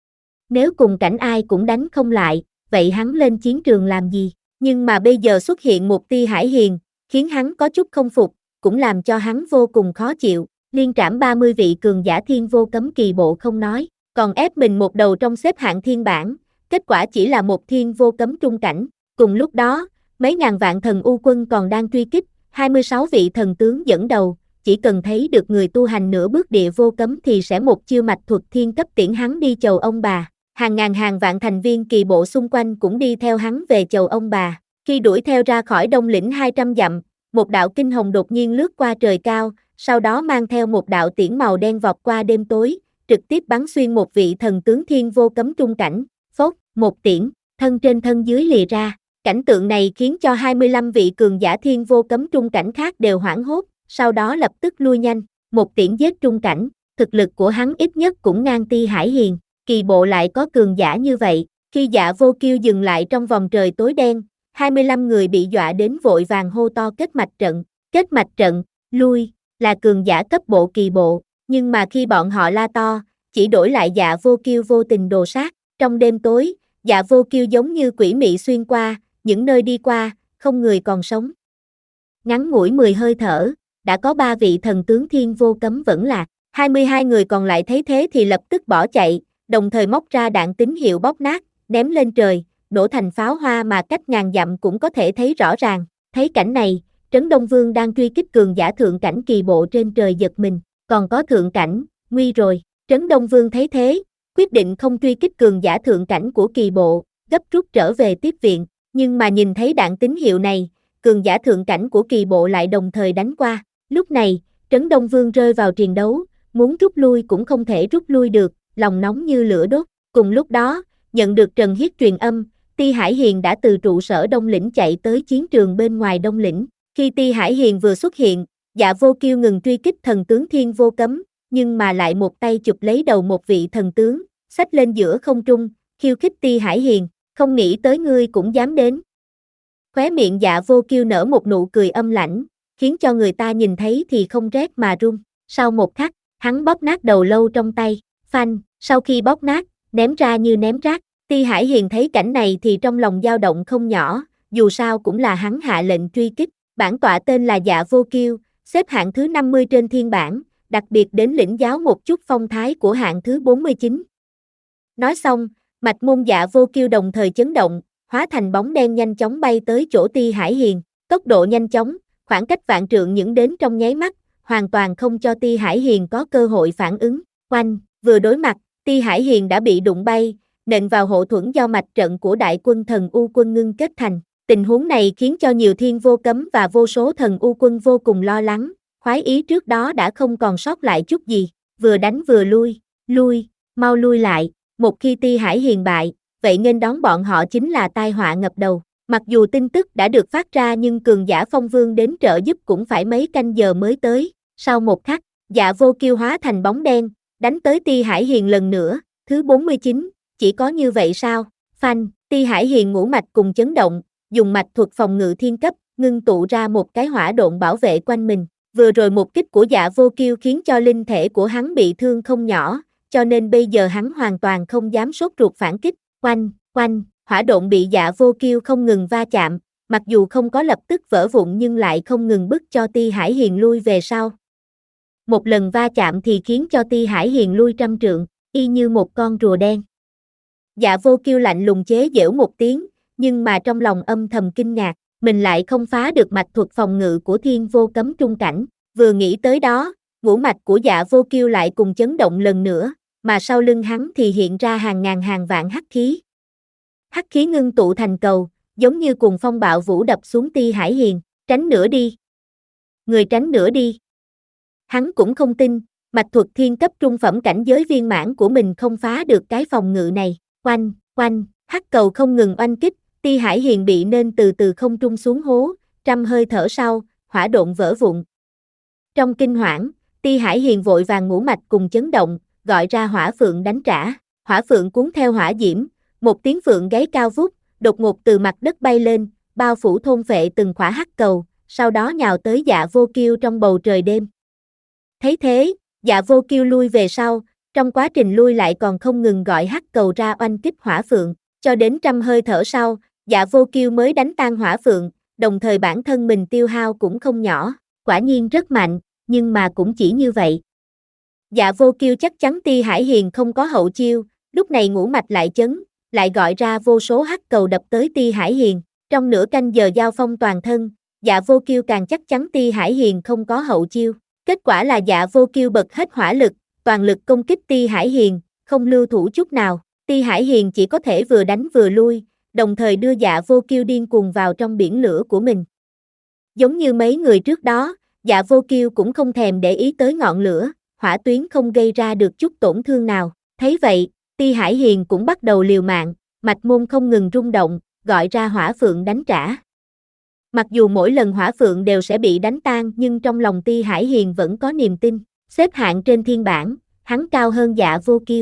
Nếu cùng cảnh ai cũng đánh không lại, vậy hắn lên chiến trường làm gì? Nhưng mà bây giờ xuất hiện một Ti Hải Hiền, khiến hắn có chút không phục, cũng làm cho hắn vô cùng khó chịu, liên trảm ba mươi vị cường giả thiên vô cấm kỳ bộ không nói, còn ép mình một đầu trong xếp hạng thiên bảng, kết quả chỉ là một thiên vô cấm trung cảnh. Cùng lúc đó, mấy ngàn vạn thần U quân còn đang truy kích, hai mươi sáu vị thần tướng dẫn đầu, chỉ cần thấy được người tu hành nửa bước địa vô cấm thì sẽ một chiêu mạch thuật thiên cấp tiễn hắn đi chầu ông bà. Hàng ngàn hàng vạn thành viên kỳ bộ xung quanh cũng đi theo hắn về chầu ông bà. Khi đuổi theo ra khỏi Đông Lĩnh hai trăm dặm, một đạo kinh hồng đột nhiên lướt qua trời cao, sau đó mang theo một đạo tiễn màu đen vọt qua đêm tối, trực tiếp bắn xuyên một vị thần tướng thiên vô cấm trung cảnh, phốc, một tiễn, thân trên thân dưới lìa ra. Cảnh tượng này khiến cho hai mươi lăm vị cường giả thiên vô cấm trung cảnh khác đều hoảng hốt, sau đó lập tức lui nhanh, một tiễn giết trung cảnh, thực lực của hắn ít nhất cũng ngang Ti Hải Hiền. kỳ bộ lại có cường giả như vậy, khi Dạ Vô Kiêu dừng lại trong vòng trời tối đen, hai mươi lăm người bị dọa đến vội vàng hô to kết mạch trận, kết mạch trận, lui, là cường giả cấp bộ kỳ bộ, nhưng mà khi bọn họ la to, chỉ đổi lại Dạ Vô Kiêu vô tình đồ sát, trong đêm tối, Dạ Vô Kiêu giống như quỷ mị xuyên qua, những nơi đi qua, không người còn sống. Ngắn ngủi mười hơi thở, đã có ba vị thần tướng Thiên Vô Cấm vẫn lạc, hai mươi hai người còn lại thấy thế thì lập tức bỏ chạy, đồng thời móc ra đạn tín hiệu bóp nát, ném lên trời, nổ thành pháo hoa mà cách ngàn dặm cũng có thể thấy rõ ràng. Thấy cảnh này, Trấn Đông Vương đang truy kích cường giả thượng cảnh kỳ bộ trên trời giật mình, còn có thượng cảnh, nguy rồi. Trấn Đông Vương thấy thế, quyết định không truy kích cường giả thượng cảnh của kỳ bộ, gấp rút trở về tiếp viện, nhưng mà nhìn thấy đạn tín hiệu này, cường giả thượng cảnh của kỳ bộ lại đồng thời đánh qua. Lúc này, Trấn Đông Vương rơi vào triền đấu, muốn rút lui cũng không thể rút lui được, lòng nóng như lửa đốt. Cùng lúc đó, nhận được Trần Hiết truyền âm, Ti Hải Hiền đã từ trụ sở Đông Lĩnh chạy tới chiến trường bên ngoài Đông Lĩnh. Khi Ti Hải Hiền vừa xuất hiện, Dạ Vô Kiêu ngừng truy kích thần tướng Thiên Vô Cấm, nhưng mà lại một tay chụp lấy đầu một vị thần tướng, xách lên giữa không trung, khiêu khích Ti Hải Hiền, không nghĩ tới ngươi cũng dám đến. Khóe miệng Dạ Vô Kiêu nở một nụ cười âm lãnh, khiến cho người ta nhìn thấy thì không rét mà run. Sau một khắc, hắn bóp nát đầu lâu trong tay, phanh, sau khi bóp nát, ném ra như ném rác. Ti Hải Hiền thấy cảnh này thì trong lòng dao động không nhỏ, dù sao cũng là hắn hạ lệnh truy kích. Bản tọa tên là Dạ Vô Kiêu, xếp hạng thứ năm mươi trên thiên bảng, đặc biệt đến lĩnh giáo một chút phong thái của hạng thứ bốn mươi chín. Nói xong, mạch môn Dạ Vô Kiêu đồng thời chấn động, hóa thành bóng đen nhanh chóng bay tới chỗ Ti Hải Hiền, tốc độ nhanh chóng, khoảng cách vạn trượng những đến trong nháy mắt, hoàn toàn không cho Ti Hải Hiền có cơ hội phản ứng. Oanh, vừa đối mặt, Ti Hải Hiền đã bị đụng bay, nện vào hộ thuẫn do mạch trận của đại quân thần U quân ngưng kết thành. Tình huống này khiến cho nhiều Thiên Vô Cấm và vô số thần U quân vô cùng lo lắng, khoái ý trước đó đã không còn sót lại chút gì, vừa đánh vừa lui, lui, mau lui lại, một khi Ti Hải Hiền bại, vậy nghênh đón bọn họ chính là tai họa ngập đầu. Mặc dù tin tức đã được phát ra nhưng cường giả Phong Vương đến trợ giúp cũng phải mấy canh giờ mới tới. Sau một khắc, Dạ Vô Kiêu hóa thành bóng đen, đánh tới Ti Hải Hiền lần nữa, thứ bốn mươi chín, chỉ có như vậy sao? Phanh, Ti Hải Hiền ngũ mạch cùng chấn động, dùng mạch thuật phòng ngự thiên cấp, ngưng tụ ra một cái hỏa độn bảo vệ quanh mình. Vừa rồi một kích của Dạ Vô Kiêu khiến cho linh thể của hắn bị thương không nhỏ, cho nên bây giờ hắn hoàn toàn không dám sốt ruột phản kích. Oanh, oanh, hỏa độn bị Dạ Vô Kiêu không ngừng va chạm, mặc dù không có lập tức vỡ vụn nhưng lại không ngừng bức cho Ti Hải Hiền lui về sau. Một lần va chạm thì khiến cho Ti Hải Hiền lui trăm trượng, y như một con rùa đen. Dạ Vô Kiêu lạnh lùng chế giễu một tiếng, nhưng mà trong lòng âm thầm kinh ngạc, mình lại không phá được mạch thuật phòng ngự của Thiên Vô Cấm trung cảnh. Vừa nghĩ tới đó, ngũ mạch của Dạ Vô Kiêu lại cùng chấn động lần nữa, mà sau lưng hắn thì hiện ra hàng ngàn hàng vạn hắc khí. Hắc khí ngưng tụ thành cầu, giống như cuồng phong bạo vũ đập xuống Ti Hải Hiền, tránh nữa đi. Người tránh nữa đi. Hắn cũng không tin, mạch thuật thiên cấp trung phẩm cảnh giới viên mãn của mình không phá được cái phòng ngự này. Oanh, oanh, hắc cầu không ngừng oanh kích, Ti Hải Hiền bị nên từ từ không trung xuống hố, trăm hơi thở sau, hỏa độn vỡ vụn. Trong kinh hoảng, Ti Hải Hiền vội vàng ngũ mạch cùng chấn động, gọi ra hỏa phượng đánh trả. Hỏa phượng cuốn theo hỏa diễm, một tiếng phượng gáy cao vút, đột ngột từ mặt đất bay lên, bao phủ thôn phệ từng khỏa hắc cầu, sau đó nhào tới Dạ Vô Kiêu trong bầu trời đêm. Thấy thế, Dạ Vô Kiêu lui về sau, trong quá trình lui lại còn không ngừng gọi hắc cầu ra oanh kích hỏa phượng, cho đến trăm hơi thở sau, Dạ Vô Kiêu mới đánh tan hỏa phượng, đồng thời bản thân mình tiêu hao cũng không nhỏ, quả nhiên rất mạnh, nhưng mà cũng chỉ như vậy. Dạ Vô Kiêu chắc chắn Ti Hải Hiền không có hậu chiêu, lúc này ngũ mạch lại chấn, lại gọi ra vô số hắc cầu đập tới Ti Hải Hiền, trong nửa canh giờ giao phong toàn thân, Dạ Vô Kiêu càng chắc chắn Ti Hải Hiền không có hậu chiêu. Kết quả là Dạ Vô Kiêu bật hết hỏa lực, toàn lực công kích Ti Hải Hiền, không lưu thủ chút nào. Ti Hải Hiền chỉ có thể vừa đánh vừa lui, đồng thời đưa Dạ Vô Kiêu điên cuồng vào trong biển lửa của mình. Giống như mấy người trước đó, Dạ Vô Kiêu cũng không thèm để ý tới ngọn lửa, hỏa tuyến không gây ra được chút tổn thương nào. Thấy vậy, Ti Hải Hiền cũng bắt đầu liều mạng, mạch môn không ngừng rung động, gọi ra hỏa phượng đánh trả. Mặc dù mỗi lần hỏa phượng đều sẽ bị đánh tan nhưng trong lòng Ti Hải Hiền vẫn có niềm tin. Xếp hạng trên thiên bảng, hắn cao hơn Dạ Vô Kiêu.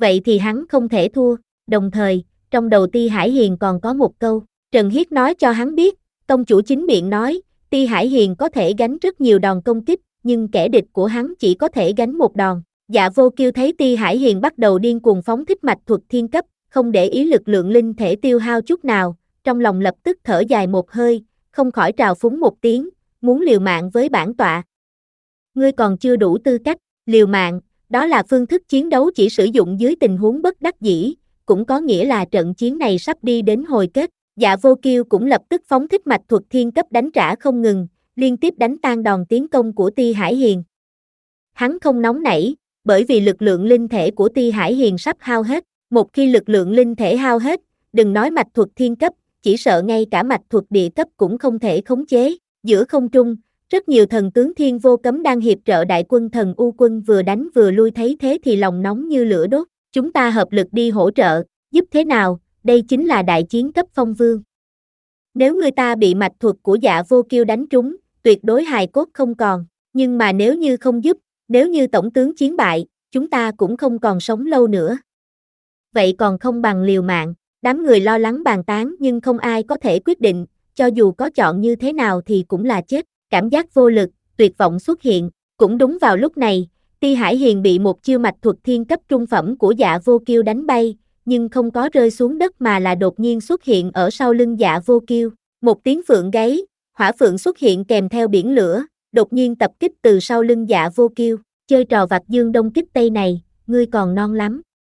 vậy thì hắn không thể thua, đồng thời, trong đầu Ti Hải Hiền còn có một câu, Trần Hiết nói cho hắn biết, tông chủ chính miệng nói, Ti Hải Hiền có thể gánh rất nhiều đòn công kích, nhưng kẻ địch của hắn chỉ có thể gánh một đòn. Dạ Vô Kiêu thấy Ti Hải Hiền bắt đầu điên cuồng phóng thích mạch thuật thiên cấp, không để ý lực lượng linh thể tiêu hao chút nào, trong lòng lập tức thở dài một hơi, không khỏi trào phúng một tiếng, muốn liều mạng với bản tọa. Ngươi còn chưa đủ tư cách, liều mạng, đó là phương thức chiến đấu chỉ sử dụng dưới tình huống bất đắc dĩ, cũng có nghĩa là trận chiến này sắp đi đến hồi kết. Dạ Vô Kiêu cũng lập tức phóng thích mạch thuật thiên cấp đánh trả không ngừng, liên tiếp đánh tan đòn tiến công của Ti Hải Hiền. Hắn không nóng nảy, bởi vì lực lượng linh thể của Ti Hải Hiền sắp hao hết, một khi lực lượng linh thể hao hết, đừng nói mạch thuật thiên cấp, chỉ sợ ngay cả mạch thuật địa cấp cũng không thể khống chế. Giữa không trung, rất nhiều thần tướng Thiên Vô Cấm đang hiệp trợ đại quân Thần U quân vừa đánh vừa lui, thấy thế thì lòng nóng như lửa đốt, chúng ta hợp lực đi hỗ trợ, giúp thế nào, đây chính là đại chiến cấp phong vương. Nếu người ta bị mạch thuật của Dạ Vô Kiêu đánh trúng, tuyệt đối hài cốt không còn, nhưng mà nếu như không giúp, nếu như tổng tướng chiến bại, chúng ta cũng không còn sống lâu nữa. Vậy còn không bằng liều mạng, đám người lo lắng bàn tán nhưng không ai có thể quyết định, cho dù có chọn như thế nào thì cũng là chết, cảm giác vô lực, tuyệt vọng xuất hiện, cũng đúng vào lúc này, Ti Hải Hiền bị một chiêu mạch thuật thiên cấp trung phẩm của Dạ Vô Kiêu đánh bay, nhưng không có rơi xuống đất mà là đột nhiên xuất hiện ở sau lưng Dạ Vô Kiêu, một tiếng phượng gáy, hỏa phượng xuất hiện kèm theo biển lửa, đột nhiên tập kích từ sau lưng Dạ Vô Kiêu, chơi trò vặt dương đông kích tây này, ngươi còn non lắm.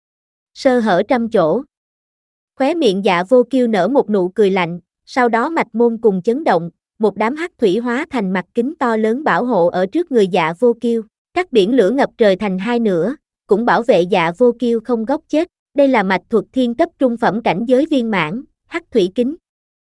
Sơ hở trăm chỗ. Khóe miệng Dạ Vô Kiêu nở một nụ cười lạnh, sau đó mạch môn cùng chấn động, một đám hắc thủy hóa thành mặt kính to lớn bảo hộ ở trước người Dạ Vô Kiêu, các biển lửa ngập trời thành hai nửa, cũng bảo vệ Dạ Vô Kiêu không góc chết. Đây là mạch thuật thiên cấp trung phẩm cảnh giới viên mãn, hắc thủy kính.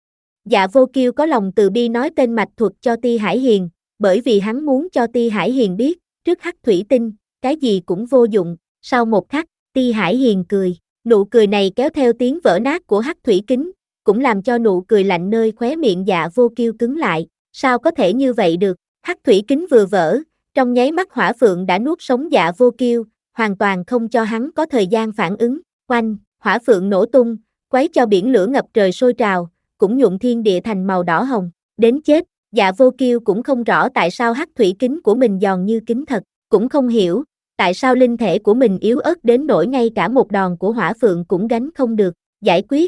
Dạ Vô Kiêu có lòng từ bi nói tên mạch thuật cho Ti Hải Hiền, bởi vì hắn muốn cho Ti Hải Hiền biết, trước hắc thủy tinh, cái gì cũng vô dụng. Sau một khắc, Ti Hải Hiền cười, nụ cười này kéo theo tiếng vỡ nát của hắc thủy kính, cũng làm cho nụ cười lạnh nơi khóe miệng Dạ Vô Kiêu cứng lại. Sao có thể như vậy được? Hắc thủy kính vừa vỡ, trong nháy mắt hỏa phượng đã nuốt sống Dạ Vô Kiêu, hoàn toàn không cho hắn có thời gian phản ứng. Oanh, hỏa phượng nổ tung, quấy cho biển lửa ngập trời sôi trào, cũng nhuộm thiên địa thành màu đỏ hồng, đến chết. Dạ Vô Kiêu cũng không rõ tại sao hắc thủy kính của mình giòn như kính thật, cũng không hiểu, tại sao linh thể của mình yếu ớt đến nỗi ngay cả một đòn của hỏa phượng cũng gánh không được, giải quyết.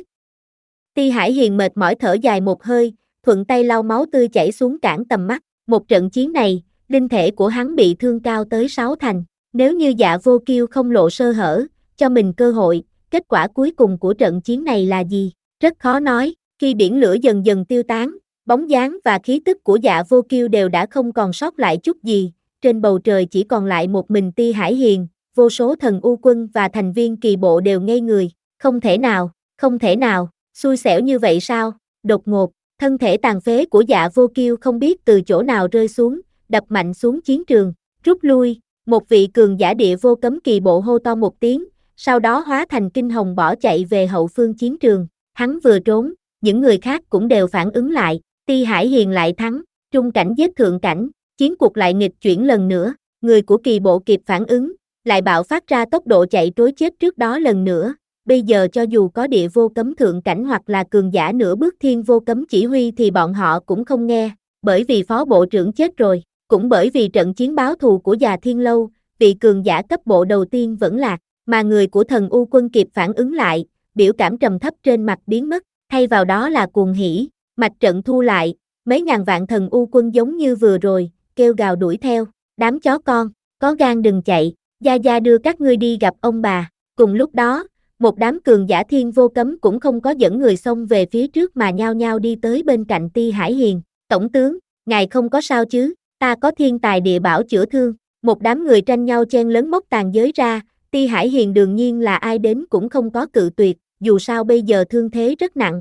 Ti Hải Hiền mệt mỏi thở dài một hơi, thuận tay lau máu tươi chảy xuống cản tầm mắt, một trận chiến này, linh thể của hắn bị thương cao tới sáu thành, nếu như Dạ Vô Kiêu không lộ sơ hở, cho mình cơ hội, kết quả cuối cùng của trận chiến này là gì? Rất khó nói, khi biển lửa dần dần tiêu tán, bóng dáng và khí tức của Dạ Vô Kiêu đều đã không còn sót lại chút gì, trên bầu trời chỉ còn lại một mình Ti Hải Hiền, vô số thần u quân và thành viên kỳ bộ đều ngây người, không thể nào, không thể nào, xui xẻo như vậy sao? Đột ngột, thân thể tàn phế của Dạ Vô Kiêu không biết từ chỗ nào rơi xuống, đập mạnh xuống chiến trường, rút lui, một vị cường giả địa vô cấm kỳ bộ hô to một tiếng, sau đó hóa thành kinh hồng bỏ chạy về hậu phương chiến trường, hắn vừa trốn, những người khác cũng đều phản ứng lại, Ti Hải Hiền lại thắng, trung cảnh giết thượng cảnh, chiến cuộc lại nghịch chuyển lần nữa, người của kỳ bộ kịp phản ứng, lại bạo phát ra tốc độ chạy trối chết trước đó lần nữa, bây giờ cho dù có địa vô cấm thượng cảnh hoặc là cường giả nửa bước thiên vô cấm chỉ huy thì bọn họ cũng không nghe, bởi vì phó bộ trưởng chết rồi, cũng bởi vì trận chiến báo thù của già Thiên Lâu, vị cường giả cấp bộ đầu tiên vẫn lạc, mà người của thần U quân kịp phản ứng lại, biểu cảm trầm thấp trên mặt biến mất, thay vào đó là cuồng hỉ, mạch trận thu lại, mấy ngàn vạn thần U quân giống như vừa rồi, kêu gào đuổi theo, đám chó con, có gan đừng chạy, gia gia đưa các ngươi đi gặp ông bà, cùng lúc đó, một đám cường giả thiên vô cấm cũng không có dẫn người xông về phía trước mà nhao nhao đi tới bên cạnh Ti Hải Hiền, tổng tướng, ngài không có sao chứ, ta có thiên tài địa bảo chữa thương, một đám người tranh nhau chen lấn móc tàn giới ra, Ti Hải Hiền đương nhiên là ai đến cũng không có cự tuyệt, dù sao bây giờ thương thế rất nặng.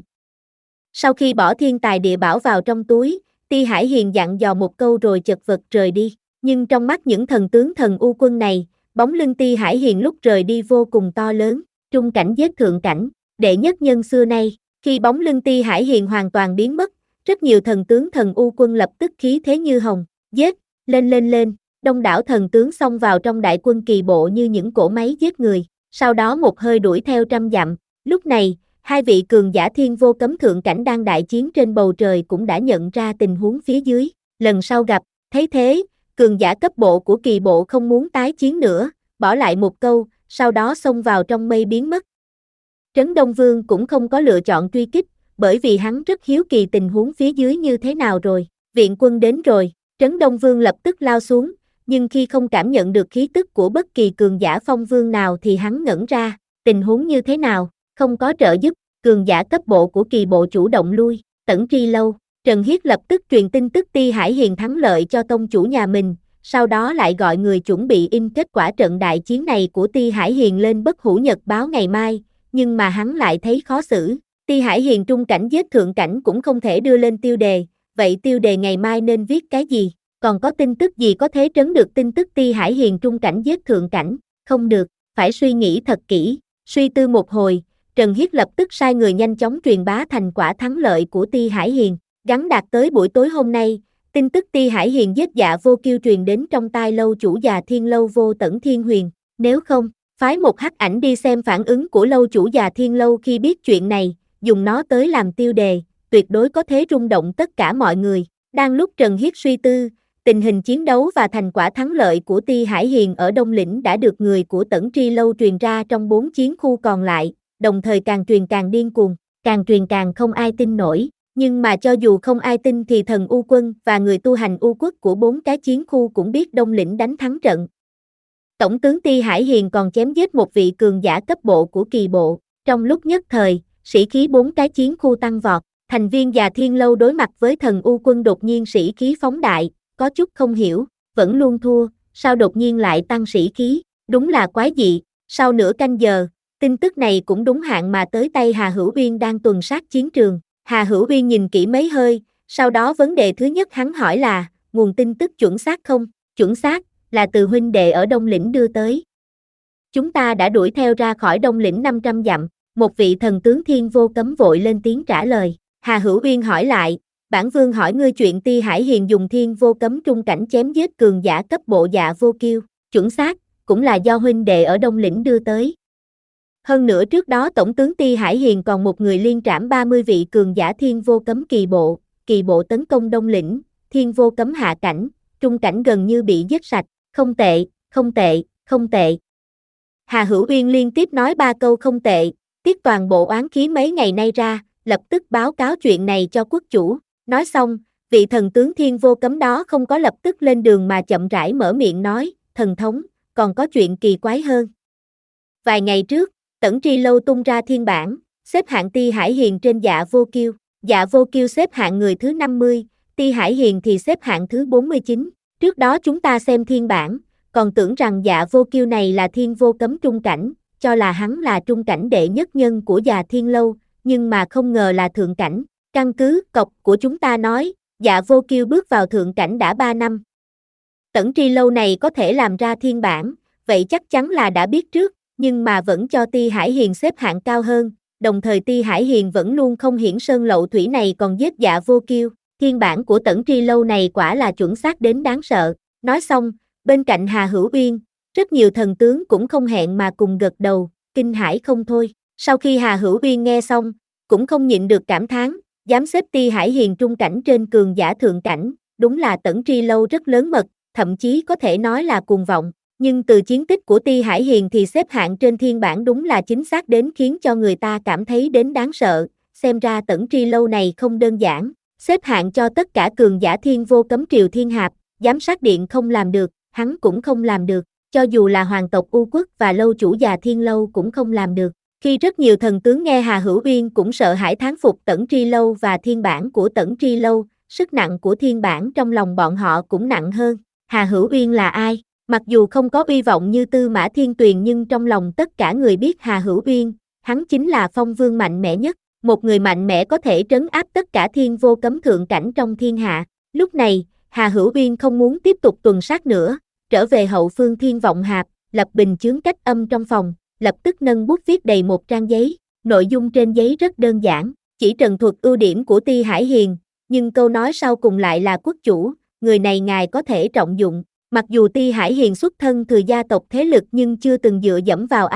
Sau khi bỏ thiên tài địa bảo vào trong túi, Ti Hải Hiền dặn dò một câu rồi chật vật rời đi, nhưng trong mắt những thần tướng thần U quân này, bóng lưng Ti Hải Hiền lúc rời đi vô cùng to lớn, trung cảnh giết thượng cảnh, đệ nhất nhân xưa nay, khi bóng lưng Ti Hải Hiền hoàn toàn biến mất, rất nhiều thần tướng thần U quân lập tức khí thế như hồng, giết, lên lên lên, đông đảo thần tướng xông vào trong đại quân kỳ bộ như những cỗ máy giết người, sau đó một hơi đuổi theo trăm dặm. Lúc này, hai vị cường giả thiên vô cấm thượng cảnh đang đại chiến trên bầu trời cũng đã nhận ra tình huống phía dưới. Lần sau gặp, thấy thế, cường giả cấp bộ của kỳ bộ không muốn tái chiến nữa, bỏ lại một câu, sau đó xông vào trong mây biến mất. Trấn Đông Vương cũng không có lựa chọn truy kích, bởi vì hắn rất hiếu kỳ tình huống phía dưới như thế nào rồi. Viện quân đến rồi, Trấn Đông Vương lập tức lao xuống, nhưng khi không cảm nhận được khí tức của bất kỳ cường giả phong vương nào thì hắn ngẩn ra, tình huống như thế nào, không có trợ giúp, cường giả cấp bộ của kỳ bộ chủ động lui. Tẩn Tri Lâu, Trần Hiết lập tức truyền tin tức Ti Hải Hiền thắng lợi cho tông chủ nhà mình, sau đó lại gọi người chuẩn bị in kết quả trận đại chiến này của Ti Hải Hiền lên Bất Hủ Nhật báo ngày mai, nhưng mà hắn lại thấy khó xử. Ti Hải Hiền trung cảnh giết thượng cảnh cũng không thể đưa lên tiêu đề, vậy tiêu đề ngày mai nên viết cái gì? Còn có tin tức gì có thể trấn được tin tức Ti Hải Hiền trung cảnh giết thượng cảnh? Không được, phải suy nghĩ thật kỹ. Suy tư một hồi, Trần Hiết lập tức sai người nhanh chóng truyền bá thành quả thắng lợi của Ti Hải Hiền. Gắn đạt tới buổi tối hôm nay, tin tức Ti Hải Hiền giết Dạ Vô Kiêu truyền đến trong tai lâu chủ Già Thiên Lâu Vô Tẩn Thiên Huyền. Nếu không, phái một hắc ảnh đi xem phản ứng của lâu chủ Già Thiên Lâu khi biết chuyện này, dùng nó tới làm tiêu đề, tuyệt đối có thể rung động tất cả mọi người. Đang lúc Trần Hiết suy tư, tình hình chiến đấu và thành quả thắng lợi của Ti Hải Hiền ở Đông Lĩnh đã được người của Tẩn Tri Lâu truyền ra trong bốn chiến khu còn lại, đồng thời càng truyền càng điên cuồng, càng truyền càng không ai tin nổi. Nhưng mà cho dù không ai tin thì thần U quân và người tu hành U quốc của bốn cái chiến khu cũng biết Đông Lĩnh đánh thắng trận. Tổng tướng Ti Hải Hiền còn chém giết một vị cường giả cấp bộ của kỳ bộ. Trong lúc nhất thời, sĩ khí bốn cái chiến khu tăng vọt, thành viên Già Thiên Lâu đối mặt với thần U quân đột nhiên sĩ khí phóng đại, có chút không hiểu, vẫn luôn thua, sao đột nhiên lại tăng sĩ khí, đúng là quái dị. Sau nửa canh giờ, tin tức này cũng đúng hạn mà tới tay Hà Hữu Uyên đang tuần sát chiến trường. Hà Hữu Uyên nhìn kỹ mấy hơi, sau đó vấn đề thứ nhất hắn hỏi là, nguồn tin tức chuẩn xác không? Chuẩn xác, là từ huynh đệ ở Đông Lĩnh đưa tới. Chúng ta đã đuổi theo ra khỏi Đông Lĩnh năm trăm dặm, một vị thần tướng thiên vô cấm vội lên tiếng trả lời. Hà Hữu Uyên hỏi lại, bản vương hỏi ngươi chuyện Ti Hải Hiền dùng thiên vô cấm trung cảnh chém giết cường giả cấp bộ Dạ Vô Kiêu. Chuẩn xác, cũng là do huynh đệ ở Đông Lĩnh đưa tới. Hơn nữa trước đó Tổng tướng Ti Hải Hiền còn một người liên trảm ba mươi vị cường giả thiên vô cấm kỳ bộ, kỳ bộ tấn công Đông Lĩnh, thiên vô cấm hạ cảnh, trung cảnh gần như bị giết sạch, không tệ, không tệ, không tệ. Hà Hữu Uyên liên tiếp nói ba câu không tệ, tiết toàn bộ oán khí mấy ngày nay ra, lập tức báo cáo chuyện này cho quốc chủ. Nói xong, vị thần tướng thiên vô cấm đó không có lập tức lên đường mà chậm rãi mở miệng nói, thần thống, còn có chuyện kỳ quái hơn. Vài ngày trước, Tẩn Tri Lâu tung ra thiên bản, xếp hạng Ti Hải Hiền trên Dạ Vô Kiêu. Dạ Vô Kiêu xếp hạng người thứ năm mươi, Ti Hải Hiền thì xếp hạng thứ bốn mươi chín. Trước đó chúng ta xem thiên bản, còn tưởng rằng Dạ Vô Kiêu này là thiên vô cấm trung cảnh, cho là hắn là trung cảnh đệ nhất nhân của Già Thiên Lâu, nhưng mà không ngờ là thượng cảnh. Căn cứ cọc của chúng ta nói, Dạ Vô Kiêu bước vào thượng cảnh đã ba năm. Tẩn Tri Lâu này có thể làm ra thiên bản, vậy chắc chắn là đã biết trước, nhưng mà vẫn cho Ti Hải Hiền xếp hạng cao hơn, đồng thời Ti Hải Hiền vẫn luôn không hiển sơn lậu thủy này còn giết Dạ Vô Kiêu. Thiên bản của Tẩn Tri Lâu này quả là chuẩn xác đến đáng sợ. Nói xong, bên cạnh Hà Hữu Uyên, rất nhiều thần tướng cũng không hẹn mà cùng gật đầu, kinh hãi không thôi. Sau khi Hà Hữu Uyên nghe xong, cũng không nhịn được cảm thán, dám xếp Ti Hải Hiền trung cảnh trên cường giả thượng cảnh, đúng là Tẩn Tri Lâu rất lớn mật, thậm chí có thể nói là cuồng vọng. Nhưng từ chiến tích của Ti Hải Hiền thì xếp hạng trên thiên bản đúng là chính xác đến khiến cho người ta cảm thấy đến đáng sợ, xem ra Tẩn Tri Lâu này không đơn giản, xếp hạng cho tất cả cường giả thiên vô cấm triều thiên hạp, giám sát điện không làm được, hắn cũng không làm được, cho dù là hoàng tộc U quốc và lâu chủ Già Thiên Lâu cũng không làm được. Khi rất nhiều thần tướng nghe Hà Hữu Uyên cũng sợ hãi thán phục Tẩn Tri Lâu và thiên bản của Tẩn Tri Lâu, sức nặng của thiên bản trong lòng bọn họ cũng nặng hơn. Hà Hữu Uyên là ai? Mặc dù không có uy vọng như Tư Mã Thiên Tuyền nhưng trong lòng tất cả người biết Hà Hữu Uyên, hắn chính là phong vương mạnh mẽ nhất, một người mạnh mẽ có thể trấn áp tất cả thiên vô cấm thượng cảnh trong thiên hạ. Lúc này, Hà Hữu Uyên không muốn tiếp tục tuần sát nữa, trở về hậu phương Thiên Vọng Hạp, lập bình chướng cách âm trong phòng, lập tức nâng bút viết đầy một trang giấy, nội dung trên giấy rất đơn giản, chỉ trần thuật ưu điểm của Ti Hải Hiền, nhưng câu nói sau cùng lại là quốc chủ, người này ngài có thể trọng dụng. Mặc dù Ti Hải Hiền xuất thân từ gia tộc thế lực nhưng chưa từng dựa dẫm vào ai,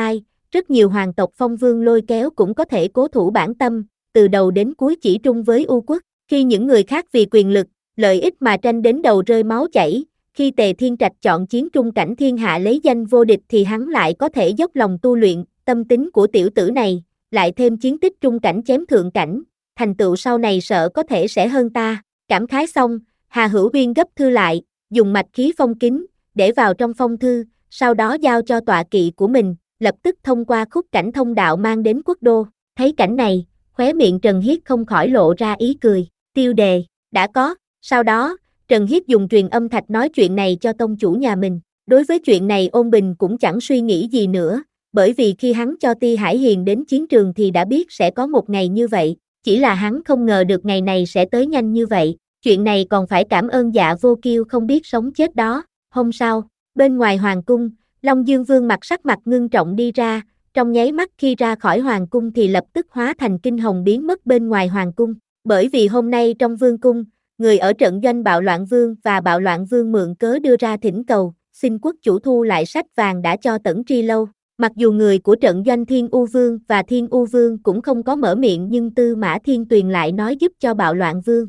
rất nhiều hoàng tộc phong vương lôi kéo cũng có thể cố thủ bản tâm, từ đầu đến cuối chỉ trung với U quốc. Khi những người khác vì quyền lực, lợi ích mà tranh đến đầu rơi máu chảy, khi Tề Thiên Trạch chọn chiến trung cảnh thiên hạ lấy danh vô địch thì hắn lại có thể dốc lòng tu luyện. Tâm tính của tiểu tử này, lại thêm chiến tích trung cảnh chém thượng cảnh, thành tựu sau này sợ có thể sẽ hơn ta. Cảm khái xong, Hà Hữu Uyên gấp thư lại, dùng mạch khí phong kín, để vào trong phong thư, sau đó giao cho tọa kỵ của mình, lập tức thông qua khúc cảnh thông đạo mang đến quốc đô. Thấy cảnh này, khóe miệng Trần Hiết không khỏi lộ ra ý cười. Tiêu đề, đã có. Sau đó, Trần Hiết dùng truyền âm thạch nói chuyện này cho tông chủ nhà mình. Đối với chuyện này Ôn Bình cũng chẳng suy nghĩ gì nữa, bởi vì khi hắn cho Ti Hải Hiền đến chiến trường thì đã biết sẽ có một ngày như vậy, chỉ là hắn không ngờ được ngày này sẽ tới nhanh như vậy. Chuyện này còn phải cảm ơn Dạ Vô Kiêu không biết sống chết đó. Hôm sau, bên ngoài hoàng cung, Long Dương Vương mặt sắc mặt ngưng trọng đi ra, trong nháy mắt khi ra khỏi hoàng cung thì lập tức hóa thành kinh hồng biến mất bên ngoài hoàng cung. Bởi vì hôm nay trong vương cung, người ở trận doanh Bạo Loạn Vương và Bạo Loạn Vương mượn cớ đưa ra thỉnh cầu, xin quốc chủ thu lại sách vàng đã cho Tẩn Tri Lâu. Mặc dù người của trận doanh Thiên U Vương và Thiên U Vương cũng không có mở miệng nhưng Tư Mã Thiên Tuyền lại nói giúp cho Bạo Loạn Vương.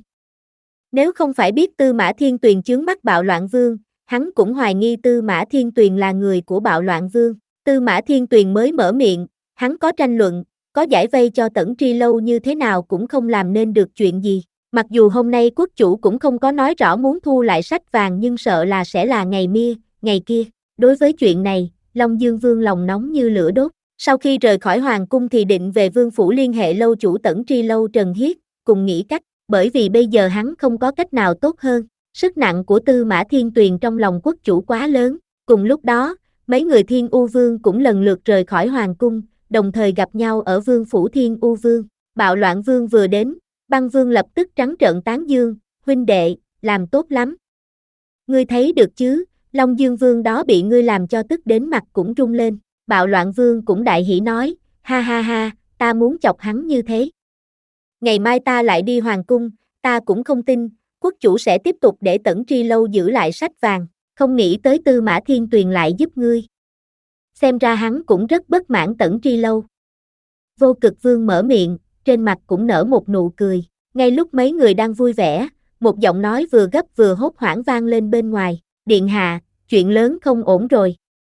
Nếu không phải biết Tư Mã Thiên Tuyền chướng mắt Bạo Loạn Vương, hắn cũng hoài nghi Tư Mã Thiên Tuyền là người của Bạo Loạn Vương. Tư Mã Thiên Tuyền mới mở miệng, hắn có tranh luận, có giải vây cho Tẩn Tri Lâu như thế nào cũng không làm nên được chuyện gì. Mặc dù hôm nay quốc chủ cũng không có nói rõ muốn thu lại sách vàng nhưng sợ là sẽ là ngày mia, ngày kia. Đối với chuyện này, Long Dương Vương lòng nóng như lửa đốt. Sau khi rời khỏi hoàng cung thì định về vương phủ liên hệ lâu chủ Tẩn Tri Lâu Trần Hiết, cùng nghĩ cách, bởi vì bây giờ hắn không có cách nào tốt hơn. Sức nặng của Tư Mã Thiên Tuyền trong lòng quốc chủ quá lớn. Cùng lúc đó, mấy người Thiên U Vương cũng lần lượt rời khỏi hoàng cung, đồng thời gặp nhau ở vương phủ Thiên U Vương. Bạo Loạn Vương vừa đến, Băng Vương lập tức trắng trợn tán dương, huynh đệ, làm tốt lắm. Ngươi thấy được chứ, Long Dương Vương đó bị ngươi làm cho tức đến mặt cũng rung lên. Bạo Loạn Vương cũng đại hỉ nói, ha ha ha, ta muốn chọc hắn như thế. Ngày mai ta lại đi hoàng cung, ta cũng không tin, quốc chủ sẽ tiếp tục để Tẩn Tri Lâu giữ lại sách vàng, không nghĩ tới Tư Mã Thiên Tuyền lại giúp ngươi. Xem ra hắn cũng rất bất mãn Tẩn Tri Lâu. Vô Cực Vương mở miệng, trên mặt cũng nở một nụ cười. Ngay lúc mấy người đang vui vẻ, một giọng nói vừa gấp vừa hốt hoảng vang lên bên ngoài. Điện hạ, chuyện lớn không ổn rồi.